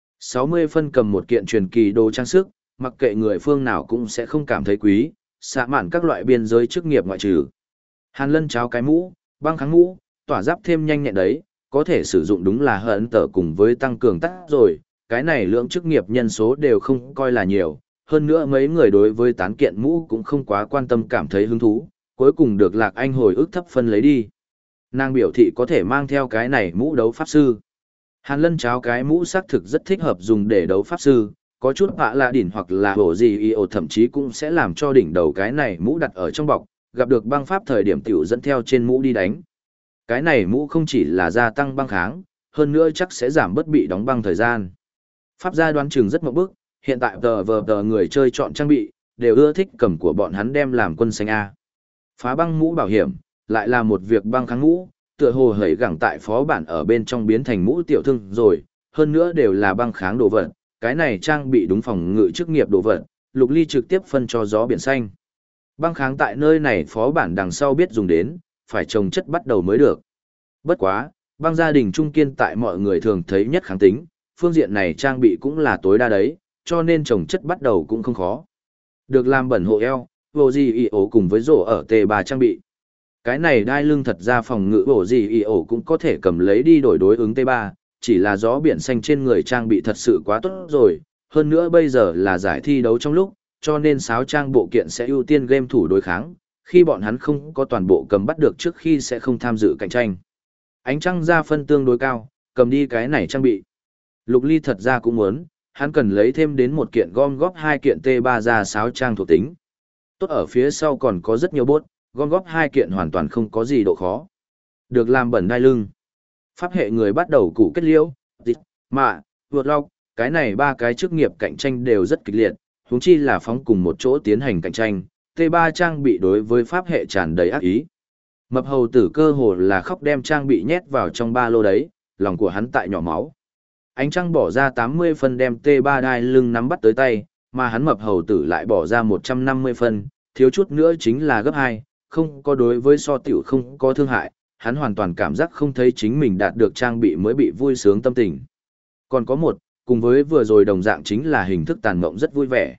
60 phân cầm một kiện truyền kỳ đồ trang sức, mặc kệ người phương nào cũng sẽ không cảm thấy quý, xạ mạn các loại biên giới chức nghiệp ngoại trừ. Hàn Lân cháo cái mũ, băng kháng mũ, tỏa giáp thêm nhanh nhẹn đấy, có thể sử dụng đúng là hận tở cùng với tăng cường tắc rồi, cái này lượng chức nghiệp nhân số đều không coi là nhiều, hơn nữa mấy người đối với tán kiện mũ cũng không quá quan tâm cảm thấy hứng thú, cuối cùng được Lạc Anh hồi ức thấp phân lấy đi. Nàng biểu thị có thể mang theo cái này mũ đấu pháp sư. Hàn Lân cháo cái mũ xác thực rất thích hợp dùng để đấu pháp sư, có chút vạ lạ đỉnh hoặc là bổ gì y ổ thậm chí cũng sẽ làm cho đỉnh đầu cái này mũ đặt ở trong bọc, gặp được băng pháp thời điểm tiểu dẫn theo trên mũ đi đánh. Cái này mũ không chỉ là gia tăng băng kháng, hơn nữa chắc sẽ giảm bớt bị đóng băng thời gian. Pháp gia đoán chừng rất mộng bức, hiện tại tờ người chơi chọn trang bị, đều ưa thích cầm của bọn hắn đem làm quân xanh A. Phá băng mũ bảo hiểm, lại là một việc băng kháng mũ, tựa hồ hẩy gẳng tại phó bản ở bên trong biến thành mũ tiểu thương rồi, hơn nữa đều là băng kháng đồ vật, cái này trang bị đúng phòng ngự chức nghiệp đồ vật, Lục Ly trực tiếp phân cho gió biển xanh. Băng kháng tại nơi này phó bản đằng sau biết dùng đến, phải trồng chất bắt đầu mới được. Bất quá, băng gia đình trung kiên tại mọi người thường thấy nhất kháng tính, phương diện này trang bị cũng là tối đa đấy, cho nên trồng chất bắt đầu cũng không khó. Được làm bẩn hộ eo, vô gì y ổ cùng với rổ ở T3 trang bị. Cái này đai lưng thật ra phòng ngự bổ gì y ổ cũng có thể cầm lấy đi đổi đối ứng T3, chỉ là gió biển xanh trên người trang bị thật sự quá tốt rồi, hơn nữa bây giờ là giải thi đấu trong lúc, cho nên sáo trang bộ kiện sẽ ưu tiên game thủ đối kháng, khi bọn hắn không có toàn bộ cầm bắt được trước khi sẽ không tham dự cạnh tranh. Ánh trăng ra phân tương đối cao, cầm đi cái này trang bị. Lục Ly thật ra cũng muốn, hắn cần lấy thêm đến một kiện gom góp hai kiện T3 ra sáo trang thuộc tính. Tốt ở phía sau còn có rất nhiều bốt, gom góp hai kiện hoàn toàn không có gì độ khó. Được làm bẩn đai lưng. Pháp hệ người bắt đầu củ kết liễu, dịch, mạ, vượt lọc, cái này ba cái chức nghiệp cạnh tranh đều rất kịch liệt, huống chi là phóng cùng một chỗ tiến hành cạnh tranh, T3 trang bị đối với pháp hệ tràn đầy ác ý. Mập hầu tử cơ hồ là khóc đem trang bị nhét vào trong ba lô đấy, lòng của hắn tại nhỏ máu. Ánh trăng bỏ ra 80 phân đem T3 đai lưng nắm bắt tới tay, mà hắn mập hầu tử lại bỏ ra 150 phân, thiếu chút nữa chính là gấp 2, không có đối với so tiểu không có thương hại, hắn hoàn toàn cảm giác không thấy chính mình đạt được trang bị mới bị vui sướng tâm tình. Còn có một, cùng với vừa rồi đồng dạng chính là hình thức tàn mộng rất vui vẻ.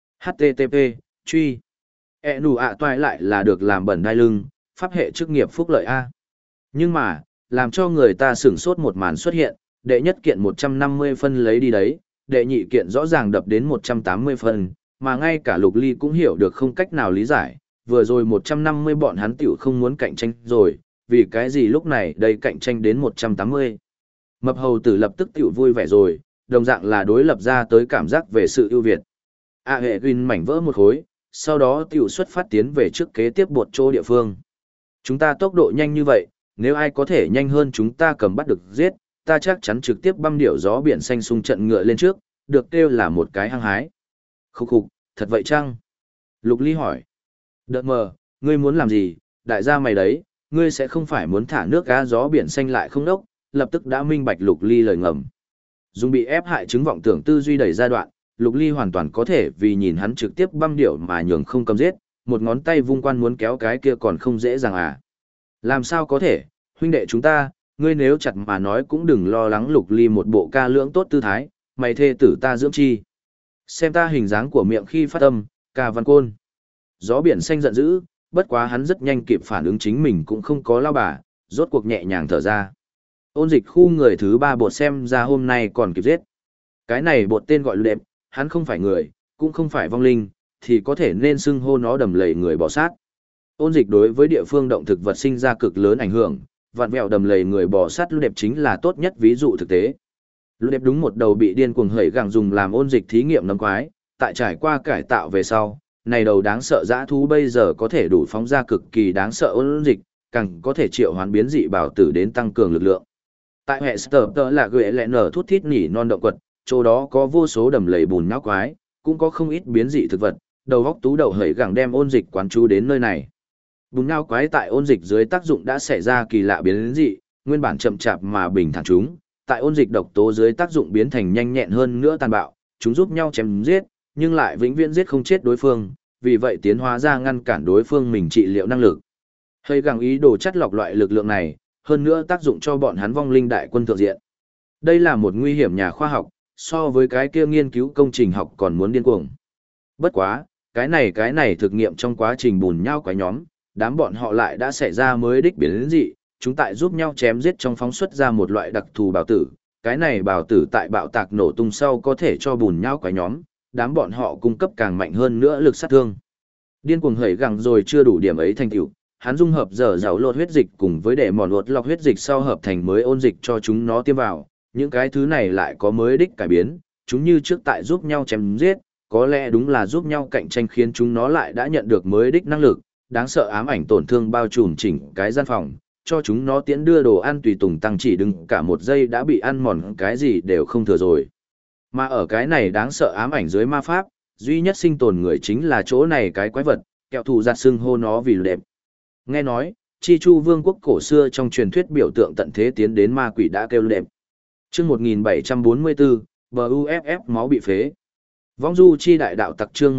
HTTP, truy. Nụ ạ toại lại là được làm bẩn đai lưng, pháp hệ chức nghiệp phúc lợi A. Nhưng mà, làm cho người ta sửng sốt một màn xuất hiện, đệ nhất kiện 150 phân lấy đi đấy, đệ nhị kiện rõ ràng đập đến 180 phân, mà ngay cả Lục Ly cũng hiểu được không cách nào lý giải, vừa rồi 150 bọn hắn tiểu không muốn cạnh tranh rồi, vì cái gì lúc này đây cạnh tranh đến 180. Mập hầu tử lập tức tiểu vui vẻ rồi, đồng dạng là đối lập ra tới cảm giác về sự ưu việt. Hệ Win mảnh vỡ một khối, sau đó tiểu xuất phát tiến về trước kế tiếp bột chỗ địa phương. Chúng ta tốc độ nhanh như vậy, nếu ai có thể nhanh hơn chúng ta cầm bắt được giết, ta chắc chắn trực tiếp băm điểu gió biển xanh xung trận ngựa lên trước, được kêu là một cái hăng hái. Khúc khục, thật vậy chăng? Lục Ly hỏi. Đợt mờ, ngươi muốn làm gì, đại gia mày đấy, ngươi sẽ không phải muốn thả nước cá gió biển xanh lại không đốc, lập tức đã minh bạch Lục Ly lời ngầm. Dùng bị ép hại chứng vọng tưởng tư duy đẩy giai đoạn, Lục Ly hoàn toàn có thể vì nhìn hắn trực tiếp băm điểu mà nhường không cầm giết, một ngón tay vung quan muốn kéo cái kia còn không dễ dàng à. Làm sao có thể, huynh đệ chúng ta, ngươi nếu chặt mà nói cũng đừng lo lắng. Lục Ly một bộ ca lưỡng tốt tư thái, mày thê tử ta dưỡng chi. Xem ta hình dáng của miệng khi phát âm, ca văn côn. Gió biển xanh giận dữ, bất quá hắn rất nhanh kịp phản ứng chính mình cũng không có lao bà, rốt cuộc nhẹ nhàng thở ra. Ôn dịch khu người thứ 3 bột xem ra hôm nay còn kịp giết. Cái này bột tên gọi lệm, hắn không phải người, cũng không phải vong linh, thì có thể nên xưng hô nó đầm lầy người bò sát. Ôn dịch đối với địa phương động thực vật sinh ra cực lớn ảnh hưởng, vạn vẹo đầm lầy người bò sát lũ đẹp chính là tốt nhất ví dụ thực tế. Lũ đẹp đúng một đầu bị điên cuồng hởi gẳng dùng làm ôn dịch thí nghiệm nấm quái, tại trải qua cải tạo về sau, này đầu đáng sợ dã thú bây giờ có thể đủ phóng ra cực kỳ đáng sợ ôn dịch, càng có thể triệu hoán biến dị bảo tử đến tăng cường lực lượng. Tại hệ Sở Tơ là gửi lẹ nở thút thít nỉ non động quật, chỗ đó có vô số đầm lầy bùn nhão quái, cũng có không ít biến dị thực vật, đầu góc tú đầu hởi gẳng đem ôn dịch quán chú đến nơi này. Bùn nhão quái tại ôn dịch dưới tác dụng đã xảy ra kỳ lạ biến dị, nguyên bản chậm chạp mà bình thản chúng, tại ôn dịch độc tố dưới tác dụng biến thành nhanh nhẹn hơn nữa tàn bạo, chúng giúp nhau chém giết, nhưng lại vĩnh viễn giết không chết đối phương, vì vậy tiến hóa ra ngăn cản đối phương mình trị liệu năng lực. Hơi gắng ý đồ chắt lọc loại lực lượng này, hơn nữa tác dụng cho bọn hắn vong linh đại quân thượng diện. Đây là một nguy hiểm nhà khoa học, so với cái kia nghiên cứu công trình học còn muốn điên cuồng. Bất quá, cái này thực nghiệm trong quá trình bùn nhau quái nhóm, đám bọn họ lại đã xảy ra mới đích biến dị, chúng tại giúp nhau chém giết trong phóng xuất ra một loại đặc thù bào tử. Cái này bào tử tại bạo tạc nổ tung sau có thể cho bùn nhau quái nhóm, đám bọn họ cung cấp càng mạnh hơn nữa lực sát thương. Điên cuồng hẩy gẳng rồi chưa đủ điểm ấy thành tựu, hắn dung hợp dở dạo lột huyết dịch cùng với để mòn lột lọc huyết dịch sau hợp thành mới ôn dịch cho chúng nó tiêm vào, những cái thứ này lại có mới đích cải biến, chúng như trước tại giúp nhau chém giết, có lẽ đúng là giúp nhau cạnh tranh khiến chúng nó lại đã nhận được mới đích năng lực, đáng sợ ám ảnh tổn thương bao trùm chỉnh cái gian phòng, cho chúng nó tiễn đưa đồ ăn tùy tùng tăng chỉ đừng cả một giây đã bị ăn mòn cái gì đều không thừa rồi. Mà ở cái này đáng sợ ám ảnh dưới ma pháp, duy nhất sinh tồn người chính là chỗ này cái quái vật, kẹo thù giặt xưng hô nó vì đẹp. Nghe nói, Chi Chu vương quốc cổ xưa trong truyền thuyết biểu tượng tận thế tiến đến ma quỷ đã kêu đẹp. Chương 1744, BUFF máu bị phế. Vong du chi đại đạo tặc chương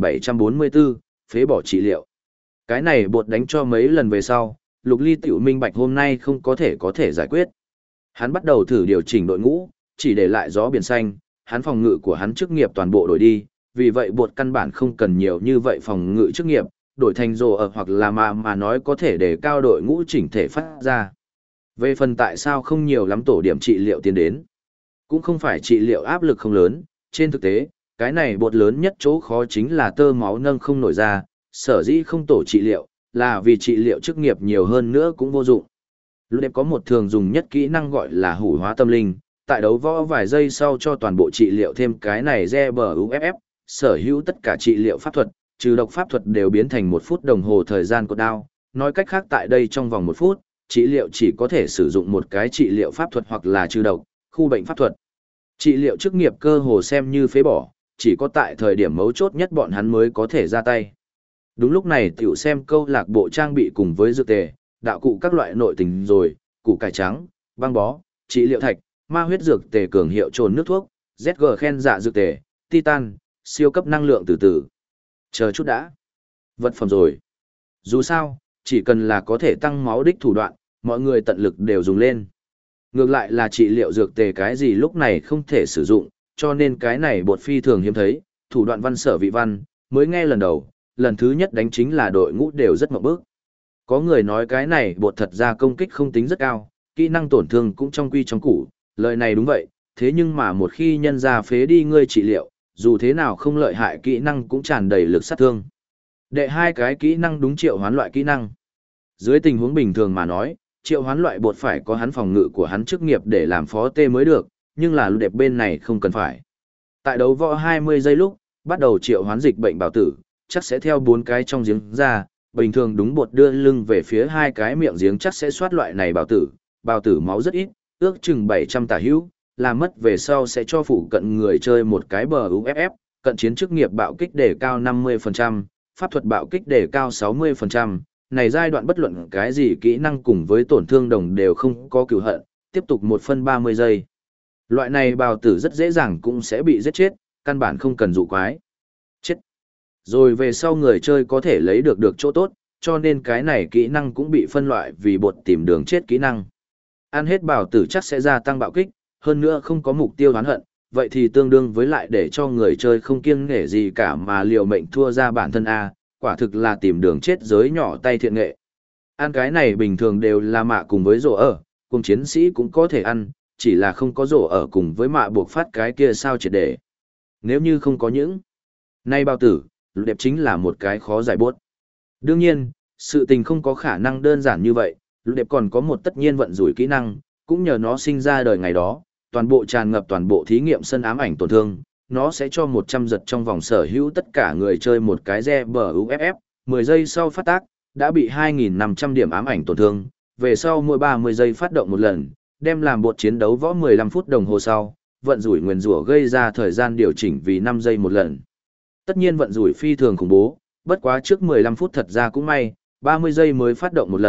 1744, phế bỏ trị liệu. Cái này bột đánh cho mấy lần về sau, Lục Ly tiểu minh bạch hôm nay không có thể giải quyết. Hắn bắt đầu thử điều chỉnh đội ngũ, chỉ để lại gió biển xanh, hắn phòng ngự của hắn chức nghiệp toàn bộ đổi đi, vì vậy bột căn bản không cần nhiều như vậy phòng ngự chức nghiệp, đổi thành rồ ở hoặc là mà nói có thể để cao đội ngũ chỉnh thể phát ra. Về phần tại sao không nhiều lắm tổ điểm trị liệu tiến đến, cũng không phải trị liệu áp lực không lớn, trên thực tế, cái này bột lớn nhất chỗ khó chính là tơ máu nâng không nổi ra, sở dĩ không tổ trị liệu, là vì trị liệu chức nghiệp nhiều hơn nữa cũng vô dụng. Lúc đẹp có một thường dùng nhất kỹ năng gọi là hủ hóa tâm linh, tại đấu võ vài giây sau cho toàn bộ trị liệu thêm cái này GBUFF, sở hữu tất cả trị liệu pháp thuật, trừ độc pháp thuật đều biến thành 1 phút đồng hồ thời gian cột đao. Nói cách khác tại đây trong vòng 1 phút, trị liệu chỉ có thể sử dụng một cái trị liệu pháp thuật hoặc là trừ độc, khu bệnh pháp thuật. Trị liệu chức nghiệp cơ hồ xem như phế bỏ, chỉ có tại thời điểm mấu chốt nhất bọn hắn mới có thể ra tay. Đúng lúc này tiểu xem câu lạc bộ trang bị cùng với dược tề, đạo cụ các loại nội tình rồi, củ cải trắng, băng bó, trị liệu thạch, ma huyết dược tề cường hiệu trồn nước thuốc, ZG khen dạ dược tề, titan, siêu cấp năng lượng từ từ. Chờ chút đã. Vật phẩm rồi. Dù sao, chỉ cần là có thể tăng máu đích thủ đoạn, mọi người tận lực đều dùng lên. Ngược lại là trị liệu dược tề cái gì lúc này không thể sử dụng, cho nên cái này bột phi thường hiếm thấy, thủ đoạn văn sở vị văn, mới nghe lần đầu, lần thứ nhất đánh chính là đội ngũ đều rất mộng bức. Có người nói cái này bột thật ra công kích không tính rất cao, kỹ năng tổn thương cũng trong quy trong củ, lời này đúng vậy, thế nhưng mà một khi nhân ra phế đi ngươi trị liệu, dù thế nào không lợi hại kỹ năng cũng tràn đầy lực sát thương. Đệ 2 cái kỹ năng đúng triệu hoán loại kỹ năng. Dưới tình huống bình thường mà nói, triệu hoán loại bột phải có hắn phòng ngự của hắn chức nghiệp để làm phó tê mới được, nhưng là lũ đẹp bên này không cần phải. Tại đấu võ 20 giây lúc, bắt đầu triệu hoán dịch bệnh bảo tử, chắc sẽ theo 4 cái trong giếng ra, bình thường đúng bột đưa lưng về phía 2 cái miệng giếng chắc sẽ soát loại này bảo tử máu rất ít, ước chừng 700 tả hữu, làm mất về sau sẽ cho phụ cận người chơi một cái bờ UFF, cận chiến chức nghiệp bạo kích đề cao 50%, pháp thuật bạo kích đề cao 60%, này giai đoạn bất luận cái gì kỹ năng cùng với tổn thương đồng đều không có cửu hận, tiếp tục 1 phân 30 giây. Loại này bào tử rất dễ dàng cũng sẽ bị giết chết, căn bản không cần dụ quái. Chết. Rồi về sau người chơi có thể lấy được chỗ tốt, cho nên cái này kỹ năng cũng bị phân loại vì bột tìm đường chết kỹ năng. Ăn hết bào tử chắc sẽ gia tăng bạo kích, hơn nữa không có mục tiêu oán hận, vậy thì tương đương với lại để cho người chơi không kiêng nể gì cả mà liều mệnh thua ra bản thân A, quả thực là tìm đường chết giới nhỏ tay thiện nghệ. Ăn cái này bình thường đều là mạ cùng với rổ ở, cùng chiến sĩ cũng có thể ăn, chỉ là không có rổ ở cùng với mạ buộc phát cái kia sao triệt để. Nếu như không có những nay bao tử, lục đẹp chính là một cái khó giải bốt. Đương nhiên, sự tình không có khả năng đơn giản như vậy, lục đẹp còn có một tất nhiên vận rủi kỹ năng, cũng nhờ nó sinh ra đời ngày đó, toàn bộ tràn ngập toàn bộ thí nghiệm sân ám ảnh tổn thương, nó sẽ cho 100 giật trong vòng sở hữu tất cả người chơi một cái GBUFF, 10 giây sau phát tác, đã bị 2.500 điểm ám ảnh tổn thương, về sau mỗi 30 giây phát động một lần, đem làm bột chiến đấu võ 15 phút đồng hồ sau, vận rủi nguyền rủa gây ra thời gian điều chỉnh vì 5 giây một lần. Tất nhiên vận rủi phi thường khủng bố, bất quá trước 15 phút thật ra cũng may, 30 giây mới phát động một lần,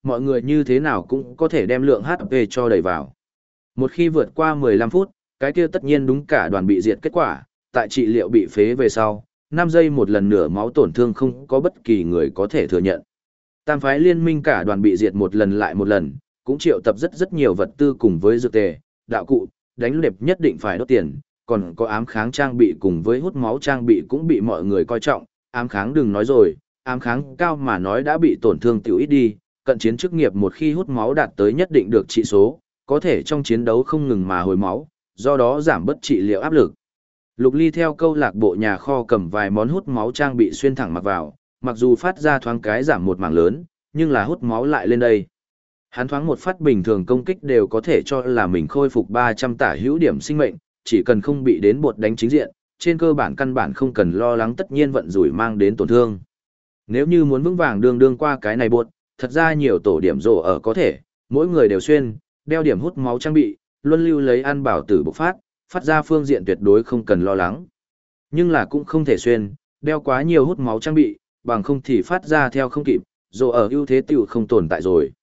mọi người như thế nào cũng có thể đem lượng HP cho đầy vào. Một khi vượt qua 15 phút, cái kia tất nhiên đúng cả đoàn bị diệt kết quả, tại trị liệu bị phế về sau, 5 giây một lần nửa máu tổn thương không có bất kỳ người có thể thừa nhận. Tam phái liên minh cả đoàn bị diệt một lần lại một lần, cũng triệu tập rất nhiều vật tư cùng với dược tề, đạo cụ, đánh lệp nhất định phải đốt tiền, còn có ám kháng trang bị cùng với hút máu trang bị cũng bị mọi người coi trọng, ám kháng đừng nói rồi, ám kháng cao mà nói đã bị tổn thương tiểu ít đi, cận chiến chức nghiệp một khi hút máu đạt tới nhất định được trị số, có thể trong chiến đấu không ngừng mà hồi máu, do đó giảm bất trị liệu áp lực. Lục Ly theo câu lạc bộ nhà kho cầm vài món hút máu trang bị xuyên thẳng mặc vào, mặc dù phát ra thoáng cái giảm một mảng lớn, nhưng là hút máu lại lên đây. Hắn thoáng một phát bình thường công kích đều có thể cho là mình khôi phục 300 tả hữu điểm sinh mệnh, chỉ cần không bị đến bột đánh chính diện, trên cơ bản căn bản không cần lo lắng tất nhiên vận rủi mang đến tổn thương. Nếu như muốn vững vàng đương qua cái này bột, thật ra nhiều tổ điểm rổ ở có thể, mỗi người đều xuyên, đeo điểm hút máu trang bị, luân lưu lấy ăn bảo tử bộc phát ra phương diện tuyệt đối không cần lo lắng. Nhưng là cũng không thể xuyên, đeo quá nhiều hút máu trang bị, bằng không thì phát ra theo không kịp, rổ ở ưu thế tiểu không tồn tại rồi.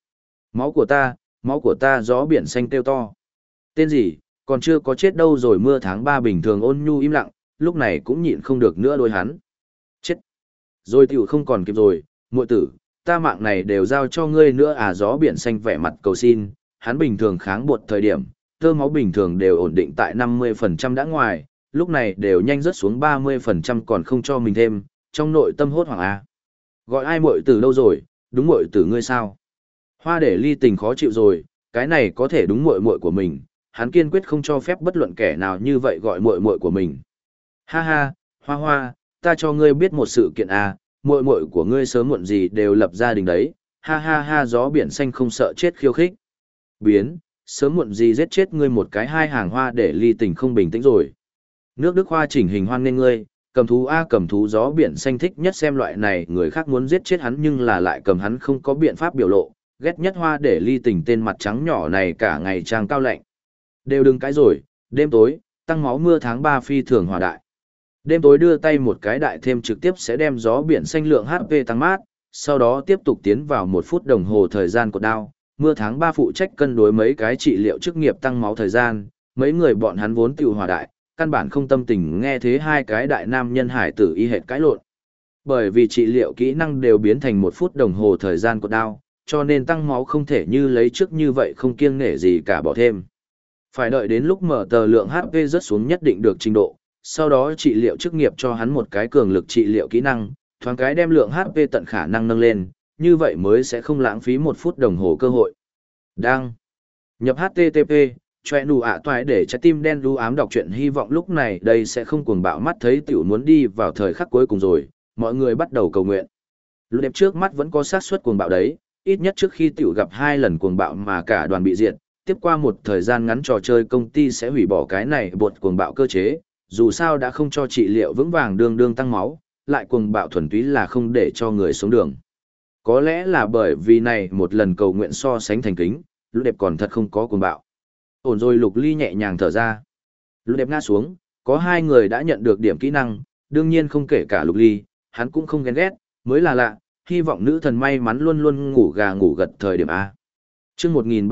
Máu của ta gió biển xanh kêu to. Tên gì, còn chưa có chết đâu rồi mưa tháng 3 bình thường ôn nhu im lặng, lúc này cũng nhịn không được nữa đôi hắn. Chết. Rồi tiểu không còn kịp rồi, muội tử, ta mạng này đều giao cho ngươi nữa à gió biển xanh vẻ mặt cầu xin, hắn bình thường kháng bột thời điểm, tơ máu bình thường đều ổn định tại 50% đã ngoài, lúc này đều nhanh rớt xuống 30% còn không cho mình thêm, trong nội tâm hốt hoảng a. Gọi ai muội tử đâu rồi, đúng muội tử ngươi sao? Hoa để ly tình khó chịu rồi, cái này có thể đúng muội muội của mình, hắn kiên quyết không cho phép bất luận kẻ nào như vậy gọi muội muội của mình. Ha ha, Hoa, ta cho ngươi biết một sự kiện a, muội muội của ngươi sớm muộn gì đều lập gia đình đấy. Ha ha ha, gió biển xanh không sợ chết khiêu khích. Biến, sớm muộn gì giết chết ngươi một cái hai hàng Hoa để ly tình không bình tĩnh rồi. Nước Đức Hoa chỉnh hình hoan nên ngươi, cầm thú a cầm thú gió biển xanh thích nhất xem loại này, người khác muốn giết chết hắn nhưng là lại cầm hắn không có biện pháp biểu lộ, ghét nhất Hoa để ly tình tên mặt trắng nhỏ này cả ngày trang cao lạnh. Đều đừng cãi rồi, đêm tối, tăng máu mưa tháng 3 phi thường hòa đại. Đêm tối đưa tay một cái đại thêm trực tiếp sẽ đem gió biển xanh lượng HP tăng mát, sau đó tiếp tục tiến vào 1 phút đồng hồ thời gian cột đao. Mưa tháng 3 phụ trách cân đối mấy cái trị liệu chức nghiệp tăng máu thời gian, mấy người bọn hắn vốn tiểu hòa đại, căn bản không tâm tình nghe thế hai cái đại nam nhân hải tử y hệt cãi lộn. Bởi vì trị liệu kỹ năng đều biến thành 1 phút đồng hồ thời gian cột đao, cho nên tăng máu không thể như lấy trước như vậy không kiêng nể gì cả bỏ thêm. Phải đợi đến lúc mở tờ lượng HP rớt xuống nhất định được trình độ, sau đó trị liệu chức nghiệp cho hắn một cái cường lực trị liệu kỹ năng, thoáng cái đem lượng HP tận khả năng nâng lên, như vậy mới sẽ không lãng phí 1 phút đồng hồ cơ hội. Đang nhập HTTP, choe nụ ạ toại để trái tim đen đu ám đọc truyện hy vọng lúc này đây sẽ không cuồng bạo mắt thấy tiểu muốn đi vào thời khắc cuối cùng rồi, mọi người bắt đầu cầu nguyện. Lúc đẹp trước mắt vẫn có xác suất cuồng bạo đấy, ít nhất trước khi tiểu gặp 2 lần cuồng bạo mà cả đoàn bị diệt, tiếp qua một thời gian ngắn trò chơi công ty sẽ hủy bỏ cái này bột cuồng bạo cơ chế, dù sao đã không cho trị liệu vững vàng đương tăng máu, lại cuồng bạo thuần túy là không để cho người xuống đường. Có lẽ là bởi vì này một lần cầu nguyện so sánh thành kính, lúc đẹp còn thật không có cuồng bạo. Ổn rồi, Lục Ly nhẹ nhàng thở ra. Lúc đẹp ngã xuống, có 2 người đã nhận được điểm kỹ năng, đương nhiên không kể cả Lục Ly, hắn cũng không ghen ghét, mới là lạ, hy vọng nữ thần may mắn luôn luôn ngủ gà ngủ gật thời điểm A. Chương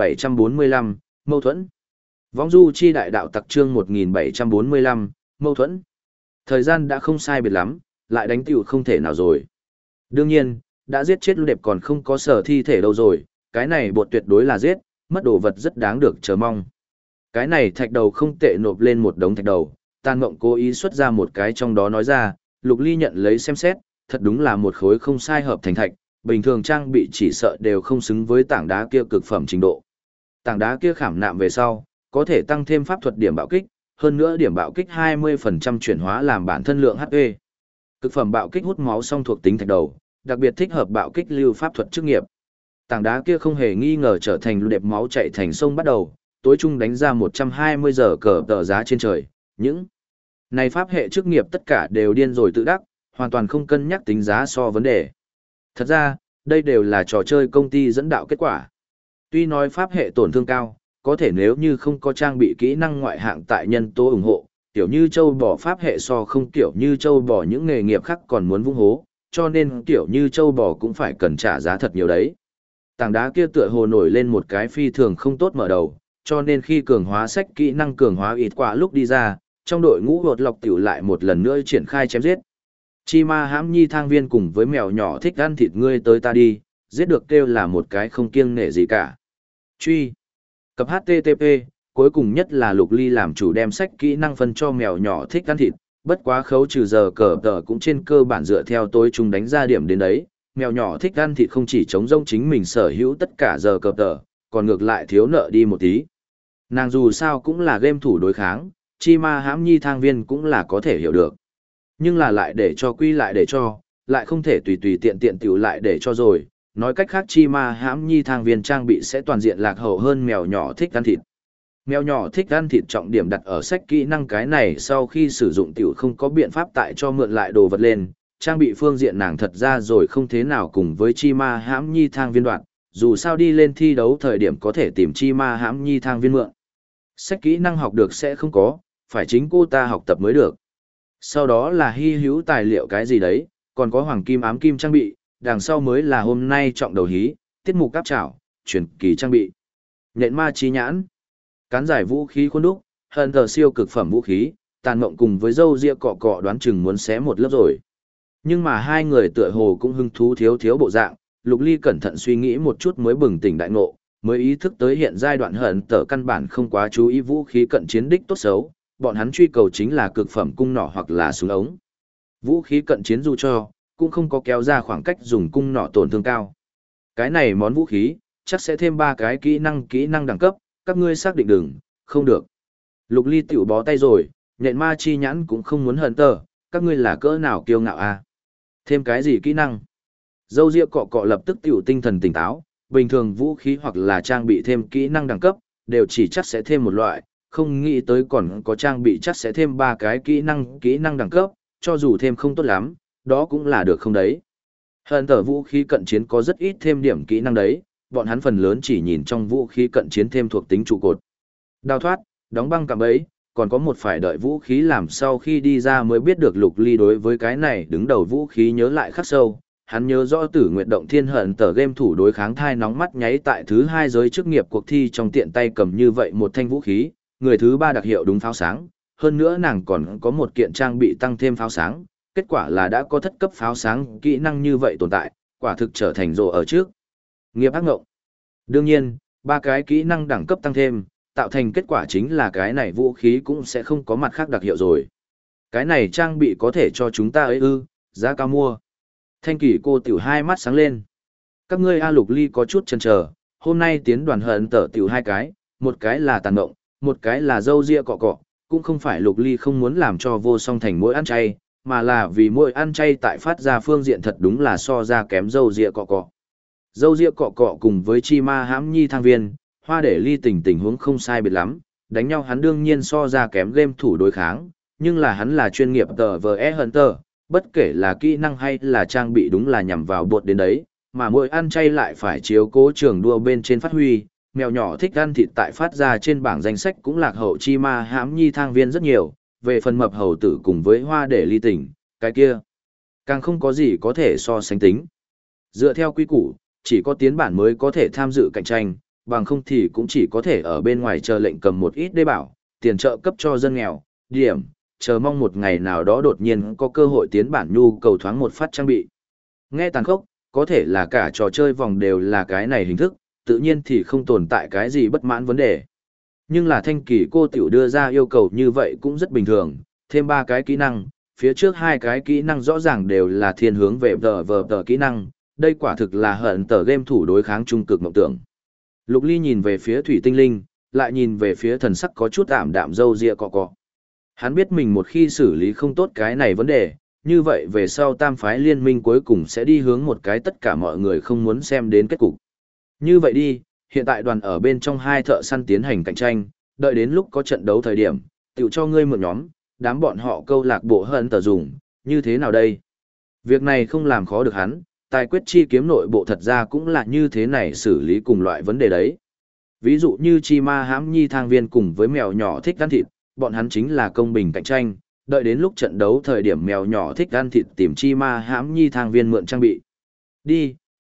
1745, mâu thuẫn. Vong du chi đại đạo tặc chương 1745, mâu thuẫn. Thời gian đã không sai biệt lắm, lại đánh tiểu không thể nào rồi. Đương nhiên, đã giết chết Lưu Đẹp còn không có sở thi thể đâu rồi, cái này bột tuyệt đối là giết, mất đồ vật rất đáng được chờ mong. Cái này thạch đầu không tệ, nộp lên một đống thạch đầu, Tàn Mộng cố ý xuất ra một cái trong đó nói ra, Lục Ly nhận lấy xem xét, thật đúng là một khối không sai hợp thành thạch, bình thường trang bị chỉ sợ đều không xứng với tảng đá kia cực phẩm trình độ. Tảng đá kia khảm nạm về sau, có thể tăng thêm pháp thuật điểm bạo kích, hơn nữa điểm bạo kích 20% chuyển hóa làm bản thân lượng HP. Cực phẩm bạo kích hút máu song thuộc tính thạch đầu, đặc biệt thích hợp bạo kích lưu pháp thuật chức nghiệp. Tảng đá kia không hề nghi ngờ trở thành lưu đẹp máu chạy thành sông bắt đầu, tối trung đánh ra 120 giờ cờ tờ giá trên trời, những này pháp hệ chức nghiệp tất cả đều điên rồi tự đắc, hoàn toàn không cân nhắc tính giá so vấn đề. Thật ra, đây đều là trò chơi công ty dẫn đạo kết quả. Tuy nói pháp hệ tổn thương cao, có thể nếu như không có trang bị kỹ năng ngoại hạng tại nhân tố ủng hộ, kiểu như châu bò pháp hệ so không kiểu như châu bò những nghề nghiệp khác còn muốn vung hố, cho nên kiểu như châu bò cũng phải cần trả giá thật nhiều đấy. Tảng đá kia tựa hồ nổi lên một cái phi thường không tốt mở đầu, cho nên khi cường hóa sách kỹ năng cường hóa ít quả lúc đi ra, trong đội ngũ hột lọc tiểu lại một lần nữa triển khai chém giết. Chi ma hãm nhi thang viên cùng với mèo nhỏ thích ăn thịt ngươi tới ta đi, giết được kêu là một cái không kiêng nể gì cả. Truy. Cập HTTP, cuối cùng nhất là Lục Ly làm chủ đem sách kỹ năng phân cho mèo nhỏ thích ăn thịt, bất quá khấu trừ giờ cờ tờ cũng trên cơ bản dựa theo tối chúng đánh ra điểm đến đấy. Mèo nhỏ thích ăn thịt không chỉ chống rông chính mình sở hữu tất cả giờ cờ tờ, còn ngược lại thiếu nợ đi một tí. Nàng dù sao cũng là game thủ đối kháng, chi ma hãm nhi thang viên cũng là có thể hiểu được. Nhưng là lại để cho quy lại để cho, lại không thể tùy tùy tiện tiện tiểu lại để cho rồi. Nói cách khác chi ma hãm nhi thang viên trang bị sẽ toàn diện lạc hậu hơn mèo nhỏ thích ăn thịt. Mèo nhỏ thích ăn thịt trọng điểm đặt ở sách kỹ năng cái này sau khi sử dụng tiểu không có biện pháp tại cho mượn lại đồ vật lên, trang bị phương diện nàng thật ra rồi không thế nào cùng với chi ma hãm nhi thang viên đoạn, dù sao đi lên thi đấu thời điểm có thể tìm chi ma hãm nhi thang viên mượn. Sách kỹ năng học được sẽ không có, phải chính cô ta học tập mới được. Sau đó là hy hữu tài liệu cái gì đấy, còn có hoàng kim ám kim trang bị, đằng sau mới là hôm nay trọng đầu hí, tiết mục cáp trảo, truyền kỳ trang bị. Nhện ma trí nhãn, cán giải vũ khí khuôn đúc, hận tờ siêu cực phẩm vũ khí, tàn mộng cùng với dâu ria cọ cọ đoán chừng muốn xé một lớp rồi. Nhưng mà hai người tựa hồ cũng hứng thú thiếu thiếu bộ dạng, Lục Ly cẩn thận suy nghĩ một chút mới bừng tỉnh đại ngộ, mới ý thức tới hiện giai đoạn hận tờ căn bản không quá chú ý vũ khí cận chiến đích tốt xấu, bọn hắn truy cầu chính là cực phẩm cung nỏ hoặc là súng ống. Vũ khí cận chiến dù cho, cũng không có kéo ra khoảng cách dùng cung nỏ tổn thương cao. Cái này món vũ khí, chắc sẽ thêm 3 cái kỹ năng đẳng cấp, các ngươi xác định đừng, không được. Lục Ly tiểu bó tay rồi, nhện ma chi nhãn cũng không muốn hận tờ, các ngươi là cỡ nào kiêu ngạo à? Thêm cái gì kỹ năng? Dâu ria cọ cọ lập tức tiểu tinh thần tỉnh táo, bình thường vũ khí hoặc là trang bị thêm kỹ năng đẳng cấp, đều chỉ chắc sẽ thêm một loại, không nghĩ tới còn có trang bị chắc sẽ thêm 3 cái kỹ năng đẳng cấp, cho dù thêm không tốt lắm, đó cũng là được không đấy. Hận tờ vũ khí cận chiến có rất ít thêm điểm kỹ năng đấy, bọn hắn phần lớn chỉ nhìn trong vũ khí cận chiến thêm thuộc tính trụ cột. Đào thoát, đóng băng cạm bẫy, còn có một phải đợi vũ khí làm sau khi đi ra mới biết được Lục Ly đối với cái này đứng đầu vũ khí nhớ lại khắc sâu. Hắn nhớ rõ Tử Nguyệt Động Thiên hận tờ game thủ đối kháng thai nóng mắt nháy tại thứ 2 giới chức nghiệp cuộc thi trong tiện tay cầm như vậy một thanh vũ khí, người thứ 3 đặc hiệu đúng pháo sáng, hơn nữa nàng còn có một kiện trang bị tăng thêm pháo sáng, kết quả là đã có thất cấp pháo sáng kỹ năng như vậy tồn tại, quả thực trở thành rồ ở trước. Nghiệp ác ngộng. Đương nhiên, 3 cái kỹ năng đẳng cấp tăng thêm, tạo thành kết quả chính là cái này vũ khí cũng sẽ không có mặt khác đặc hiệu rồi. Cái này trang bị có thể cho chúng ta ấy ư, giá cao mua. Thanh Kỳ cô tiểu hai mắt sáng lên. Các ngươi A Lục Ly có chút chần chờ, hôm nay tiến đoàn hận tở tiểu 2 cái, một cái là tàn mộng, một cái là dâu ria cọ cọ, cũng không phải Lục Ly không muốn làm cho vô song thành mỗi ăn chay, mà là vì mỗi ăn chay tại phát ra phương diện thật đúng là so ra kém dâu ria cọ cọ. Dâu ria cọ cọ cùng với chi ma hãm nhi thang viên, hoa để ly tình huống không sai biệt lắm, đánh nhau hắn đương nhiên so ra kém game thủ đối kháng, nhưng là hắn là chuyên nghiệp tờ VE Hunter, bất kể là kỹ năng hay là trang bị đúng là nhằm vào bột đến đấy, mà mỗi ăn chay lại phải chiếu cố trường đua bên trên phát huy, mèo nhỏ thích ăn thịt tại phát ra trên bảng danh sách cũng lạc hậu chi ma hãm nhi thang viên rất nhiều, về phần mập hầu tử cùng với hoa để ly tình, cái kia càng không có gì có thể so sánh tính. Dựa theo quy củ, chỉ có tiến bản mới có thể tham dự cạnh tranh, bằng không thì cũng chỉ có thể ở bên ngoài chờ lệnh cầm một ít đê bảo, tiền trợ cấp cho dân nghèo, điểm, chờ mong một ngày nào đó đột nhiên có cơ hội tiến bản nhu cầu thoáng một phát trang bị. Nghe tàn khốc, có thể là cả trò chơi vòng đều là cái này hình thức, tự nhiên thì không tồn tại cái gì bất mãn vấn đề. Nhưng là Thanh Kỳ cô tiểu đưa ra yêu cầu như vậy cũng rất bình thường, thêm 3 cái kỹ năng, phía trước 2 cái kỹ năng rõ ràng đều là thiên hướng về tờ kỹ năng, đây quả thực là hận tờ game thủ đối kháng trung cực mộng tưởng. Lục Ly nhìn về phía Thủy Tinh Linh, lại nhìn về phía thần sắc có chút ảm đạm râu ria cọ cọ. Hắn biết mình một khi xử lý không tốt cái này vấn đề, như vậy về sau tam phái liên minh cuối cùng sẽ đi hướng một cái tất cả mọi người không muốn xem đến kết cục. Như vậy đi, hiện tại đoàn ở bên trong 2 thợ săn tiến hành cạnh tranh, đợi đến lúc có trận đấu thời điểm, tiểu cho ngươi mượn nhóm, đám bọn họ câu lạc bộ hận tờ dùng, như thế nào đây? Việc này không làm khó được hắn, tài quyết chi kiếm nội bộ thật ra cũng là như thế này xử lý cùng loại vấn đề đấy. Ví dụ như chi ma hãm nhi thang viên cùng với mèo nhỏ thích ăn thịt, bọn hắn chính là công bình cạnh tranh, đợi đến lúc trận đấu thời điểm mèo nhỏ thích ăn thịt tìm chi ma hãm nhi thang viên mượn trang bị. Đi,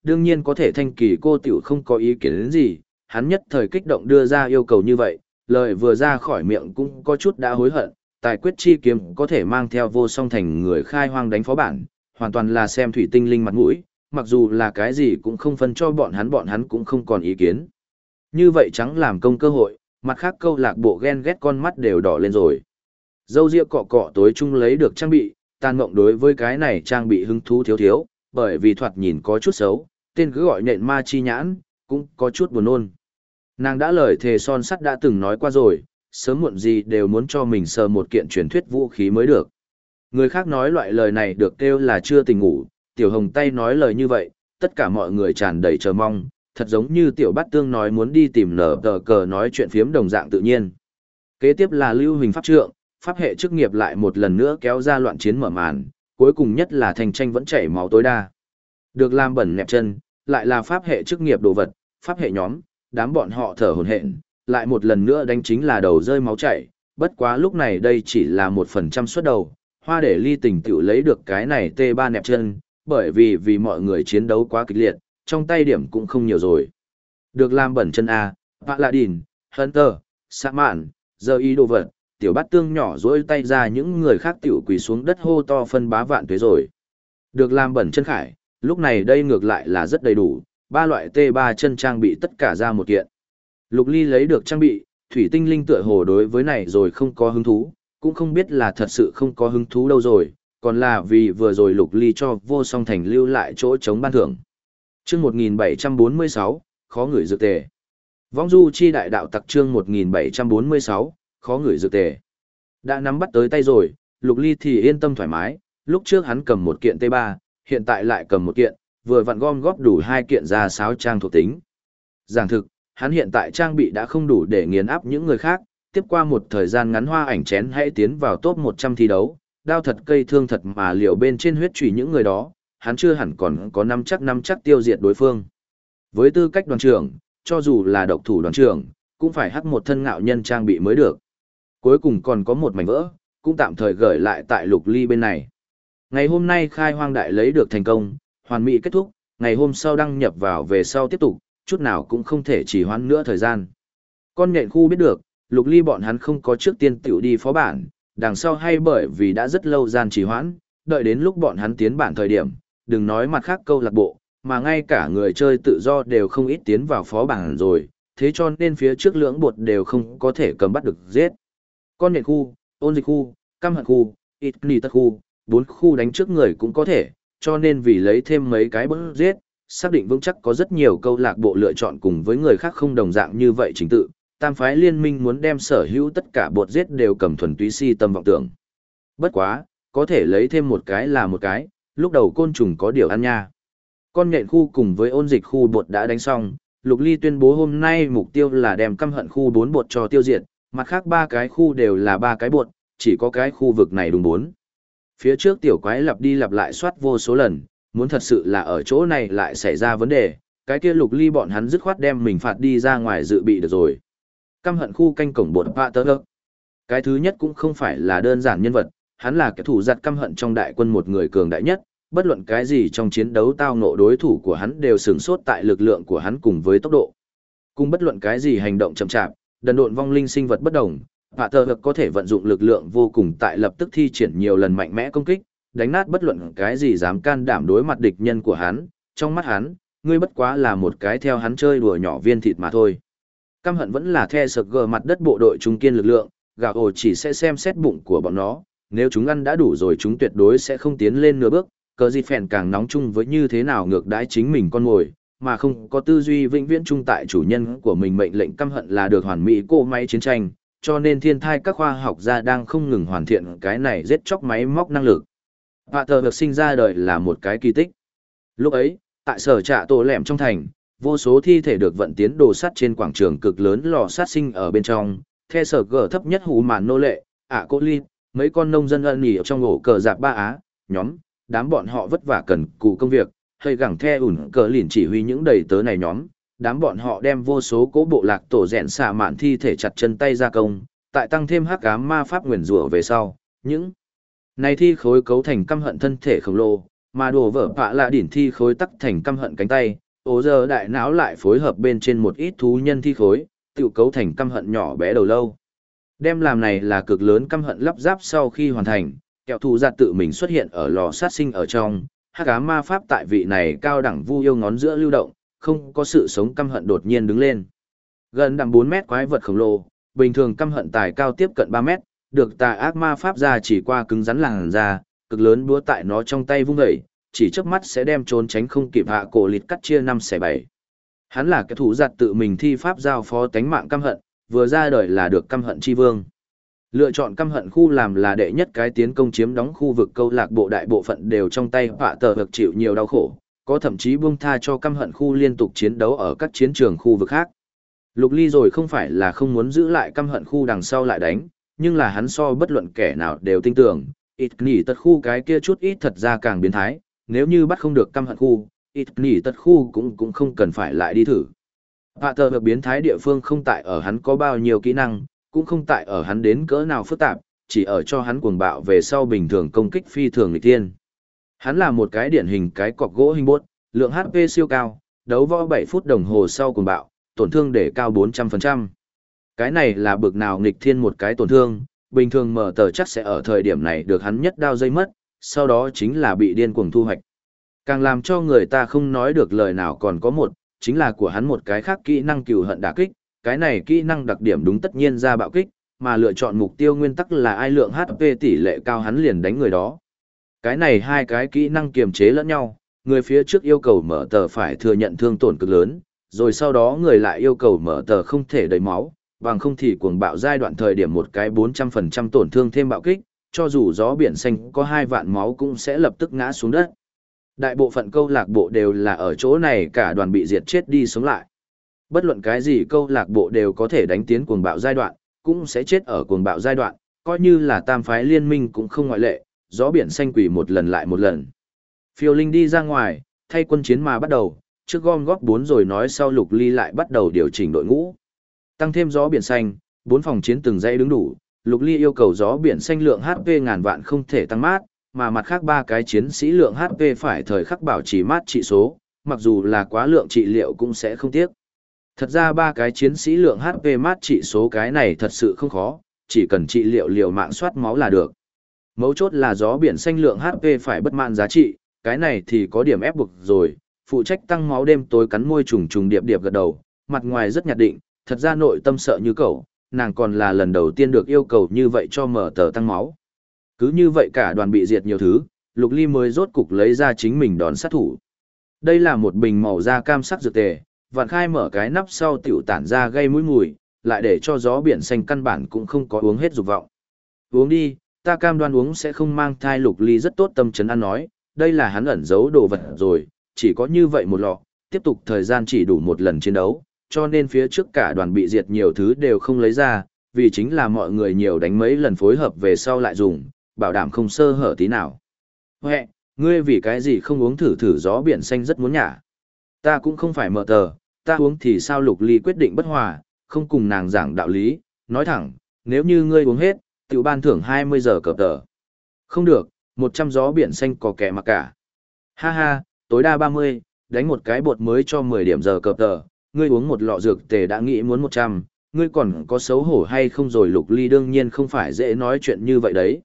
đương nhiên có thể thanh kỳ cô tiểu không có ý kiến đến gì, hắn nhất thời kích động đưa ra yêu cầu như vậy, lời vừa ra khỏi miệng cũng có chút đã hối hận, tài quyết chi kiếm có thể mang theo vô song thành người khai hoang đánh phó bản, hoàn toàn là xem thủy tinh linh mặt mũi, mặc dù là cái gì cũng không phân cho bọn hắn cũng không còn ý kiến. Như vậy chẳng làm công cơ hội, mặt khác câu lạc bộ ghen ghét con mắt đều đỏ lên rồi. Dâu ria cọ cọ tối chung lấy được trang bị, Tàn Mộng đối với cái này trang bị hứng thú thiếu thiếu, bởi vì thoạt nhìn có chút xấu, tên cứ gọi nện ma chi nhãn, cũng có chút buồn nôn. Nàng đã lời thề son sắt đã từng nói qua rồi, sớm muộn gì đều muốn cho mình sờ một kiện truyền thuyết vũ khí mới được. Người khác nói loại lời này được kêu là chưa tình ngủ, Tiểu Hồng tay nói lời như vậy, tất cả mọi người tràn đầy chờ mong, thật giống như Tiểu Bát Tương nói muốn đi tìm nở tờ cờ nói chuyện phiếm đồng dạng tự nhiên. Kế tiếp là Lưu Hình pháp trượng, pháp hệ chức nghiệp lại một lần nữa kéo ra loạn chiến mở màn, cuối cùng nhất là thành tranh vẫn chảy máu tối đa. Được làm bẩn nẹp chân, lại là pháp hệ chức nghiệp đồ vật, pháp hệ nhóm, đám bọn họ thở hổn hển, lại một lần nữa đánh chính là đầu rơi máu chảy, bất quá lúc này đây chỉ là 1% suất đầu, Hoa Để Ly tình tự lấy được cái này T3 nẹp chân, bởi vì mọi người chiến đấu quá kịch liệt, trong tay điểm cũng không nhiều rồi. Được làm bẩn chân A, Paladin, Hunter, Sa Mạn, giờ ý đồ vật, Tiểu Bát Tương nhỏ dỗi tay ra những người khác tiểu quỳ xuống đất hô to phân bá vạn tuế rồi. Được làm bẩn chân khải, lúc này đây ngược lại là rất đầy đủ, 3 loại T3 chân trang bị tất cả ra một kiện. Lục Ly lấy được trang bị, thủy tinh linh tựa hồ đối với này rồi không có hứng thú, cũng không biết là thật sự không có hứng thú đâu rồi, còn là vì vừa rồi Lục Ly cho vô song thành lưu lại chỗ chống ban thưởng. Chương 1746, khó ngửi dược tề. Vong du chi đại đạo tặc chương 1746, khó ngửi dược tề. Đã nắm bắt tới tay rồi, Lục Ly thì yên tâm thoải mái, lúc trước hắn cầm một kiện T3, hiện tại lại cầm một kiện, vừa vặn gom góp đủ 2 kiện ra sáo trang thuộc tính. Giảng thực, hắn hiện tại trang bị đã không đủ để nghiền áp những người khác, tiếp qua một thời gian ngắn Hoa Ảnh chén hãy tiến vào top 100 thi đấu, đao thật cây thương thật mà liều bên trên huyết chủy những người đó, hắn chưa hẳn còn có năm chắc tiêu diệt đối phương. Với tư cách đoàn trưởng, cho dù là độc thủ đoàn trưởng, cũng phải hắc một thân ngạo nhân trang bị mới được. Cuối cùng còn có một mảnh vỡ, cũng tạm thời gửi lại tại Lục Ly bên này. Ngày hôm nay khai hoang đại lấy được thành công, hoàn mỹ kết thúc, ngày hôm sau đăng nhập vào về sau tiếp tục, chút nào cũng không thể trì hoãn nữa thời gian. Con nhện khu biết được, Lục Ly bọn hắn không có trước tiên tiểu đi phó bản, đằng sau hay bởi vì đã rất lâu gian trì hoãn, đợi đến lúc bọn hắn tiến bản thời điểm, đừng nói mặt khác câu lạc bộ, mà ngay cả người chơi tự do đều không ít tiến vào phó bản rồi, thế cho nên phía trước lưỡng bột đều không có thể cầm bắt được giết. Con nhện khu, ôn dịch khu, căm hận khu, ít nì tất khu, 4 khu đánh trước người cũng có thể, cho nên vì lấy thêm mấy cái bớt giết, xác định vững chắc có rất nhiều câu lạc bộ lựa chọn cùng với người khác không đồng dạng như vậy chính tự, tam phái liên minh muốn đem sở hữu tất cả bột giết đều cầm thuần túy si tâm vọng tưởng. Bất quá, có thể lấy thêm một cái là một cái, lúc đầu côn trùng có điều ăn nha. Con nhện khu cùng với ôn dịch khu bột đã đánh xong, Lục Ly tuyên bố hôm nay mục tiêu là đem căm hận khu 4 bột cho tiêu diệt, mặt khác 3 cái khu đều là 3 cái bột, chỉ có cái khu vực này đúng 4. Phía trước tiểu quái lặp đi lặp lại soát vô số lần, muốn thật sự là ở chỗ này lại xảy ra vấn đề, cái kia Lục Ly bọn hắn dứt khoát đem mình phạt đi ra ngoài dự bị được rồi. Căm hận khu canh cổng bột Pater. Cái thứ nhất cũng không phải là đơn giản nhân vật, hắn là kẻ thủ giặt căm hận trong đại quân một người cường đại nhất, bất luận cái gì trong chiến đấu tao ngộ đối thủ của hắn đều sửng sốt tại lực lượng của hắn cùng với tốc độ. Cùng bất luận cái gì hành động chậm chạp, đần độn vong linh sinh vật bất đồng, Pater có thể vận dụng lực lượng vô cùng tại lập tức thi triển nhiều lần mạnh mẽ công kích, đánh nát bất luận cái gì dám can đảm đối mặt địch nhân của hắn, trong mắt hắn, ngươi bất quá là một cái theo hắn chơi đùa nhỏ viên thịt mà thôi. Căm hận vẫn là the sực gờ mặt đất bộ đội trung kiên lực lượng, gà ổ chỉ sẽ xem xét bụng của bọn nó, nếu chúng ăn đã đủ rồi chúng tuyệt đối sẽ không tiến lên nửa bước, cờ gì phèn càng nóng chung với như thế nào ngược đãi chính mình con ngồi, mà không có tư duy vĩnh viễn chung tại chủ nhân của mình mệnh lệnh căm hận là được hoàn mỹ cỗ máy chiến tranh, cho nên thiên thai các khoa học gia đang không ngừng hoàn thiện cái này giết chóc máy móc năng lực. Pater được sinh ra đời là một cái kỳ tích. Lúc ấy, tại sở trạ tổ lẻm trong thành, vô số thi thể được vận tiến đồ sắt trên quảng trường cực lớn lò sát sinh ở bên trong, the sở gở thấp nhất hủ màn nô lệ, cô ly, mấy con nông dân ân nghỉ trong ổ cờ giạp ba á, nhóm, đám bọn họ vất vả cần cù công việc, hay gẳng the ủn cờ lìn chỉ huy những đầy tớ này nhóm, đám bọn họ đem vô số cố bộ lạc tổ rèn xạ mạn thi thể chặt chân tay gia công, tại tăng thêm hắc ám ma pháp nguyền rủa về sau, những này thi khối cấu thành căm hận thân thể khổng lồ, Mà đổ vỡ bạ lạ đỉnh thi khối tắc thành căm hận cánh tay, ố giờ đại não lại phối hợp bên trên một ít thú nhân thi khối, tự cấu thành căm hận nhỏ bé đầu lâu. Đem làm này là cực lớn căm hận lắp ráp sau khi hoàn thành, kẹo thù giặt tự mình xuất hiện ở lò sát sinh ở trong, hắc ám ma pháp tại vị này cao đẳng vu yêu ngón giữa lưu động, không có sự sống căm hận đột nhiên đứng lên. Gần đằng 4 mét quái vật khổng lồ, bình thường căm hận tài cao tiếp cận 3 mét, được tà ác ma pháp ra chỉ qua cứng rắn làn ra, cực lớn búa tại nó trong tay vung dậy, chỉ chớp mắt sẽ đem trốn tránh không kịp hạ cổ lịt cắt chia 5/7. Hắn là cái thủ giặt tự mình thi pháp giao phó tánh mạng căm hận, vừa ra đời là được căm hận chi vương. Lựa chọn căm hận khu làm là đệ nhất cái tiến công chiếm đóng khu vực câu lạc bộ đại bộ phận đều trong tay họa tờ vực chịu nhiều đau khổ, có thậm chí buông tha cho căm hận khu liên tục chiến đấu ở các chiến trường khu vực khác. Lục Ly rồi không phải là không muốn giữ lại căm hận khu đằng sau lại đánh, nhưng là hắn so bất luận kẻ nào đều tin tưởng, ít nghỉ tật khu cái kia chút ít thật ra càng biến thái, nếu như bắt không được căm hận khu, ít nghỉ tật khu cũng không cần phải lại đi thử. Họa tờ vực biến thái địa phương không tại ở hắn có bao nhiêu kỹ năng, cũng không tại ở hắn đến cỡ nào phức tạp, chỉ ở cho hắn cuồng bạo về sau bình thường công kích phi thường nghịch thiên. Hắn là một cái điển hình cái cọc gỗ hình bốt, lượng HP siêu cao, đấu võ 7 phút đồng hồ sau cuồng bạo, tổn thương để cao 400%. Cái này là bực nào nghịch thiên một cái tổn thương, bình thường mở tờ chắc sẽ ở thời điểm này được hắn nhất đao dây mất, sau đó chính là bị điên cuồng thu hoạch. Càng làm cho người ta không nói được lời nào còn có một, chính là của hắn một cái khác kỹ năng cừu hận đả kích, cái này kỹ năng đặc điểm đúng tất nhiên ra bạo kích, mà lựa chọn mục tiêu nguyên tắc là ai lượng HP tỷ lệ cao hắn liền đánh người đó. Cái này hai cái kỹ năng kiềm chế lẫn nhau, người phía trước yêu cầu mở tờ phải thừa nhận thương tổn cực lớn, rồi sau đó người lại yêu cầu mở tờ không thể đầy máu, bằng không thì cuồng bạo giai đoạn thời điểm một cái 400% tổn thương thêm bạo kích, cho dù gió biển xanh có 2 vạn máu cũng sẽ lập tức ngã xuống đất. Đại bộ phận câu lạc bộ đều là ở chỗ này cả đoàn bị diệt chết đi sống lại. Bất luận cái gì câu lạc bộ đều có thể đánh tiến cuồng bạo giai đoạn, cũng sẽ chết ở cuồng bạo giai đoạn, coi như là tam phái liên minh cũng không ngoại lệ, gió biển xanh quỷ một lần lại một lần. Phiêu Linh đi ra ngoài, thay quân chiến mà bắt đầu, trước gom góp 4 rồi nói sau Lục Ly lại bắt đầu điều chỉnh đội ngũ. Tăng thêm gió biển xanh, 4 phòng chiến từng dãy đứng đủ, Lục Ly yêu cầu gió biển xanh lượng HP ngàn vạn không thể tăng mát, mà mặt khác 3 cái chiến sĩ lượng HP phải thời khắc bảo trì mát trị số, mặc dù là quá lượng trị liệu cũng sẽ không tiếc. Thật ra 3 cái chiến sĩ lượng HP mát trị số cái này thật sự không khó, chỉ cần trị liệu liều mạng soát máu là được. Mấu chốt là gió biển xanh lượng HP phải bất mãn giá trị, cái này thì có điểm ép buộc rồi, phụ trách tăng máu đêm tối cắn môi trùng trùng điệp điệp gật đầu, mặt ngoài rất nhạt định, thật ra nội tâm sợ như cậu, nàng còn là lần đầu tiên được yêu cầu như vậy cho mở tờ tăng máu. Cứ như vậy cả đoàn bị diệt nhiều thứ, Lục Ly mới rốt cục lấy ra chính mình đón sát thủ. Đây là một bình màu da cam sắc dược tề, vạn khai mở cái nắp sau tiểu tản ra gây mũi mùi, lại để cho gió biển xanh căn bản cũng không có uống hết dục vọng. Uống đi, ta cam đoan uống sẽ không mang thai. Lục Ly rất tốt tâm trấn an nói, đây là hắn ẩn giấu đồ vật rồi, chỉ có như vậy một lọ, tiếp tục thời gian chỉ đủ một lần chiến đấu, cho nên phía trước cả đoàn bị diệt nhiều thứ đều không lấy ra, vì chính là mọi người nhiều đánh mấy lần phối hợp về sau lại dùng, bảo đảm không sơ hở tí nào. Huệ, ngươi vì cái gì không uống thử thử gió biển xanh rất muốn nhả. Ta cũng không phải mở tờ, ta uống thì sao. Lục Ly quyết định bất hòa, không cùng nàng giảng đạo lý, nói thẳng, nếu như ngươi uống hết, tiểu ban thưởng 20 giờ cờ tờ. Không được, 100 gió biển xanh có kẻ mặc cả. Ha ha, tối đa 30, đánh một cái bột mới cho 10 điểm giờ cờ tờ, ngươi uống một lọ dược tề đã nghĩ muốn 100, ngươi còn có xấu hổ hay không rồi. Lục Ly đương nhiên không phải dễ nói chuyện như vậy đấy.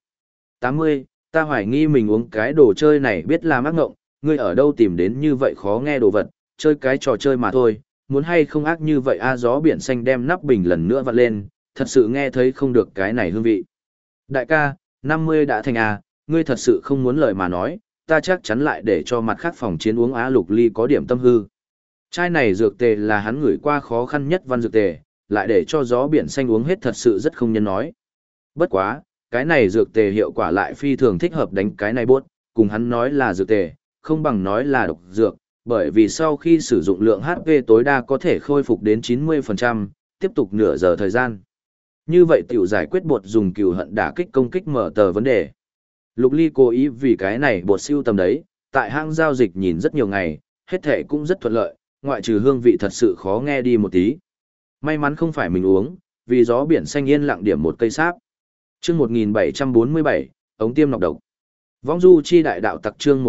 80, ta hoài nghi mình uống cái đồ chơi này biết làm ác ngộng, ngươi ở đâu tìm đến như vậy khó nghe đồ vật, chơi cái trò chơi mà thôi, muốn hay không ác như vậy a. Gió biển xanh đem nắp bình lần nữa vặn lên, thật sự nghe thấy không được cái này hương vị. Đại ca, 50 đã thành a, ngươi thật sự không muốn lời mà nói, ta chắc chắn lại để cho mặt khác phòng chiến uống á. Lục Ly có điểm tâm hư. Chai này dược tề là hắn gửi qua khó khăn nhất văn dược tề, lại để cho gió biển xanh uống hết thật sự rất không nhân nói. Bất quá, cái này dược tề hiệu quả lại phi thường thích hợp đánh cái này bốt, cùng hắn nói là dược tề, không bằng nói là độc dược, bởi vì sau khi sử dụng lượng HP tối đa có thể khôi phục đến 90%, tiếp tục nửa giờ thời gian. Như vậy tiểu giải quyết bột dùng cừu hận đả kích công kích mở tờ vấn đề. Lục Ly cố ý vì cái này bột siêu tầm đấy, tại hãng giao dịch nhìn rất nhiều ngày, hết thể cũng rất thuận lợi, ngoại trừ hương vị thật sự khó nghe đi một tí. May mắn không phải mình uống, vì gió biển xanh yên lặng điểm một cây sáp. Chương 1747, ống tiêm nọc độc. Vong du chi đại đạo tặc chương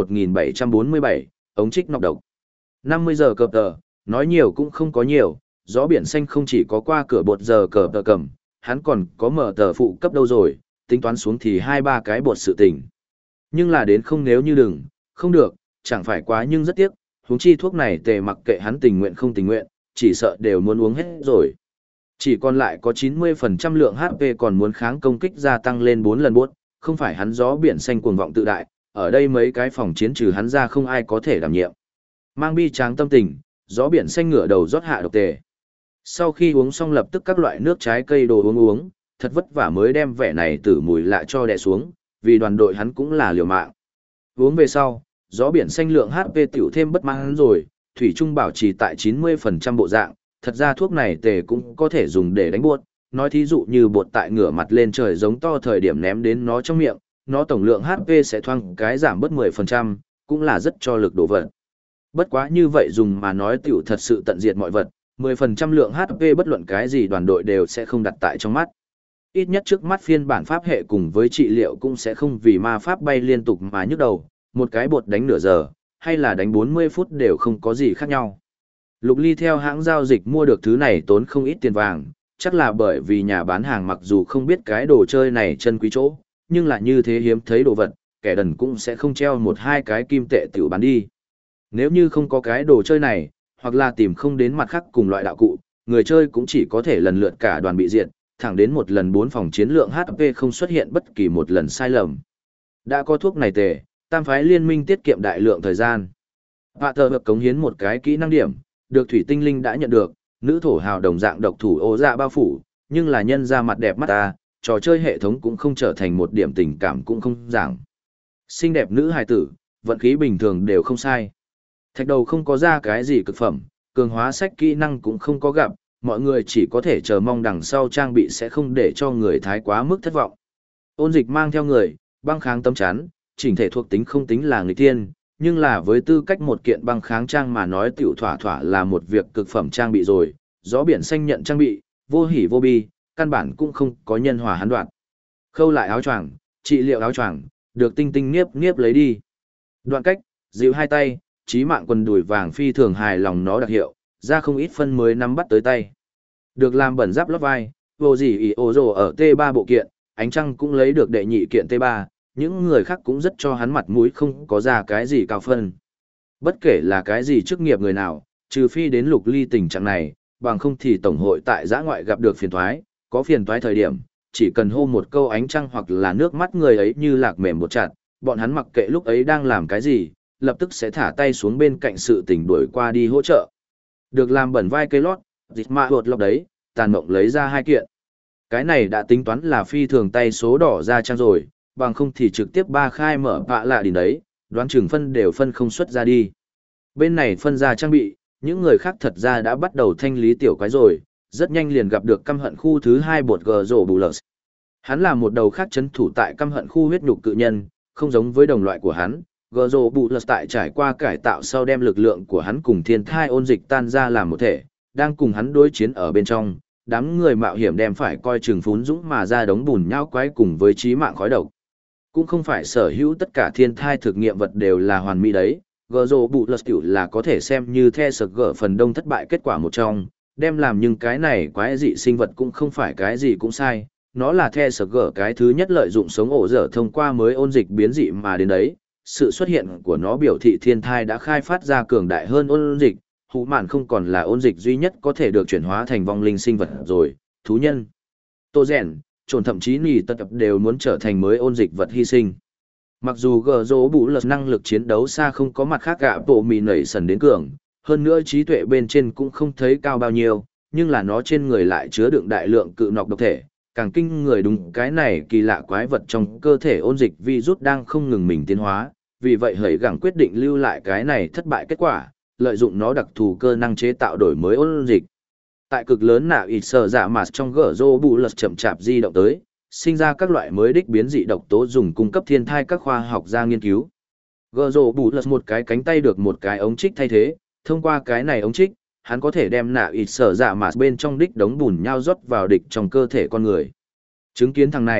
1747, ống trích nọc độc. 50 giờ cờ tờ, nói nhiều cũng không có nhiều, gió biển xanh không chỉ có qua cửa bột giờ cờ tờ cầm, hắn còn có mở tờ phụ cấp đâu rồi, tính toán xuống thì 2-3 cái bột sự tình. Nhưng là đến không nếu như đừng, không được, chẳng phải quá nhưng rất tiếc, huống chi thuốc này tề mặc kệ hắn tình nguyện không tình nguyện, chỉ sợ đều muốn uống hết rồi. Chỉ còn lại có 90% lượng HP còn muốn kháng công kích gia tăng lên 4 lần bốt, không phải hắn gió biển xanh cuồng vọng tự đại, ở đây mấy cái phòng chiến trừ hắn ra không ai có thể đảm nhiệm. Mang bi tráng tâm tình, gió biển xanh ngửa đầu rót hạ độc tề. Sau khi uống xong lập tức các loại nước trái cây đồ uống, thật vất vả mới đem vẻ này tử mùi lạ cho đè xuống, vì đoàn đội hắn cũng là liều mạng. Uống về sau, gió biển xanh lượng HP tiểu thêm bất mãn rồi, thủy trung bảo trì tại 90% bộ dạng, thật ra thuốc này tề cũng có thể dùng để đánh buốt, nói thí dụ như bột tại ngửa mặt lên trời giống to thời điểm ném đến nó trong miệng, nó tổng lượng HP sẽ thoang cái giảm bớt 10%, cũng là rất cho lực đổ vật. Bất quá như vậy dùng mà nói tiểu thật sự tận diệt mọi vật, 10% lượng HP bất luận cái gì đoàn đội đều sẽ không đặt tại trong mắt. Ít nhất trước mắt phiên bản pháp hệ cùng với trị liệu cũng sẽ không vì ma pháp bay liên tục mà nhức đầu, một cái bột đánh nửa giờ, hay là đánh 40 phút đều không có gì khác nhau. Lục Ly theo hãng giao dịch mua được thứ này tốn không ít tiền vàng, chắc là bởi vì nhà bán hàng mặc dù không biết cái đồ chơi này chân quý chỗ, nhưng là như thế hiếm thấy đồ vật, kẻ đần cũng sẽ không treo 1-2 cái kim tệ tiểu bán đi. Nếu như không có cái đồ chơi này, hoặc là tìm không đến mặt khác cùng loại đạo cụ, người chơi cũng chỉ có thể lần lượt cả đoàn bị diệt, thẳng đến một lần 4 phòng chiến lượng HP không xuất hiện bất kỳ một lần sai lầm. Đã có thuốc này tề, tam phái liên minh tiết kiệm đại lượng thời gian. Họa thờ được cống hiến một cái kỹ năng điểm, được thủy tinh linh đã nhận được, nữ thổ hào đồng dạng độc thủ ô dạ bao phủ, nhưng là nhân ra mặt đẹp mắt ta, trò chơi hệ thống cũng không trở thành một điểm tình cảm cũng không giảng. Xinh đẹp nữ hài tử, vận khí bình thường đều không sai. Thạch đầu không có ra cái gì cực phẩm, cường hóa sách kỹ năng cũng không có gặp, mọi người chỉ có thể chờ mong đằng sau trang bị sẽ không để cho người thái quá mức thất vọng. Ôn dịch mang theo người, băng kháng tấm chắn, chỉnh thể thuộc tính không tính là người tiên, nhưng là với tư cách một kiện băng kháng trang mà nói tiểu thỏa thỏa là một việc cực phẩm trang bị rồi, gió biển xanh nhận trang bị, vô hỉ vô bi, căn bản cũng không có nhân hòa hắn đoạn. Khâu lại áo choàng, trị liệu áo choàng, được tinh tinh nghiếp nghiếp lấy đi. Đoạn cách, dịu hai tay, chí mạng quần đùi vàng phi thường hài lòng nó đặc hiệu, ra không ít phân mới nắm bắt tới tay. Được làm bẩn giáp lót vai, vô gì ý ô rồ ở T3 bộ kiện, ánh trăng cũng lấy được đệ nhị kiện T3, những người khác cũng rất cho hắn mặt mũi không có ra cái gì cao phân. Bất kể là cái gì chức nghiệp người nào, trừ phi đến Lục Ly tình trạng này, bằng không thì tổng hội tại giã ngoại gặp được phiền toái, có phiền toái thời điểm, chỉ cần hô một câu ánh trăng hoặc là nước mắt người ấy như lạc mềm một chặt, bọn hắn mặc kệ lúc ấy đang làm cái gì, lập tức sẽ thả tay xuống bên cạnh sự tình đuổi qua đi hỗ trợ. Được làm bẩn vai cây lót, dịch mạ hột lọc đấy, tàn mộng lấy ra 2 kiện. Cái này đã tính toán là phi thường tay số đỏ ra trang rồi, bằng không thì trực tiếp 3 khai mở vạ lạ đỉnh đấy, đoán chừng phân đều phân không xuất ra đi. Bên này phân ra trang bị, những người khác thật ra đã bắt đầu thanh lý tiểu quái rồi, rất nhanh liền gặp được căm hận khu thứ 2 bột gờ rổ bù lợt. Hắn là một đầu khác chấn thủ tại căm hận khu huyết nhục cự nhân, không giống với đồng loại của hắn. Gờ rổ bù lợt tại trải qua cải tạo sau đem lực lượng của hắn cùng thiên thai ôn dịch tan ra làm một thể, đang cùng hắn đối chiến ở bên trong. Đám người mạo hiểm đem phải coi chừng phún dũng mà ra đống bùn nhão quái cùng với chí mạng khói độc. Cũng không phải sở hữu tất cả thiên thai thực nghiệm vật đều là hoàn mỹ đấy, gờ rồ bụ lật tiểu là có thể xem như the sực gỡ phần đông thất bại kết quả một trong, đem làm nhưng cái này quái dị sinh vật cũng không phải cái gì cũng sai, nó là the sực gỡ cái thứ nhất lợi dụng sống ổ dở thông qua mới ôn dịch biến dị mà đến đấy, sự xuất hiện của nó biểu thị thiên thai đã khai phát ra cường đại hơn ôn dịch, hú mạn không còn là ôn dịch duy nhất có thể được chuyển hóa thành vong linh sinh vật rồi, thú nhân. Tô rèn, trồn thậm chí nì tật tập đều muốn trở thành mới ôn dịch vật hy sinh. Mặc dù gờ rỗ bụ lật năng lực chiến đấu xa không có mặt khác gạ bộ mì nảy sần đến cường, hơn nữa trí tuệ bên trên cũng không thấy cao bao nhiêu, nhưng là nó trên người lại chứa đựng đại lượng cự nọc độc thể, càng kinh người đúng cái này kỳ lạ quái vật trong cơ thể ôn dịch virus đang không ngừng mình tiến hóa, vì vậy hãy gẳng quyết định lưu lại cái này thất bại kết quả, lợi dụng nó đặc thù cơ năng chế tạo đổi mới ôn dịch. Tại cực lớn nạ ít sở dạ mà trong gở rô bụ lật chậm chạp di động tới, sinh ra các loại mới đích biến dị độc tố dùng cung cấp thiên thai các khoa học gia nghiên cứu. Gở rô bụ lật một cái cánh tay được một cái ống trích thay thế, thông qua cái này ống trích, hắn có thể đem nạ ít sở dạ mà bên trong đích đống bùn nhau rót vào địch trong cơ thể con người. Chứng kiến thằng này,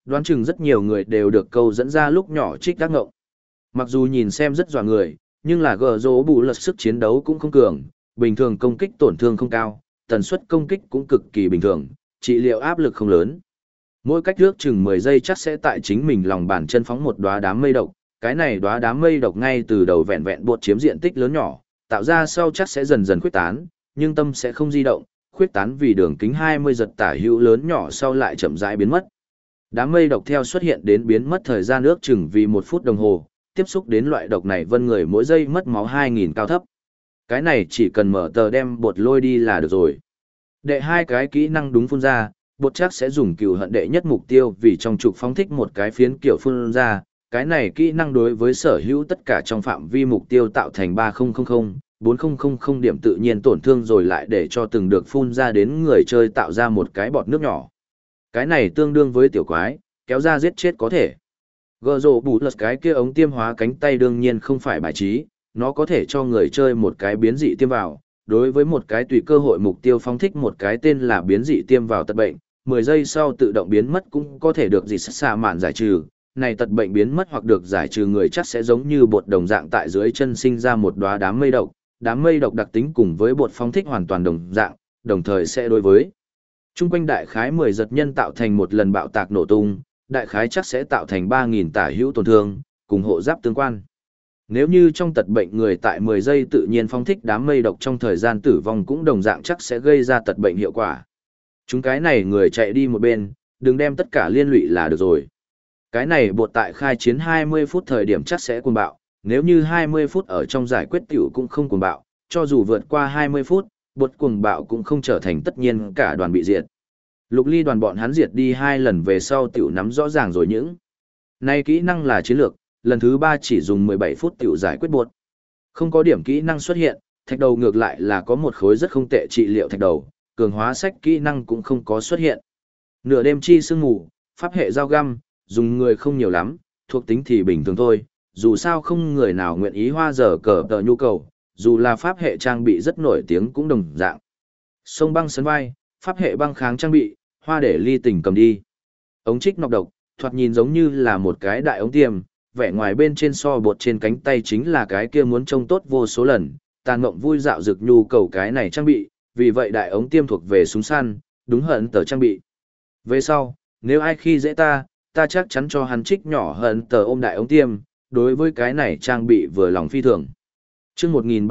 Đoán chừng rất nhiều người đều được câu dẫn ra lúc nhỏ trích đắc ngộng. Mặc dù nhìn xem rất dọa người, nhưng là gờ rỗ bù lật sức chiến đấu cũng không cường, bình thường công kích tổn thương không cao, tần suất công kích cũng cực kỳ bình thường, trị liệu áp lực không lớn. Mỗi cách trước chừng 10 giây chắc sẽ tại chính mình lòng bàn chân phóng một đóa đám mây độc, cái này đóa đám mây độc ngay từ đầu vẹn vẹn buộc chiếm diện tích lớn nhỏ, tạo ra sau chắc sẽ dần dần khuếch tán, nhưng tâm sẽ không di động, khuếch tán vì đường kính 20 giật tả hữu lớn nhỏ sau lại chậm rãi biến mất. Đám mây độc theo xuất hiện đến biến mất thời gian ước chừng vì 1 phút đồng hồ, tiếp xúc đến loại độc này vân người mỗi giây mất máu 2.000 cao thấp. Cái này chỉ cần mở tờ đem bột lôi đi là được rồi. Đệ 2 cái kỹ năng đúng phun ra, bột chắc sẽ dùng cừu hận đệ nhất mục tiêu vì trong trục phóng thích một cái phiến kiểu phun ra. Cái này kỹ năng đối với sở hữu tất cả trong phạm vi mục tiêu tạo thành 3000, 4000 điểm tự nhiên tổn thương rồi lại để cho từng được phun ra đến người chơi tạo ra một cái bọt nước nhỏ. Cái này tương đương với tiểu quái, kéo ra giết chết có thể. Gờ rồ bù lật cái kia ống tiêm hóa cánh tay đương nhiên không phải bài trí, nó có thể cho người chơi một cái biến dị tiêm vào. Đối với một cái tùy cơ hội mục tiêu phóng thích một cái tên là biến dị tiêm vào tật bệnh, 10 giây sau tự động biến mất cũng có thể được dị xạ mạn giải trừ. Này tật bệnh biến mất hoặc được giải trừ người chắc sẽ giống như bột đồng dạng tại dưới chân sinh ra một đóa đám mây độc đặc tính cùng với bột phóng thích hoàn toàn đồng dạng, đồng thời sẽ đối với chung quanh đại khái 10 giật nhân tạo thành một lần bạo tạc nổ tung, đại khái chắc sẽ tạo thành 3.000 tả hữu tổn thương, cùng hộ giáp tương quan. Nếu như trong tật bệnh người tại 10 giây tự nhiên phóng thích đám mây độc trong thời gian tử vong cũng đồng dạng chắc sẽ gây ra tật bệnh hiệu quả. Chúng cái này người chạy đi một bên, đừng đem tất cả liên lụy là được rồi. Cái này bột tại khai chiến 20 phút thời điểm chắc sẽ cuồng bạo, nếu như 20 phút ở trong giải quyết tiểu cũng không cuồng bạo, cho dù vượt qua 20 phút, bột cuồng bạo cũng không trở thành tất nhiên cả đoàn bị diệt. Lục ly đoàn bọn hắn diệt đi 2 lần về sau tiểu nắm rõ ràng rồi những. Nay kỹ năng là chiến lược, lần thứ 3 chỉ dùng 17 phút tiểu giải quyết bột. Không có điểm kỹ năng xuất hiện, thạch đầu ngược lại là có một khối rất không tệ trị liệu thạch đầu, cường hóa sách kỹ năng cũng không có xuất hiện. Nửa đêm chi sương ngủ, pháp hệ dao găm, dùng người không nhiều lắm, thuộc tính thì bình thường thôi, dù sao không người nào nguyện ý hoa giờ cờ tờ nhu cầu, dù là pháp hệ trang bị rất nổi tiếng cũng đồng dạng. Sông băng sấn vai, pháp hệ băng kháng trang bị, hoa để ly tình cầm đi. Ống trích nọc độc, thoạt nhìn giống như là một cái đại ống tiêm, vẻ ngoài bên trên so bột trên cánh tay chính là cái kia muốn trông tốt vô số lần, tàn mộng vui dạo dực nhu cầu cái này trang bị, vì vậy đại ống tiêm thuộc về súng săn, đúng hận tờ trang bị. Về sau, nếu ai khi dễ ta chắc chắn cho hắn trích nhỏ hận tờ ôm đại ống tiêm, đối với cái này trang bị vừa lòng phi thường. Chương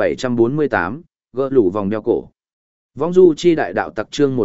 1748, gỡ lủ vòng đeo cổ. Vong du chi đại đạo tặc chương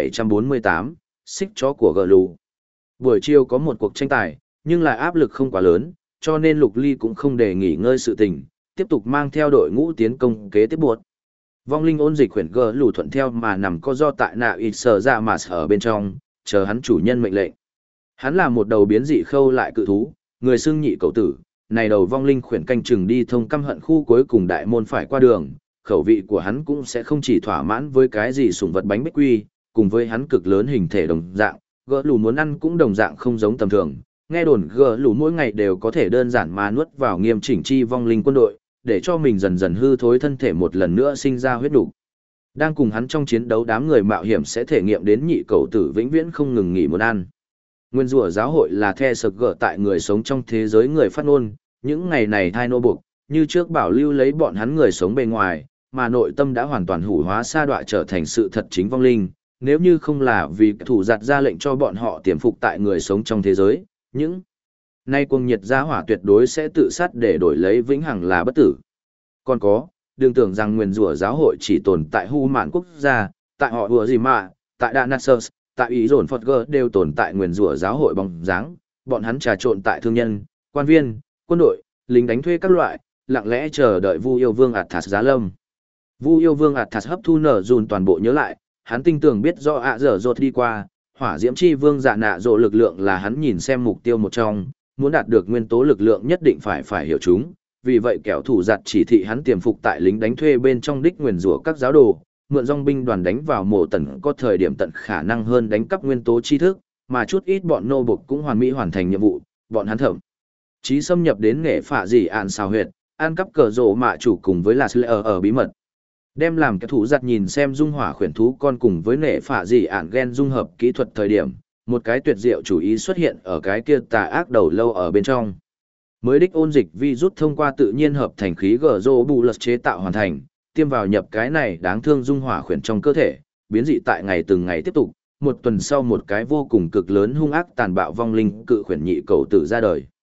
1748, xích chó của gỡ lủ. Buổi chiều có một cuộc tranh tài, nhưng lại áp lực không quá lớn, cho nên Lục Ly cũng không để nghỉ ngơi sự tình, tiếp tục mang theo đội ngũ tiến công kế tiếp buộc. Vong linh ôn dịch khuyển gỡ lủ thuận theo mà nằm co do tại nạ ít sờ ra mà ở bên trong, chờ hắn chủ nhân mệnh lệnh. Hắn là một đầu biến dị khâu lại cự thú, người xưng nhị cậu tử, này đầu vong linh khuyển canh chừng đi thông căm hận khu cuối cùng đại môn phải qua đường, khẩu vị của hắn cũng sẽ không chỉ thỏa mãn với cái gì sủng vật bánh bích quy, cùng với hắn cực lớn hình thể đồng dạng, gỡ lù muốn ăn cũng đồng dạng không giống tầm thường. Nghe đồn gỡ lù mỗi ngày đều có thể đơn giản mà nuốt vào nghiêm chỉnh chi vong linh quân đội, để cho mình dần dần hư thối thân thể một lần nữa sinh ra huyết đủ. Đang cùng hắn trong chiến đấu đám người mạo hiểm sẽ thể nghiệm đến nhị cậu tử vĩnh viễn không ngừng nghỉ muốn ăn. Nguyên rủa giáo hội là the sực gỡ tại người sống trong thế giới người phát ngôn, những ngày này thai nô buộc, như trước bảo lưu lấy bọn hắn người sống bề ngoài, mà nội tâm đã hoàn toàn hủ hóa sa đọa trở thành sự thật chính vong linh, nếu như không là vì thủ giặt ra lệnh cho bọn họ tiềm phục tại người sống trong thế giới, những nay cuồng nhiệt gia hỏa tuyệt đối sẽ tự sát để đổi lấy vĩnh hằng là bất tử. Còn có, đừng tưởng rằng nguyền rủa giáo hội chỉ tồn tại hu mạn quốc gia, tại họ vừa gì mà, tại Danasus, tại ý dồn Phật Gơ đều tồn tại nguyền rủa giáo hội bóng dáng, bọn hắn trà trộn tại thương nhân, quan viên, quân đội, lính đánh thuê các loại, lặng lẽ chờ đợi Vu Yêu Vương Athas giá lâm. Vu Yêu Vương Athas hấp thu nở dùn toàn bộ nhớ lại, hắn tinh tường biết do ạ dở dột đi qua, hỏa diễm chi vương dạ nạ dỗ lực lượng là hắn nhìn xem mục tiêu một trong, muốn đạt được nguyên tố lực lượng nhất định phải hiểu chúng, vì vậy kẻo thủ giặt chỉ thị hắn tiềm phục tại lính đánh thuê bên trong đích nguyền rủa các giáo đồ, mượn dòng binh đoàn đánh vào mộ tần có thời điểm tận khả năng hơn đánh cắp nguyên tố tri thức, mà chút ít bọn nô bộc cũng hoàn mỹ hoàn thành nhiệm vụ, bọn hắn thẩm chí xâm nhập đến nghệ phạ dị ạn xào huyệt, ăn cắp cờ rổ mạ chủ cùng với là Slayer ở bí mật. Đem làm cái thủ giặt nhìn xem dung hỏa khuyển thú con cùng với nghệ phạ dị ạn gen dung hợp kỹ thuật thời điểm, một cái tuyệt diệu chủ ý xuất hiện ở cái kia tà ác đầu lâu ở bên trong. Mới đích ôn dịch virus thông qua tự nhiên hợp thành khí Globulus chế tạo hoàn thành, tiêm vào nhập cái này đáng thương dung hỏa khuyển trong cơ thể, biến dị tại ngày từng ngày tiếp tục, một tuần sau một cái vô cùng cực lớn hung ác tàn bạo vong linh cự khuyển nhị cầu tử ra đời.